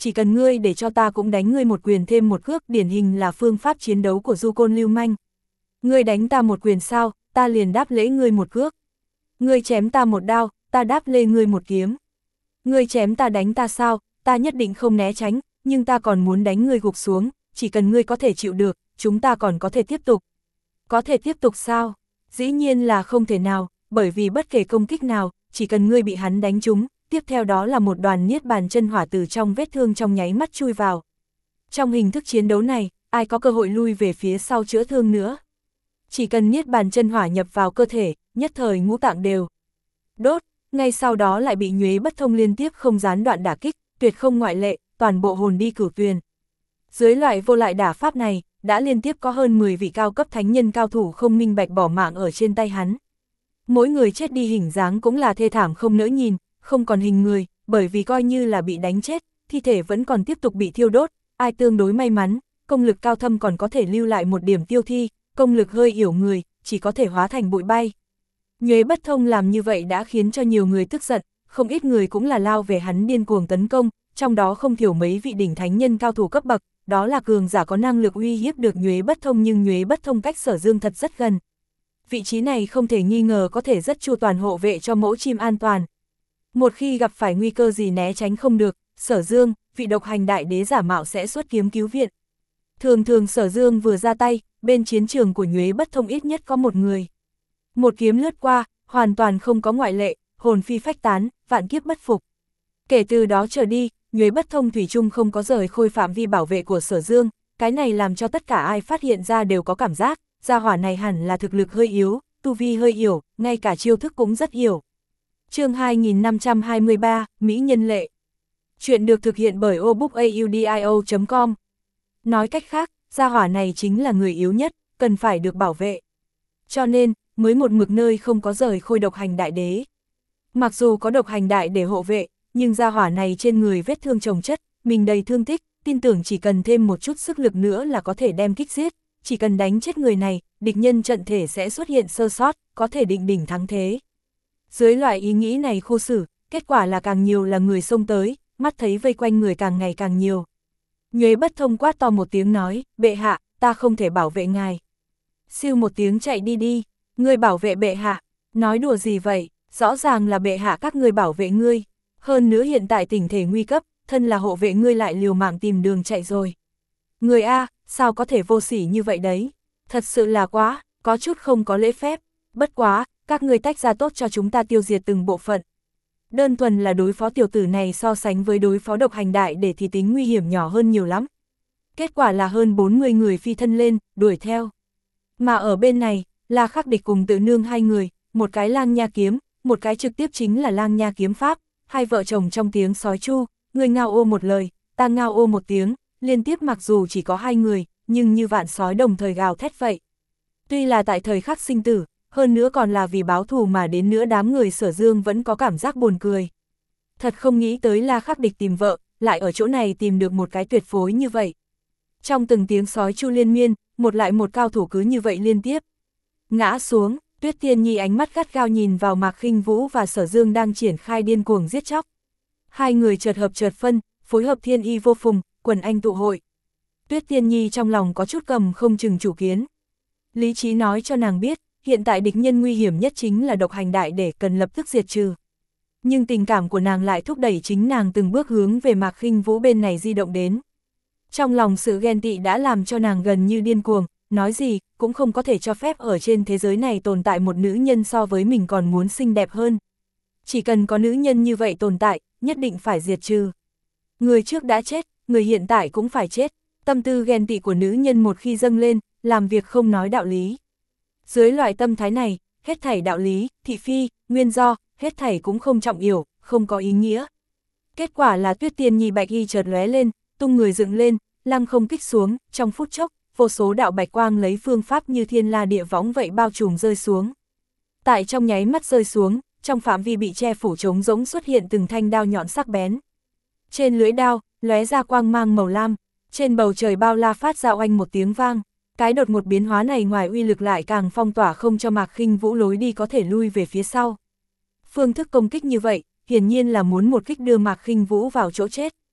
Speaker 1: chỉ cần ngươi để cho ta cũng đánh ngươi một quyền thêm một cước, điển hình là phương pháp chiến đấu của du côn lưu manh. Ngươi đánh ta một quyền sao, ta liền đáp lễ ngươi một cước. Ngươi chém ta một đao, ta đáp lê ngươi một kiếm. Ngươi chém ta đánh ta sao, ta nhất định không né tránh, nhưng ta còn muốn đánh ngươi gục xuống, chỉ cần ngươi có thể chịu được, chúng ta còn có thể tiếp tục. Có thể tiếp tục sao? Dĩ nhiên là không thể nào, bởi vì bất kể công kích nào, chỉ cần ngươi bị hắn đánh trúng, tiếp theo đó là một đoàn niết bàn chân hỏa từ trong vết thương trong nháy mắt chui vào. Trong hình thức chiến đấu này, ai có cơ hội lui về phía sau chữa thương nữa. Chỉ cần niết bàn chân hỏa nhập vào cơ thể, nhất thời ngũ tạng đều đốt, ngay sau đó lại bị Nhuế Bất Thông liên tiếp không gián đoạn đả kích, tuyệt không ngoại lệ, toàn bộ hồn đi cửu tuyền. Dưới loại vô lại đả pháp này, đã liên tiếp có hơn mười vị cao cấp thánh nhân cao thủ không minh bạch bỏ mạng ở trên tay hắn. Mỗi người chết đi hình dáng cũng là thê thảm không nỡ nhìn, không còn hình người, bởi vì coi như là bị đánh chết, thi thể vẫn còn tiếp tục bị thiêu đốt, ai tương đối may mắn, công lực cao thâm còn có thể lưu lại một điểm tiêu thi, công lực hơi yểu người, chỉ có thể hóa thành bụi bay. Nhuế Bất Thông làm như vậy đã khiến cho nhiều người tức giận, không ít người cũng là lao về hắn điên cuồng tấn công, trong đó không thiểu mấy vị đỉnh thánh nhân cao thủ cấp bậc, đó là cường giả có năng lực uy hiếp được Nhuế Bất Thông, nhưng Nhuế Bất Thông cách Sở Dương thật rất gần. Vị trí này không thể nghi ngờ có thể rất chu toàn hộ vệ cho mẫu chim an toàn. Một khi gặp phải nguy cơ gì né tránh không được, Sở Dương, vị độc hành đại đế giả mạo sẽ xuất kiếm cứu viện. Thường thường Sở Dương vừa ra tay, bên chiến trường của Nhuế Bất Thông ít nhất có một người. Một kiếm lướt qua, hoàn toàn không có ngoại lệ, hồn phi phách tán, vạn kiếp bất phục. Kể từ đó trở đi, Nhuế Bất Thông thủy chung không có rời khôi phạm vi bảo vệ của Sở Dương, cái này làm cho tất cả ai phát hiện ra đều có cảm giác, gia hỏa này hẳn là thực lực hơi yếu, tu vi hơi yểu, ngay cả chiêu thức cũng rất yểu. Chương hai nghìn năm trăm hai mươi ba, Mỹ Nhân Lệ. Chuyện được thực hiện bởi obookaudio chấm com. Nói cách khác, gia hỏa này chính là người yếu nhất, cần phải được bảo vệ. Cho nên, mới một mực nơi không có rời khôi độc hành đại đế. Mặc dù có độc hành đại để hộ vệ, nhưng gia hỏa này trên người vết thương chồng chất, mình đầy thương tích, tin tưởng chỉ cần thêm một chút sức lực nữa là có thể đem kích giết, chỉ cần đánh chết người này, địch nhân trận thể sẽ xuất hiện sơ sót, có thể định đỉnh thắng thế. Dưới loại ý nghĩ này khu xử, kết quả là càng nhiều là người xông tới, mắt thấy vây quanh người càng ngày càng nhiều. Nhuế Bất Thông quát to một tiếng nói, bệ hạ, ta không thể bảo vệ ngài. Siêu một tiếng chạy đi đi, ngươi bảo vệ bệ hạ, nói đùa gì vậy, rõ ràng là bệ hạ các ngươi bảo vệ ngươi. Hơn nữa hiện tại tình thể nguy cấp, thân là hộ vệ ngươi lại liều mạng tìm đường chạy rồi. Người A, sao có thể vô sỉ như vậy đấy, thật sự là quá, có chút không có lễ phép, bất quá, các ngươi tách ra tốt cho chúng ta tiêu diệt từng bộ phận. Đơn thuần là đối phó tiểu tử này so sánh với đối phó độc hành đại để thì tính nguy hiểm nhỏ hơn nhiều lắm. Kết quả là hơn bốn mươi người phi thân lên, đuổi theo. Mà ở bên này, là Khắc Địch cùng Tự Nương hai người, một cái lang nha kiếm, một cái trực tiếp chính là lang nha kiếm pháp, hai vợ chồng trong tiếng sói chu, người ngao ô một lời, ta ngao ô một tiếng, liên tiếp mặc dù chỉ có hai người, nhưng như vạn sói đồng thời gào thét vậy. Tuy là tại thời khắc sinh tử, hơn nữa còn là vì báo thù mà đến nữa đám người Sở Dương vẫn có cảm giác buồn cười. Thật không nghĩ tới là Khắc Địch tìm vợ, lại ở chỗ này tìm được một cái tuyệt phối như vậy. Trong từng tiếng sói chu liên miên, một lại một cao thủ cứ như vậy liên tiếp. Ngã xuống, Tuyết Tiên Nhi ánh mắt gắt gao nhìn vào Mạc Khinh Vũ và Sở Dương đang triển khai điên cuồng giết chóc. Hai người chợt hợp chợt phân, phối hợp thiên y vô phùng, quần anh tụ hội. Tuyết Tiên Nhi trong lòng có chút cầm không chừng chủ kiến. Lý trí nói cho nàng biết, hiện tại địch nhân nguy hiểm nhất chính là độc hành đại để cần lập tức diệt trừ. Nhưng tình cảm của nàng lại thúc đẩy chính nàng từng bước hướng về Mạc Khinh Vũ bên này di động đến. Trong lòng sự ghen tị đã làm cho nàng gần như điên cuồng, nói gì cũng không có thể cho phép ở trên thế giới này tồn tại một nữ nhân so với mình còn muốn xinh đẹp hơn. Chỉ cần có nữ nhân như vậy tồn tại, nhất định phải diệt trừ. Người trước đã chết, người hiện tại cũng phải chết. Tâm tư ghen tị của nữ nhân một khi dâng lên, làm việc không nói đạo lý. Dưới loại tâm thái này, hết thảy đạo lý, thị phi, nguyên do, hết thảy cũng không trọng yếu, không có ý nghĩa. Kết quả là Tuyết Tiên Nhi bạch y chợt lóe lên, tung người dựng lên, lăng không kích xuống, trong phút chốc, vô số đạo bạch quang lấy phương pháp như thiên la địa võng vậy bao trùm rơi xuống. Tại trong nháy mắt rơi xuống, trong phạm vi bị che phủ trống rỗng xuất hiện từng thanh đao nhọn sắc bén. Trên lưỡi đao, lóe ra quang mang màu lam, trên bầu trời bao la phát ra oanh một tiếng vang. Cái đột một biến hóa này ngoài uy lực lại càng phong tỏa không cho Mạc Khinh Vũ lối đi có thể lui về phía sau. Phương thức công kích như vậy, hiển nhiên là muốn một kích đưa Mạc Khinh Vũ vào chỗ chết.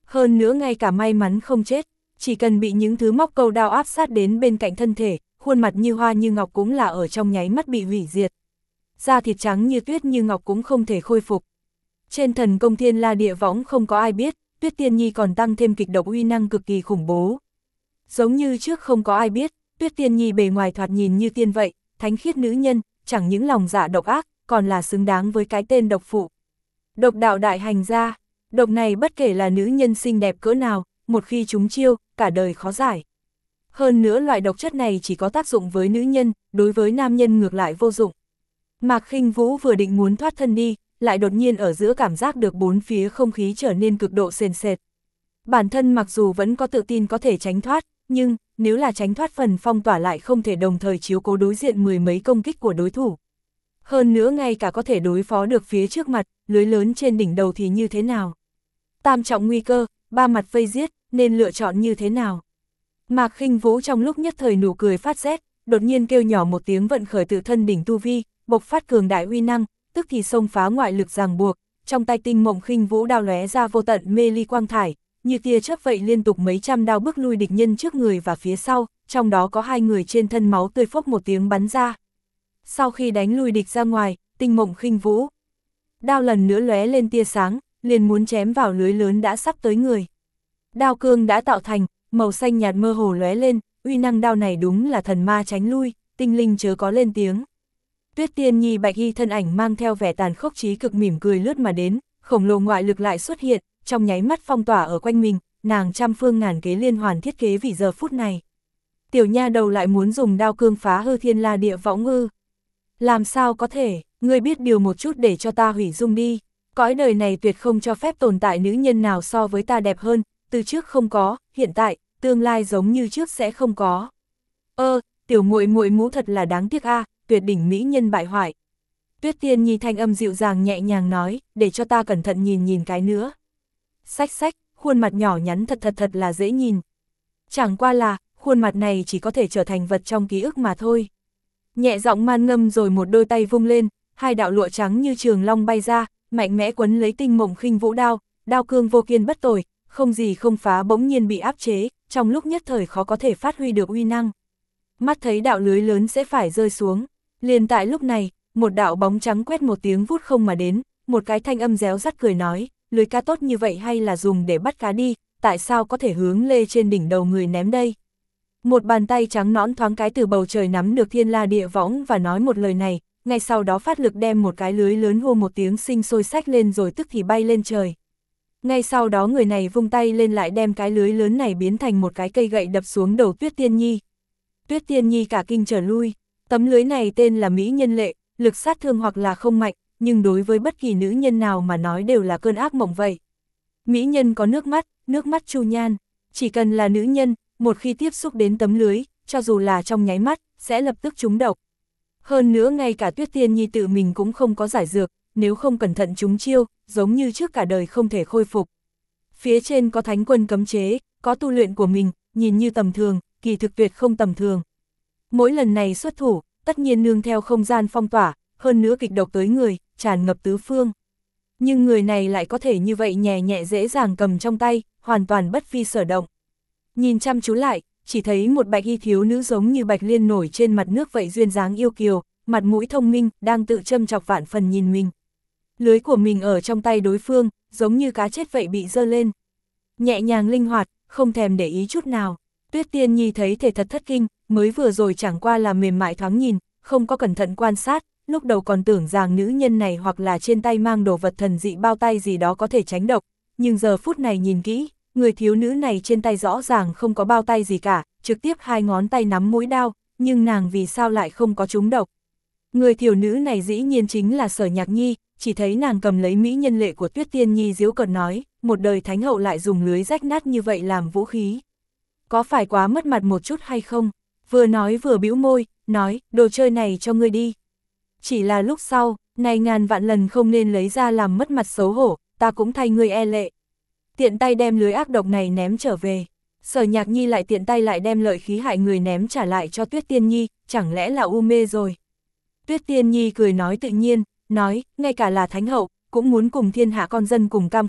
Speaker 1: Hơn nữa ngay cả may mắn không chết, chỉ cần bị những thứ móc câu đao áp sát đến bên cạnh thân thể, khuôn mặt như hoa như ngọc cũng là ở trong nháy mắt bị hủy diệt. Da thịt trắng như tuyết như ngọc cũng không thể khôi phục. Trên thần công thiên la địa võng không có ai biết, Tuyết Tiên Nhi còn tăng thêm kịch độc uy năng cực kỳ khủng bố. Giống như trước không có ai biết, Tuyết Tiên Nhi bề ngoài thoạt nhìn như tiên vậy, thánh khiết nữ nhân, chẳng những lòng dạ độc ác, còn là xứng đáng với cái tên độc phụ. Độc đạo đại hành gia, độc này bất kể là nữ nhân xinh đẹp cỡ nào, một khi trúng chiêu, cả đời khó giải. Hơn nữa loại độc chất này chỉ có tác dụng với nữ nhân, đối với nam nhân ngược lại vô dụng. Mạc Khinh Vũ vừa định muốn thoát thân đi, lại đột nhiên ở giữa cảm giác được bốn phía không khí trở nên cực độ sền sệt. Bản thân mặc dù vẫn có tự tin có thể tránh thoát, nhưng nếu là tránh thoát phần phong tỏa lại không thể đồng thời chiếu cố đối diện mười mấy công kích của đối thủ. Hơn nữa ngay cả có thể đối phó được phía trước mặt, lưới lớn trên đỉnh đầu thì như thế nào? Tam trọng nguy cơ, ba mặt vây giết, nên lựa chọn như thế nào? Mạc Khinh Vũ trong lúc nhất thời nụ cười phát rét, đột nhiên kêu nhỏ một tiếng vận khởi tự thân đỉnh tu vi, bộc phát cường đại uy năng, tức thì xông phá ngoại lực ràng buộc, trong tay tinh mộng khinh vũ đao lóe ra vô tận mê ly quang thải, như tia chớp vậy liên tục mấy trăm đao bước lui địch nhân trước người và phía sau, trong đó có hai người trên thân máu tươi phốc một tiếng bắn ra. Sau khi đánh lui địch ra ngoài, tinh mộng khinh vũ đao lần nữa lóe lên tia sáng, liền muốn chém vào lưới lớn đã sắp tới người. Đao cương đã tạo thành, màu xanh nhạt mơ hồ lóe lên, uy năng đao này đúng là thần ma tránh lui, tinh linh chớ có lên tiếng. Tuyết Tiên Nhi bạch y thân ảnh mang theo vẻ tàn khốc trí cực mỉm cười lướt mà đến, khổng lồ ngoại lực lại xuất hiện, trong nháy mắt phong tỏa ở quanh mình, nàng trăm phương ngàn kế liên hoàn thiết kế vì giờ phút này. Tiểu nha đầu lại muốn dùng đao cương phá hư thiên la địa võng ư? Làm sao có thể, ngươi biết điều một chút để cho ta hủy dung đi. Cõi đời này tuyệt không cho phép tồn tại nữ nhân nào so với ta đẹp hơn, từ trước không có, hiện tại, tương lai giống như trước sẽ không có. Ơ, tiểu muội muội mũ thật là đáng tiếc a, tuyệt đỉnh mỹ nhân bại hoại. Tuyết Tiên Nhi thanh âm dịu dàng nhẹ nhàng nói, để cho ta cẩn thận nhìn nhìn cái nữa. Xách xách, khuôn mặt nhỏ nhắn thật thật thật là dễ nhìn. Chẳng qua là, khuôn mặt này chỉ có thể trở thành vật trong ký ức mà thôi. Nhẹ giọng man ngâm rồi một đôi tay vung lên, hai đạo lụa trắng như trường long bay ra, mạnh mẽ quấn lấy tinh mộng khinh vũ đao, đao cương vô kiên bất tồi, không gì không phá bỗng nhiên bị áp chế, trong lúc nhất thời khó có thể phát huy được uy năng. Mắt thấy đạo lưới lớn sẽ phải rơi xuống, liền tại lúc này, một đạo bóng trắng quét một tiếng vút không mà đến, một cái thanh âm réo rắt cười nói, lưới cá tốt như vậy hay là dùng để bắt cá đi, tại sao có thể hướng lê trên đỉnh đầu người ném đây? Một bàn tay trắng nõn thoáng cái từ bầu trời nắm được thiên la địa võng và nói một lời này, ngay sau đó phát lực đem một cái lưới lớn hô một tiếng sinh sôi xách lên rồi tức thì bay lên trời. Ngay sau đó người này vung tay lên lại đem cái lưới lớn này biến thành một cái cây gậy đập xuống đầu Tuyết Tiên Nhi. Tuyết Tiên Nhi cả kinh trở lui, tấm lưới này tên là Mỹ Nhân Lệ, lực sát thương hoặc là không mạnh, nhưng đối với bất kỳ nữ nhân nào mà nói đều là cơn ác mộng vậy. Mỹ nhân có nước mắt, nước mắt chu nhan, chỉ cần là nữ nhân, một khi tiếp xúc đến tấm lưới, cho dù là trong nháy mắt, sẽ lập tức trúng độc. Hơn nữa ngay cả Tuyết Tiên Nhi tự mình cũng không có giải dược, nếu không cẩn thận trúng chiêu, giống như trước cả đời không thể khôi phục. Phía trên có thánh quân cấm chế, có tu luyện của mình, nhìn như tầm thường, kỳ thực tuyệt không tầm thường. Mỗi lần này xuất thủ, tất nhiên nương theo không gian phong tỏa, hơn nữa kịch độc tới người, tràn ngập tứ phương. Nhưng người này lại có thể như vậy nhẹ nhẹ dễ dàng cầm trong tay, hoàn toàn bất phi sở động. Nhìn chăm chú lại, chỉ thấy một bạch y thiếu nữ giống như bạch liên nổi trên mặt nước vậy duyên dáng yêu kiều, mặt mũi thông minh, đang tự châm chọc vạn phần nhìn mình. Lưới của mình ở trong tay đối phương, giống như cá chết vậy bị giơ lên. Nhẹ nhàng linh hoạt, không thèm để ý chút nào. Tuyết Tiên Nhi thấy thể thật thất kinh, mới vừa rồi chẳng qua là mềm mại thoáng nhìn, không có cẩn thận quan sát, lúc đầu còn tưởng rằng nữ nhân này hoặc là trên tay mang đồ vật thần dị bao tay gì đó có thể tránh độc, nhưng giờ phút này nhìn kỹ, người thiếu nữ này trên tay rõ ràng không có bao tay gì cả, trực tiếp hai ngón tay nắm mũi đao, nhưng nàng vì sao lại không có trúng độc. Người thiếu nữ này dĩ nhiên chính là Sở Nhạc Nhi, chỉ thấy nàng cầm lấy Mỹ Nhân Lệ của Tuyết Tiên Nhi giễu cợt nói, một đời thánh hậu lại dùng lưới rách nát như vậy làm vũ khí. Có phải quá mất mặt một chút hay không? Vừa nói vừa bĩu môi, nói, đồ chơi này cho ngươi đi. Chỉ là lúc sau, này ngàn vạn lần không nên lấy ra làm mất mặt xấu hổ, ta cũng thay ngươi e lệ. Tiện tay đem lưới ác độc này ném trở về. Sở Nhạc Nhi lại tiện tay lại đem lợi khí hại người ném trả lại cho Tuyết Tiên Nhi, chẳng lẽ là u mê rồi. Tuyết Tiên Nhi cười nói tự nhiên, nói, ngay cả là thánh hậu, cũng muốn cùng thiên hạ con dân cùng cam khổ,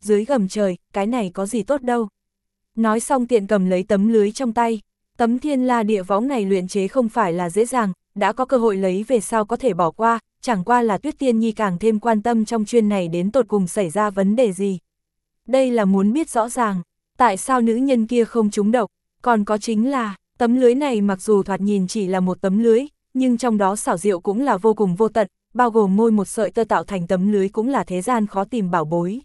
Speaker 1: dưới gầm trời, cái này có gì tốt đâu. Nói xong tiện cầm lấy tấm lưới trong tay, tấm thiên la địa võng này luyện chế không phải là dễ dàng, đã có cơ hội lấy về sao có thể bỏ qua, chẳng qua là Tuyết Tiên Nhi càng thêm quan tâm trong chuyên này đến tột cùng xảy ra vấn đề gì. Đây là muốn biết rõ ràng, tại sao nữ nhân kia không trúng độc, còn có chính là, tấm lưới này mặc dù thoạt nhìn chỉ là một tấm lưới, nhưng trong đó xảo diệu cũng là vô cùng vô tận, bao gồm môi một sợi tơ tạo thành tấm lưới cũng là thế gian khó tìm bảo bối.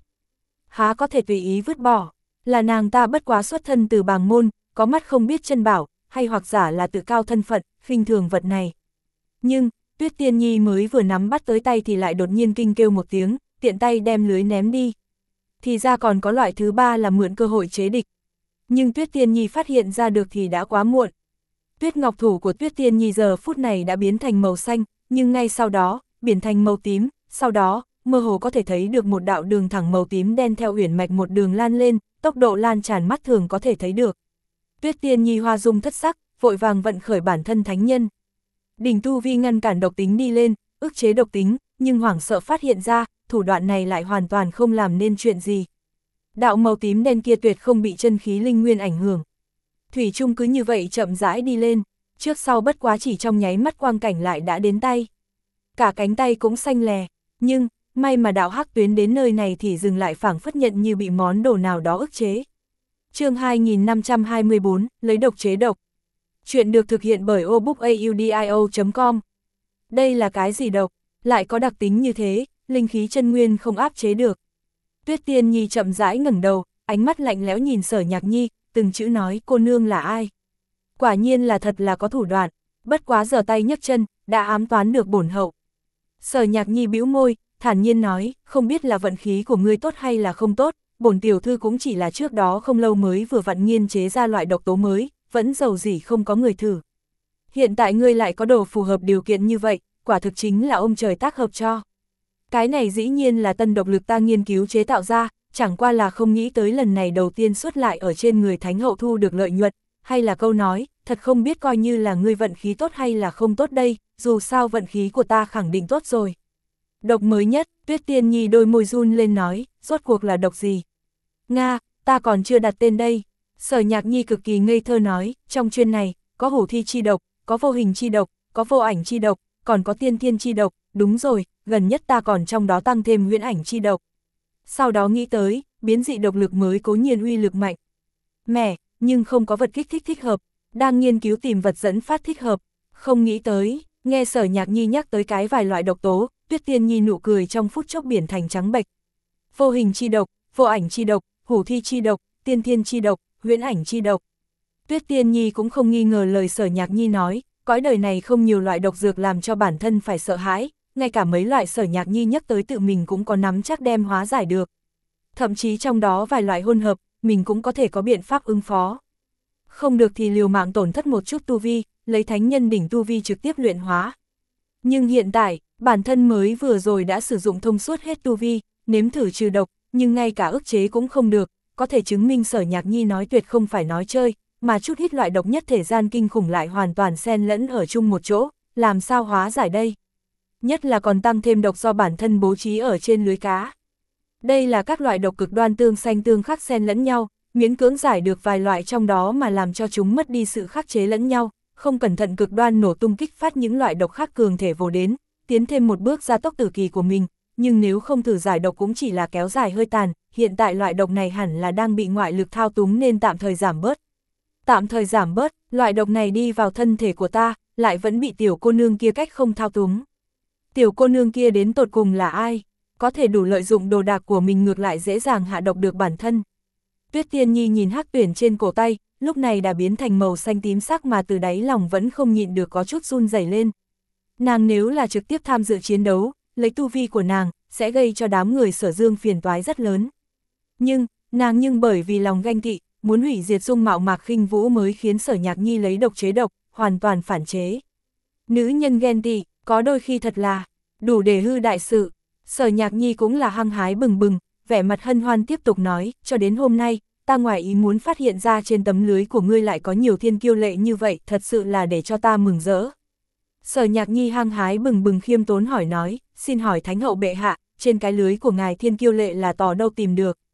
Speaker 1: Há có thể tùy ý vứt bỏ, là nàng ta bất quá xuất thân từ bàng môn, có mắt không biết chân bảo, hay hoặc giả là tự cao thân phận, khinh thường vật này. Nhưng, Tuyết Tiên Nhi mới vừa nắm bắt tới tay thì lại đột nhiên kinh kêu một tiếng, tiện tay đem lưới ném đi. Thì ra còn có loại thứ ba là mượn cơ hội chế địch. Nhưng Tuyết Tiên Nhi phát hiện ra được thì đã quá muộn. Tuyết ngọc thủ của Tuyết Tiên Nhi giờ phút này đã biến thành màu xanh, nhưng ngay sau đó, biến thành màu tím, sau đó, mơ hồ có thể thấy được một đạo đường thẳng màu tím đen theo uyển mạch một đường lan lên, tốc độ lan tràn mắt thường có thể thấy được. Tuyết Tiên Nhi hoa dung thất sắc, vội vàng vận khởi bản thân thánh nhân. Đỉnh tu vi ngăn cản độc tính đi lên, ức chế độc tính, nhưng hoảng sợ phát hiện ra, thủ đoạn này lại hoàn toàn không làm nên chuyện gì. Đạo màu tím đen kia tuyệt không bị chân khí linh nguyên ảnh hưởng. Thủy chung cứ như vậy chậm rãi đi lên, trước sau bất quá chỉ trong nháy mắt quang cảnh lại đã đến tay. Cả cánh tay cũng xanh lè, nhưng, may mà đạo hắc tuyến đến nơi này thì dừng lại phảng phất nhận như bị món đồ nào đó ức chế. Chương hai nghìn năm trăm hai mươi bốn, lấy độc chế độc. Chuyện được thực hiện bởi obookaudio chấm com. Đây là cái gì độc, lại có đặc tính như thế, linh khí chân nguyên không áp chế được. Tuyết Tiên Nhi chậm rãi ngẩng đầu, ánh mắt lạnh lẽo nhìn Sở Nhạc Nhi, từng chữ nói cô nương là ai. Quả nhiên là thật là có thủ đoạn, bất quá giở tay nhấc chân, đã ám toán được bổn hậu. Sở Nhạc Nhi bĩu môi, thản nhiên nói, không biết là vận khí của ngươi tốt hay là không tốt, bổn tiểu thư cũng chỉ là trước đó không lâu mới vừa vặn nghiên chế ra loại độc tố mới, vẫn dầu gì không có người thử. Hiện tại ngươi lại có đồ phù hợp điều kiện như vậy, quả thực chính là ông trời tác hợp cho. Cái này dĩ nhiên là tân độc lực ta nghiên cứu chế tạo ra, chẳng qua là không nghĩ tới lần này đầu tiên xuất lại ở trên người thánh hậu thu được lợi nhuận, hay là câu nói, thật không biết coi như là ngươi vận khí tốt hay là không tốt đây, dù sao vận khí của ta khẳng định tốt rồi. Độc mới nhất, Tuyết Tiên Nhi đôi môi run lên nói, rốt cuộc là độc gì? Nga, ta còn chưa đặt tên đây. Sở Nhạc Nhi cực kỳ ngây thơ nói, trong chuyên này, có hủ thi chi độc, có vô hình chi độc, có vô ảnh chi độc, còn có tiên thiên chi độc, đúng rồi, gần nhất ta còn trong đó tăng thêm huyễn ảnh chi độc. Sau đó nghĩ tới, biến dị độc lực mới cố nhiên uy lực mạnh. Mẻ, nhưng không có vật kích thích thích hợp, đang nghiên cứu tìm vật dẫn phát thích hợp, không nghĩ tới, nghe Sở Nhạc Nhi nhắc tới cái vài loại độc tố, Tuyết Tiên Nhi nụ cười trong phút chốc biển thành trắng bệch. Vô hình chi độc, vô ảnh chi độc, hủ thi chi độc, tiên thiên chi độc, huyễn ảnh chi độc. Tuyết Tiên Nhi cũng không nghi ngờ lời Sở Nhạc Nhi nói, cõi đời này không nhiều loại độc dược làm cho bản thân phải sợ hãi, ngay cả mấy loại Sở Nhạc Nhi nhắc tới tự mình cũng có nắm chắc đem hóa giải được. Thậm chí trong đó vài loại hôn hợp, mình cũng có thể có biện pháp ứng phó. Không được thì liều mạng tổn thất một chút tu vi, lấy thánh nhân đỉnh tu vi trực tiếp luyện hóa. Nhưng hiện tại, bản thân mới vừa rồi đã sử dụng thông suốt hết tu vi, nếm thử trừ độc, nhưng ngay cả ức chế cũng không được, có thể chứng minh Sở Nhạc Nhi nói tuyệt không phải nói chơi, mà chút hít loại độc nhất thể gian kinh khủng lại hoàn toàn xen lẫn ở chung một chỗ, làm sao hóa giải đây? Nhất là còn tăng thêm độc do bản thân bố trí ở trên lưới cá. Đây là các loại độc cực đoan tương xanh tương khắc xen lẫn nhau, miễn cưỡng giải được vài loại trong đó mà làm cho chúng mất đi sự khắc chế lẫn nhau, không cẩn thận cực đoan nổ tung kích phát những loại độc khác cường thể vồ đến, tiến thêm một bước gia tốc tử kỳ của mình, nhưng nếu không thử giải độc cũng chỉ là kéo dài hơi tàn, hiện tại loại độc này hẳn là đang bị ngoại lực thao túng nên tạm thời giảm bớt. Tạm thời giảm bớt, loại độc này đi vào thân thể của ta, lại vẫn bị tiểu cô nương kia cách không thao túng. Tiểu cô nương kia đến tột cùng là ai? Có thể đủ lợi dụng đồ đạc của mình ngược lại dễ dàng hạ độc được bản thân. Tuyết Tiên Nhi nhìn hắc tuyển trên cổ tay, lúc này đã biến thành màu xanh tím sắc mà từ đáy lòng vẫn không nhịn được có chút run rẩy lên. Nàng nếu là trực tiếp tham dự chiến đấu, lấy tu vi của nàng, sẽ gây cho đám người Sở Dương phiền toái rất lớn. Nhưng, nàng nhưng bởi vì lòng ganh tị, muốn hủy diệt dung mạo Mạc Khinh Vũ mới khiến Sở Nhạc Nhi lấy độc chế độc, hoàn toàn phản chế. Nữ nhân ghen tị, có đôi khi thật là, đủ để hư đại sự. Sở Nhạc Nhi cũng là hăng hái bừng bừng, vẻ mặt hân hoan tiếp tục nói, cho đến hôm nay, ta ngoài ý muốn phát hiện ra trên tấm lưới của ngươi lại có nhiều thiên kiêu lệ như vậy, thật sự là để cho ta mừng rỡ. Sở Nhạc Nhi hăng hái bừng bừng khiêm tốn hỏi nói, xin hỏi Thánh hậu bệ hạ, trên cái lưới của ngài thiên kiêu lệ là tò đâu tìm được.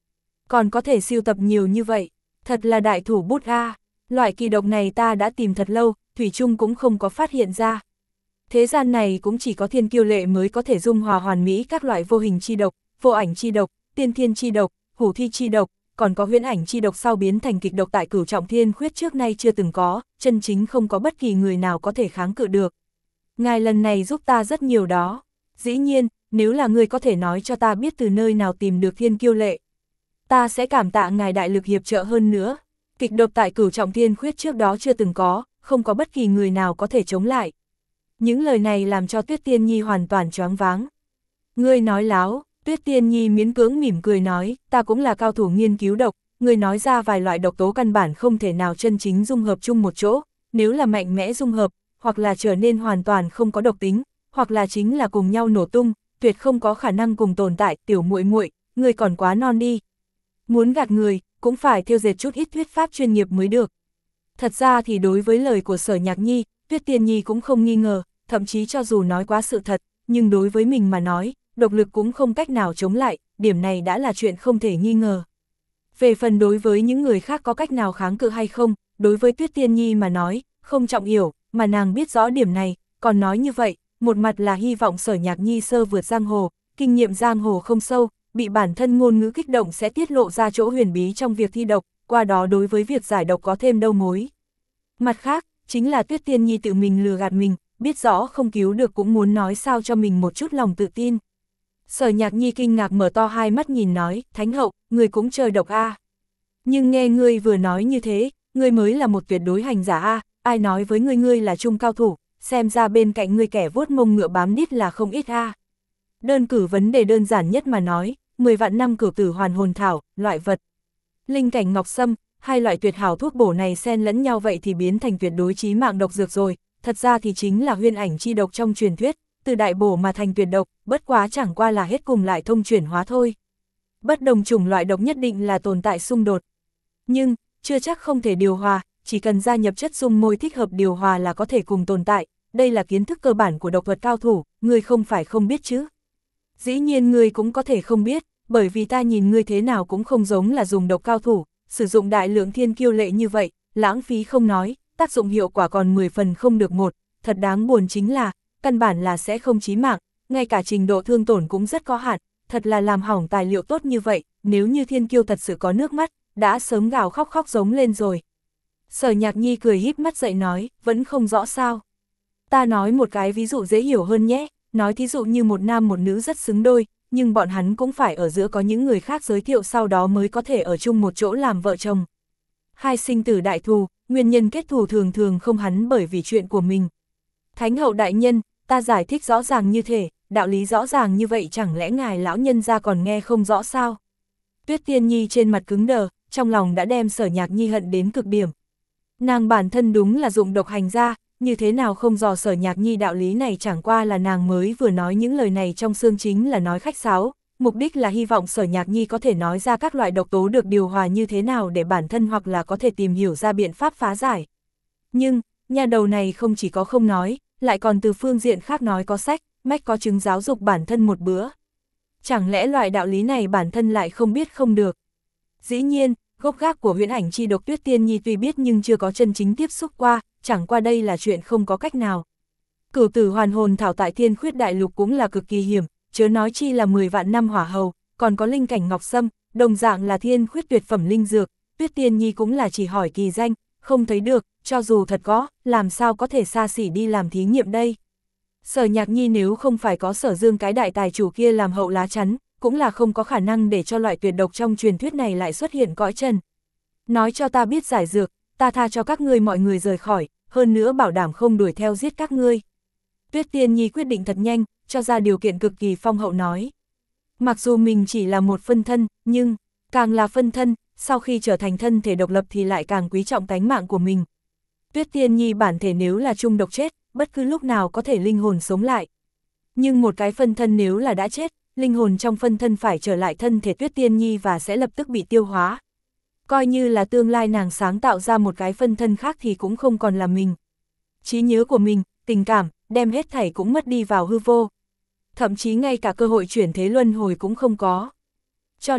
Speaker 1: Còn có thể sưu tập nhiều như vậy, thật là đại thủ bút a. Loại kỳ độc này ta đã tìm thật lâu, thủy chung cũng không có phát hiện ra. Thế gian này cũng chỉ có Thiên Kiêu Lệ mới có thể dung hòa hoàn mỹ các loại vô hình chi độc, vô ảnh chi độc, tiên thiên chi độc, hủ thi chi độc, còn có huyễn ảnh chi độc sau biến thành kịch độc tại Cửu Trọng Thiên Khuyết trước nay chưa từng có, chân chính không có bất kỳ người nào có thể kháng cự được. Ngài lần này giúp ta rất nhiều đó. Dĩ nhiên, nếu là người có thể nói cho ta biết từ nơi nào tìm được Thiên Kiêu Lệ, ta sẽ cảm tạ ngài đại lực hiệp trợ hơn nữa. Kịch độc tại Cửu Trọng Thiên Khuyết trước đó chưa từng có, không có bất kỳ người nào có thể chống lại. Những lời này làm cho Tuyết Tiên Nhi hoàn toàn choáng váng. Ngươi nói láo, Tuyết Tiên Nhi miễn cưỡng mỉm cười nói, ta cũng là cao thủ nghiên cứu độc, ngươi nói ra vài loại độc tố căn bản không thể nào chân chính dung hợp chung một chỗ, nếu là mạnh mẽ dung hợp, hoặc là trở nên hoàn toàn không có độc tính, hoặc là chính là cùng nhau nổ tung, tuyệt không có khả năng cùng tồn tại. Tiểu muội muội, ngươi còn quá non đi. Muốn gạt người, cũng phải thêu dệt chút ít thuyết pháp chuyên nghiệp mới được. Thật ra thì đối với lời của Sở Nhạc Nhi, Tuyết Tiên Nhi cũng không nghi ngờ, thậm chí cho dù nói quá sự thật, nhưng đối với mình mà nói, độc lực cũng không cách nào chống lại, điểm này đã là chuyện không thể nghi ngờ. Về phần đối với những người khác có cách nào kháng cự hay không, đối với Tuyết Tiên Nhi mà nói, không trọng yếu, mà nàng biết rõ điểm này, còn nói như vậy, một mặt là hy vọng Sở Nhạc Nhi sơ vượt giang hồ, kinh nghiệm giang hồ không sâu, bị bản thân ngôn ngữ kích động sẽ tiết lộ ra chỗ huyền bí trong việc thi độc, qua đó đối với việc giải độc có thêm đâu mối. Mặt khác, chính là Tuyết Tiên Nhi tự mình lừa gạt mình, biết rõ không cứu được cũng muốn nói sao cho mình một chút lòng tự tin. Sở Nhạc Nhi kinh ngạc mở to hai mắt nhìn nói, Thánh hậu, người cũng chơi độc a. Nhưng nghe ngươi vừa nói như thế, ngươi mới là một tuyệt đối hành giả a, ai nói với ngươi ngươi là trung cao thủ, xem ra bên cạnh ngươi kẻ vuốt mông ngựa bám đít là không ít a. Đơn cử vấn đề đơn giản nhất mà nói, mười vạn năm cửu tử hoàn hồn thảo, loại vật, linh cảnh ngọc sâm, hai loại tuyệt hảo thuốc bổ này xen lẫn nhau vậy thì biến thành tuyệt đối chí mạng độc dược rồi, thật ra thì chính là huyễn ảnh chi độc trong truyền thuyết, từ đại bổ mà thành tuyệt độc, bất quá chẳng qua là hết cùng lại thông chuyển hóa thôi. Bất đồng chủng loại độc nhất định là tồn tại xung đột, nhưng chưa chắc không thể điều hòa, chỉ cần gia nhập chất dung môi thích hợp điều hòa là có thể cùng tồn tại, đây là kiến thức cơ bản của độc thuật cao thủ, ngươi không phải không biết chứ. Dĩ nhiên ngươi cũng có thể không biết, bởi vì ta nhìn ngươi thế nào cũng không giống là dùng độc cao thủ, sử dụng đại lượng Thiên Kiêu Lệ như vậy, lãng phí không nói, tác dụng hiệu quả còn mười phần không được một, thật đáng buồn chính là, căn bản là sẽ không chí mạng, ngay cả trình độ thương tổn cũng rất có hạn, thật là làm hỏng tài liệu tốt như vậy, nếu như Thiên Kiêu thật sự có nước mắt, đã sớm gào khóc khóc giống lên rồi. Sở Nhạc Nhi cười híp mắt dậy nói, vẫn không rõ sao. Ta nói một cái ví dụ dễ hiểu hơn nhé, nói thí dụ như một nam một nữ rất xứng đôi, nhưng bọn hắn cũng phải ở giữa có những người khác giới thiệu sau đó mới có thể ở chung một chỗ làm vợ chồng. Hai sinh tử đại thù, nguyên nhân kết thù thường thường không hắn bởi vì chuyện của mình. Thánh hậu đại nhân, ta giải thích rõ ràng như thế, đạo lý rõ ràng như vậy chẳng lẽ ngài lão nhân ra còn nghe không rõ sao? Tuyết Tiên Nhi trên mặt cứng đờ, trong lòng đã đem Sở Nhạc Nhi hận đến cực điểm. Nàng bản thân đúng là dụng độc hành ra, như thế nào không dò Sở Nhạc Nhi đạo lý này, chẳng qua là nàng mới vừa nói những lời này trong xương chính là nói khách sáo, mục đích là hy vọng Sở Nhạc Nhi có thể nói ra các loại độc tố được điều hòa như thế nào để bản thân hoặc là có thể tìm hiểu ra biện pháp phá giải. Nhưng, nhà đầu này không chỉ có không nói, lại còn từ phương diện khác nói có sách, mách có chứng giáo dục bản thân một bữa. Chẳng lẽ loại đạo lý này bản thân lại không biết không được? Dĩ nhiên, gốc gác của huyễn ảnh chi độc Tuyết Tiên Nhi tuy biết nhưng chưa có chân chính tiếp xúc qua, chẳng qua đây là chuyện không có cách nào. Cửu tử hoàn hồn thảo tại Thiên Khuyết Đại Lục cũng là cực kỳ hiểm, chớ nói chi là mười vạn năm hỏa hầu, còn có linh cảnh ngọc sâm, đồng dạng là Thiên Khuyết tuyệt phẩm linh dược, Tuyết Tiên Nhi cũng là chỉ hỏi kỳ danh, không thấy được, cho dù thật có, làm sao có thể xa xỉ đi làm thí nghiệm đây. Sở Nhạc Nhi nếu không phải có Sở Dương cái đại tài chủ kia làm hậu lá chắn, cũng là không có khả năng để cho loại tuyệt độc trong truyền thuyết này lại xuất hiện cõi trần. Nói cho ta biết giải dược, ta tha cho các ngươi mọi người rời khỏi, hơn nữa bảo đảm không đuổi theo giết các ngươi. Tuyết Tiên Nhi quyết định thật nhanh, cho ra điều kiện cực kỳ phong hậu nói. Mặc dù mình chỉ là một phân thân, nhưng, càng là phân thân, sau khi trở thành thân thể độc lập thì lại càng quý trọng tánh mạng của mình. Tuyết Tiên Nhi bản thể nếu là trung độc chết, bất cứ lúc nào có thể linh hồn sống lại. Nhưng một cái phân thân nếu là đã chết, linh hồn trong phân thân phải trở lại thân thể Tuyết Tiên Nhi và sẽ lập tức bị tiêu hóa. Coi như là tương lai nàng sáng tạo ra một cái phân thân khác thì cũng không còn là mình. Trí nhớ của mình, tình cảm, đem hết thảy cũng mất đi vào hư vô. Thậm chí ngay cả cơ hội chuyển thế luân hồi cũng không có. Cho nên,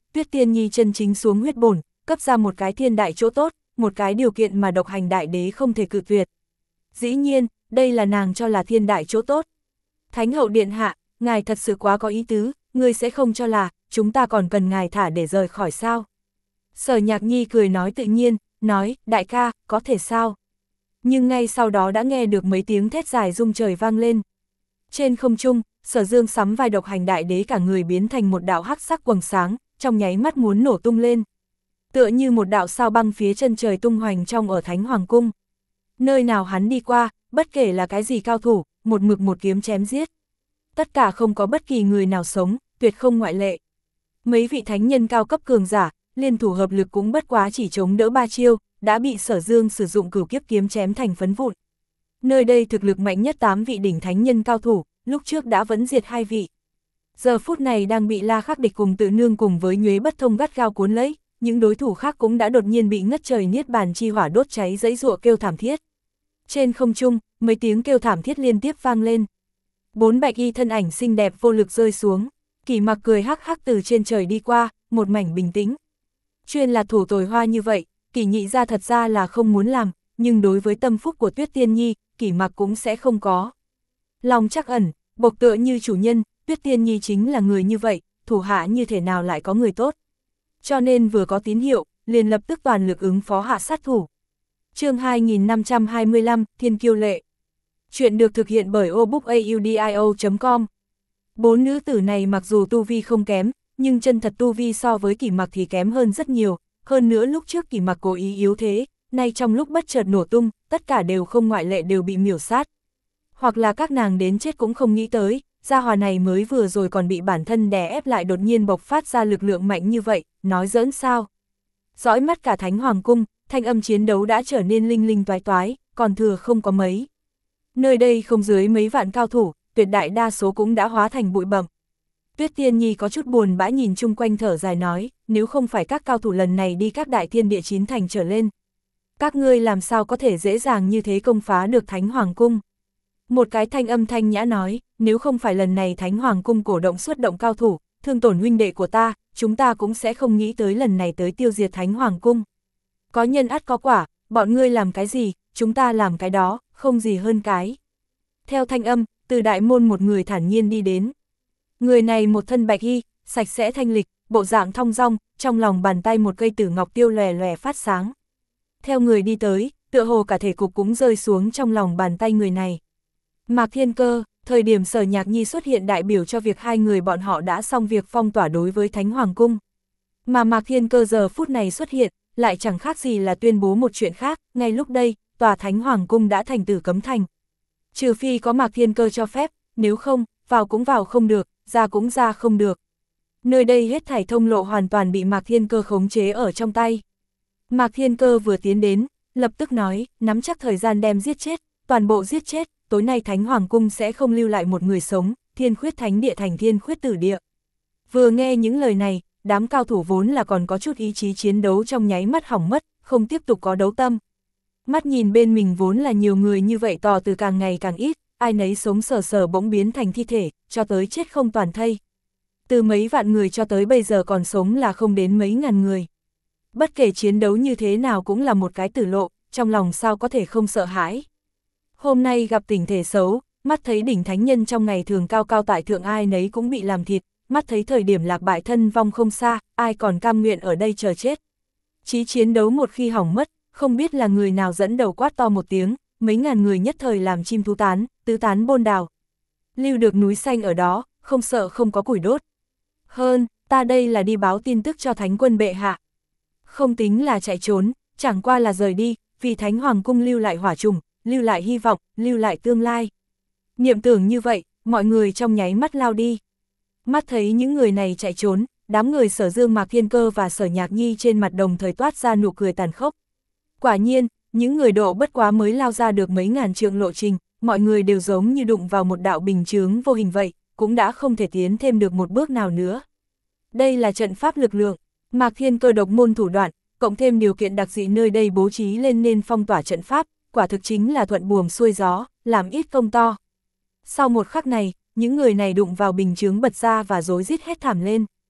Speaker 1: Tuyết Tiên Nhi chân chính xuống huyết bổn, cấp ra một cái thiên đại chỗ tốt, một cái điều kiện mà độc hành đại đế không thể cự tuyệt. Dĩ nhiên, đây là nàng cho là thiên đại chỗ tốt. Thánh hậu điện hạ, ngài thật sự quá có ý tứ, ngươi sẽ không cho là, chúng ta còn cần ngài thả để rời khỏi sao. Sở Nhạc Nhi cười nói tự nhiên, nói, đại ca, có thể sao? Nhưng ngay sau đó đã nghe được mấy tiếng thét dài rung trời vang lên. Trên không trung, Sở Dương sắm vai độc hành đại đế cả người biến thành một đạo hắc sắc quầng sáng, trong nháy mắt muốn nổ tung lên. Tựa như một đạo sao băng phía chân trời tung hoành trong ở Thánh Hoàng Cung. Nơi nào hắn đi qua, bất kể là cái gì cao thủ, một mực một kiếm chém giết. Tất cả không có bất kỳ người nào sống, tuyệt không ngoại lệ. Mấy vị thánh nhân cao cấp cường giả, liên thủ hợp lực cũng bất quá chỉ chống đỡ ba chiêu, đã bị Sở Dương sử dụng cửu kiếp kiếm chém thành phấn vụn. Nơi đây thực lực mạnh nhất tám vị đỉnh thánh nhân cao thủ, lúc trước đã vẫn diệt hai vị. Giờ phút này đang bị La Khắc Địch cùng Tự Nương cùng với Nhuế Bất Thông gắt gao cuốn lấy, những đối thủ khác cũng đã đột nhiên bị ngất trời niết bàn chi hỏa đốt cháy dãy giụa kêu thảm thiết. Trên không trung, mấy tiếng kêu thảm thiết liên tiếp vang lên. Bốn bạch y thân ảnh xinh đẹp vô lực rơi xuống, Kỷ Mặc cười hắc hắc từ trên trời đi qua, một mảnh bình tĩnh. Chuyên là thủ tồi hoa như vậy, Kỷ nhị ra thật ra là không muốn làm, nhưng đối với tâm phúc của Tuyết Tiên Nhi, Kỷ Mặc cũng sẽ không có. Lòng chắc ẩn, bộc tựa như chủ nhân, Tuyết Tiên Nhi chính là người như vậy, thủ hạ như thể nào lại có người tốt. Cho nên vừa có tín hiệu, liền lập tức toàn lực ứng phó hạ sát thủ. Chương hai nghìn năm trăm hai mươi lăm, Thiên Kiêu Lệ. Chuyện được thực hiện bởi obookaudio chấm com. Bốn nữ tử này mặc dù tu vi không kém, nhưng chân thật tu vi so với Kỷ Mặc thì kém hơn rất nhiều, hơn nữa lúc trước Kỷ Mặc cố ý yếu thế, nay trong lúc bất chợt nổ tung, tất cả đều không ngoại lệ đều bị miểu sát. Hoặc là các nàng đến chết cũng không nghĩ tới, gia hỏa này mới vừa rồi còn bị bản thân đè ép lại đột nhiên bộc phát ra lực lượng mạnh như vậy, nói giỡn sao. Dõi mắt cả Thánh Hoàng Cung, thanh âm chiến đấu đã trở nên linh linh toái toái, còn thừa không có mấy. Nơi đây không dưới mấy vạn cao thủ, tuyệt đại đa số cũng đã hóa thành bụi bặm. Tuyết Tiên Nhi có chút buồn bã nhìn chung quanh thở dài nói, nếu không phải các cao thủ lần này đi các đại thiên địa chín thành trở lên, các ngươi làm sao có thể dễ dàng như thế công phá được Thánh Hoàng Cung. Một cái thanh âm thanh nhã nói, nếu không phải lần này Thánh Hoàng Cung cổ động xuất động cao thủ, thương tổn huynh đệ của ta, chúng ta cũng sẽ không nghĩ tới lần này tới tiêu diệt Thánh Hoàng Cung. Có nhân ắt có quả, bọn ngươi làm cái gì, chúng ta làm cái đó, không gì hơn cái. Theo thanh âm, từ đại môn một người thản nhiên đi đến. Người này một thân bạch y, sạch sẽ thanh lịch, bộ dạng thong dong, trong lòng bàn tay một cây tử ngọc tiêu lòe lòe phát sáng. Theo người đi tới, tựa hồ cả thể cục cũng rơi xuống trong lòng bàn tay người này. Mạc Thiên Cơ, thời điểm Sở Nhạc Nhi xuất hiện đại biểu cho việc hai người bọn họ đã xong việc phong tỏa đối với Thánh Hoàng Cung. Mà Mạc Thiên Cơ giờ phút này xuất hiện, lại chẳng khác gì là tuyên bố một chuyện khác, ngay lúc đây, tòa Thánh Hoàng Cung đã thành tử cấm thành. Trừ phi có Mạc Thiên Cơ cho phép, nếu không, vào cũng vào không được, ra cũng ra không được. Nơi đây hết thảy thông lộ hoàn toàn bị Mạc Thiên Cơ khống chế ở trong tay. Mạc Thiên Cơ vừa tiến đến, lập tức nói, nắm chắc thời gian đem giết chết, toàn bộ giết chết, tối nay Thánh Hoàng Cung sẽ không lưu lại một người sống, Thiên Khuyết Thánh Địa thành Thiên Khuyết Tử Địa. Vừa nghe những lời này, đám cao thủ vốn là còn có chút ý chí chiến đấu trong nháy mắt hỏng mất, không tiếp tục có đấu tâm. Mắt nhìn bên mình vốn là nhiều người như vậy tò từ càng ngày càng ít, ai nấy sống sờ sờ bỗng biến thành thi thể, cho tới chết không toàn thây. Từ mấy vạn người cho tới bây giờ còn sống là không đến mấy ngàn người. Bất kể chiến đấu như thế nào cũng là một cái tử lộ, trong lòng sao có thể không sợ hãi. Hôm nay gặp tình thể xấu, mắt thấy đỉnh thánh nhân trong ngày thường cao cao tại thượng ai nấy cũng bị làm thịt, mắt thấy thời điểm lạc bại thân vong không xa, ai còn cam nguyện ở đây chờ chết. Chí chiến đấu một khi hỏng mất, không biết là người nào dẫn đầu quát to một tiếng, mấy ngàn người nhất thời làm chim thú tán, tứ tán bôn đào. Lưu được núi xanh ở đó, không sợ không có củi đốt. Hơn, ta đây là đi báo tin tức cho Thánh quân bệ hạ. Không tính là chạy trốn, chẳng qua là rời đi, vì Thánh Hoàng Cung lưu lại hỏa trùng, lưu lại hy vọng, lưu lại tương lai. Niệm tưởng như vậy, mọi người trong nháy mắt lao đi. Mắt thấy những người này chạy trốn, đám người Sở Dương Mạc Thiên Cơ và Sở Nhạc Nhi trên mặt đồng thời toát ra nụ cười tàn khốc. Quả nhiên, những người độ bất quá mới lao ra được mấy ngàn trượng lộ trình, mọi người đều giống như đụng vào một đạo bình chướng vô hình vậy, cũng đã không thể tiến thêm được một bước nào nữa. Đây là trận pháp lực lượng, Mạc Thiên Cơ độc môn thủ đoạn, cộng thêm điều kiện đặc dị nơi đây bố trí lên nên phong tỏa trận pháp, quả thực chính là thuận buồm xuôi gió, làm ít công to. Sau một khắc này, những người này đụng vào bình chướng bật ra và rối rít hét thảm lên.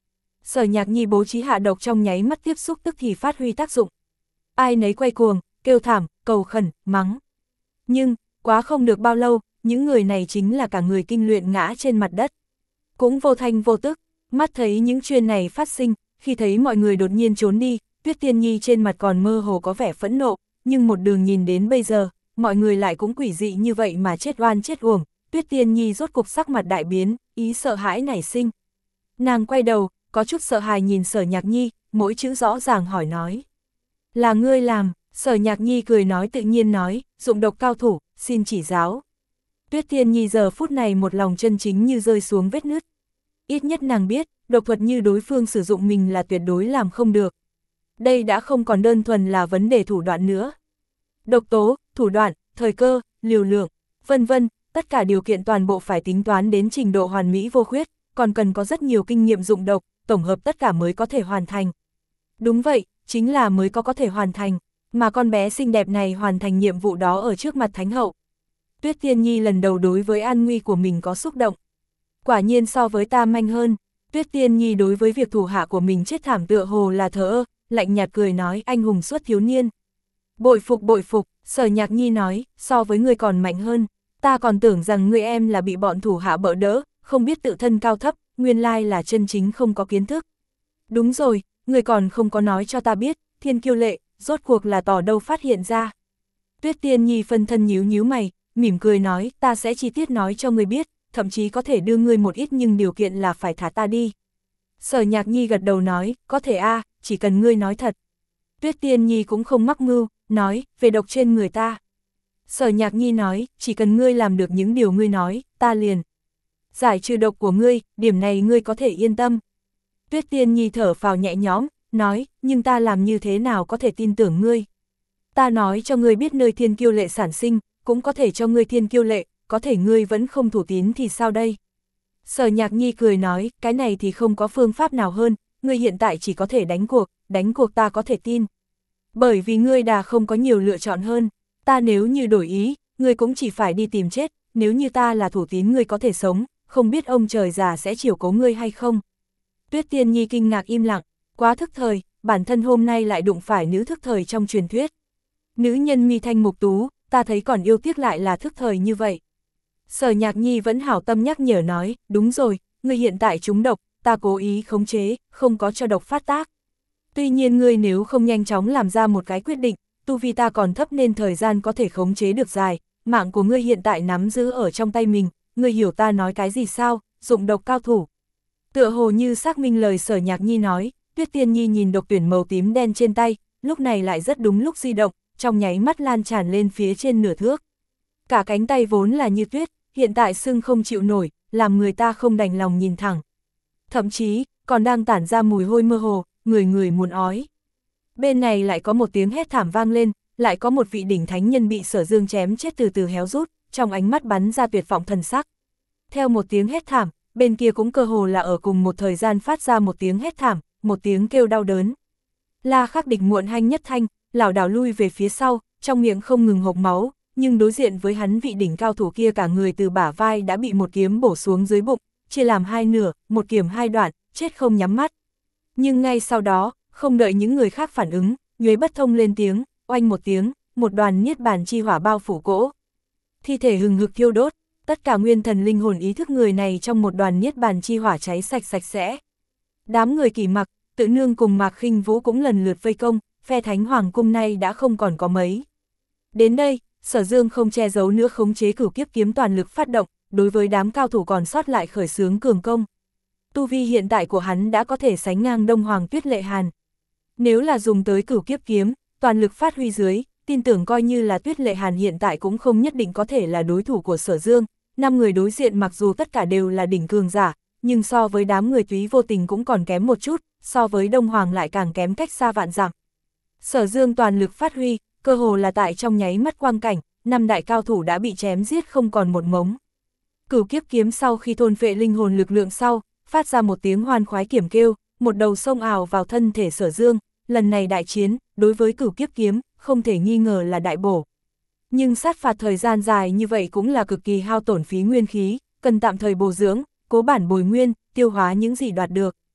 Speaker 1: Sở Nhạc Nhi bố trí hạ độc trong nháy mắt tiếp xúc tức thì phát huy tác dụng. Ai nấy quay cuồng, kêu thảm, cầu khẩn, mắng. Nhưng, quá không được bao lâu, những người này chính là cả người kinh luyện ngã trên mặt đất. Cũng vô thanh vô tức, mắt thấy những chuyện này phát sinh, khi thấy mọi người đột nhiên trốn đi, Tuyết Tiên Nhi trên mặt còn mơ hồ có vẻ phẫn nộ, nhưng một đường nhìn đến bây giờ, mọi người lại cũng quỷ dị như vậy mà chết oan chết uổng. Tuyết Tiên Nhi rốt cục sắc mặt đại biến, ý sợ hãi nảy sinh. Nàng quay đầu, có chút sợ hãi nhìn Sở Nhạc Nhi, mỗi chữ rõ ràng hỏi nói. Là ngươi làm, Sở Nhạc Nhi cười nói tự nhiên nói, dụng độc cao thủ, xin chỉ giáo. Tuyết Tiên Nhi giờ phút này một lòng chân chính như rơi xuống vết nứt. Ít nhất nàng biết, độc thuật như đối phương sử dụng mình là tuyệt đối làm không được. Đây đã không còn đơn thuần là vấn đề thủ đoạn nữa. Độc tố, thủ đoạn, thời cơ, liều lượng, vân vân, tất cả điều kiện toàn bộ phải tính toán đến trình độ hoàn mỹ vô khuyết, còn cần có rất nhiều kinh nghiệm dụng độc, tổng hợp tất cả mới có thể hoàn thành. Đúng vậy, chính là mới có có thể hoàn thành, mà con bé xinh đẹp này hoàn thành nhiệm vụ đó ở trước mặt Thánh Hậu. Tuyết Tiên Nhi lần đầu đối với an nguy của mình có xúc động. Quả nhiên so với ta manh hơn, Tuyết Tiên Nhi đối với việc thủ hạ của mình chết thảm tựa hồ là thờ ơ, lạnh nhạt cười nói anh hùng xuất thiếu niên. Bội phục bội phục, Sở Nhạc Nhi nói, so với người còn mạnh hơn, ta còn tưởng rằng người em là bị bọn thủ hạ bỡ đỡ, không biết tự thân cao thấp, nguyên lai là chân chính không có kiến thức. Đúng rồi, người còn không có nói cho ta biết, Thiên Kiêu Lệ, rốt cuộc là tỏ đâu phát hiện ra. Tuyết Tiên Nhi phân thân nhíu nhíu mày, mỉm cười nói, ta sẽ chi tiết nói cho người biết, thậm chí có thể đưa ngươi một ít nhưng điều kiện là phải thả ta đi. Sở Nhạc Nhi gật đầu nói, có thể a, chỉ cần ngươi nói thật. Tuyết Tiên Nhi cũng không mắc mưu, nói, về độc trên người ta. Sở Nhạc Nhi nói, chỉ cần ngươi làm được những điều ngươi nói, ta liền giải trừ độc của ngươi, điểm này ngươi có thể yên tâm. Tuyết Tiên Nhi thở phào nhẹ nhõm, nói, nhưng ta làm như thế nào có thể tin tưởng ngươi. Ta nói cho ngươi biết nơi Thiên Kiêu Lệ sản sinh, cũng có thể cho ngươi Thiên Kiêu Lệ, có thể ngươi vẫn không thủ tín thì sao đây? Sở Nhạc Nhi cười nói, cái này thì không có phương pháp nào hơn, ngươi hiện tại chỉ có thể đánh cuộc, đánh cuộc ta có thể tin. Bởi vì ngươi đã không có nhiều lựa chọn hơn, ta nếu như đổi ý, ngươi cũng chỉ phải đi tìm chết, nếu như ta là thủ tín ngươi có thể sống, không biết ông trời già sẽ chiều cố ngươi hay không. Tuyết Tiên Nhi kinh ngạc im lặng, quá thức thời, bản thân hôm nay lại đụng phải nữ thức thời trong truyền thuyết. Nữ nhân mi thanh mục tú, ta thấy còn yêu tiếc lại là thức thời như vậy. Sở Nhạc Nhi vẫn hảo tâm nhắc nhở nói, đúng rồi, ngươi hiện tại trúng độc, ta cố ý khống chế, không có cho độc phát tác. Tuy nhiên ngươi nếu không nhanh chóng làm ra một cái quyết định, tu vi ta còn thấp nên thời gian có thể khống chế được dài, mạng của ngươi hiện tại nắm giữ ở trong tay mình, ngươi hiểu ta nói cái gì sao, dụng độc cao thủ. Tựa hồ như xác minh lời Sở Nhạc Nhi nói, Tuyết Tiên Nhi nhìn độc tuyển màu tím đen trên tay, lúc này lại rất đúng lúc di động, trong nháy mắt lan tràn lên phía trên nửa thước. Cả cánh tay vốn là như tuyết, hiện tại sưng không chịu nổi, làm người ta không đành lòng nhìn thẳng. Thậm chí, còn đang tản ra mùi hôi mơ hồ, người người muốn ói. Bên này lại có một tiếng hét thảm vang lên, lại có một vị đỉnh thánh nhân bị Sở Dương chém chết từ từ héo rút, trong ánh mắt bắn ra tuyệt vọng thần sắc. Theo một tiếng hét thảm, bên kia cũng cơ hồ là ở cùng một thời gian phát ra một tiếng hét thảm, một tiếng kêu đau đớn. La Khắc Địch muộn hanh nhất thanh, lảo đảo lui về phía sau, trong miệng không ngừng hộc máu, nhưng đối diện với hắn vị đỉnh cao thủ kia cả người từ bả vai đã bị một kiếm bổ xuống dưới bụng, chia làm hai nửa, một kiếm hai đoạn, chết không nhắm mắt. Nhưng ngay sau đó, không đợi những người khác phản ứng, Nhuế Bất Thông lên tiếng, oanh một tiếng, một đoàn niết bàn chi hỏa bao phủ cỗ. Thi thể hừng hực thiêu đốt, tất cả nguyên thần linh hồn ý thức người này trong một đoàn niết bàn chi hỏa cháy sạch sạch sẽ. Đám người Kỷ Mặc, Tự Nương cùng Mạc Khinh Vũ cũng lần lượt vây công, phe Thánh Hoàng cung này đã không còn có mấy. Đến đây, Sở Dương không che giấu nữa khống chế Cửu Kiếp kiếm toàn lực phát động, đối với đám cao thủ còn sót lại khởi xướng cường công. Tu vi hiện tại của hắn đã có thể sánh ngang Đông Hoàng Tuyết Lệ Hàn. Nếu là dùng tới Cửu Kiếp kiếm, toàn lực phát huy dưới, tin tưởng coi như là Tuyết Lệ Hàn hiện tại cũng không nhất định có thể là đối thủ của Sở Dương. Năm người đối diện mặc dù tất cả đều là đỉnh cường giả, nhưng so với đám người Túy Vô Tình cũng còn kém một chút, so với Đông Hoàng lại càng kém cách xa vạn dặm. Sở Dương toàn lực phát huy, cơ hồ là tại trong nháy mắt quang cảnh, năm đại cao thủ đã bị chém giết không còn một mống. Cửu Kiếp kiếm sau khi thôn phệ linh hồn lực lượng sau, phát ra một tiếng hoan khoái kiểm kêu, một đầu sông ào vào thân thể Sở Dương, lần này đại chiến, đối với Cửu Kiếp kiếm, không thể nghi ngờ là đại bổ. Nhưng sát phạt thời gian dài như vậy cũng là cực kỳ hao tổn phí nguyên khí, cần tạm thời bổ dưỡng, cố bản bồi nguyên, tiêu hóa những gì đoạt được.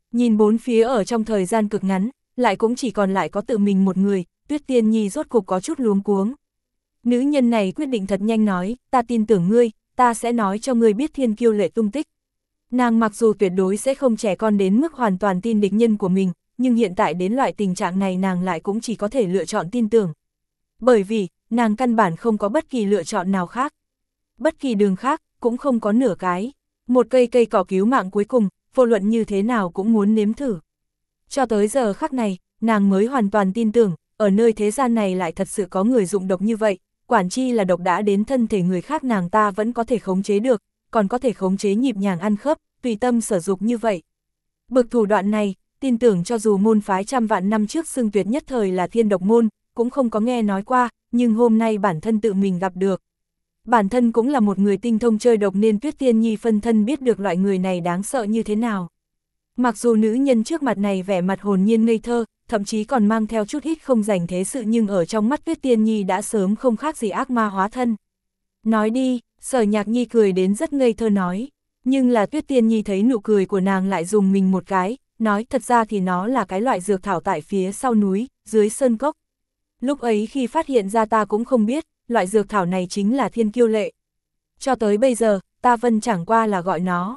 Speaker 1: Nhìn bốn phía ở trong thời gian cực ngắn, lại cũng chỉ còn lại có tự mình một người, Tuyết Tiên Nhi rốt cục có chút luống cuống. Nữ nhân này quyết định thật nhanh nói, ta tin tưởng ngươi, ta sẽ nói cho ngươi biết Thiên Kiêu Lệ tung tích. Nàng mặc dù tuyệt đối sẽ không trẻ con đến mức hoàn toàn tin địch nhân của mình, nhưng hiện tại đến loại tình trạng này nàng lại cũng chỉ có thể lựa chọn tin tưởng. Bởi vì, nàng căn bản không có bất kỳ lựa chọn nào khác. Bất kỳ đường khác, cũng không có nửa cái. Một cây cây cỏ cứu mạng cuối cùng, vô luận như thế nào cũng muốn nếm thử. Cho tới giờ khắc này, nàng mới hoàn toàn tin tưởng, ở nơi thế gian này lại thật sự có người dụng độc như vậy, quản chi là độc đã đến thân thể người khác nàng ta vẫn có thể khống chế được, còn có thể khống chế nhịp nhàng ăn khớp, tùy tâm sở dục như vậy. Bực thủ đoạn này, tin tưởng cho dù môn phái trăm vạn năm trước xưng tuyệt nhất thời là Thiên Độc môn, cũng không có nghe nói qua, nhưng hôm nay bản thân tự mình gặp được. Bản thân cũng là một người tinh thông chơi độc nên Tuyết Tiên Nhi phân thân biết được loại người này đáng sợ như thế nào. Mặc dù nữ nhân trước mặt này vẻ mặt hồn nhiên ngây thơ, thậm chí còn mang theo chút ít không dành thế sự nhưng ở trong mắt Tuyết Tiên Nhi đã sớm không khác gì ác ma hóa thân. Nói đi, Sở Nhạc Nhi cười đến rất ngây thơ nói, nhưng là Tuyết Tiên Nhi thấy nụ cười của nàng lại dùng mình một cái, nói thật ra thì nó là cái loại dược thảo tại phía sau núi, dưới sơn cốc. Lúc ấy khi phát hiện ra ta cũng không biết, loại dược thảo này chính là Thiên Kiêu Lệ. Cho tới bây giờ, ta vẫn chẳng qua là gọi nó.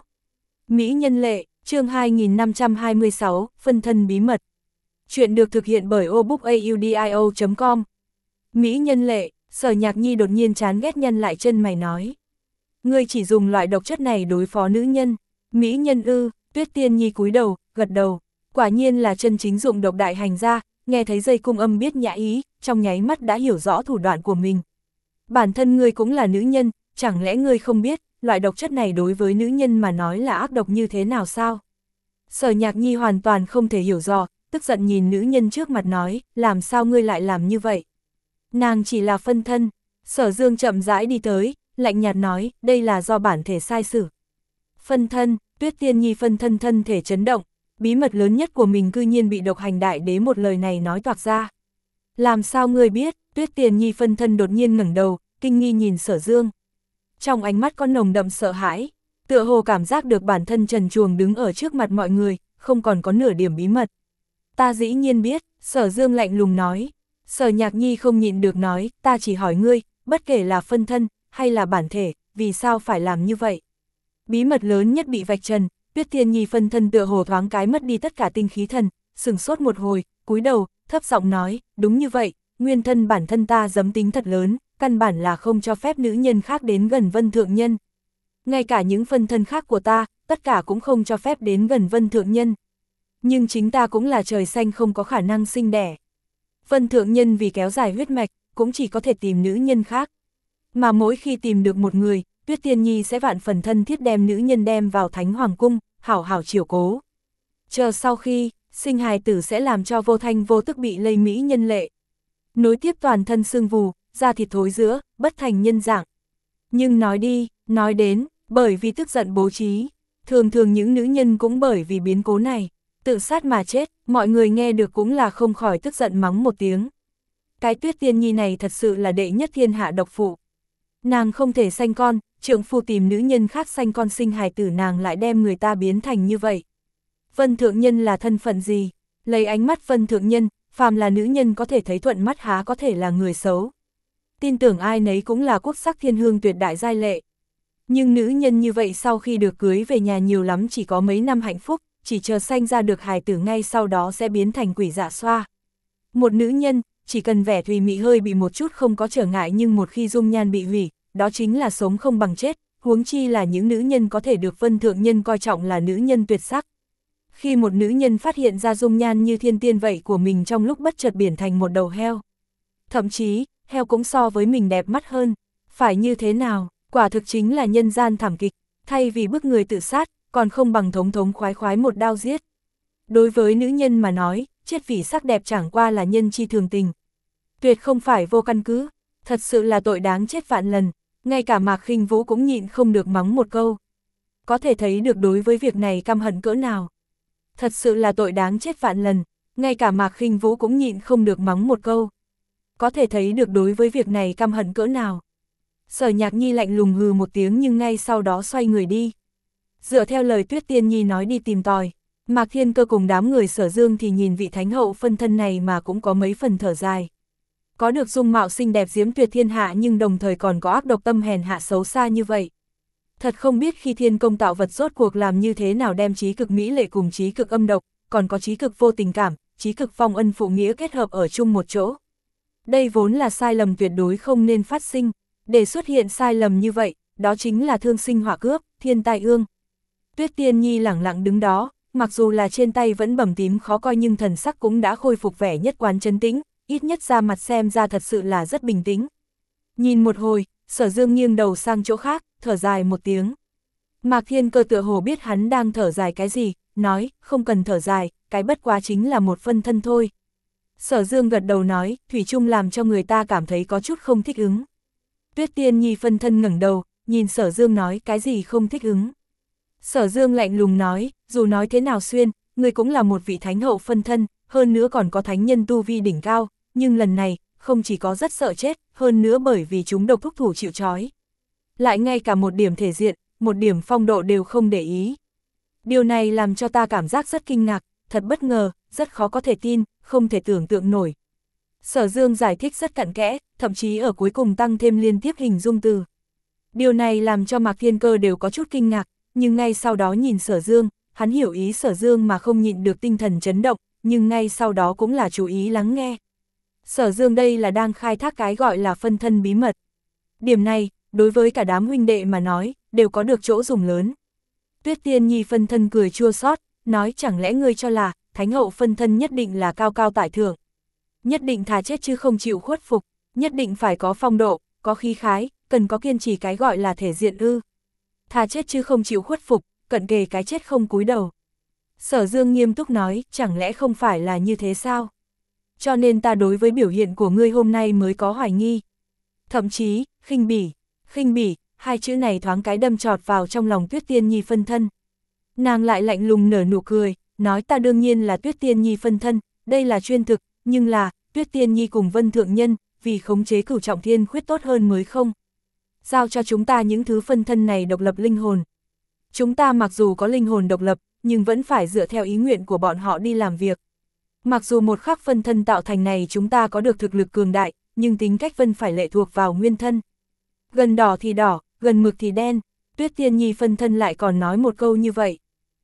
Speaker 1: Mỹ Nhân Lệ, chương hai nghìn năm trăm hai mươi sáu, phân thân bí mật. Chuyện được thực hiện bởi obookaudio chấm com. Mỹ Nhân Lệ, Sở Nhạc Nhi đột nhiên chán ghét nhân lại chân mày nói. Ngươi chỉ dùng loại độc chất này đối phó nữ nhân. Mỹ Nhân ư, Tuyết Tiên Nhi cúi đầu, gật đầu. Quả nhiên là chân chính dụng độc đại hành ra, nghe thấy dây cung âm biết nhã ý, trong nháy mắt đã hiểu rõ thủ đoạn của mình. Bản thân ngươi cũng là nữ nhân, chẳng lẽ ngươi không biết, loại độc chất này đối với nữ nhân mà nói là ác độc như thế nào sao? Sở Nhạc Nhi hoàn toàn không thể hiểu rõ, tức giận nhìn nữ nhân trước mặt nói, làm sao ngươi lại làm như vậy? Nàng chỉ là phân thân. Sở Dương chậm rãi đi tới, lạnh nhạt nói, đây là do bản thể sai sử. Phân thân, Tuyết Tiên Nhi phân thân thân thể chấn động, bí mật lớn nhất của mình cư nhiên bị độc hành đại đế một lời này nói toạc ra. Làm sao ngươi biết? Tuyết Tiên Nhi phân thân đột nhiên ngẩng đầu, kinh nghi nhìn Sở Dương. Trong ánh mắt có nồng đậm sợ hãi, tựa hồ cảm giác được bản thân trần truồng đứng ở trước mặt mọi người, không còn có nửa điểm bí mật. Ta dĩ nhiên biết, Sở Dương lạnh lùng nói. Sở Nhạc Nhi không nhịn được nói, ta chỉ hỏi ngươi, bất kể là phân thân, hay là bản thể, vì sao phải làm như vậy? Bí mật lớn nhất bị vạch trần, Tuyết Tiên Nhi phân thân tựa hồ thoáng cái mất đi tất cả tinh khí thần, sừng sốt một hồi, cúi đầu, thấp giọng nói, đúng như vậy, nguyên thân bản thân ta dấm tính thật lớn, căn bản là không cho phép nữ nhân khác đến gần Vân Thượng Nhân. Ngay cả những phân thân khác của ta, tất cả cũng không cho phép đến gần Vân Thượng Nhân. Nhưng chính ta cũng là trời xanh không có khả năng sinh đẻ. Vân Thượng Nhân vì kéo dài huyết mạch, cũng chỉ có thể tìm nữ nhân khác. Mà mỗi khi tìm được một người, Tuyết Tiên Nhi sẽ vạn phần thân thiết đem nữ nhân đem vào Thánh Hoàng Cung, hảo hảo chiều cố. Chờ sau khi, sinh hài tử sẽ làm cho vô thanh vô tức bị lây Mỹ Nhân Lệ. Nối tiếp toàn thân sưng vù, da thịt thối rữa, bất thành nhân dạng. Nhưng nói đi, nói đến, bởi vì tức giận bố trí, thường thường những nữ nhân cũng bởi vì biến cố này, tự sát mà chết, mọi người nghe được cũng là không khỏi tức giận mắng một tiếng. Cái Tuyết Tiên Nhi này thật sự là đệ nhất thiên hạ độc phụ. Nàng không thể sanh con, trượng phu tìm nữ nhân khác sanh con sinh hài tử nàng lại đem người ta biến thành như vậy. Vân Thượng Nhân là thân phận gì? Lấy ánh mắt Vân Thượng Nhân, phàm là nữ nhân có thể thấy thuận mắt há có thể là người xấu. Tin tưởng ai nấy cũng là quốc sắc thiên hương tuyệt đại giai lệ. Nhưng nữ nhân như vậy sau khi được cưới về nhà nhiều lắm chỉ có mấy năm hạnh phúc, chỉ chờ sanh ra được hài tử ngay sau đó sẽ biến thành quỷ dạ xoa. Một nữ nhân, chỉ cần vẻ thùy mị hơi bị một chút không có trở ngại nhưng một khi dung nhan bị hủy, đó chính là sống không bằng chết, huống chi là những nữ nhân có thể được Vân Thượng Nhân coi trọng là nữ nhân tuyệt sắc. Khi một nữ nhân phát hiện ra dung nhan như thiên tiên vậy của mình trong lúc bất chợt biển thành một đầu heo. Thậm chí, heo cũng so với mình đẹp mắt hơn. Phải như thế nào, quả thực chính là nhân gian thảm kịch, thay vì bức người tự sát, còn không bằng thống thống khoái khoái một đao giết. Đối với nữ nhân mà nói, chết vì sắc đẹp chẳng qua là nhân chi thường tình. Tuyệt không phải vô căn cứ, thật sự là tội đáng chết vạn lần, ngay cả Mạc Khinh Vũ cũng nhịn không được mắng một câu. Có thể thấy được đối với việc này căm hận cỡ nào. Thật sự là tội đáng chết vạn lần, ngay cả Mạc Khinh Vũ cũng nhịn không được mắng một câu. Có thể thấy được đối với việc này căm hận cỡ nào. Sở Nhạc Nhi lạnh lùng hừ một tiếng nhưng ngay sau đó xoay người đi. Dựa theo lời Tuyết Tiên Nhi nói đi tìm tòi, Mạc Thiên Cơ cùng đám người Sở Dương thì nhìn vị thánh hậu phân thân này mà cũng có mấy phần thở dài. Có được dung mạo xinh đẹp diễm tuyệt thiên hạ nhưng đồng thời còn có ác độc tâm hèn hạ xấu xa như vậy. Thật không biết khi thiên công tạo vật rốt cuộc làm như thế nào đem trí cực mỹ lệ cùng trí cực âm độc, còn có trí cực vô tình cảm, trí cực phong ân phụ nghĩa kết hợp ở chung một chỗ. Đây vốn là sai lầm tuyệt đối không nên phát sinh, để xuất hiện sai lầm như vậy, đó chính là thương sinh họa cướp, thiên tai ương. Tuyết Tiên Nhi lẳng lặng đứng đó, mặc dù là trên tay vẫn bầm tím khó coi nhưng thần sắc cũng đã khôi phục vẻ nhất quán trấn tĩnh, ít nhất ra mặt xem ra thật sự là rất bình tĩnh. Nhìn một hồi, Sở Dương nghiêng đầu sang chỗ khác, thở dài một tiếng. Mạc Thiên Cơ tựa hồ biết hắn đang thở dài cái gì, nói, không cần thở dài, cái bất quá chính là một phân thân thôi. Sở Dương gật đầu nói, thủy chung làm cho người ta cảm thấy có chút không thích ứng. Tuyết Tiên Nhi phân thân ngẩng đầu, nhìn Sở Dương nói, cái gì không thích ứng. Sở Dương lạnh lùng nói, dù nói thế nào xuyên, người cũng là một vị thánh hậu phân thân, hơn nữa còn có thánh nhân tu vi đỉnh cao, nhưng lần này, không chỉ có rất sợ chết, hơn nữa bởi vì chúng độc thúc thủ chịu trói. Lại ngay cả một điểm thể diện, một điểm phong độ đều không để ý. Điều này làm cho ta cảm giác rất kinh ngạc, thật bất ngờ, rất khó có thể tin, không thể tưởng tượng nổi. Sở Dương giải thích rất cặn kẽ, thậm chí ở cuối cùng tăng thêm liên tiếp hình dung từ. Điều này làm cho Mạc Thiên Cơ đều có chút kinh ngạc, nhưng ngay sau đó nhìn Sở Dương, hắn hiểu ý Sở Dương mà không nhịn được tinh thần chấn động, nhưng ngay sau đó cũng là chú ý lắng nghe. Sở Dương đây là đang khai thác cái gọi là phân thân bí mật. Điểm này, đối với cả đám huynh đệ mà nói, đều có được chỗ dùng lớn. Tuyết Tiên Nhi phân thân cười chua xót, nói chẳng lẽ ngươi cho là, thánh hậu phân thân nhất định là cao cao tại thượng. Nhất định thà chết chứ không chịu khuất phục, nhất định phải có phong độ, có khí khái, cần có kiên trì cái gọi là thể diện ư. Thà chết chứ không chịu khuất phục, cận kề cái chết không cúi đầu. Sở Dương nghiêm túc nói, chẳng lẽ không phải là như thế sao? Cho nên ta đối với biểu hiện của ngươi hôm nay mới có hoài nghi. Thậm chí, khinh bỉ, khinh bỉ, hai chữ này thoáng cái đâm chọt vào trong lòng Tuyết Tiên Nhi phân thân. Nàng lại lạnh lùng nở nụ cười, nói ta đương nhiên là Tuyết Tiên Nhi phân thân, đây là chuyên thực, nhưng là, Tuyết Tiên Nhi cùng Vân Thượng Nhân, vì khống chế cửu trọng thiên khuyết tốt hơn mới không. Giao cho chúng ta những thứ phân thân này độc lập linh hồn. Chúng ta mặc dù có linh hồn độc lập, nhưng vẫn phải dựa theo ý nguyện của bọn họ đi làm việc. Mặc dù một khắc phân thân tạo thành này chúng ta có được thực lực cường đại, nhưng tính cách Vân phải lệ thuộc vào nguyên thân. Gần đỏ thì đỏ, gần mực thì đen, Tuyết Tiên Nhi phân thân lại còn nói một câu như vậy.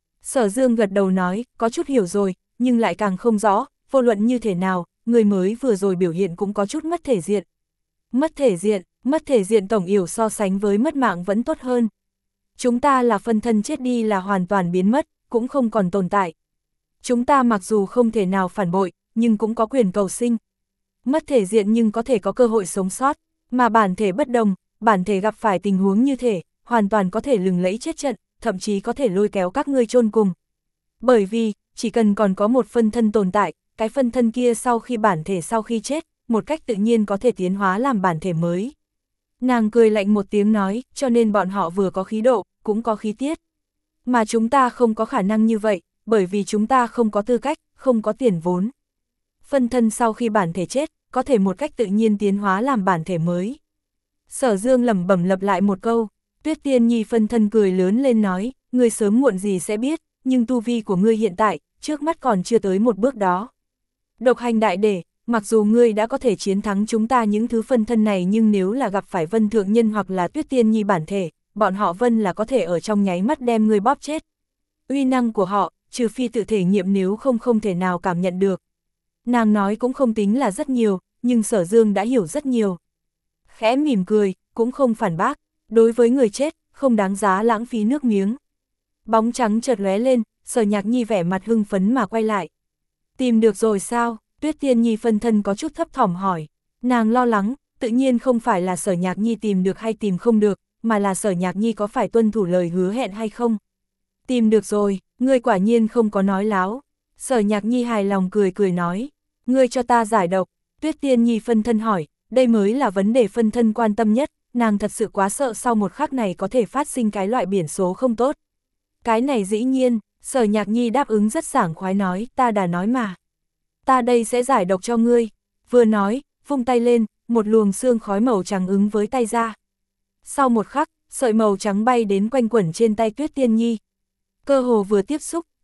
Speaker 1: Sở Dương gật đầu nói, có chút hiểu rồi, nhưng lại càng không rõ, vô luận như thế nào, người mới vừa rồi biểu hiện cũng có chút mất thể diện. Mất thể diện, mất thể diện tổng yểu so sánh với mất mạng vẫn tốt hơn. Chúng ta là phân thân chết đi là hoàn toàn biến mất, cũng không còn tồn tại. Chúng ta mặc dù không thể nào phản bội, nhưng cũng có quyền cầu sinh. Mất thể diện nhưng có thể có cơ hội sống sót, mà bản thể bất đồng, bản thể gặp phải tình huống như thể, hoàn toàn có thể lừng lẫy chết trận, thậm chí có thể lôi kéo các ngươi chôn cùng. Bởi vì, chỉ cần còn có một phân thân tồn tại, cái phân thân kia sau khi bản thể sau khi chết, một cách tự nhiên có thể tiến hóa làm bản thể mới. Nàng cười lạnh một tiếng nói, cho nên bọn họ vừa có khí độ, cũng có khí tiết. Mà chúng ta không có khả năng như vậy, bởi vì chúng ta không có tư cách, không có tiền vốn. Phân thân sau khi bản thể chết, có thể một cách tự nhiên tiến hóa làm bản thể mới. Sở Dương lẩm bẩm lặp lại một câu, Tuyết Tiên Nhi phân thân cười lớn lên nói, ngươi sớm muộn gì sẽ biết, nhưng tu vi của ngươi hiện tại, trước mắt còn chưa tới một bước đó. Độc hành đại để, mặc dù ngươi đã có thể chiến thắng chúng ta những thứ phân thân này nhưng nếu là gặp phải Vân Thượng Nhân hoặc là Tuyết Tiên Nhi bản thể, bọn họ Vân là có thể ở trong nháy mắt đem ngươi bóp chết. Uy năng của họ, trừ phi tự thể nghiệm nếu không không thể nào cảm nhận được. Nàng nói cũng không tính là rất nhiều, nhưng Sở Dương đã hiểu rất nhiều. Khẽ mỉm cười, cũng không phản bác, đối với người chết, không đáng giá lãng phí nước miếng. Bóng trắng chợt lóe lên, Sở Nhạc Nhi vẻ mặt hưng phấn mà quay lại. Tìm được rồi sao? Tuyết Tiên Nhi phân thân có chút thấp thỏm hỏi. Nàng lo lắng, tự nhiên không phải là Sở Nhạc Nhi tìm được hay tìm không được, mà là Sở Nhạc Nhi có phải tuân thủ lời hứa hẹn hay không. Tìm được rồi, ngươi quả nhiên không có nói láo. Sở Nhạc Nhi hài lòng cười cười nói. Ngươi cho ta giải độc. Tuyết Tiên Nhi phân thân hỏi, đây mới là vấn đề phân thân quan tâm nhất, nàng thật sự quá sợ sau một khắc này có thể phát sinh cái loại biển số không tốt. Cái này dĩ nhiên, Sở Nhạc Nhi đáp ứng rất sảng khoái nói, ta đã nói mà. Ta đây sẽ giải độc cho ngươi. Vừa nói, vung tay lên, một luồng sương khói màu trắng ứng với tay ra. Sau một khắc, sợi màu trắng bay đến quanh quẩn trên tay Tuyết Tiên Nhi. Cơ hồ vừa tiếp xúc,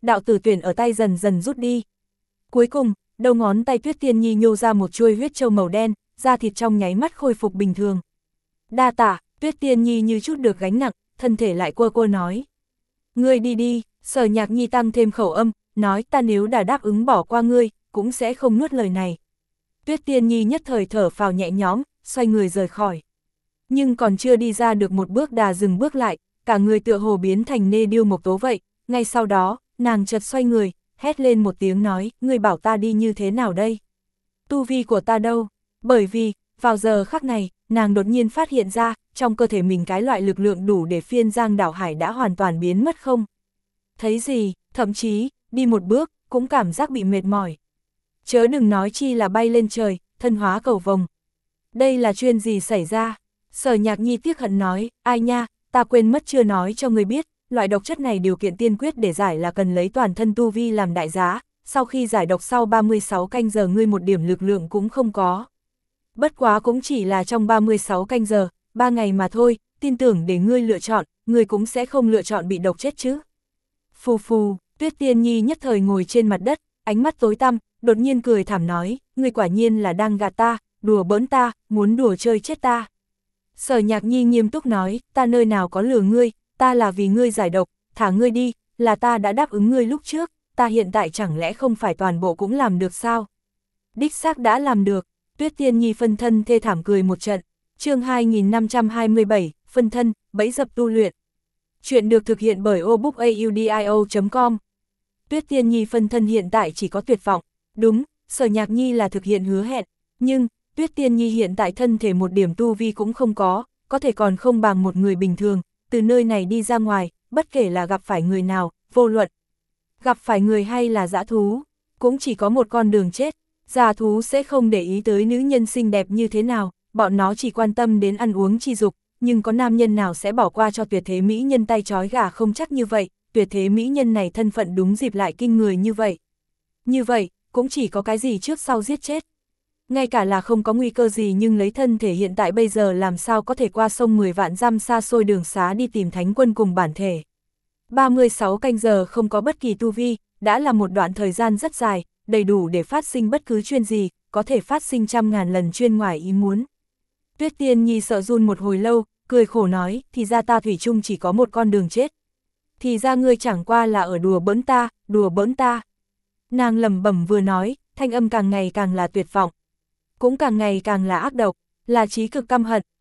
Speaker 1: đạo tử tuyển ở tay dần dần rút đi. Cuối cùng, đầu ngón tay Tuyết Tiên Nhi nhô ra một chuôi huyết châu màu đen, da thịt trong nháy mắt khôi phục bình thường. Đa tạ, Tuyết Tiên Nhi như chút được gánh nặng, thân thể lại quơ quơ nói. Ngươi đi đi, Sở Nhạc Nhi tăng thêm khẩu âm, nói ta nếu đã đáp ứng bỏ qua ngươi, cũng sẽ không nuốt lời này. Tuyết Tiên Nhi nhất thời thở phào nhẹ nhõm, xoay người rời khỏi. Nhưng còn chưa đi ra được một bước đà dừng bước lại, cả người tựa hồ biến thành nê điêu mộc tố vậy. Ngay sau đó, nàng chợt xoay người, hét lên một tiếng nói, ngươi bảo ta đi như thế nào đây? Tu vi của ta đâu? Bởi vì, vào giờ khắc này, nàng đột nhiên phát hiện ra, trong cơ thể mình cái loại lực lượng đủ để phiên giang đảo hải đã hoàn toàn biến mất không? Thấy gì, thậm chí, đi một bước, cũng cảm giác bị mệt mỏi. Chớ đừng nói chi là bay lên trời, thân hóa cầu vồng. Đây là chuyện gì xảy ra? Sở Nhạc Nhi tiếc hận nói, ai nha, ta quên mất chưa nói cho người biết, loại độc chất này điều kiện tiên quyết để giải là cần lấy toàn thân tu vi làm đại giá, sau khi giải độc sau ba mươi sáu canh giờ ngươi một điểm lực lượng cũng không có. Bất quá cũng chỉ là trong ba mươi sáu canh giờ, ba ngày mà thôi, tin tưởng để ngươi lựa chọn, ngươi cũng sẽ không lựa chọn bị độc chết chứ. Phù phù, Tuyết Tiên Nhi nhất thời ngồi trên mặt đất, ánh mắt tối tăm, đột nhiên cười thảm nói, ngươi quả nhiên là đang gạt ta, đùa bỡn ta, muốn đùa chơi chết ta. Sở Nhạc Nhi nghiêm túc nói, ta nơi nào có lừa ngươi, ta là vì ngươi giải độc, thả ngươi đi, là ta đã đáp ứng ngươi lúc trước, ta hiện tại chẳng lẽ không phải toàn bộ cũng làm được sao? Đích xác đã làm được, Tuyết Tiên Nhi phân thân thê thảm cười một trận, chương hai nghìn năm trăm hai mươi bảy, phân thân, bẫy dập tu luyện. Chuyện được thực hiện bởi obookaudio chấm com. Tuyết Tiên Nhi phân thân hiện tại chỉ có tuyệt vọng, đúng, Sở Nhạc Nhi là thực hiện hứa hẹn, nhưng, Tuyết Tiên Nhi hiện tại thân thể một điểm tu vi cũng không có, có thể còn không bằng một người bình thường, từ nơi này đi ra ngoài, bất kể là gặp phải người nào, vô luận. Gặp phải người hay là dã thú, cũng chỉ có một con đường chết, dã thú sẽ không để ý tới nữ nhân xinh đẹp như thế nào, bọn nó chỉ quan tâm đến ăn uống chi dục, nhưng có nam nhân nào sẽ bỏ qua cho tuyệt thế mỹ nhân tay trói gà không chắc như vậy, tuyệt thế mỹ nhân này thân phận đúng dịp lại kinh người như vậy. Như vậy, cũng chỉ có cái gì trước sau giết chết. Ngay cả là không có nguy cơ gì nhưng lấy thân thể hiện tại bây giờ làm sao có thể qua sông mười vạn dặm xa xôi đường xá đi tìm thánh quân cùng bản thể. ba mươi sáu canh giờ không có bất kỳ tu vi, đã là một đoạn thời gian rất dài, đầy đủ để phát sinh bất cứ chuyện gì, có thể phát sinh trăm ngàn lần chuyên ngoài ý muốn. Tuyết Tiên Nhi sợ run một hồi lâu, cười khổ nói, thì ra ta thủy chung chỉ có một con đường chết. Thì ra ngươi chẳng qua là ở đùa bỡn ta, đùa bỡn ta. Nàng lẩm bẩm vừa nói, thanh âm càng ngày càng là tuyệt vọng. Cũng càng ngày càng là ác độc, là chí cực căm hận,